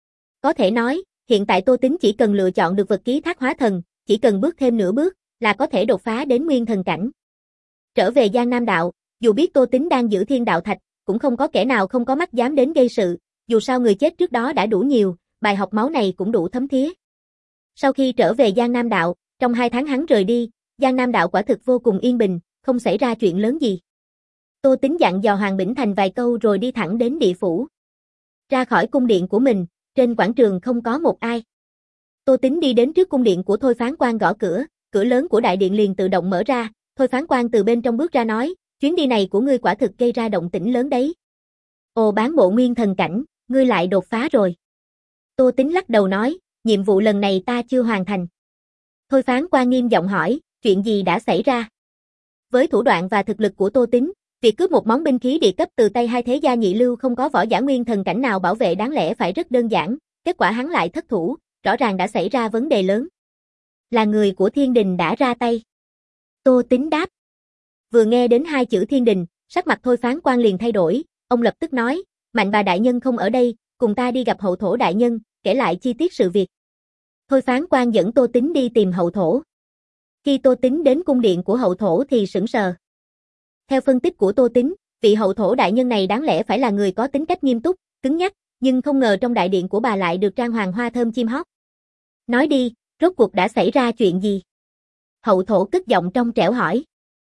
Có thể nói, hiện tại Tô Tín chỉ cần lựa chọn được vật ký thác hóa thần, chỉ cần bước thêm nửa bước, là có thể đột phá đến nguyên thần cảnh. Trở về Giang Nam Đạo, dù biết Tô Tín đang giữ thiên đạo thạch, cũng không có kẻ nào không có mắt dám đến gây sự, dù sao người chết trước đó đã đủ nhiều, bài học máu này cũng đủ thấm thía. Sau khi trở về Giang Nam Đạo, trong hai tháng hắn rời đi, Giang Nam đạo quả thực vô cùng yên bình, không xảy ra chuyện lớn gì. Tô Tính dặn dò Hoàng Bỉnh Thành vài câu rồi đi thẳng đến địa phủ. Ra khỏi cung điện của mình, trên quảng trường không có một ai. Tô Tính đi đến trước cung điện của Thôi Phán Quan gõ cửa, cửa lớn của đại điện liền tự động mở ra, Thôi Phán Quan từ bên trong bước ra nói, chuyến đi này của ngươi quả thực gây ra động tĩnh lớn đấy. Ồ, bán bộ nguyên thần cảnh, ngươi lại đột phá rồi. Tô Tính lắc đầu nói, nhiệm vụ lần này ta chưa hoàn thành. Thôi Phán Quan nghiêm giọng hỏi, chuyện gì đã xảy ra? Với thủ đoạn và thực lực của Tô Tính, việc cướp một món binh khí địa cấp từ tay hai thế gia nhị lưu không có võ giả nguyên thần cảnh nào bảo vệ đáng lẽ phải rất đơn giản, kết quả hắn lại thất thủ, rõ ràng đã xảy ra vấn đề lớn. Là người của Thiên Đình đã ra tay. Tô Tính đáp. Vừa nghe đến hai chữ Thiên Đình, sắc mặt Thôi Phán Quan liền thay đổi, ông lập tức nói, Mạnh Bà đại nhân không ở đây, cùng ta đi gặp Hậu Thổ đại nhân, kể lại chi tiết sự việc. Thôi Phán Quan dẫn Tô Tính đi tìm Hậu Thổ. Khi Tô Tính đến cung điện của Hậu Thổ thì sững sờ. Theo phân tích của Tô Tính, vị Hậu Thổ đại nhân này đáng lẽ phải là người có tính cách nghiêm túc, cứng nhắc, nhưng không ngờ trong đại điện của bà lại được trang hoàng hoa thơm chim hót. Nói đi, rốt cuộc đã xảy ra chuyện gì? Hậu Thổ cất giọng trong trẻo hỏi.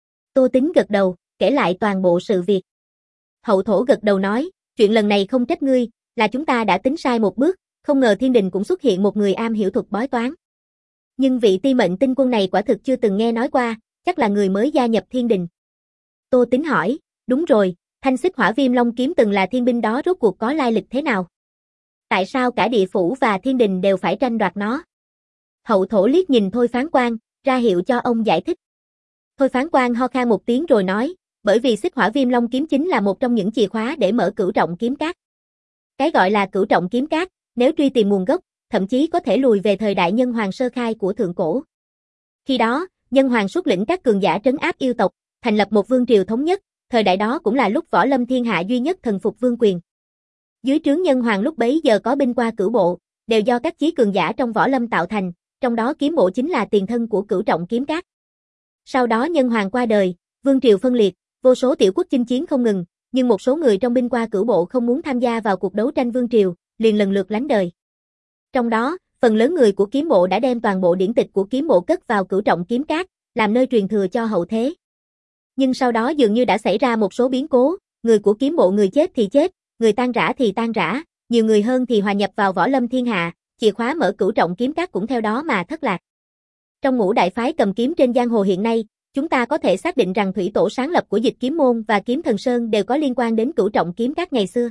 Tô Tính gật đầu, kể lại toàn bộ sự việc. Hậu Thổ gật đầu nói, chuyện lần này không trách ngươi, là chúng ta đã tính sai một bước, không ngờ Thiên Đình cũng xuất hiện một người am hiểu thuật bói toán. Nhưng vị ti mệnh tinh quân này quả thực chưa từng nghe nói qua, chắc là người mới gia nhập Thiên Đình. Tô Tính hỏi, đúng rồi, thanh xích hỏa viêm long kiếm từng là thiên binh đó rốt cuộc có lai lịch thế nào? Tại sao cả địa phủ và Thiên Đình đều phải tranh đoạt nó? Hậu Thổ liếc nhìn Thôi Phán Quan, ra hiệu cho ông giải thích. Thôi Phán Quan ho khan một tiếng rồi nói, bởi vì xích hỏa viêm long kiếm chính là một trong những chìa khóa để mở cửu trọng kiếm cát. Cái gọi là cửu trọng kiếm cát, nếu truy tìm nguồn gốc, thậm chí có thể lùi về thời đại nhân hoàng sơ khai của thượng cổ. Khi đó, nhân hoàng xuất lĩnh các cường giả trấn áp yêu tộc, thành lập một vương triều thống nhất, thời đại đó cũng là lúc võ lâm thiên hạ duy nhất thần phục vương quyền. Dưới trướng nhân hoàng lúc bấy giờ có binh qua cửu bộ, đều do các chí cường giả trong võ lâm tạo thành, trong đó kiếm bộ chính là tiền thân của cửu trọng kiếm cát. Sau đó nhân hoàng qua đời, vương triều phân liệt, vô số tiểu quốc chinh chiến không ngừng, nhưng một số người trong binh qua cửu bộ không muốn tham gia vào cuộc đấu tranh vương triều, liền lần lượt lánh đời. Trong đó, phần lớn người của kiếm bộ đã đem toàn bộ điển tịch của kiếm bộ cất vào cửu trọng kiếm cát, làm nơi truyền thừa cho hậu thế. Nhưng sau đó dường như đã xảy ra một số biến cố, người của kiếm bộ người chết thì chết, người tan rã thì tan rã, nhiều người hơn thì hòa nhập vào võ lâm thiên hạ, chìa khóa mở cửu trọng kiếm cát cũng theo đó mà thất lạc. Trong ngũ đại phái cầm kiếm trên giang hồ hiện nay, chúng ta có thể xác định rằng thủy tổ sáng lập của Dịch Kiếm Môn và Kiếm Thần Sơn đều có liên quan đến cửu trọng kiếm cát ngày xưa.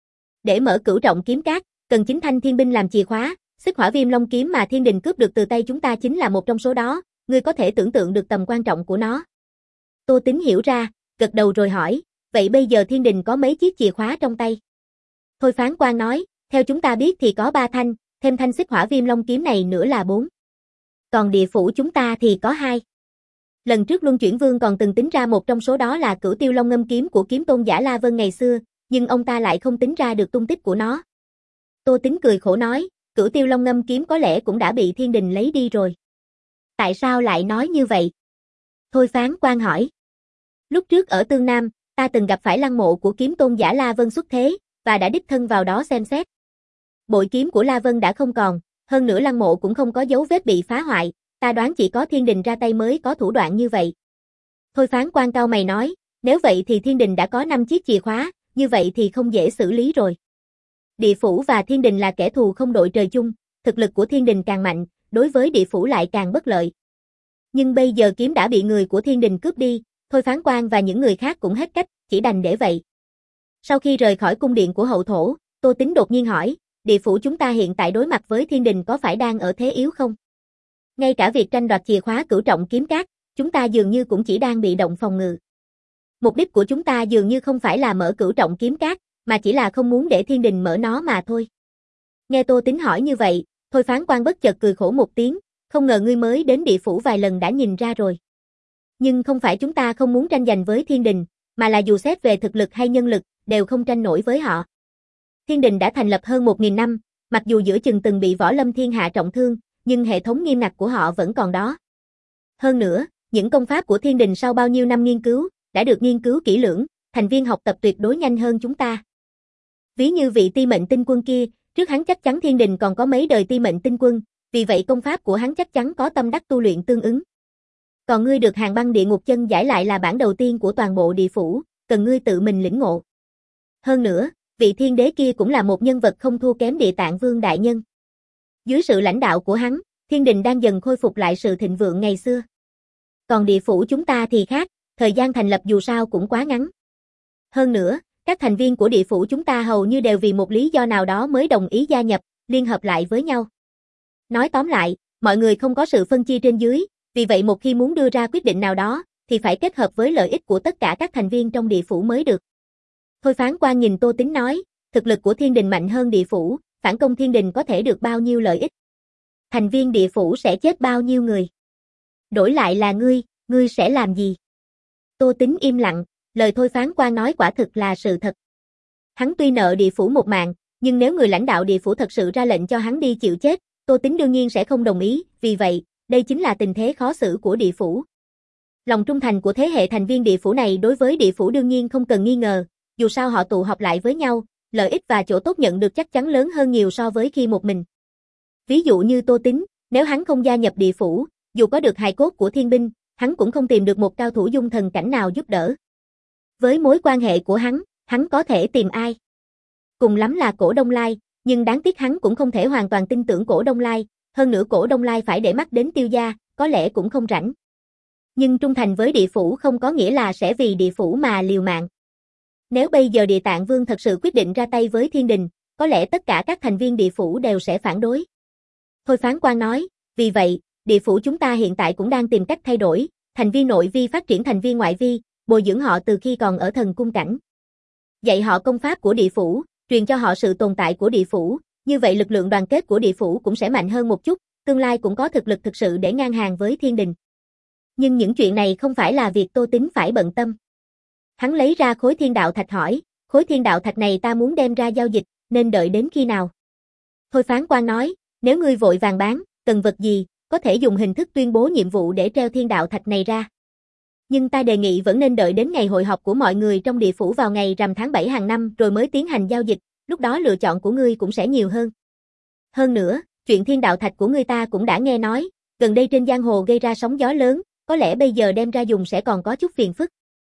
Để mở cửu trọng kiếm cát, cần chính thanh thiên binh làm chìa khóa, xích hỏa viêm long kiếm mà Thiên Đình cướp được từ tay chúng ta chính là một trong số đó, ngươi có thể tưởng tượng được tầm quan trọng của nó. Tô Tính hiểu ra, gật đầu rồi hỏi, vậy bây giờ Thiên Đình có mấy chiếc chìa khóa trong tay? Thôi Phán Quan nói, theo chúng ta biết thì có ba thanh, thêm thanh xích hỏa viêm long kiếm này nữa là bốn. Còn địa phủ chúng ta thì có hai. Lần trước Luân Chuyển Vương còn từng tính ra một trong số đó là Cửu Tiêu Long Ngâm kiếm của kiếm tôn giả La Vân ngày xưa, nhưng ông ta lại không tính ra được tung tích của nó. Tô Tính cười khổ nói, Cửu Tiêu Long Ngâm kiếm có lẽ cũng đã bị Thiên Đình lấy đi rồi. Tại sao lại nói như vậy? Thôi Phán Quan hỏi. Lúc trước ở Tương Nam, ta từng gặp phải lăng mộ của kiếm tôn giả La Vân xuất thế, và đã đích thân vào đó xem xét. Bội kiếm của La Vân đã không còn, hơn nữa lăng mộ cũng không có dấu vết bị phá hoại, ta đoán chỉ có Thiên Đình ra tay mới có thủ đoạn như vậy. Thôi Phán Quan cau mày nói, nếu vậy thì Thiên Đình đã có năm chiếc chìa khóa, như vậy thì không dễ xử lý rồi. Địa phủ và Thiên Đình là kẻ thù không đội trời chung, thực lực của Thiên Đình càng mạnh, đối với địa phủ lại càng bất lợi. Nhưng bây giờ kiếm đã bị người của Thiên Đình cướp đi, Thôi Phán Quan và những người khác cũng hết cách, chỉ đành để vậy. Sau khi rời khỏi cung điện của Hậu Thổ, Tô Tính đột nhiên hỏi, địa phủ chúng ta hiện tại đối mặt với Thiên Đình có phải đang ở thế yếu không? Ngay cả việc tranh đoạt chìa khóa cửu trọng kiếm cát, chúng ta dường như cũng chỉ đang bị động phòng ngự. Mục đích của chúng ta dường như không phải là mở cửu trọng kiếm cát, mà chỉ là không muốn để Thiên Đình mở nó mà thôi. Nghe Tô Tính hỏi như vậy, Thôi Phán Quan bất chợt cười khổ một tiếng, không ngờ ngươi mới đến địa phủ vài lần đã nhìn ra rồi. Nhưng không phải chúng ta không muốn tranh giành với Thiên Đình, mà là dù xét về thực lực hay nhân lực, đều không tranh nổi với họ. Thiên Đình đã thành lập hơn một nghìn năm, mặc dù giữa chừng từng bị võ lâm thiên hạ trọng thương, nhưng hệ thống nghiêm ngặt của họ vẫn còn đó. Hơn nữa, những công pháp của Thiên Đình sau bao nhiêu năm nghiên cứu, đã được nghiên cứu kỹ lưỡng, thành viên học tập tuyệt đối nhanh hơn chúng ta. Ví như vị ti mệnh tinh quân kia, trước hắn chắc chắn Thiên Đình còn có mấy đời ti mệnh tinh quân, vì vậy công pháp của hắn chắc chắn có tâm đắc tu luyện tương ứng. Còn ngươi được hàng băng địa ngục chân giải lại là bản đầu tiên của toàn bộ địa phủ, cần ngươi tự mình lĩnh ngộ. Hơn nữa, vị thiên đế kia cũng là một nhân vật không thua kém Địa Tạng Vương đại nhân. Dưới sự lãnh đạo của hắn, thiên đình đang dần khôi phục lại sự thịnh vượng ngày xưa. Còn địa phủ chúng ta thì khác, thời gian thành lập dù sao cũng quá ngắn. Hơn nữa, các thành viên của địa phủ chúng ta hầu như đều vì một lý do nào đó mới đồng ý gia nhập, liên hợp lại với nhau. Nói tóm lại, mọi người không có sự phân chia trên dưới, vì vậy một khi muốn đưa ra quyết định nào đó, thì phải kết hợp với lợi ích của tất cả các thành viên trong địa phủ mới được. Thôi Phán Quan nhìn Tô Tính nói, thực lực của thiên đình mạnh hơn địa phủ, phản công thiên đình có thể được bao nhiêu lợi ích? Thành viên địa phủ sẽ chết bao nhiêu người? Đổi lại là ngươi, ngươi sẽ làm gì? Tô Tính im lặng, lời Thôi Phán Quan nói quả thực là sự thật. Hắn tuy nợ địa phủ một mạng, nhưng nếu người lãnh đạo địa phủ thật sự ra lệnh cho hắn đi chịu chết, Tô Tính đương nhiên sẽ không đồng ý, vì vậy, đây chính là tình thế khó xử của địa phủ. Lòng trung thành của thế hệ thành viên địa phủ này đối với địa phủ đương nhiên không cần nghi ngờ, dù sao họ tụ họp lại với nhau, lợi ích và chỗ tốt nhận được chắc chắn lớn hơn nhiều so với khi một mình. Ví dụ như Tô Tính, nếu hắn không gia nhập địa phủ, dù có được hài cốt của thiên binh, hắn cũng không tìm được một cao thủ dung thần cảnh nào giúp đỡ. Với mối quan hệ của hắn, hắn có thể tìm ai? Cùng lắm là Cổ Đông Lai, nhưng đáng tiếc hắn cũng không thể hoàn toàn tin tưởng Cổ Đông Lai, hơn nữa Cổ Đông Lai phải để mắt đến Tiêu gia, có lẽ cũng không rảnh. Nhưng trung thành với địa phủ không có nghĩa là sẽ vì địa phủ mà liều mạng. Nếu bây giờ Địa Tạng Vương thật sự quyết định ra tay với thiên đình, có lẽ tất cả các thành viên địa phủ đều sẽ phản đối. Thôi Phán Quan nói, vì vậy, địa phủ chúng ta hiện tại cũng đang tìm cách thay đổi, thành viên nội vi phát triển thành viên ngoại vi, bồi dưỡng họ từ khi còn ở thần cung cảnh. Dạy họ công pháp của địa phủ, truyền cho họ sự tồn tại của địa phủ, như vậy lực lượng đoàn kết của địa phủ cũng sẽ mạnh hơn một chút, tương lai cũng có thực lực thực sự để ngang hàng với thiên đình. Nhưng những chuyện này không phải là việc Tô Tính phải bận tâm. Hắn lấy ra khối thiên đạo thạch hỏi, khối thiên đạo thạch này ta muốn đem ra giao dịch, nên đợi đến khi nào? Thôi Phán Quan nói, nếu ngươi vội vàng bán, cần vật gì, có thể dùng hình thức tuyên bố nhiệm vụ để treo thiên đạo thạch này ra. Nhưng ta đề nghị vẫn nên đợi đến ngày hội họp của mọi người trong địa phủ vào ngày rằm tháng bảy hàng năm rồi mới tiến hành giao dịch, lúc đó lựa chọn của ngươi cũng sẽ nhiều hơn. Hơn nữa, chuyện thiên đạo thạch của ngươi ta cũng đã nghe nói, gần đây trên giang hồ gây ra sóng gió lớn, có lẽ bây giờ đem ra dùng sẽ còn có chút phiền phức.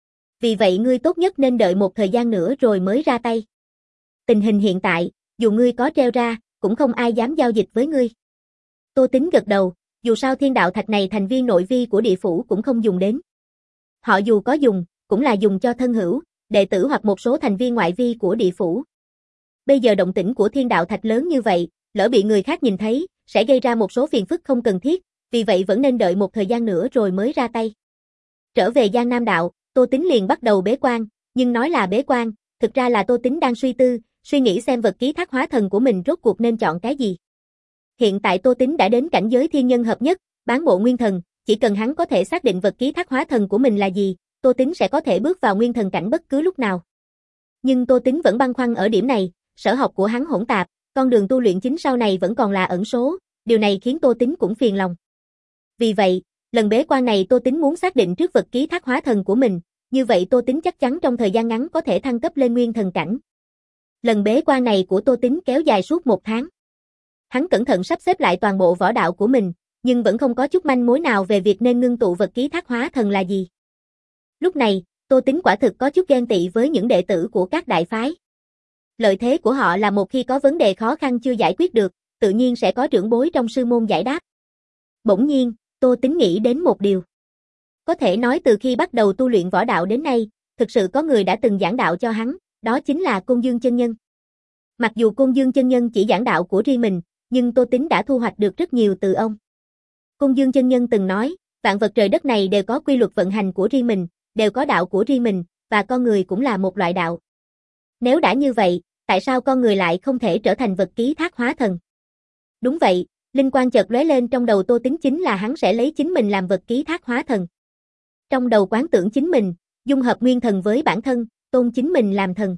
Vì vậy ngươi tốt nhất nên đợi một thời gian nữa rồi mới ra tay. Tình hình hiện tại, dù ngươi có treo ra, cũng không ai dám giao dịch với ngươi. Tô Tính gật đầu, dù sao thiên đạo thạch này thành viên nội vi của địa phủ cũng không dùng đến. Họ dù có dùng, cũng là dùng cho thân hữu, đệ tử hoặc một số thành viên ngoại vi của địa phủ. Bây giờ động tĩnh của thiên đạo thạch lớn như vậy, lỡ bị người khác nhìn thấy, sẽ gây ra một số phiền phức không cần thiết, vì vậy vẫn nên đợi một thời gian nữa rồi mới ra tay. Trở về Giang Nam Đạo, Tô Tính liền bắt đầu bế quan, nhưng nói là bế quan, thực ra là Tô Tính đang suy tư, suy nghĩ xem vật ký thác hóa thần của mình rốt cuộc nên chọn cái gì. Hiện tại Tô Tính đã đến cảnh giới thiên nhân hợp nhất, bán bộ nguyên thần, chỉ cần hắn có thể xác định vật ký thác hóa thần của mình là gì, Tô Tính sẽ có thể bước vào nguyên thần cảnh bất cứ lúc nào. Nhưng Tô Tính vẫn băn khoăn ở điểm này, sở học của hắn hỗn tạp, con đường tu luyện chính sau này vẫn còn là ẩn số, điều này khiến Tô Tính cũng phiền lòng. Vì vậy, lần bế quan này Tô Tính muốn xác định trước vật ký thác hóa thần của mình, như vậy Tô Tính chắc chắn trong thời gian ngắn có thể thăng cấp lên nguyên thần cảnh. Lần bế quan này của Tô Tính kéo dài suốt một tháng. Hắn cẩn thận sắp xếp lại toàn bộ võ đạo của mình, nhưng vẫn không có chút manh mối nào về việc nên ngưng tụ vật ký thác hóa thần là gì. Lúc này, Tô Tính quả thực có chút ghen tị với những đệ tử của các đại phái. Lợi thế của họ là một khi có vấn đề khó khăn chưa giải quyết được, tự nhiên sẽ có trưởng bối trong sư môn giải đáp. Bỗng nhiên, Tô Tính nghĩ đến một điều. Có thể nói từ khi bắt đầu tu luyện võ đạo đến nay, thực sự có người đã từng giảng đạo cho hắn, đó chính là Côn Dương chân nhân. Mặc dù Côn Dương chân nhân chỉ giảng đạo của riêng mình, nhưng Tô Tính đã thu hoạch được rất nhiều từ ông. Côn Dương chân nhân từng nói, vạn vật trời đất này đều có quy luật vận hành của riêng mình, đều có đạo của riêng mình, và con người cũng là một loại đạo. Nếu đã như vậy, tại sao con người lại không thể trở thành vật ký thác hóa thần? Đúng vậy, linh quang chợt lóe lên trong đầu Tô Tính chính là hắn sẽ lấy chính mình làm vật ký thác hóa thần. Trong đầu quán tưởng chính mình, dung hợp nguyên thần với bản thân, tôn chính mình làm thần.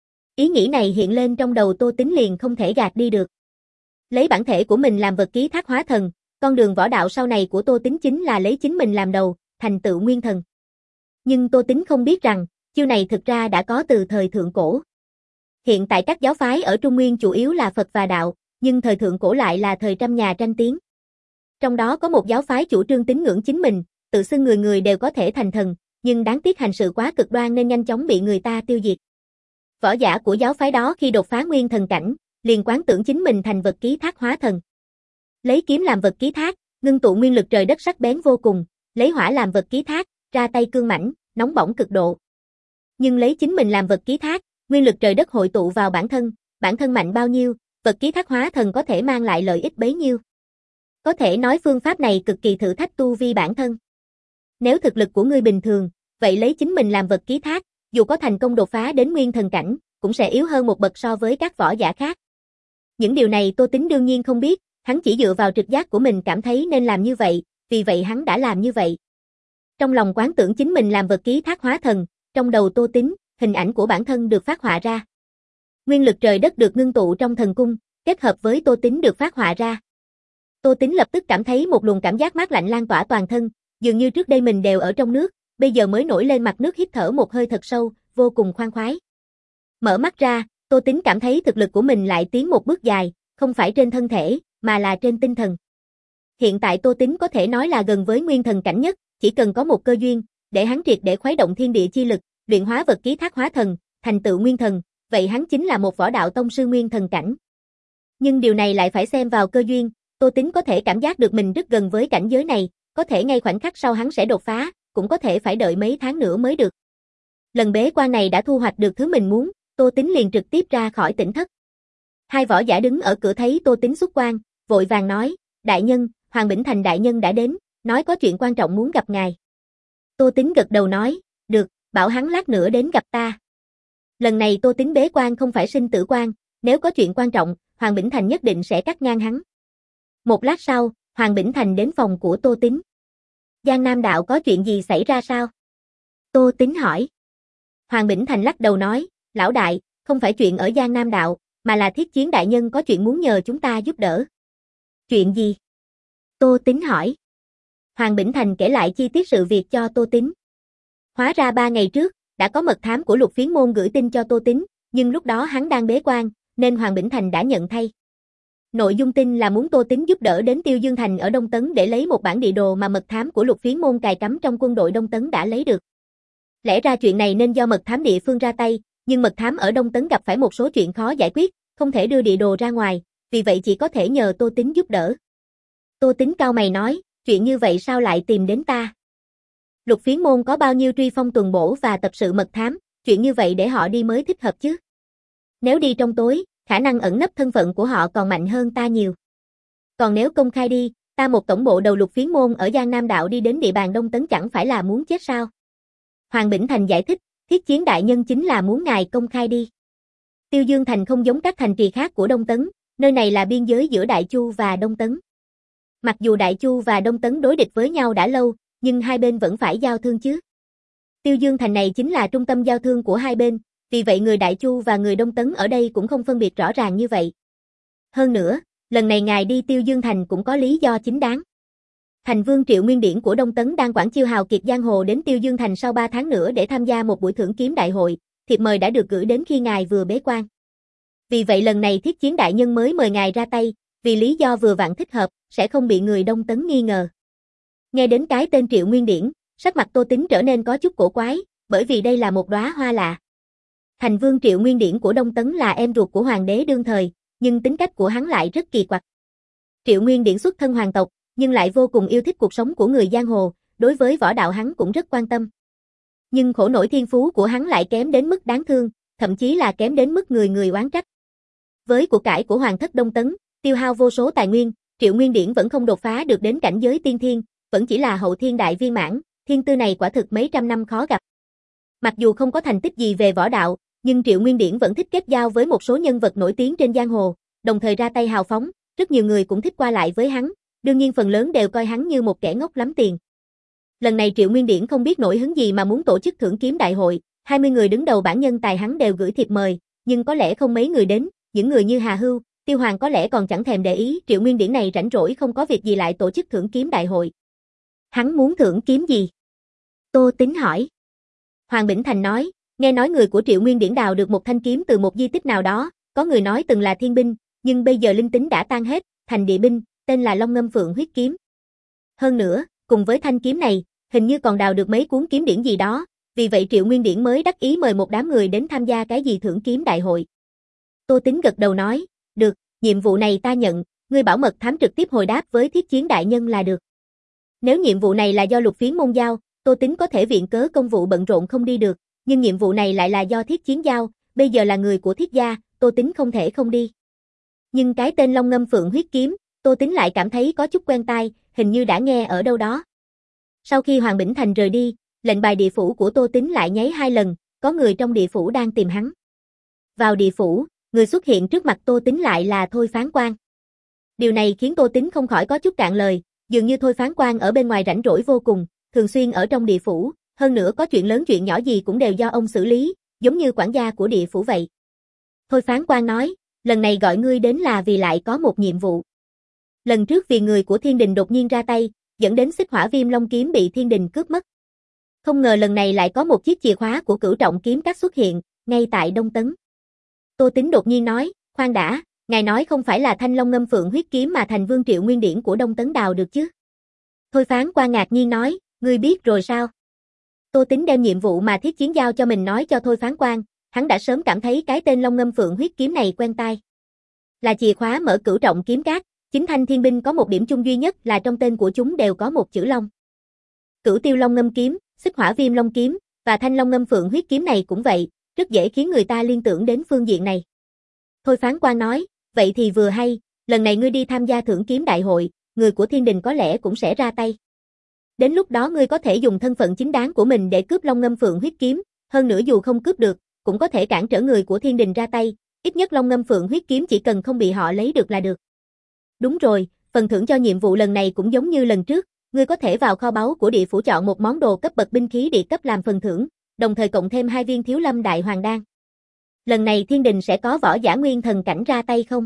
Ý nghĩ này hiện lên trong đầu Tô Tính liền không thể gạt đi được. Lấy bản thể của mình làm vật ký thác hóa thần, con đường võ đạo sau này của Tô Tính chính là lấy chính mình làm đầu, thành tựu nguyên thần. Nhưng Tô Tính không biết rằng, chiêu này thực ra đã có từ thời thượng cổ. Hiện tại các giáo phái ở Trung Nguyên chủ yếu là Phật và Đạo, nhưng thời thượng cổ lại là thời trăm nhà tranh tiếng. Trong đó có một giáo phái chủ trương tín ngưỡng chính mình, tự xưng người người đều có thể thành thần, nhưng đáng tiếc hành sự quá cực đoan nên nhanh chóng bị người ta tiêu diệt. Võ giả của giáo phái đó khi đột phá nguyên thần cảnh, liền quán tưởng chính mình thành vật ký thác hóa thần. Lấy kiếm làm vật ký thác, ngưng tụ nguyên lực trời đất sắc bén vô cùng, lấy hỏa làm vật ký thác, ra tay cương mãnh, nóng bỏng cực độ. Nhưng lấy chính mình làm vật ký thác, nguyên lực trời đất hội tụ vào bản thân, bản thân mạnh bao nhiêu, vật ký thác hóa thần có thể mang lại lợi ích bấy nhiêu. Có thể nói phương pháp này cực kỳ thử thách tu vi bản thân. Nếu thực lực của ngươi bình thường, vậy lấy chính mình làm vật ký thác, dù có thành công đột phá đến nguyên thần cảnh, cũng sẽ yếu hơn một bậc so với các võ giả khác. Những điều này Tô Tính đương nhiên không biết, hắn chỉ dựa vào trực giác của mình cảm thấy nên làm như vậy, vì vậy hắn đã làm như vậy. Trong lòng quán tưởng chính mình làm vật ký thác hóa thần, trong đầu Tô Tính, hình ảnh của bản thân được phát họa ra. Nguyên lực trời đất được ngưng tụ trong thần cung, kết hợp với Tô Tính được phát họa ra. Tô Tính lập tức cảm thấy một luồng cảm giác mát lạnh lan tỏa toàn thân, dường như trước đây mình đều ở trong nước, bây giờ mới nổi lên mặt nước hít thở một hơi thật sâu, vô cùng khoan khoái. Mở mắt ra, Tô Tính cảm thấy thực lực của mình lại tiến một bước dài, không phải trên thân thể, mà là trên tinh thần. Hiện tại Tô Tính có thể nói là gần với nguyên thần cảnh nhất, chỉ cần có một cơ duyên, để hắn triệt để khuấy động thiên địa chi lực, luyện hóa vật ký thác hóa thần, thành tựu nguyên thần, vậy hắn chính là một võ đạo tông sư nguyên thần cảnh. Nhưng điều này lại phải xem vào cơ duyên, Tô Tính có thể cảm giác được mình rất gần với cảnh giới này, có thể ngay khoảnh khắc sau hắn sẽ đột phá, cũng có thể phải đợi mấy tháng nữa mới được. Lần bế quan này đã thu hoạch được thứ mình muốn, Tô Tính liền trực tiếp ra khỏi tỉnh thất. Hai võ giả đứng ở cửa thấy Tô Tính xuất quan, vội vàng nói, đại nhân, Hoàng Bỉnh Thành đại nhân đã đến, nói có chuyện quan trọng muốn gặp ngài. Tô Tính gật đầu nói, được, bảo hắn lát nữa đến gặp ta. Lần này Tô Tính bế quan không phải sinh tử quan, nếu có chuyện quan trọng, Hoàng Bỉnh Thành nhất định sẽ cắt ngang hắn. Một lát sau, Hoàng Bỉnh Thành đến phòng của Tô Tính. Giang Nam đạo có chuyện gì xảy ra sao? Tô Tính hỏi. Hoàng Bỉnh Thành lắc đầu nói, lão đại, không phải chuyện ở Giang Nam đạo, mà là Thiết Chiến đại nhân có chuyện muốn nhờ chúng ta giúp đỡ. Chuyện gì? Tô Tính hỏi. Hoàng Bỉnh Thành kể lại chi tiết sự việc cho Tô Tính. Hóa ra ba ngày trước, đã có mật thám của Lục Phiến Môn gửi tin cho Tô Tính, nhưng lúc đó hắn đang bế quan, nên Hoàng Bỉnh Thành đã nhận thay. Nội dung tin là muốn Tô Tính giúp đỡ đến Tiêu Dương Thành ở Đông Tấn để lấy một bản địa đồ mà mật thám của Lục Phiến Môn cài cắm trong quân đội Đông Tấn đã lấy được. Lẽ ra chuyện này nên do mật thám địa phương ra tay, nhưng mật thám ở Đông Tấn gặp phải một số chuyện khó giải quyết, không thể đưa địa đồ ra ngoài, vì vậy chỉ có thể nhờ Tô Tính giúp đỡ. Tô Tính cau mày nói, chuyện như vậy sao lại tìm đến ta? Lục Phiến Môn có bao nhiêu truy phong tuần bổ và tập sự mật thám, chuyện như vậy để họ đi mới thích hợp chứ. Nếu đi trong tối, khả năng ẩn nấp thân phận của họ còn mạnh hơn ta nhiều. Còn nếu công khai đi, ta một tổng bộ đầu Lục Phiến Môn ở Giang Nam đạo đi đến địa bàn Đông Tấn chẳng phải là muốn chết sao? Hoàng Bỉnh Thành giải thích, Thiết Chiến đại nhân chính là muốn ngài công khai đi. Tiêu Dương Thành không giống các thành trì khác của Đông Tấn, nơi này là biên giới giữa Đại Chu và Đông Tấn. Mặc dù Đại Chu và Đông Tấn đối địch với nhau đã lâu, nhưng hai bên vẫn phải giao thương chứ. Tiêu Dương Thành này chính là trung tâm giao thương của hai bên, vì vậy người Đại Chu và người Đông Tấn ở đây cũng không phân biệt rõ ràng như vậy. Hơn nữa, lần này ngài đi Tiêu Dương Thành cũng có lý do chính đáng. Thành Vương Triệu Nguyên Điển của Đông Tấn đang quản chiêu hào kiệt giang hồ đến Tiêu Dương Thành sau ba tháng nữa để tham gia một buổi thưởng kiếm đại hội, thiệp mời đã được gửi đến khi ngài vừa bế quan. Vì vậy lần này Thiết Chiến đại nhân mới mời ngài ra tay, vì lý do vừa vặn thích hợp, sẽ không bị người Đông Tấn nghi ngờ. Nghe đến cái tên Triệu Nguyên Điển, sắc mặt Tô Tính trở nên có chút cổ quái, bởi vì đây là một đóa hoa lạ. Thành Vương Triệu Nguyên Điển của Đông Tấn là em ruột của hoàng đế đương thời, nhưng tính cách của hắn lại rất kỳ quặc. Triệu Nguyên Điển xuất thân hoàng tộc, nhưng lại vô cùng yêu thích cuộc sống của người giang hồ, đối với võ đạo hắn cũng rất quan tâm. Nhưng khổ nổi thiên phú của hắn lại kém đến mức đáng thương, thậm chí là kém đến mức người người oán trách. Với của cải của hoàng thất Đông Tấn, tiêu hao vô số tài nguyên, Triệu Nguyên Điển vẫn không đột phá được đến cảnh giới tiên thiên, vẫn chỉ là hậu thiên đại viên mãn, thiên tư này quả thực mấy trăm năm khó gặp. Mặc dù không có thành tích gì về võ đạo, nhưng Triệu Nguyên Điển vẫn thích kết giao với một số nhân vật nổi tiếng trên giang hồ, đồng thời ra tay hào phóng, rất nhiều người cũng thích qua lại với hắn, đương nhiên phần lớn đều coi hắn như một kẻ ngốc lắm tiền. Lần này Triệu Nguyên Điển không biết nổi hứng gì mà muốn tổ chức thưởng kiếm đại hội, hai mươi người đứng đầu bản nhân tài hắn đều gửi thiệp mời, nhưng có lẽ không mấy người đến, những người như Hà Hưu, Tiêu Hoàng có lẽ còn chẳng thèm để ý, Triệu Nguyên Điển này rảnh rỗi không có việc gì lại tổ chức thưởng kiếm đại hội. Hắn muốn thưởng kiếm gì? Tô Tính hỏi. Hoàng Bỉnh Thành nói, nghe nói người của Triệu Nguyên Điển đào được một thanh kiếm từ một di tích nào đó, có người nói từng là thiên binh, nhưng bây giờ linh tính đã tan hết, thành địa binh, tên là Long Ngâm Phượng huyết kiếm. Hơn nữa, cùng với thanh kiếm này, hình như còn đào được mấy cuốn kiếm điển gì đó, vì vậy Triệu Nguyên Điển mới đắc ý mời một đám người đến tham gia cái gì thưởng kiếm đại hội. Tô Tính gật đầu nói, được, nhiệm vụ này ta nhận, ngươi bảo mật thám trực tiếp hồi đáp với Thiết Chiến đại nhân là được. Nếu nhiệm vụ này là do Lục Phiến môn giao, Tô Tính có thể viện cớ công vụ bận rộn không đi được, nhưng nhiệm vụ này lại là do Thiết Chiến giao, bây giờ là người của Thiết gia, Tô Tính không thể không đi. Nhưng cái tên Long Ngâm Phượng huyết kiếm, Tô Tính lại cảm thấy có chút quen tai, hình như đã nghe ở đâu đó. Sau khi Hoàng Bỉnh Thành rời đi, lệnh bài địa phủ của Tô Tính lại nháy hai lần, có người trong địa phủ đang tìm hắn. Vào địa phủ, người xuất hiện trước mặt Tô Tính lại là Thôi Phán Quan. Điều này khiến Tô Tính không khỏi có chút cạn lời, dường như Thôi Phán Quan ở bên ngoài rảnh rỗi vô cùng, thường xuyên ở trong địa phủ, hơn nữa có chuyện lớn chuyện nhỏ gì cũng đều do ông xử lý, giống như quản gia của địa phủ vậy. Thôi Phán Quan nói, lần này gọi ngươi đến là vì lại có một nhiệm vụ. Lần trước vì người của Thiên Đình đột nhiên ra tay, dẫn đến Xích Hỏa Viêm Long kiếm bị Thiên Đình cướp mất. Không ngờ lần này lại có một chiếc chìa khóa của Cửu Trọng kiếm các xuất hiện, ngay tại Đông Tấn. Tô Tính đột nhiên nói, khoan đã, ngài nói không phải là Thanh Long Ngâm Phượng huyết kiếm mà thành Vương Triệu Nguyên Điển của Đông Tấn đào được chứ? Thôi Phán Quan ngạc nhiên nói, ngươi biết rồi sao? Tô Tính đem nhiệm vụ mà Thiết Chiến giao cho mình nói cho Thôi Phán Quan, hắn đã sớm cảm thấy cái tên Long Ngâm Phượng huyết kiếm này quen tai. Là chìa khóa mở Cửu Trọng kiếm các, chính thanh thiên binh có một điểm chung duy nhất là trong tên của chúng đều có một chữ Long. Cửu Tiêu Long Ngâm kiếm, Xích Hỏa Viêm Long kiếm và Thanh Long Ngâm Phượng huyết kiếm này cũng vậy, rất dễ khiến người ta liên tưởng đến phương diện này. Thôi Phán Quan nói, vậy thì vừa hay, lần này ngươi đi tham gia thưởng kiếm đại hội, người của Thiên Đình có lẽ cũng sẽ ra tay. Đến lúc đó ngươi có thể dùng thân phận chính đáng của mình để cướp Long Ngâm Phượng huyết kiếm, hơn nữa dù không cướp được, cũng có thể cản trở người của Thiên Đình ra tay, ít nhất Long Ngâm Phượng huyết kiếm chỉ cần không bị họ lấy được là được. Đúng rồi, phần thưởng cho nhiệm vụ lần này cũng giống như lần trước, ngươi có thể vào kho báu của địa phủ chọn một món đồ cấp bậc binh khí địa cấp làm phần thưởng, đồng thời cộng thêm hai viên Thiếu Lâm Đại Hoàng Đan. Lần này Thiên Đình sẽ có võ giả nguyên thần cảnh ra tay không?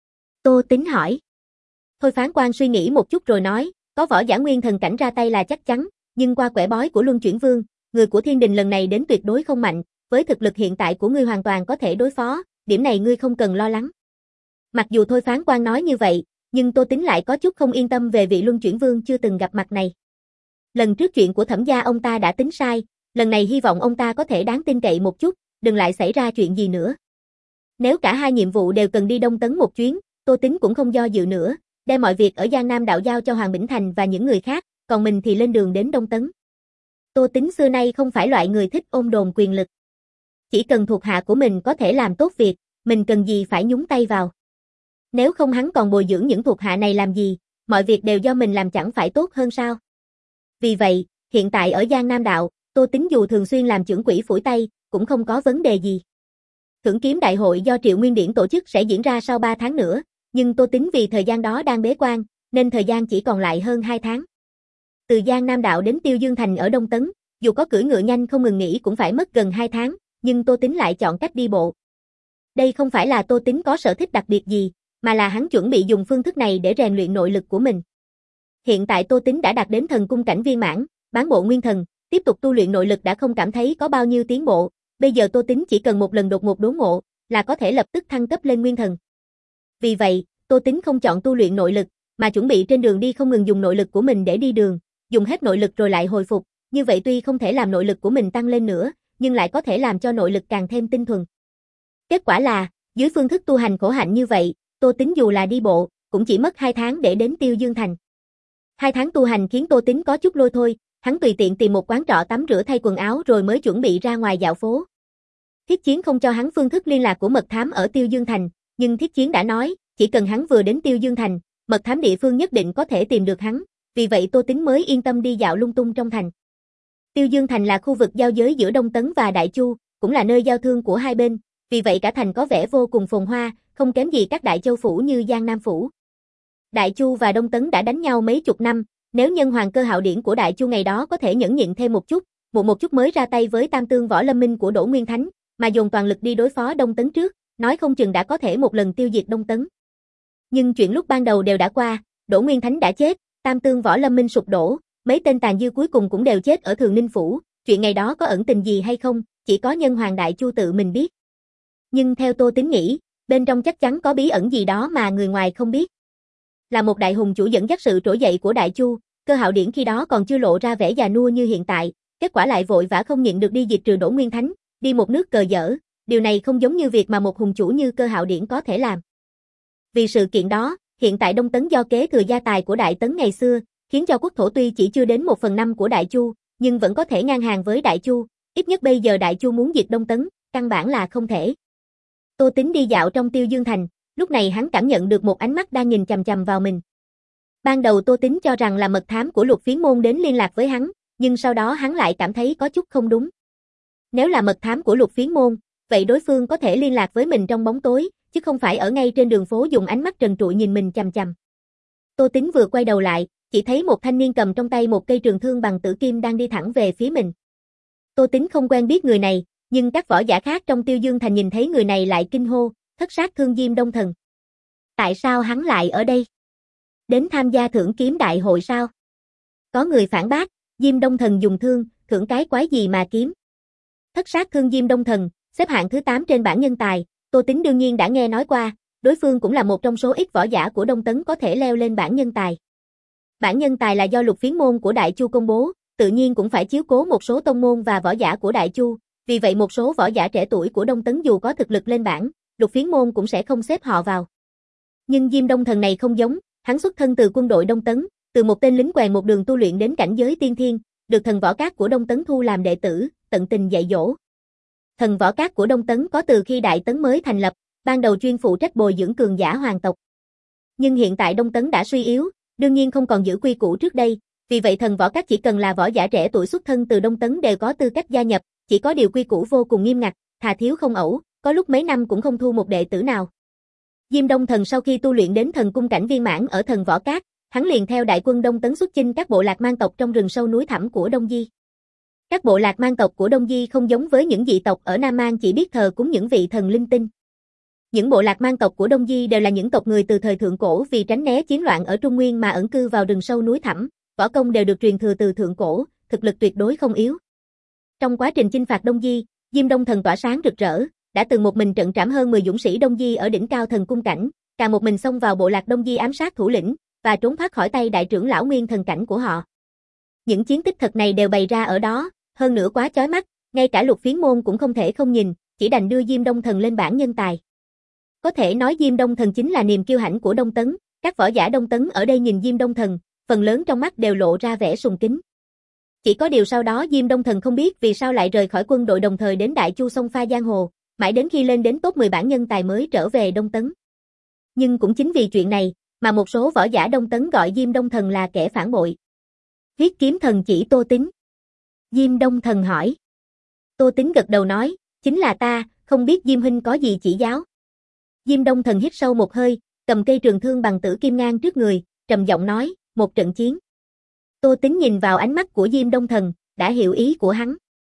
Tô Tính hỏi. Thôi Phán Quan suy nghĩ một chút rồi nói, có võ giả nguyên thần cảnh ra tay là chắc chắn, nhưng qua quẻ bói của Luân Chuyển Vương, người của Thiên Đình lần này đến tuyệt đối không mạnh, với thực lực hiện tại của ngươi hoàn toàn có thể đối phó, điểm này ngươi không cần lo lắng. Mặc dù Thôi Phán Quan nói như vậy, nhưng Tô Tính lại có chút không yên tâm về vị Luân Chuyển Vương chưa từng gặp mặt này. Lần trước chuyện của Thẩm gia ông ta đã tính sai, lần này hy vọng ông ta có thể đáng tin cậy một chút, đừng lại xảy ra chuyện gì nữa. Nếu cả hai nhiệm vụ đều cần đi Đông Tấn một chuyến, Tô Tính cũng không do dự nữa, đem mọi việc ở Giang Nam đạo giao cho Hoàng Bỉnh Thành và những người khác, còn mình thì lên đường đến Đông Tấn. Tô Tính xưa nay không phải loại người thích ôm đồn quyền lực. Chỉ cần thuộc hạ của mình có thể làm tốt việc, mình cần gì phải nhúng tay vào. Nếu không hắn còn bồi dưỡng những thuộc hạ này làm gì, mọi việc đều do mình làm chẳng phải tốt hơn sao. Vì vậy, hiện tại ở Giang Nam đạo, Tô Tính dù thường xuyên làm trưởng quỹ phủi tay, cũng không có vấn đề gì. Thưởng kiếm đại hội do Triệu Nguyên Điển tổ chức sẽ diễn ra sau ba tháng nữa, nhưng Tô Tính vì thời gian đó đang bế quan, nên thời gian chỉ còn lại hơn hai tháng. Từ Giang Nam đạo đến Tiêu Dương Thành ở Đông Tấn, dù có cưỡi ngựa nhanh không ngừng nghỉ cũng phải mất gần hai tháng, nhưng Tô Tính lại chọn cách đi bộ. Đây không phải là Tô Tính có sở thích đặc biệt gì, mà là hắn chuẩn bị dùng phương thức này để rèn luyện nội lực của mình. Hiện tại Tô Tính đã đạt đến thần cung cảnh viên mãn, bán bộ nguyên thần, tiếp tục tu luyện nội lực đã không cảm thấy có bao nhiêu tiến bộ, bây giờ Tô Tính chỉ cần một lần đột ngột đốn ngộ, là có thể lập tức thăng cấp lên nguyên thần. Vì vậy, Tô Tính không chọn tu luyện nội lực, mà chuẩn bị trên đường đi không ngừng dùng nội lực của mình để đi đường, dùng hết nội lực rồi lại hồi phục, như vậy tuy không thể làm nội lực của mình tăng lên nữa, nhưng lại có thể làm cho nội lực càng thêm tinh thuần. Kết quả là, dưới phương thức tu hành khổ hạnh như vậy, Tô Tính dù là đi bộ, cũng chỉ mất hai tháng để đến Tiêu Dương Thành. Hai tháng tu hành khiến Tô Tính có chút lôi thôi, hắn tùy tiện tìm một quán trọ tắm rửa thay quần áo rồi mới chuẩn bị ra ngoài dạo phố. Thiết Chiến không cho hắn phương thức liên lạc của mật thám ở Tiêu Dương Thành, nhưng Thiết Chiến đã nói, chỉ cần hắn vừa đến Tiêu Dương Thành, mật thám địa phương nhất định có thể tìm được hắn, vì vậy Tô Tính mới yên tâm đi dạo lung tung trong thành. Tiêu Dương Thành là khu vực giao giới giữa Đông Tấn và Đại Chu, cũng là nơi giao thương của hai bên, vì vậy cả thành có vẻ vô cùng phồn hoa, không kém gì các đại châu phủ như Giang Nam phủ. Đại Chu và Đông Tấn đã đánh nhau mấy chục năm, nếu nhân hoàng cơ hạo điển của Đại Chu ngày đó có thể nhẫn nhịn thêm một chút, một một chút mới ra tay với Tam Tương Võ Lâm Minh của Đỗ Nguyên Thánh, mà dồn toàn lực đi đối phó Đông Tấn trước, nói không chừng đã có thể một lần tiêu diệt Đông Tấn. Nhưng chuyện lúc ban đầu đều đã qua, Đỗ Nguyên Thánh đã chết, Tam Tương Võ Lâm Minh sụp đổ, mấy tên tàn dư cuối cùng cũng đều chết ở Thường Ninh phủ, chuyện ngày đó có ẩn tình gì hay không, chỉ có nhân hoàng Đại Chu tự mình biết. Nhưng theo Tô Tính nghĩ, bên trong chắc chắn có bí ẩn gì đó mà người ngoài không biết. Là một đại hùng chủ dẫn dắt sự trỗi dậy của Đại Chu, Cơ Hạo Điển khi đó còn chưa lộ ra vẻ già nua như hiện tại, kết quả lại vội vã không nhịn được đi diệt trừ Đỗ Nguyên Thánh, đi một nước cờ dở, điều này không giống như việc mà một hùng chủ như Cơ Hạo Điển có thể làm. Vì sự kiện đó, hiện tại Đông Tấn do kế thừa gia tài của Đại Tấn ngày xưa, khiến cho quốc thổ tuy chỉ chưa đến một phần năm của Đại Chu, nhưng vẫn có thể ngang hàng với Đại Chu, ít nhất bây giờ Đại Chu muốn diệt Đông Tấn, căn bản là không thể. Tô Tín đi dạo trong Tiêu Dương Thành, lúc này hắn cảm nhận được một ánh mắt đang nhìn chằm chằm vào mình. Ban đầu Tô Tín cho rằng là mật thám của Lục Phiến Môn đến liên lạc với hắn, nhưng sau đó hắn lại cảm thấy có chút không đúng. Nếu là mật thám của Lục Phiến Môn, vậy đối phương có thể liên lạc với mình trong bóng tối, chứ không phải ở ngay trên đường phố dùng ánh mắt trần trụi nhìn mình chằm chằm. Tô Tín vừa quay đầu lại, chỉ thấy một thanh niên cầm trong tay một cây trường thương bằng tử kim đang đi thẳng về phía mình. Tô Tín không quen biết người này, nhưng các võ giả khác trong Tiêu Dương Thành nhìn thấy người này lại kinh hô, thất sát thương Diêm Đông Thần. Tại sao hắn lại ở đây? Đến tham gia thưởng kiếm đại hội sao? Có người phản bác, Diêm Đông Thần dùng thương, thưởng cái quái gì mà kiếm? Thất sát thương Diêm Đông Thần, xếp hạng thứ tám trên bảng nhân tài, Tô Tín đương nhiên đã nghe nói qua, đối phương cũng là một trong số ít võ giả của Đông Tấn có thể leo lên bảng nhân tài. Bảng nhân tài là do Lục Phiến Môn của Đại Chu công bố, tự nhiên cũng phải chiếu cố một số tông môn và võ giả của Đại Chu, vì vậy một số võ giả trẻ tuổi của Đông Tấn dù có thực lực lên bảng, Lục Phiến Môn cũng sẽ không xếp họ vào. Nhưng Diêm Đông Thần này không giống, hắn xuất thân từ quân đội Đông Tấn, từ một tên lính quèn một đường tu luyện đến cảnh giới tiên thiên, được thần võ các của Đông Tấn thu làm đệ tử, tận tình dạy dỗ. Thần võ các của Đông Tấn có từ khi Đại Tấn mới thành lập, ban đầu chuyên phụ trách bồi dưỡng cường giả hoàng tộc. Nhưng hiện tại Đông Tấn đã suy yếu, đương nhiên không còn giữ quy củ trước đây, vì vậy thần võ các chỉ cần là võ giả trẻ tuổi xuất thân từ Đông Tấn đều có tư cách gia nhập, chỉ có điều quy củ vô cùng nghiêm ngặt, thà thiếu không ẩu, có lúc mấy năm cũng không thu một đệ tử nào. Diêm Đông Thần sau khi tu luyện đến thần cung cảnh viên mãn ở thần võ các, hắn liền theo đại quân Đông Tấn xuất chinh các bộ lạc man tộc trong rừng sâu núi thẳm của Đông Di. Các bộ lạc man tộc của Đông Di không giống với những dị tộc ở Nam Man chỉ biết thờ cúng những vị thần linh tinh. Những bộ lạc man tộc của Đông Di đều là những tộc người từ thời thượng cổ vì tránh né chiến loạn ở Trung Nguyên mà ẩn cư vào rừng sâu núi thẳm, võ công đều được truyền thừa từ thượng cổ, thực lực tuyệt đối không yếu. Trong quá trình chinh phạt Đông Di, Diêm Đông Thần tỏa sáng rực rỡ, đã từng một mình trận trảm hơn mười dũng sĩ Đông Di ở đỉnh cao thần cung cảnh, càng một mình xông vào bộ lạc Đông Di ám sát thủ lĩnh và trốn thoát khỏi tay đại trưởng lão nguyên thần cảnh của họ. Những chiến tích thật này đều bày ra ở đó, hơn nữa quá chói mắt, ngay cả Lục Phiến Môn cũng không thể không nhìn, chỉ đành đưa Diêm Đông Thần lên bảng nhân tài. Có thể nói Diêm Đông Thần chính là niềm kiêu hãnh của Đông Tấn, các võ giả Đông Tấn ở đây nhìn Diêm Đông Thần, phần lớn trong mắt đều lộ ra vẻ sùng kính. Chỉ có điều sau đó Diêm Đông Thần không biết vì sao lại rời khỏi quân đội đồng thời đến Đại Chu xông pha giang hồ, mãi đến khi lên đến top mười bảng nhân tài mới trở về Đông Tấn. Nhưng cũng chính vì chuyện này, mà một số võ giả Đông Tấn gọi Diêm Đông Thần là kẻ phản bội. Huyết kiếm thần chỉ Tô Tín. Diêm Đông Thần hỏi. Tô Tín gật đầu nói, chính là ta, không biết Diêm huynh có gì chỉ giáo. Diêm Đông Thần hít sâu một hơi, cầm cây trường thương bằng tử kim ngang trước người, trầm giọng nói, một trận chiến. Tô Tín nhìn vào ánh mắt của Diêm Đông Thần, đã hiểu ý của hắn.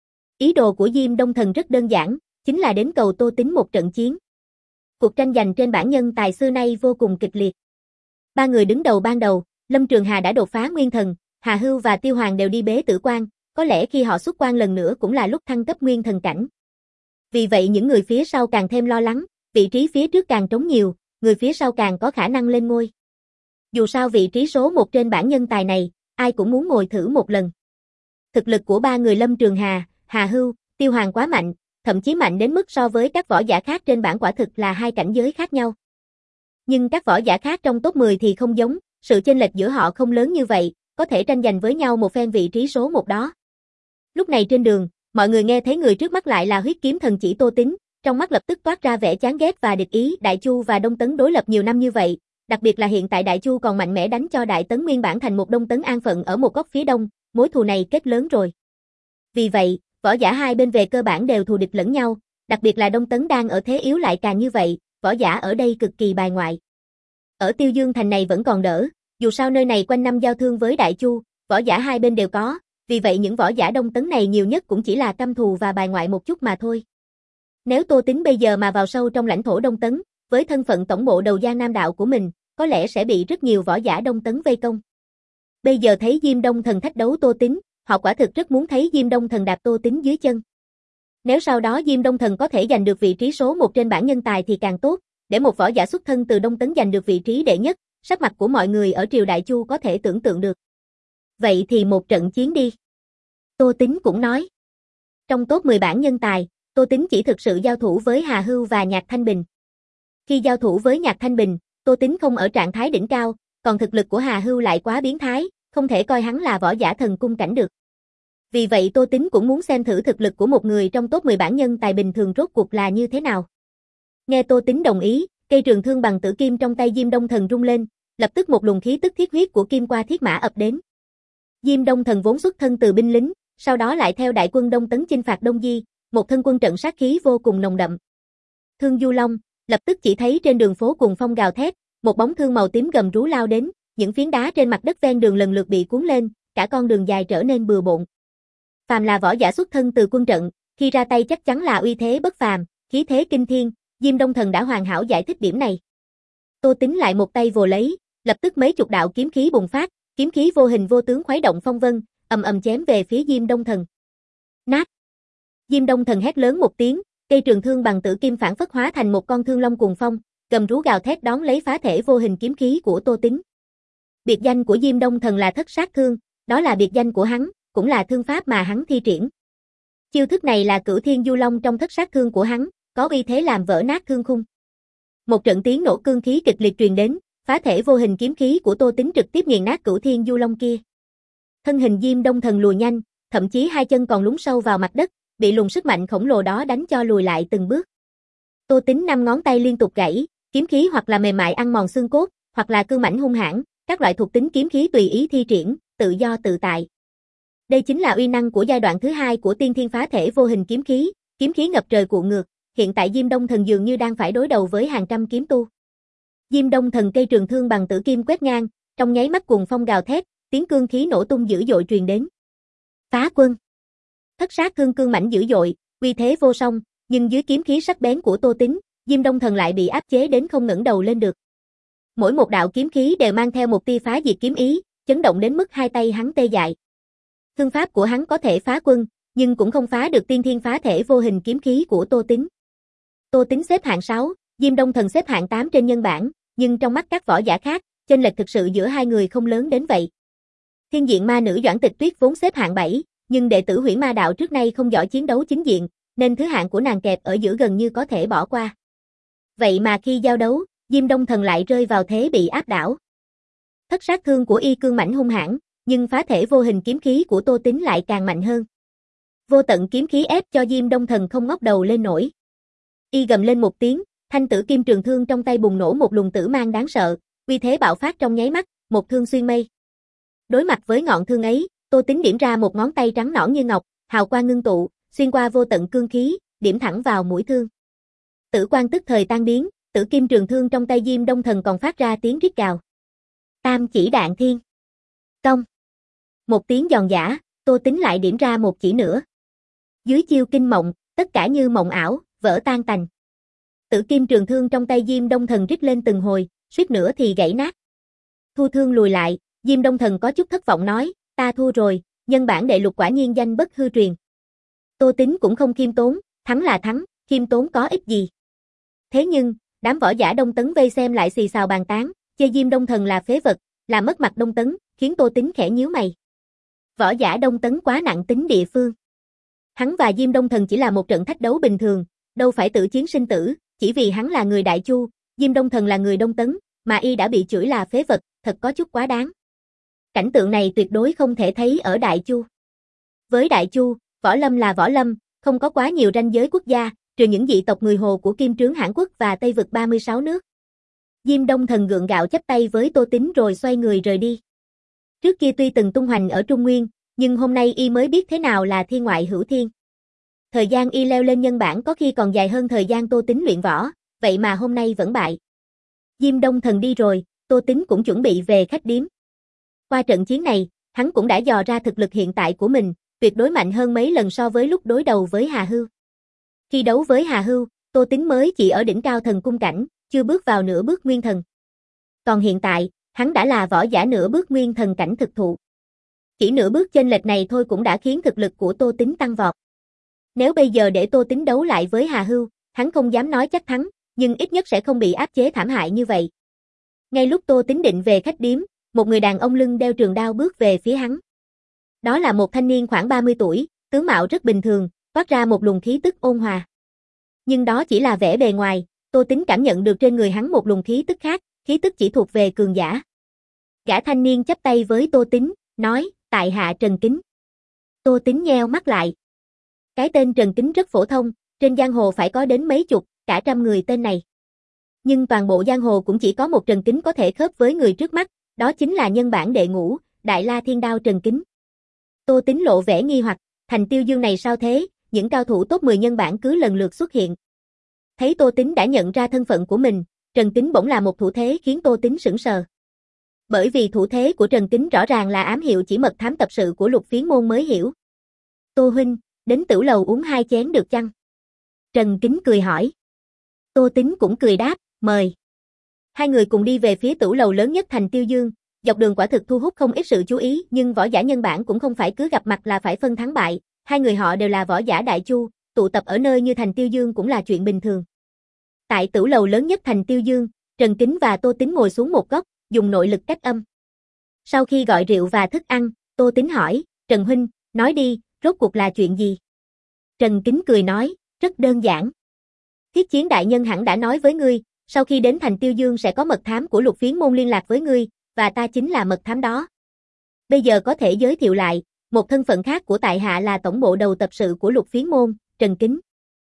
Ý đồ của Diêm Đông Thần rất đơn giản, chính là đến cầu Tô Tín một trận chiến. Cuộc tranh giành trên bảng nhân tài xưa nay vô cùng kịch liệt. Ba người đứng đầu ban đầu, Lâm Trường Hà đã đột phá nguyên thần, Hà Hưu và Tiêu Hoàng đều đi bế tử quan, có lẽ khi họ xuất quan lần nữa cũng là lúc thăng cấp nguyên thần cảnh. Vì vậy những người phía sau càng thêm lo lắng, vị trí phía trước càng trống nhiều, người phía sau càng có khả năng lên ngôi. Dù sao vị trí số một trên bảng nhân tài này, ai cũng muốn ngồi thử một lần. Thực lực của ba người Lâm Trường Hà, Hà Hưu, Tiêu Hoàng quá mạnh, thậm chí mạnh đến mức so với các võ giả khác trên bảng quả thực là hai cảnh giới khác nhau. Nhưng các võ giả khác trong top mười thì không giống, sự chênh lệch giữa họ không lớn như vậy, có thể tranh giành với nhau một phen vị trí số một đó. Lúc này trên đường, mọi người nghe thấy người trước mắt lại là huyết kiếm thần chỉ Tô Tín, trong mắt lập tức toát ra vẻ chán ghét và địch ý. Đại Chu và Đông Tấn đối lập nhiều năm như vậy, đặc biệt là hiện tại Đại Chu còn mạnh mẽ đánh cho Đại Tấn nguyên bản thành một Đông Tấn an phận ở một góc phía đông, mối thù này kết lớn rồi. Vì vậy, võ giả hai bên về cơ bản đều thù địch lẫn nhau, đặc biệt là Đông Tấn đang ở thế yếu lại càng như vậy, võ giả ở đây cực kỳ bài ngoại. Ở Tiêu Dương Thành này vẫn còn đỡ, dù sao nơi này quanh năm giao thương với Đại Chu, võ giả hai bên đều có, vì vậy những võ giả Đông Tấn này nhiều nhất cũng chỉ là căm thù và bài ngoại một chút mà thôi. Nếu Tô Tín bây giờ mà vào sâu trong lãnh thổ Đông Tấn, với thân phận tổng bộ đầu Giang Nam đạo của mình, có lẽ sẽ bị rất nhiều võ giả Đông Tấn vây công. Bây giờ thấy Diêm Đông Thần thách đấu Tô Tín, họ quả thực rất muốn thấy Diêm Đông Thần đạp Tô Tín dưới chân. Nếu sau đó Diêm Đông Thần có thể giành được vị trí số một trên bảng nhân tài thì càng tốt, để một võ giả xuất thân từ Đông Tấn giành được vị trí đệ nhất, sắc mặt của mọi người ở triều Đại Chu có thể tưởng tượng được. Vậy thì một trận chiến đi. Tô Tính cũng nói. Trong top mười bảng nhân tài, Tô Tính chỉ thực sự giao thủ với Hà Hưu và Nhạc Thanh Bình. Khi giao thủ với Nhạc Thanh Bình, Tô Tính không ở trạng thái đỉnh cao, còn thực lực của Hà Hưu lại quá biến thái, không thể coi hắn là võ giả thần cung cảnh được. Vì vậy Tô Tính cũng muốn xem thử thực lực của một người trong top mười bảng nhân tài bình thường rốt cuộc là như thế nào. Nghe Tô Tính đồng ý, cây trường thương bằng tử kim trong tay Diêm Đông Thần rung lên, lập tức một luồng khí tức thiết huyết của kim qua thiết mã ập đến. Diêm Đông Thần vốn xuất thân từ binh lính, sau đó lại theo đại quân Đông Tấn chinh phạt Đông Di, một thân quân trận sát khí vô cùng nồng đậm. Thương Du Long, lập tức chỉ thấy trên đường phố cuồng phong gào thét, một bóng thương màu tím gầm rú lao đến, những phiến đá trên mặt đất ven đường lần lượt bị cuốn lên, cả con đường dài trở nên bừa bộn. Phàm là võ giả xuất thân từ quân trận, khi ra tay chắc chắn là uy thế bất phàm, khí thế kinh thiên, Diêm Đông Thần đã hoàn hảo giải thích điểm này. Tô Tính lại một tay vồ lấy, lập tức mấy chục đạo kiếm khí bùng phát, kiếm khí vô hình vô tướng khuấy động phong vân, ầm ầm chém về phía Diêm Đông Thần. Nát! Diêm Đông Thần hét lớn một tiếng, cây trường thương bằng tử kim phản phất hóa thành một con thương long cuồng phong, gầm rú gào thét đón lấy phá thể vô hình kiếm khí của Tô Tính. Biệt danh của Diêm Đông Thần là Thất Sát Thương, đó là biệt danh của hắn, cũng là thương pháp mà hắn thi triển. Chiêu thức này là Cửu Thiên Du Long trong Thất Sát Thương của hắn, có uy thế làm vỡ nát thương khung. Một trận tiếng nổ cương khí kịch liệt truyền đến, phá thể vô hình kiếm khí của Tô Tính trực tiếp nghiền nát Cửu Thiên Du Long kia. Thân hình Diêm Đông Thần lùa nhanh, thậm chí hai chân còn lún sâu vào mặt đất, bị luồng sức mạnh khổng lồ đó đánh cho lùi lại từng bước. Tô Tính năm ngón tay liên tục gãy, kiếm khí hoặc là mềm mại ăn mòn xương cốt, hoặc là cương mãnh hung hãn, các loại thuộc tính kiếm khí tùy ý thi triển, tự do tự tại. Đây chính là uy năng của giai đoạn thứ hai của tiên thiên phá thể vô hình kiếm khí, kiếm khí ngập trời cuộn ngược, hiện tại Diêm Đông Thần dường như đang phải đối đầu với hàng trăm kiếm tu. Diêm Đông Thần cây trường thương bằng tử kim quét ngang, trong nháy mắt cuồng phong gào thét, tiếng cương khí nổ tung dữ dội truyền đến. Phá quân. Thất Sát Thương cương mãnh dữ dội, uy thế vô song, nhưng dưới kiếm khí sắc bén của Tô Tính, Diêm Đông Thần lại bị áp chế đến không ngẩng đầu lên được. Mỗi một đạo kiếm khí đều mang theo một tia phá diệt kiếm ý, chấn động đến mức hai tay hắn tê dại. Thương pháp của hắn có thể phá quân, nhưng cũng không phá được tiên thiên phá thể vô hình kiếm khí của Tô Tính. Tô Tính xếp hạng sáu, Diêm Đông Thần xếp hạng tám trên nhân bảng, nhưng trong mắt các võ giả khác, chênh lệch thực sự giữa hai người không lớn đến vậy. Thiên diện ma nữ Doãn Tịch Tuyết vốn xếp hạng bảy, nhưng đệ tử Hủy Ma Đạo trước nay không giỏi chiến đấu chính diện, nên thứ hạng của nàng kẹp ở giữa gần như có thể bỏ qua. Vậy mà khi giao đấu, Diêm Đông Thần lại rơi vào thế bị áp đảo. Thất Sát Thương của y cương mãnh hung hãn, nhưng phá thể vô hình kiếm khí của Tô Tính lại càng mạnh hơn. Vô tận kiếm khí ép cho Diêm Đông Thần không ngóc đầu lên nổi. Y gầm lên một tiếng, thanh tử kim trường thương trong tay bùng nổ một luồng tử mang đáng sợ, uy thế bạo phát trong nháy mắt, một thương xuyên mây. Đối mặt với ngọn thương ấy, Tô Tính điểm ra một ngón tay trắng nõn như ngọc, hào quang ngưng tụ, xuyên qua vô tận cương khí, điểm thẳng vào mũi thương. Tử quang tức thời tan biến, tử kim trường thương trong tay Diêm Đông Thần còn phát ra tiếng rít gào. Tam chỉ đạn thiên. Công. Một tiếng giòn giã, Tô Tính lại điểm ra một chỉ nữa. Dưới chiêu kinh mộng, tất cả như mộng ảo, vỡ tan tành. Tử kim trường thương trong tay Diêm Đông Thần rít lên từng hồi, suýt nữa thì gãy nát. Thu thương lùi lại, Diêm Đông Thần có chút thất vọng nói, ta thua rồi, nhân bản đệ lục quả nhiên danh bất hư truyền. Tô Tính cũng không khiêm tốn, thắng là thắng, khiêm tốn có ích gì. Thế nhưng, đám võ giả Đông Tấn vây xem lại xì xào bàn tán, chê Diêm Đông Thần là phế vật, làm mất mặt Đông Tấn, khiến Tô Tính khẽ nhíu mày. Võ giả Đông Tấn quá nặng tính địa phương. Hắn và Diêm Đông Thần chỉ là một trận thách đấu bình thường, đâu phải tử chiến sinh tử, chỉ vì hắn là người Đại Chu, Diêm Đông Thần là người Đông Tấn, mà y đã bị chửi là phế vật, thật có chút quá đáng. Cảnh tượng này tuyệt đối không thể thấy ở Đại Chu. Với Đại Chu, võ lâm là võ lâm, không có quá nhiều ranh giới quốc gia, trừ những dị tộc người Hồ của Kim Trướng Hãn Quốc và Tây vực ba mươi sáu nước. Diêm Đông Thần gượng gạo chắp tay với Tô Tính rồi xoay người rời đi. Trước kia tuy từng tung hoành ở Trung Nguyên, nhưng hôm nay y mới biết thế nào là thiên ngoại hữu thiên. Thời gian y leo lên nhân bản có khi còn dài hơn thời gian Tô Tính luyện võ, vậy mà hôm nay vẫn bại. Diêm Đông Thần đi rồi, Tô Tính cũng chuẩn bị về khách điếm. Qua trận chiến này, hắn cũng đã dò ra thực lực hiện tại của mình, tuyệt đối mạnh hơn mấy lần so với lúc đối đầu với Hà Hưu. Khi đấu với Hà Hưu, Tô Tính mới chỉ ở đỉnh cao thần cung cảnh, chưa bước vào nửa bước nguyên thần. Còn hiện tại, hắn đã là võ giả nửa bước nguyên thần cảnh thực thụ. Chỉ nửa bước chênh lệch này thôi cũng đã khiến thực lực của Tô Tính tăng vọt. Nếu bây giờ để Tô Tính đấu lại với Hà Hưu, hắn không dám nói chắc thắng, nhưng ít nhất sẽ không bị áp chế thảm hại như vậy. Ngay lúc Tô Tính định về khách điếm, một người đàn ông lưng đeo trường đao bước về phía hắn. Đó là một thanh niên khoảng ba mươi tuổi, tướng mạo rất bình thường, toát ra một luồng khí tức ôn hòa. Nhưng đó chỉ là vẻ bề ngoài, Tô Tính cảm nhận được trên người hắn một luồng khí tức khác, khí tức chỉ thuộc về cường giả. Gã thanh niên chắp tay với Tô Tính, nói, tại hạ Trần Kính. Tô Tính nheo mắt lại. Cái tên Trần Kính rất phổ thông, trên giang hồ phải có đến mấy chục, cả trăm người tên này. Nhưng toàn bộ giang hồ cũng chỉ có một Trần Kính có thể khớp với người trước mắt, đó chính là nhân bản đệ ngũ, Đại La Thiên Đao Trần Kính. Tô Tính lộ vẻ nghi hoặc, thành Tiêu Dương này sao thế, những cao thủ top mười nhân bản cứ lần lượt xuất hiện. Thấy Tô Tính đã nhận ra thân phận của mình, Trần Kính bỗng là một thủ thế khiến Tô Tính sững sờ. Bởi vì thủ thế của Trần Kính rõ ràng là ám hiệu chỉ mật thám tập sự của Lục Phiến môn mới hiểu. Tô huynh, đến Tửu lầu uống hai chén được chăng? Trần Kính cười hỏi. Tô Tính cũng cười đáp, mời. Hai người cùng đi về phía Tửu lầu lớn nhất thành Tiêu Dương, dọc đường quả thực thu hút không ít sự chú ý, nhưng võ giả nhân bản cũng không phải cứ gặp mặt là phải phân thắng bại, hai người họ đều là võ giả đại chu, tụ tập ở nơi như thành Tiêu Dương cũng là chuyện bình thường. Tại Tửu lầu lớn nhất thành Tiêu Dương, Trần Kính và Tô Tính ngồi xuống một góc, dùng nội lực cách âm. Sau khi gọi rượu và thức ăn, Tô Tính hỏi, Trần huynh, nói đi, rốt cuộc là chuyện gì? Trần Kính cười nói, rất đơn giản. Thiết Chiến đại nhân hẳn đã nói với ngươi, sau khi đến thành Tiêu Dương sẽ có mật thám của Lục Phiến môn liên lạc với ngươi, và ta chính là mật thám đó. Bây giờ có thể giới thiệu lại, một thân phận khác của tại hạ là tổng bộ đầu tập sự của Lục Phiến môn, Trần Kính.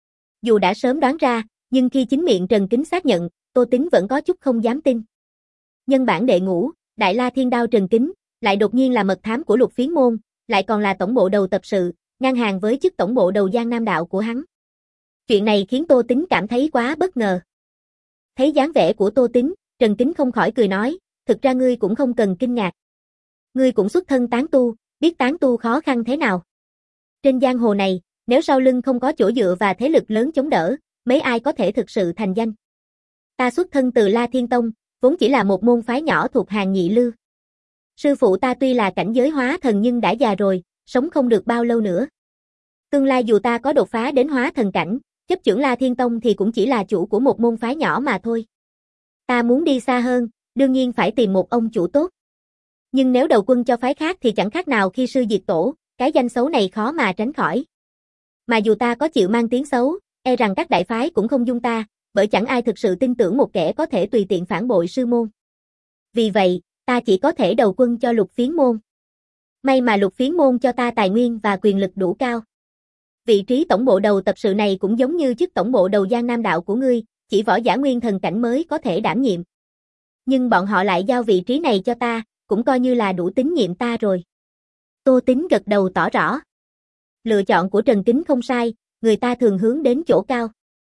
Dù đã sớm đoán ra, nhưng khi chính miệng Trần Kính xác nhận, Tô Tính vẫn có chút không dám tin. Nhân bản đệ ngũ, Đại La Thiên Đao Trần Kính, lại đột nhiên là mật thám của Lục Phiến môn, lại còn là tổng bộ đầu tập sự, ngang hàng với chức tổng bộ đầu Giang Nam đạo của hắn. Chuyện này khiến Tô Tính cảm thấy quá bất ngờ. Thấy dáng vẻ của Tô Tính, Trần Kính không khỏi cười nói, thực ra ngươi cũng không cần kinh ngạc. Ngươi cũng xuất thân tán tu, biết tán tu khó khăn thế nào. Trên giang hồ này, nếu sau lưng không có chỗ dựa và thế lực lớn chống đỡ, mấy ai có thể thực sự thành danh. Ta xuất thân từ La Thiên Tông, vốn chỉ là một môn phái nhỏ thuộc hàng nhị lưu. Sư phụ ta tuy là cảnh giới hóa thần nhưng đã già rồi, sống không được bao lâu nữa. Tương lai dù ta có đột phá đến hóa thần cảnh, chấp chưởng La Thiên Tông thì cũng chỉ là chủ của một môn phái nhỏ mà thôi. Ta muốn đi xa hơn, đương nhiên phải tìm một ông chủ tốt. Nhưng nếu đầu quân cho phái khác thì chẳng khác nào khi sư diệt tổ, cái danh xấu này khó mà tránh khỏi. Mà dù ta có chịu mang tiếng xấu, e rằng các đại phái cũng không dung ta, bởi chẳng ai thực sự tin tưởng một kẻ có thể tùy tiện phản bội sư môn. Vì vậy, ta chỉ có thể đầu quân cho Lục Phiến môn. May mà Lục Phiến môn cho ta tài nguyên và quyền lực đủ cao. Vị trí tổng bộ đầu tập sự này cũng giống như chức tổng bộ đầu Giang Nam đạo của ngươi, chỉ võ giả nguyên thần cảnh mới có thể đảm nhiệm. Nhưng bọn họ lại giao vị trí này cho ta, cũng coi như là đủ tín nhiệm ta rồi. Tô Tính gật đầu tỏ rõ. Lựa chọn của Trần Kính không sai, người ta thường hướng đến chỗ cao.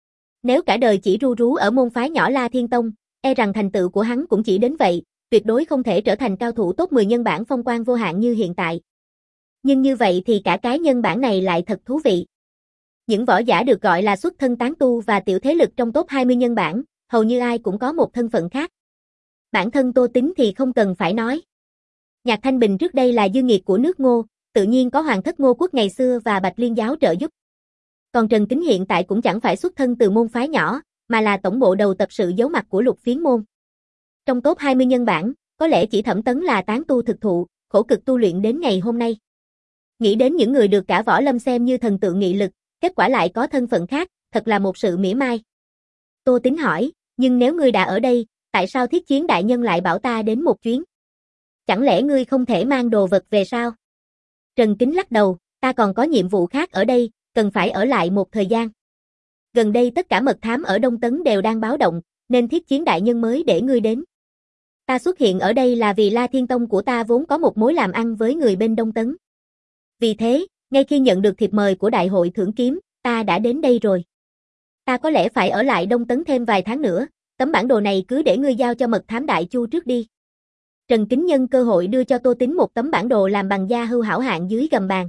Nếu cả đời chỉ ru rú ở môn phái nhỏ La Thiên Tông, e rằng thành tựu của hắn cũng chỉ đến vậy, tuyệt đối không thể trở thành cao thủ top mười nhân bản phong quang vô hạn như hiện tại. Nhưng như vậy thì cả cái nhân bản này lại thật thú vị. Những võ giả được gọi là xuất thân tán tu và tiểu thế lực trong top hai mươi nhân bản, hầu như ai cũng có một thân phận khác. Bản thân Tô Tính thì không cần phải nói. Nhạc Thanh Bình trước đây là dương nghiệt của nước Ngô, tự nhiên có hoàng thất Ngô quốc ngày xưa và Bạch Liên giáo trợ giúp. Còn Trần Kính hiện tại cũng chẳng phải xuất thân từ môn phái nhỏ, mà là tổng bộ đầu tập sự giấu mặt của Lục Phiến môn. Trong top hai mươi nhân bản, có lẽ chỉ Thẩm Tấn là tán tu thực thụ, khổ cực tu luyện đến ngày hôm nay. Nghĩ đến những người được cả võ lâm xem như thần tượng nghị lực, kết quả lại có thân phận khác, thật là một sự mỉa mai. Tô Tính hỏi, nhưng nếu ngươi đã ở đây, tại sao Thiết Chiến đại nhân lại bảo ta đến một chuyến? Chẳng lẽ ngươi không thể mang đồ vật về sao? Trần Kính lắc đầu, ta còn có nhiệm vụ khác ở đây, cần phải ở lại một thời gian. Gần đây tất cả mật thám ở Đông Tấn đều đang báo động, nên Thiết Chiến đại nhân mới để ngươi đến. Ta xuất hiện ở đây là vì La Thiên Tông của ta vốn có một mối làm ăn với người bên Đông Tấn. Vì thế, ngay khi nhận được thiệp mời của đại hội thưởng kiếm, ta đã đến đây rồi. Ta có lẽ phải ở lại Đông Tấn thêm vài tháng nữa, tấm bản đồ này cứ để ngươi giao cho mật thám Đại Chu trước đi. Trần Kính nhân cơ hội đưa cho Tô Tính một tấm bản đồ làm bằng da hưu hảo hạng dưới gầm bàn.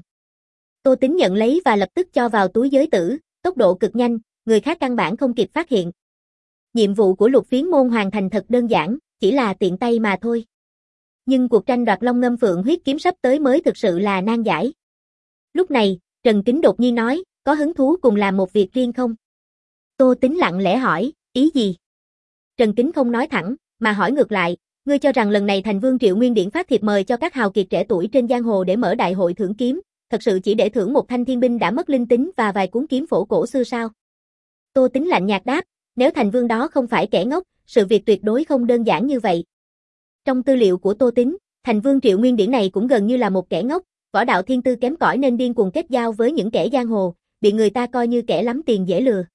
Tô Tính nhận lấy và lập tức cho vào túi giới tử, tốc độ cực nhanh, người khác căn bản không kịp phát hiện. Nhiệm vụ của Lục Phiến môn hoàn thành thật đơn giản, chỉ là tiện tay mà thôi. Nhưng cuộc tranh đoạt Long Ngâm Phượng huyết kiếm sắp tới mới thực sự là nan giải. Lúc này, Trần Kính đột nhiên nói, có hứng thú cùng làm một việc riêng không? Tô Tính lặng lẽ hỏi, ý gì? Trần Kính không nói thẳng, mà hỏi ngược lại, Ngươi cho rằng lần này Thành Vương Triệu Nguyên Điển phát thiệp mời cho các hào kiệt trẻ tuổi trên giang hồ để mở đại hội thưởng kiếm, thật sự chỉ để thưởng một thanh thiên binh đã mất linh tính và vài cuốn kiếm phổ cổ xưa sao? Tô Tính lạnh nhạt đáp, nếu Thành Vương đó không phải kẻ ngốc, sự việc tuyệt đối không đơn giản như vậy. Trong tư liệu của Tô Tính, Thành Vương Triệu Nguyên Điển này cũng gần như là một kẻ ngốc, võ đạo thiên tư kém cỏi nên điên cuồng kết giao với những kẻ giang hồ, bị người ta coi như kẻ lắm tiền dễ lừa.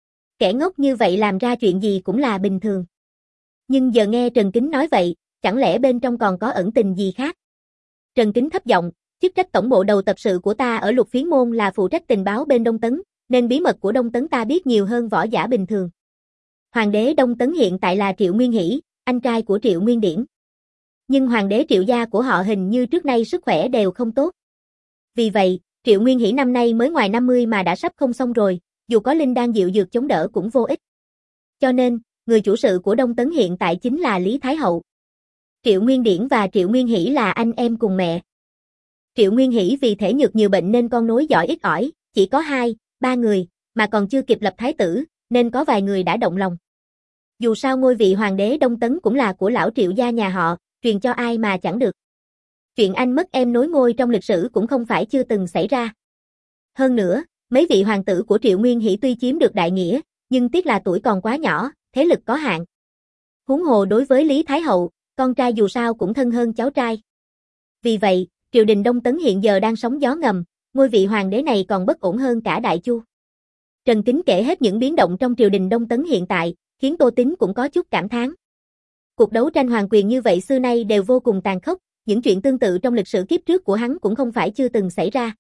Kẻ ngốc như vậy làm ra chuyện gì cũng là bình thường. Nhưng giờ nghe Trần Kính nói vậy, chẳng lẽ bên trong còn có ẩn tình gì khác? Trần Kính thấp giọng, chức trách tổng bộ đầu tập sự của ta ở Lục Phiến môn là phụ trách tình báo bên Đông Tấn, nên bí mật của Đông Tấn ta biết nhiều hơn võ giả bình thường. Hoàng đế Đông Tấn hiện tại là Triệu Nguyên Hỷ, anh trai của Triệu Nguyên Điển. Nhưng hoàng đế Triệu gia của họ hình như trước nay sức khỏe đều không tốt. Vì vậy, Triệu Nguyên Hỷ năm nay mới ngoài năm mươi mà đã sắp không xong rồi, dù có linh đan diệu dược chống đỡ cũng vô ích. Cho nên, người chủ sự của Đông Tấn hiện tại chính là Lý Thái Hậu. Triệu Nguyên Điển và Triệu Nguyên Hỷ là anh em cùng mẹ. Triệu Nguyên Hỷ vì thể nhược nhiều bệnh nên con nối dõi ít ỏi, chỉ có hai, ba người, mà còn chưa kịp lập thái tử, nên có vài người đã động lòng. Dù sao ngôi vị hoàng đế Đông Tấn cũng là của lão Triệu gia nhà họ, truyền cho ai mà chẳng được. Chuyện anh mất em nối ngôi trong lịch sử cũng không phải chưa từng xảy ra. Hơn nữa, mấy vị hoàng tử của Triệu Nguyên Hỷ tuy chiếm được đại nghĩa, nhưng tiếc là tuổi còn quá nhỏ, thế lực có hạn. Huống hồ đối với Lý Thái Hậu, con trai dù sao cũng thân hơn cháu trai. Vì vậy, triều đình Đông Tấn hiện giờ đang sóng gió ngầm, ngôi vị hoàng đế này còn bất ổn hơn cả Đại Chu. Trần Kính kể hết những biến động trong triều đình Đông Tấn hiện tại, khiến Tô Tính cũng có chút cảm thán. Cuộc đấu tranh hoàng quyền như vậy xưa nay đều vô cùng tàn khốc, những chuyện tương tự trong lịch sử kiếp trước của hắn cũng không phải chưa từng xảy ra.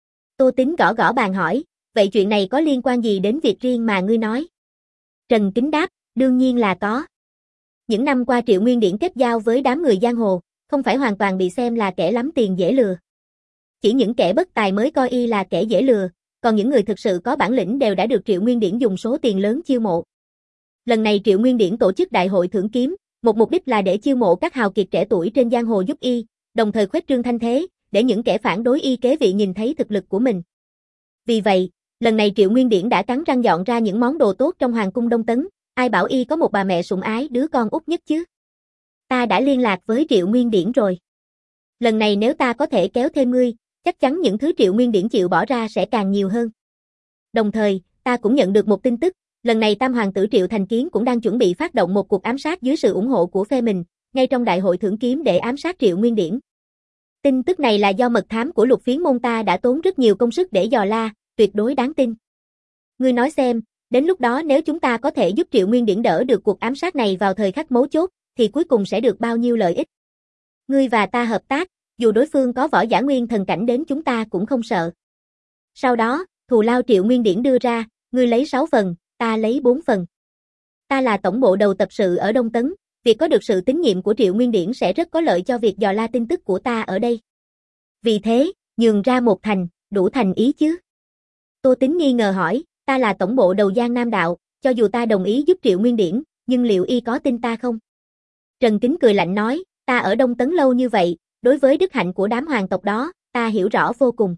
Tô Tính gõ gõ bàn hỏi, vậy chuyện này có liên quan gì đến việc riêng mà ngươi nói? Trần Kính đáp, đương nhiên là có. Những năm qua Triệu Nguyên Điển kết giao với đám người giang hồ, không phải hoàn toàn bị xem là kẻ lắm tiền dễ lừa. Chỉ những kẻ bất tài mới coi y là kẻ dễ lừa, còn những người thực sự có bản lĩnh đều đã được Triệu Nguyên Điển dùng số tiền lớn chiêu mộ. Lần này Triệu Nguyên Điển tổ chức đại hội thưởng kiếm, một mục đích là để chiêu mộ các hào kiệt trẻ tuổi trên giang hồ giúp y, đồng thời khuếch trương thanh thế, để những kẻ phản đối y kế vị nhìn thấy thực lực của mình. Vì vậy, lần này Triệu Nguyên Điển đã cắn răng dọn ra những món đồ tốt trong hoàng cung Đông Tấn, ai bảo y có một bà mẹ sủng ái đứa con út nhất chứ? Ta đã liên lạc với Triệu Nguyên Điển rồi. Lần này nếu ta có thể kéo thêm ngươi, chắc chắn những thứ Triệu Nguyên Điển chịu bỏ ra sẽ càng nhiều hơn. Đồng thời, ta cũng nhận được một tin tức, lần này Tam hoàng tử Triệu Thành Kiến cũng đang chuẩn bị phát động một cuộc ám sát dưới sự ủng hộ của phe mình, ngay trong đại hội thưởng kiếm để ám sát Triệu Nguyên Điển. Tin tức này là do mật thám của Lục Phiến môn ta đã tốn rất nhiều công sức để dò la, tuyệt đối đáng tin. Ngươi nói xem, đến lúc đó nếu chúng ta có thể giúp Triệu Nguyên Điển đỡ được cuộc ám sát này vào thời khắc mấu chốt, thì cuối cùng sẽ được bao nhiêu lợi ích? Ngươi và ta hợp tác, dù đối phương có võ giả nguyên thần cảnh đến chúng ta cũng không sợ. Sau đó, thù lao Triệu Nguyên Điển đưa ra, ngươi lấy sáu phần, ta lấy bốn phần. Ta là tổng bộ đầu tập sự ở Đông Tấn, việc có được sự tín nhiệm của Triệu Nguyên Điển sẽ rất có lợi cho việc dò la tin tức của ta ở đây. Vì thế, nhường ra một thành, đủ thành ý chứ? Tô Tính nghi ngờ hỏi, ta là tổng bộ đầu Giang Nam Đạo, cho dù ta đồng ý giúp Triệu Nguyên Điển, nhưng liệu y có tin ta không? Trần Kính cười lạnh nói, ta ở Đông Tấn lâu như vậy, đối với đức hạnh của đám hoàng tộc đó, ta hiểu rõ vô cùng.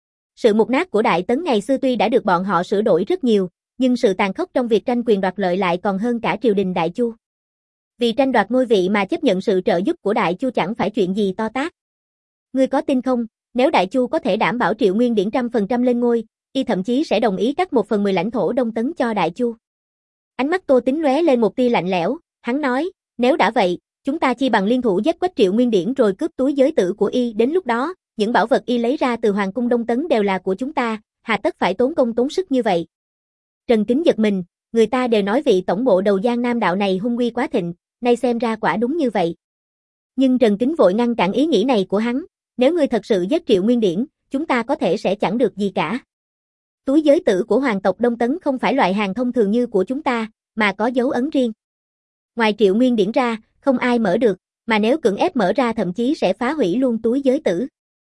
Sự mục nát của Đại Tấn ngày xưa tuy đã được bọn họ sửa đổi rất nhiều, nhưng sự tàn khốc trong việc tranh quyền đoạt lợi lại còn hơn cả triều đình Đại Chu. Vì tranh đoạt ngôi vị mà chấp nhận sự trợ giúp của Đại Chu chẳng phải chuyện gì to tát. Ngươi có tin không, nếu Đại Chu có thể đảm bảo Triệu Nguyên Điển trăm phần trăm lên ngôi, y thậm chí sẽ đồng ý cắt một phần mười lãnh thổ Đông Tấn cho Đại Chu. Ánh mắt Tô Tính lóe lên một tia lạnh lẽo, hắn nói, nếu đã vậy, chúng ta chi bằng liên thủ giết quách Triệu Nguyên Điển rồi cướp túi giới tử của y, đến lúc đó, những bảo vật y lấy ra từ hoàng cung Đông Tấn đều là của chúng ta, hà tất phải tốn công tốn sức như vậy. Trần Kính giật mình, người ta đều nói vị tổng bộ đầu Giang Nam Đạo này hung uy quá thịnh, nay xem ra quả đúng như vậy. Nhưng Trần Kính vội ngăn cản ý nghĩ này của hắn, nếu ngươi thật sự giết Triệu Nguyên Điển, chúng ta có thể sẽ chẳng được gì cả. Túi giới tử của hoàng tộc Đông Tấn không phải loại hàng thông thường như của chúng ta, mà có dấu ấn riêng. Ngoài Triệu Nguyên Điển ra, không ai mở được, mà nếu cưỡng ép mở ra thậm chí sẽ phá hủy luôn túi giới tử.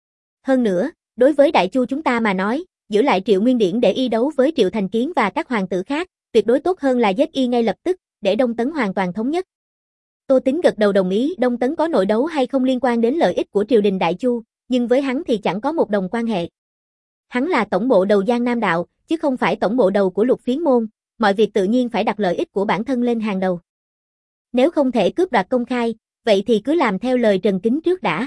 Hơn nữa, đối với Đại Chu chúng ta mà nói, giữ lại Triệu Nguyên Điển để y đấu với Triệu Thành Kiến và các hoàng tử khác, tuyệt đối tốt hơn là giết y ngay lập tức, để Đông Tấn hoàn toàn thống nhất. Tô Tính gật đầu đồng ý, Đông Tấn có nội đấu hay không liên quan đến lợi ích của triều đình Đại Chu, nhưng với hắn thì chẳng có một đồng quan hệ. Hắn là tổng bộ đầu Giang Nam Đạo, chứ không phải tổng bộ đầu của Lục Phiến môn, mọi việc tự nhiên phải đặt lợi ích của bản thân lên hàng đầu. Nếu không thể cướp đoạt công khai, vậy thì cứ làm theo lời Trần Kính trước đã.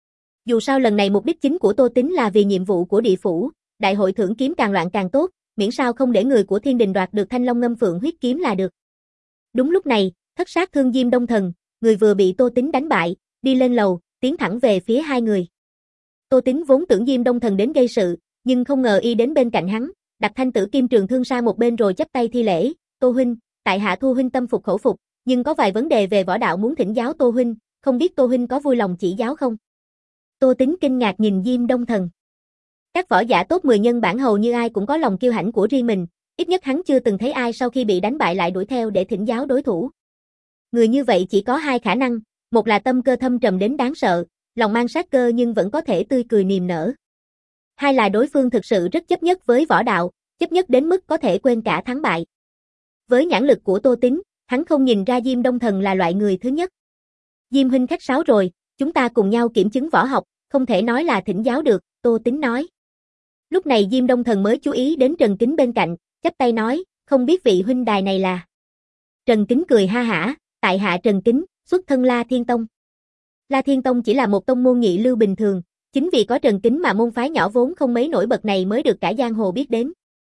Dù sao lần này mục đích chính của Tô Tín là vì nhiệm vụ của địa phủ, đại hội thưởng kiếm càng loạn càng tốt, miễn sao không để người của Thiên Đình đoạt được Thanh Long Ngâm Phượng huyết kiếm là được. Đúng lúc này, thất sát thương Diêm Đông Thần, người vừa bị Tô Tín đánh bại, đi lên lầu, tiến thẳng về phía hai người. Tô Tín vốn tưởng Diêm Đông Thần đến gây sự, nhưng không ngờ y đến bên cạnh hắn, đặt thanh tử kim trường thương sang một bên rồi chắp tay thi lễ, Tô huynh, tại hạ Thu huynh tâm phục khẩu phục, nhưng có vài vấn đề về võ đạo muốn thỉnh giáo Tô huynh, không biết Tô huynh có vui lòng chỉ giáo không? Tô Tín kinh ngạc nhìn Diêm Đông Thần. Các võ giả top mười nhân bản hầu như ai cũng có lòng kiêu hãnh của riêng mình, ít nhất hắn chưa từng thấy ai sau khi bị đánh bại lại đuổi theo để thỉnh giáo đối thủ. Người như vậy chỉ có hai khả năng, một là tâm cơ thâm trầm đến đáng sợ, lòng mang sát cơ nhưng vẫn có thể tươi cười niềm nở. Hai là đối phương thực sự rất chấp nhất với võ đạo, chấp nhất đến mức có thể quên cả thắng bại. Với nhãn lực của Tô Tín, hắn không nhìn ra Diêm Đông Thần là loại người thứ nhất. Diêm huynh khách sáo rồi, chúng ta cùng nhau kiểm chứng võ học, không thể nói là thỉnh giáo được, Tô Tín nói. Lúc này Diêm Đông Thần mới chú ý đến Trần Kính bên cạnh, chắp tay nói, không biết vị huynh đài này là. Trần Kính cười ha hả, tại hạ Trần Kính, xuất thân La Thiên Tông. La Thiên Tông chỉ là một tông môn nhị lưu bình thường, chính vì có Trần Kính mà môn phái nhỏ vốn không mấy nổi bật này mới được cả giang hồ biết đến.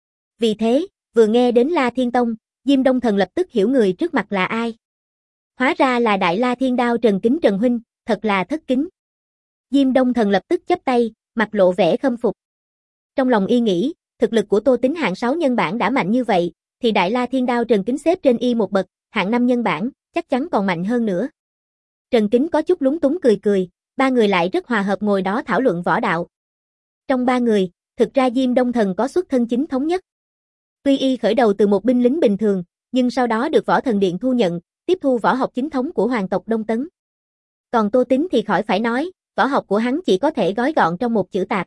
Vì thế, vừa nghe đến La Thiên Tông, Diêm Đông Thần lập tức hiểu người trước mặt là ai. Hóa ra là Đại La Thiên Đao Trần Kính Trần huynh, thật là thất kính. Diêm Đông Thần lập tức chắp tay, mặt lộ vẻ khâm phục. Trong lòng y nghĩ, thực lực của Tô Tín hạng sáu nhân bản đã mạnh như vậy, thì Đại La Thiên Đao Trần Kính xếp trên y một bậc, hạng năm nhân bản, chắc chắn còn mạnh hơn nữa. Trần Kính có chút lúng túng cười cười, ba người lại rất hòa hợp ngồi đó thảo luận võ đạo. Trong ba người, thực ra Diêm Đông Thần có xuất thân chính thống nhất. Tuy y khởi đầu từ một binh lính bình thường, nhưng sau đó được Võ Thần Điện thu nhận, tiếp thu võ học chính thống của hoàng tộc Đông Tấn. Còn Tô Tín thì khỏi phải nói, võ học của hắn chỉ có thể gói gọn trong một chữ tạp.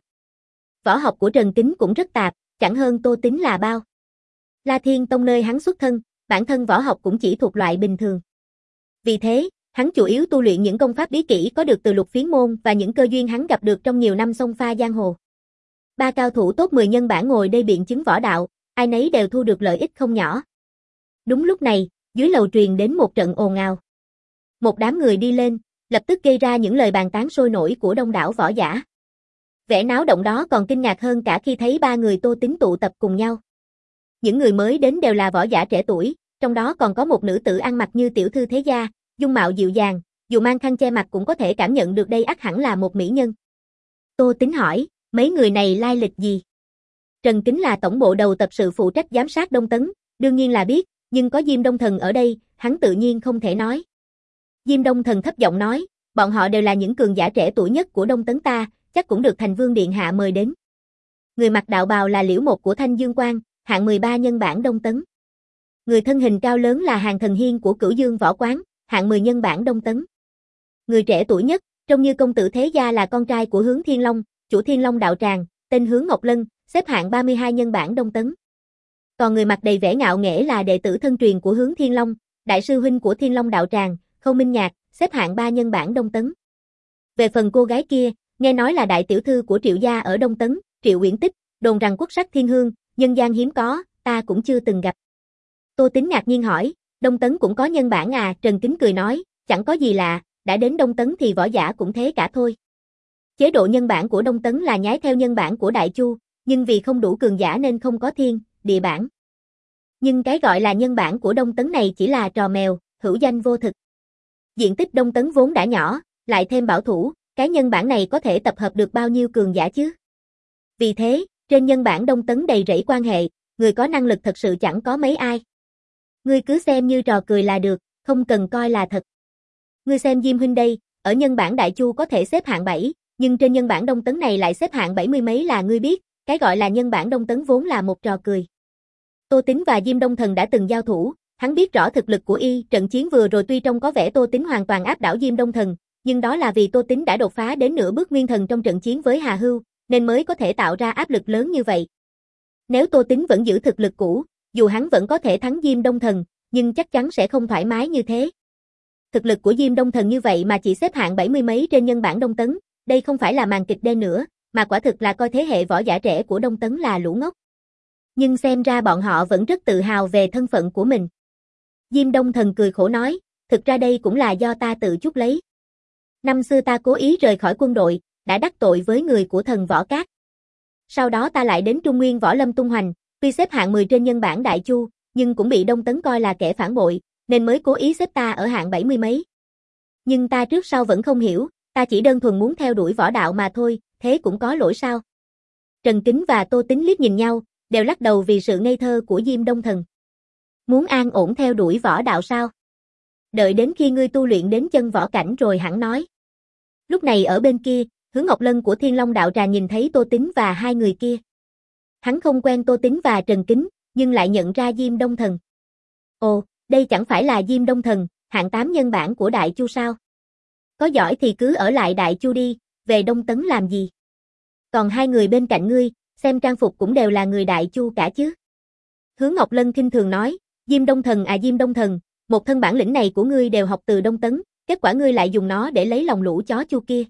Võ học của Trần Kính cũng rất tạp, chẳng hơn Tô Tín là bao. La Thiên Tông nơi hắn xuất thân, bản thân võ học cũng chỉ thuộc loại bình thường. Vì thế, hắn chủ yếu tu luyện những công pháp bí kỹ có được từ Lục Phiến môn và những cơ duyên hắn gặp được trong nhiều năm xông pha giang hồ. Ba cao thủ top mười nhân bản ngồi đây biện chứng võ đạo, ai nấy đều thu được lợi ích không nhỏ. Đúng lúc này, dưới lầu truyền đến một trận ồn ào. Một đám người đi lên, lập tức gây ra những lời bàn tán sôi nổi của đông đảo võ giả. Vẻ náo động đó còn kinh ngạc hơn cả khi thấy ba người Tô Tín tụ tập cùng nhau. Những người mới đến đều là võ giả trẻ tuổi, trong đó còn có một nữ tử ăn mặc như tiểu thư thế gia, dung mạo dịu dàng, dù mang khăn che mặt cũng có thể cảm nhận được đây ắt hẳn là một mỹ nhân. Tô Tín hỏi, mấy người này lai lịch gì? Trần Kính là tổng bộ đầu tập sự phụ trách giám sát Đông Tấn, đương nhiên là biết, nhưng có Diêm Đông Thần ở đây, hắn tự nhiên không thể nói. Diêm Đông Thần thấp giọng nói, bọn họ đều là những cường giả trẻ tuổi nhất của Đông Tấn ta, chắc cũng được Thành Vương Điện hạ mời đến. Người mặc đạo bào là Liễu Một của Thanh Dương Quang, hạng mười ba nhân bản Đông Tấn. Người thân hình cao lớn là Hàng Thần Hiên của Cửu Dương Võ Quán, hạng mười nhân bản Đông Tấn. Người trẻ tuổi nhất, trông như công tử thế gia là con trai của Hướng Thiên Long, chủ Thiên Long đạo tràng, tên Hướng Ngọc Lân, xếp hạng ba mươi hai nhân bản Đông Tấn. Còn người mặt đầy vẻ ngạo nghễ là đệ tử thân truyền của Hướng Thiên Long, đại sư huynh của Thiên Long đạo tràng, Khâu Minh Nhạc, xếp hạng ba nhân bản Đông Tấn. Về phần cô gái kia, nghe nói là đại tiểu thư của Triệu gia ở Đông Tấn, Triệu Uyển Tích, đồn rằng quốc sắc thiên hương, nhân gian hiếm có, ta cũng chưa từng gặp. Tô Tín ngạc nhiên hỏi, Đông Tấn cũng có nhân bản à? Trần Kính cười nói, chẳng có gì lạ, đã đến Đông Tấn thì võ giả cũng thế cả thôi. Chế độ nhân bản của Đông Tấn là nhái theo nhân bản của Đại Chu, nhưng vì không đủ cường giả nên không có thiên, địa bản. Nhưng cái gọi là nhân bản của Đông Tấn này chỉ là trò mèo, hữu danh vô thực. Diện tích Đông Tấn vốn đã nhỏ, lại thêm bảo thủ, cái nhân bản này có thể tập hợp được bao nhiêu cường giả chứ? Vì thế, trên nhân bản Đông Tấn đầy rẫy quan hệ, người có năng lực thật sự chẳng có mấy ai. Ngươi cứ xem như trò cười là được, không cần coi là thật. Ngươi xem Diêm huynh đây, ở nhân bản Đại Chu có thể xếp hạng bảy, nhưng trên nhân bản Đông Tấn này lại xếp hạng bảy mươi mấy là ngươi biết, cái gọi là nhân bản Đông Tấn vốn là một trò cười. Tô Tín và Diêm Đông Thần đã từng giao thủ, hắn biết rõ thực lực của y, trận chiến vừa rồi tuy trông có vẻ Tô Tín hoàn toàn áp đảo Diêm Đông Thần, nhưng đó là vì Tô Tín đã đột phá đến nửa bước nguyên thần trong trận chiến với Hà Hưu, nên mới có thể tạo ra áp lực lớn như vậy. Nếu Tô Tín vẫn giữ thực lực cũ, dù hắn vẫn có thể thắng Diêm Đông Thần, nhưng chắc chắn sẽ không thoải mái như thế. Thực lực của Diêm Đông Thần như vậy mà chỉ xếp hạng bảy mươi mấy trên nhân bản Đông Tấn, đây không phải là màn kịch đen nữa, mà quả thực là coi thế hệ võ giả trẻ của Đông Tấn là lũ ngốc. Nhưng xem ra bọn họ vẫn rất tự hào về thân phận của mình. Diêm Đông Thần cười khổ nói, thực ra đây cũng là do ta tự chuốc lấy. Năm xưa ta cố ý rời khỏi quân đội, đã đắc tội với người của thần Võ Cát. Sau đó ta lại đến Trung Nguyên võ lâm tung hoành, tuy xếp hạng mười trên nhân bản Đại Chu, nhưng cũng bị Đông Tấn coi là kẻ phản bội, nên mới cố ý xếp ta ở hạng bảy mươi mấy. Nhưng ta trước sau vẫn không hiểu, ta chỉ đơn thuần muốn theo đuổi võ đạo mà thôi, thế cũng có lỗi sao? Trần Kính và Tô Tín liếc nhìn nhau, đều lắc đầu vì sự ngây thơ của Diêm Đông Thần. Muốn an ổn theo đuổi võ đạo sao? Đợi đến khi ngươi tu luyện đến chân võ cảnh rồi hẳn nói. Lúc này ở bên kia, Hứa Ngọc Lân của Thiên Long Đạo Tràng nhìn thấy Tô Tín và hai người kia. Hắn không quen Tô Tín và Trần Kính, nhưng lại nhận ra Diêm Đông Thần. Ồ, đây chẳng phải là Diêm Đông Thần, hạng tám nhân bản của Đại Chu sao? Có giỏi thì cứ ở lại Đại Chu đi, về Đông Tấn làm gì? Còn hai người bên cạnh ngươi, xem trang phục cũng đều là người Đại Chu cả chứ. Hứa Ngọc Lân khinh thường nói, Diêm Đông Thần à Diêm Đông Thần, một thân bản lĩnh này của ngươi đều học từ Đông Tấn, kết quả ngươi lại dùng nó để lấy lòng lũ chó Chu kia.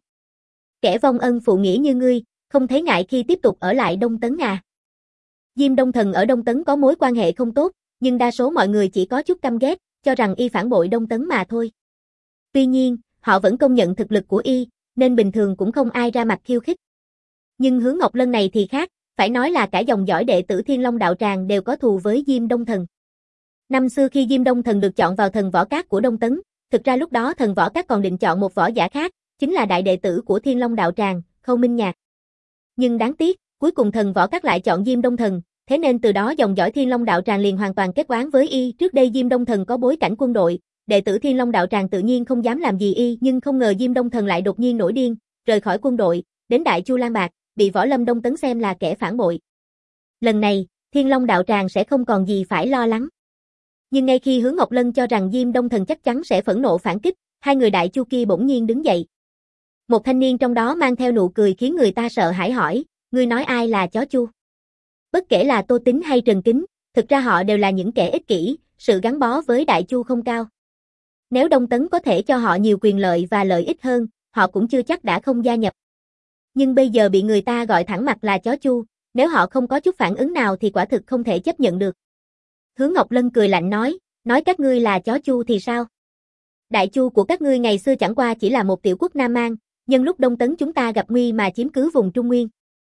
Kẻ vong ân phụ nghĩa như ngươi, không thấy ngại khi tiếp tục ở lại Đông Tấn à? Diêm Đông Thần ở Đông Tấn có mối quan hệ không tốt, nhưng đa số mọi người chỉ có chút căm ghét, cho rằng y phản bội Đông Tấn mà thôi. Tuy nhiên, họ vẫn công nhận thực lực của y, nên bình thường cũng không ai ra mặt khiêu khích. Nhưng Hứa Ngọc Lân này thì khác, phải nói là cả dòng dõi đệ tử Thiên Long Đạo Tràng đều có thù với Diêm Đông Thần. Năm xưa khi Diêm Đông Thần được chọn vào thần võ cát của Đông Tấn, thực ra lúc đó thần võ cát còn định chọn một võ giả khác, chính là đại đệ tử của Thiên Long Đạo Tràng, Khâu Minh Nhạc. Nhưng đáng tiếc, cuối cùng thần võ cát lại chọn Diêm Đông Thần, thế nên từ đó dòng dõi Thiên Long Đạo Tràng liền hoàn toàn kết oán với y. Trước đây Diêm Đông Thần có bối cảnh quân đội, đệ tử Thiên Long Đạo Tràng tự nhiên không dám làm gì y, nhưng không ngờ Diêm Đông Thần lại đột nhiên nổi điên, rời khỏi quân đội, đến Đại Chu Lang Bạc, bị võ lâm Đông Tấn xem là kẻ phản bội. Lần này, Thiên Long Đạo Tràng sẽ không còn gì phải lo lắng. Nhưng ngay khi Hứa Ngọc Lân cho rằng Diêm Đông Thần chắc chắn sẽ phẫn nộ phản kích, hai người Đại Chu kia bỗng nhiên đứng dậy. Một thanh niên trong đó mang theo nụ cười khiến người ta sợ hãi hỏi, ngươi nói ai là chó Chu? Bất kể là Tô Tín hay Trần Kính, thực ra họ đều là những kẻ ích kỷ, sự gắn bó với Đại Chu không cao. Nếu Đông Tấn có thể cho họ nhiều quyền lợi và lợi ích hơn, họ cũng chưa chắc đã không gia nhập. Nhưng bây giờ bị người ta gọi thẳng mặt là chó Chu, nếu họ không có chút phản ứng nào thì quả thực không thể chấp nhận được. Hứa Ngọc Lân cười lạnh nói, nói các ngươi là chó Chu thì sao? Đại Chu của các ngươi ngày xưa chẳng qua chỉ là một tiểu quốc Nam Mang, nhân lúc Đông Tấn chúng ta gặp nguy mà chiếm cứ vùng Trung Nguyên.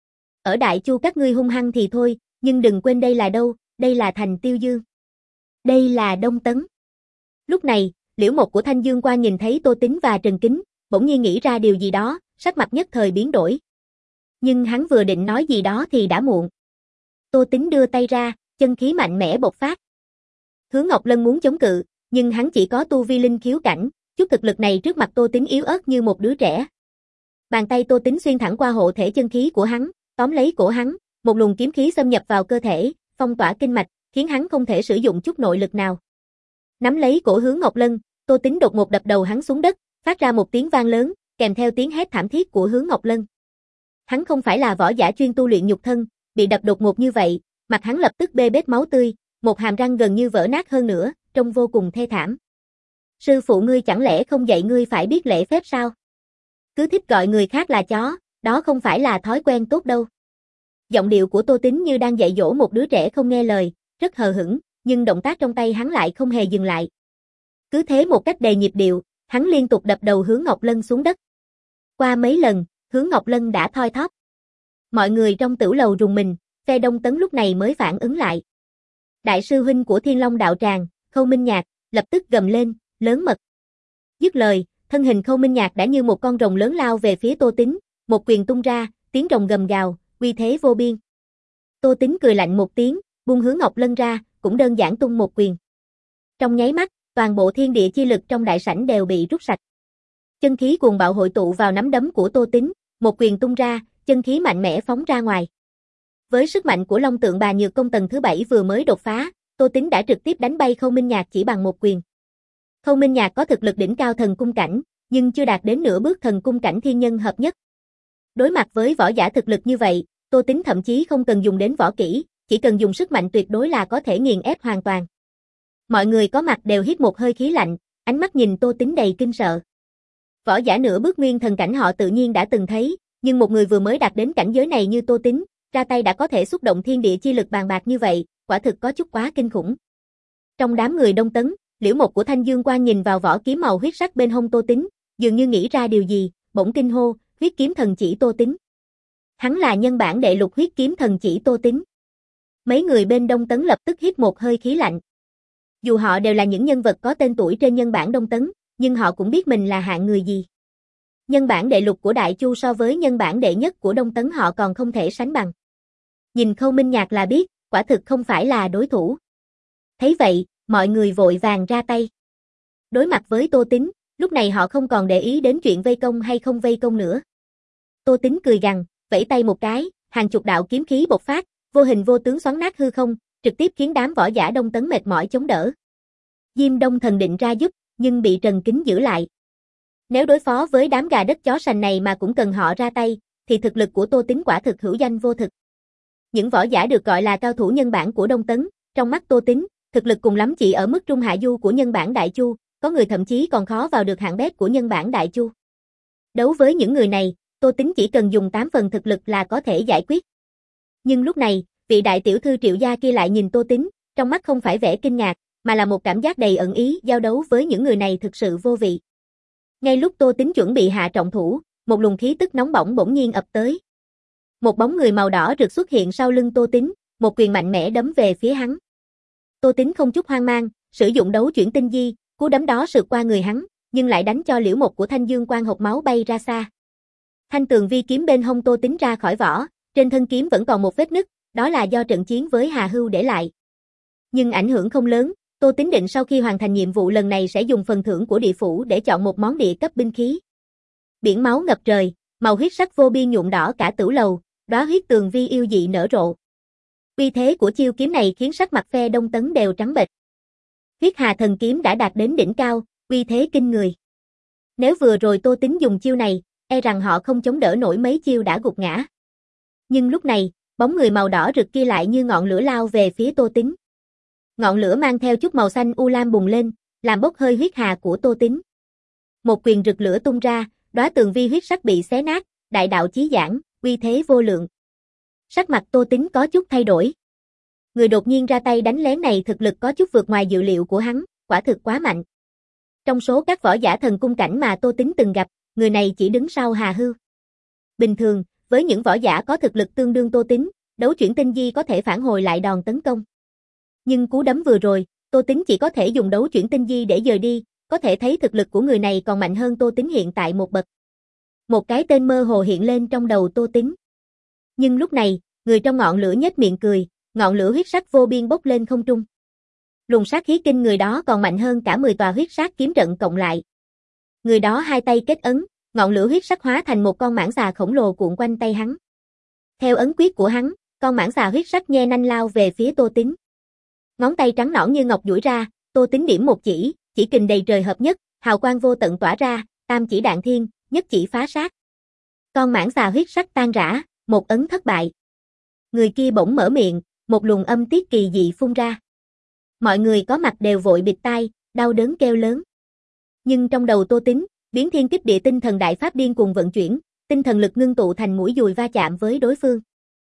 Ở Đại Chu các ngươi hung hăng thì thôi, nhưng đừng quên đây là đâu, đây là thành Tiêu Dương. Đây là Đông Tấn. Lúc này, Liễu Mộc của Thanh Dương Quan nhìn thấy Tô Tín và Trần Kính, bỗng nhiên nghĩ ra điều gì đó, sắc mặt nhất thời biến đổi. Nhưng hắn vừa định nói gì đó thì đã muộn. Tô Tín đưa tay ra, chân khí mạnh mẽ bộc phát. Hứa Ngọc Lân muốn chống cự, nhưng hắn chỉ có tu vi linh khiếu cảnh, chút thực lực này trước mặt Tô Tín yếu ớt như một đứa trẻ. Bàn tay Tô Tín xuyên thẳng qua hộ thể chân khí của hắn, tóm lấy cổ hắn, một luồng kiếm khí xâm nhập vào cơ thể, phong tỏa kinh mạch, khiến hắn không thể sử dụng chút nội lực nào. Nắm lấy cổ Hứa Ngọc Lân, Tô Tín đột ngột đập đầu hắn xuống đất, phát ra một tiếng vang lớn, kèm theo tiếng hét thảm thiết của Hứa Ngọc Lân. Hắn không phải là võ giả chuyên tu luyện nhục thân, bị đập đột ngột như vậy, mặt hắn lập tức bê bết máu tươi, một hàm răng gần như vỡ nát hơn nữa, trông vô cùng thê thảm. Sư phụ ngươi chẳng lẽ không dạy ngươi phải biết lễ phép sao? Cứ thích gọi người khác là chó, đó không phải là thói quen tốt đâu. Giọng điệu của Tô Tín như đang dạy dỗ một đứa trẻ không nghe lời, rất hờ hững, nhưng động tác trong tay hắn lại không hề dừng lại. Cứ thế một cách đầy nhịp điệu, hắn liên tục đập đầu Hứa Ngọc Lân xuống đất. Qua mấy lần, Hứa Ngọc Lân đã thoi thóp. Mọi người trong tửu lầu rùng mình, phe Đông Tấn lúc này mới phản ứng lại. Đại sư huynh của Thiên Long Đạo Tràng, Khâu Minh Nhạc, lập tức gầm lên, lớn mật. Dứt lời, thân hình Khâu Minh Nhạc đã như một con rồng lớn lao về phía Tô Tín, một quyền tung ra, tiếng rồng gầm gào, uy thế vô biên. Tô Tín cười lạnh một tiếng, buông Hứa Ngọc Lân ra, cũng đơn giản tung một quyền. Trong nháy mắt, toàn bộ thiên địa chi lực trong đại sảnh đều bị rút sạch. Chân khí cuồng bạo hội tụ vào nắm đấm của Tô Tín, một quyền tung ra, chân khí mạnh mẽ phóng ra ngoài. Với sức mạnh của Long Tượng Bà Nhược Công tầng thứ bảy vừa mới đột phá, Tô Tín đã trực tiếp đánh bay Khâu Minh Nhạc chỉ bằng một quyền. Khâu Minh Nhạc có thực lực đỉnh cao thần cung cảnh, nhưng chưa đạt đến nửa bước thần cung cảnh thiên nhân hợp nhất. Đối mặt với võ giả thực lực như vậy, Tô Tín thậm chí không cần dùng đến võ kỹ, chỉ cần dùng sức mạnh tuyệt đối là có thể nghiền ép hoàn toàn. Mọi người có mặt đều hít một hơi khí lạnh, ánh mắt nhìn Tô Tín đầy kinh sợ. Võ giả nửa bước nguyên thần cảnh họ tự nhiên đã từng thấy, nhưng một người vừa mới đạt đến cảnh giới này như Tô Tín, ra tay đã có thể xúc động thiên địa chi lực bàn bạc như vậy, quả thực có chút quá kinh khủng. Trong đám người Đông Tấn, Liễu Mộc của Thanh Dương Quan nhìn vào vỏ kiếm màu huyết sắc bên hông Tô Tín, dường như nghĩ ra điều gì, bỗng kinh hô, huyết kiếm thần chỉ Tô Tín. Hắn là nhân bản đệ lục huyết kiếm thần chỉ Tô Tín. Mấy người bên Đông Tấn lập tức hít một hơi khí lạnh. Dù họ đều là những nhân vật có tên tuổi trên nhân bản Đông Tấn, nhưng họ cũng biết mình là hạng người gì. Nhân bản đệ lục của Đại Chu so với nhân bản đệ nhất của Đông Tấn họ còn không thể sánh bằng. Nhìn Khâu Minh Nhạc là biết, quả thực không phải là đối thủ. Thấy vậy, mọi người vội vàng ra tay. Đối mặt với Tô Tín, lúc này họ không còn để ý đến chuyện vây công hay không vây công nữa. Tô Tín cười gằn, vẫy tay một cái, hàng chục đạo kiếm khí bộc phát, vô hình vô tướng xoắn nát hư không, trực tiếp khiến đám võ giả Đông Tấn mệt mỏi chống đỡ. Diêm Đông Thần định ra giúp, nhưng bị Trần Kính giữ lại. Nếu đối phó với đám gà đất chó sành này mà cũng cần họ ra tay, thì thực lực của Tô Tín quả thực hữu danh vô thực. Những võ giả được gọi là cao thủ nhân bản của Đông Tấn, trong mắt Tô Tín, thực lực cùng lắm chỉ ở mức trung hạ du của nhân bản Đại Chu, có người thậm chí còn khó vào được hạng bét của nhân bản Đại Chu. Đấu với những người này, Tô Tín chỉ cần dùng tám phần thực lực là có thể giải quyết. Nhưng lúc này, vị đại tiểu thư Triệu gia kia lại nhìn Tô Tín, trong mắt không phải vẻ kinh ngạc, mà là một cảm giác đầy ẩn ý, giao đấu với những người này thực sự vô vị. Ngay lúc Tô Tín chuẩn bị hạ trọng thủ, một luồng khí tức nóng bỏng bỗng nhiên ập tới. Một bóng người màu đỏ rực xuất hiện sau lưng Tô Tín, một quyền mạnh mẽ đấm về phía hắn. Tô Tín không chút hoang mang, sử dụng đấu chuyển tinh di, cú đấm đó sượt qua người hắn, nhưng lại đánh cho Liễu Mộc của Thanh Dương Quan hộc máu bay ra xa. Thanh tường vi kiếm bên hông Tô Tín ra khỏi vỏ, trên thân kiếm vẫn còn một vết nứt, đó là do trận chiến với Hà Hưu để lại. Nhưng ảnh hưởng không lớn, Tô Tín định sau khi hoàn thành nhiệm vụ lần này sẽ dùng phần thưởng của địa phủ để chọn một món địa cấp binh khí. Biển máu ngập trời, màu huyết sắc vô biên nhuộm đỏ cả tử lầu, đóa huyết tường vi yêu dị nở rộ. Uy thế của chiêu kiếm này khiến sắc mặt phe Đông Tấn đều trắng bệch. Huyết Hà thần kiếm đã đạt đến đỉnh cao, uy thế kinh người. Nếu vừa rồi Tô Tín dùng chiêu này, e rằng họ không chống đỡ nổi mấy chiêu đã gục ngã. Nhưng lúc này, bóng người màu đỏ rực kia lại như ngọn lửa lao về phía Tô Tín. Ngọn lửa mang theo chút màu xanh u lam bùng lên, làm bốc hơi huyết hà của Tô Tín. Một quyền rực lửa tung ra, đóa tường vi huyết sắc bị xé nát, đại đạo chí giảng, uy thế vô lượng. Sắc mặt Tô Tín có chút thay đổi. Người đột nhiên ra tay đánh lén này thực lực có chút vượt ngoài dự liệu của hắn, quả thực quá mạnh. Trong số các võ giả thần cung cảnh mà Tô Tín từng gặp, người này chỉ đứng sau Hà Hưu. Bình thường, với những võ giả có thực lực tương đương Tô Tín, đấu chuyển tinh di có thể phản hồi lại đòn tấn công. Nhưng cú đấm vừa rồi, Tô Tín chỉ có thể dùng đấu chuyển tinh di để dời đi, có thể thấy thực lực của người này còn mạnh hơn Tô Tín hiện tại một bậc. Một cái tên mơ hồ hiện lên trong đầu Tô Tín. Nhưng lúc này, người trong ngọn lửa nhếch miệng cười, ngọn lửa huyết sắc vô biên bốc lên không trung. Luồng sát khí kinh người đó còn mạnh hơn cả mười tòa huyết sát kiếm trận cộng lại. Người đó hai tay kết ấn, ngọn lửa huyết sắc hóa thành một con mãng xà khổng lồ cuộn quanh tay hắn. Theo ấn quyết của hắn, con mãng xà huyết sắc nhe nanh lao về phía Tô Tín. Ngón tay trắng nõn như ngọc duỗi ra, Tô Tín điểm một chỉ, chỉ kình đầy trời hợp nhất, hào quang vô tận tỏa ra, tam chỉ đạn thiên, nhất chỉ phá sát. Con mãng xà huyết sắc tan rã, một ấn thất bại. Người kia bỗng mở miệng, một luồng âm tiết kỳ dị phun ra. Mọi người có mặt đều vội bịt tai, đau đớn kêu lớn. Nhưng trong đầu Tô Tín, biến thiên kích địa tinh thần đại pháp điên cuồng vận chuyển, tinh thần lực ngưng tụ thành mũi dùi va chạm với đối phương.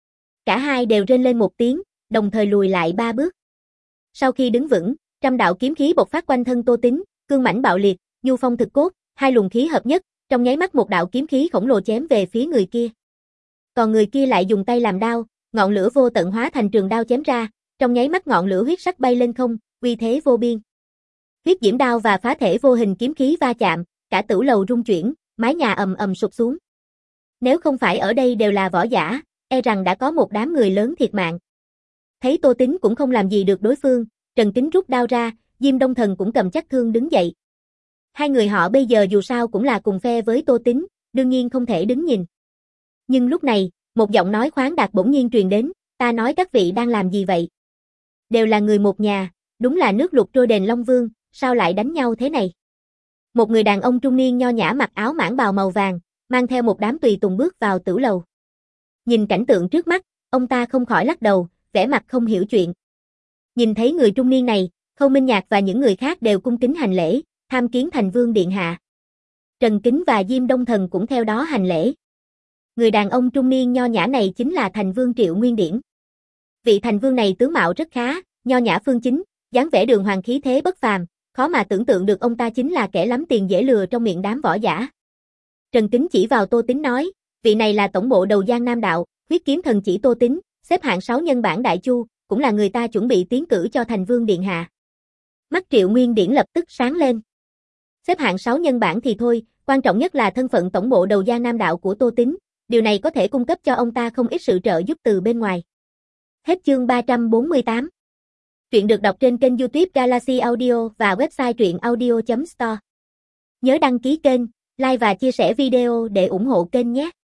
Cả hai đều rên lên một tiếng, đồng thời lùi lại ba bước. Sau khi đứng vững, trăm đạo kiếm khí bộc phát quanh thân Tô Tín, cương mãnh bạo liệt, nhu phong thực cốt, hai luồng khí hợp nhất, trong nháy mắt một đạo kiếm khí khổng lồ chém về phía người kia. Còn người kia lại dùng tay làm đao, ngọn lửa vô tận hóa thành trường đao chém ra, trong nháy mắt ngọn lửa huyết sắc bay lên không, uy thế vô biên. Huyết diễm đao và phá thể vô hình kiếm khí va chạm, cả tử lầu rung chuyển, mái nhà ầm ầm sụp xuống. Nếu không phải ở đây đều là võ giả, e rằng đã có một đám người lớn thiệt mạng. Thấy Tô Tín cũng không làm gì được đối phương, Trần Kính rút đao ra, Diêm Đông Thần cũng cầm chắc thương đứng dậy. Hai người họ bây giờ dù sao cũng là cùng phe với Tô Tín, đương nhiên không thể đứng nhìn. Nhưng lúc này, một giọng nói khoáng đạt bỗng nhiên truyền đến, ta nói các vị đang làm gì vậy? Đều là người một nhà, đúng là nước lụt trôi đền Long Vương, sao lại đánh nhau thế này? Một người đàn ông trung niên nho nhã mặc áo mãng bào màu vàng, mang theo một đám tùy tùng bước vào tử lầu. Nhìn cảnh tượng trước mắt, ông ta không khỏi lắc đầu, vẻ mặt không hiểu chuyện. Nhìn thấy người trung niên này, Khâu Minh Nhạc và những người khác đều cung kính hành lễ, tham kiến thành vương điện hạ. Trần Kính và Diêm Đông Thần cũng theo đó hành lễ. Người đàn ông trung niên nho nhã này chính là thành vương Triệu Nguyên Điển. Vị thành vương này tướng mạo rất khá, nho nhã phương chính, dáng vẻ đường hoàng khí thế bất phàm, Khó mà tưởng tượng được ông ta chính là kẻ lắm tiền dễ lừa trong miệng đám võ giả. Trần Kính chỉ vào Tô Tín nói, vị này là tổng bộ đầu Giang Nam Đạo, huyết kiếm thần chỉ Tô Tín, xếp hạng sáu nhân bản Đại Chu, cũng là người ta chuẩn bị tiến cử cho thành vương điện hạ. Mắt Triệu Nguyên Điển lập tức sáng lên. Xếp hạng sáu nhân bản thì thôi, quan trọng nhất là thân phận tổng bộ đầu Giang Nam Đạo của Tô Tín, điều này có thể cung cấp cho ông ta không ít sự trợ giúp từ bên ngoài. Hết chương ba trăm bốn mươi tám. Truyện được đọc trên kênh YouTube Galaxy Audio và website truyện audio chấm store. Nhớ đăng ký kênh, like và chia sẻ video để ủng hộ kênh nhé.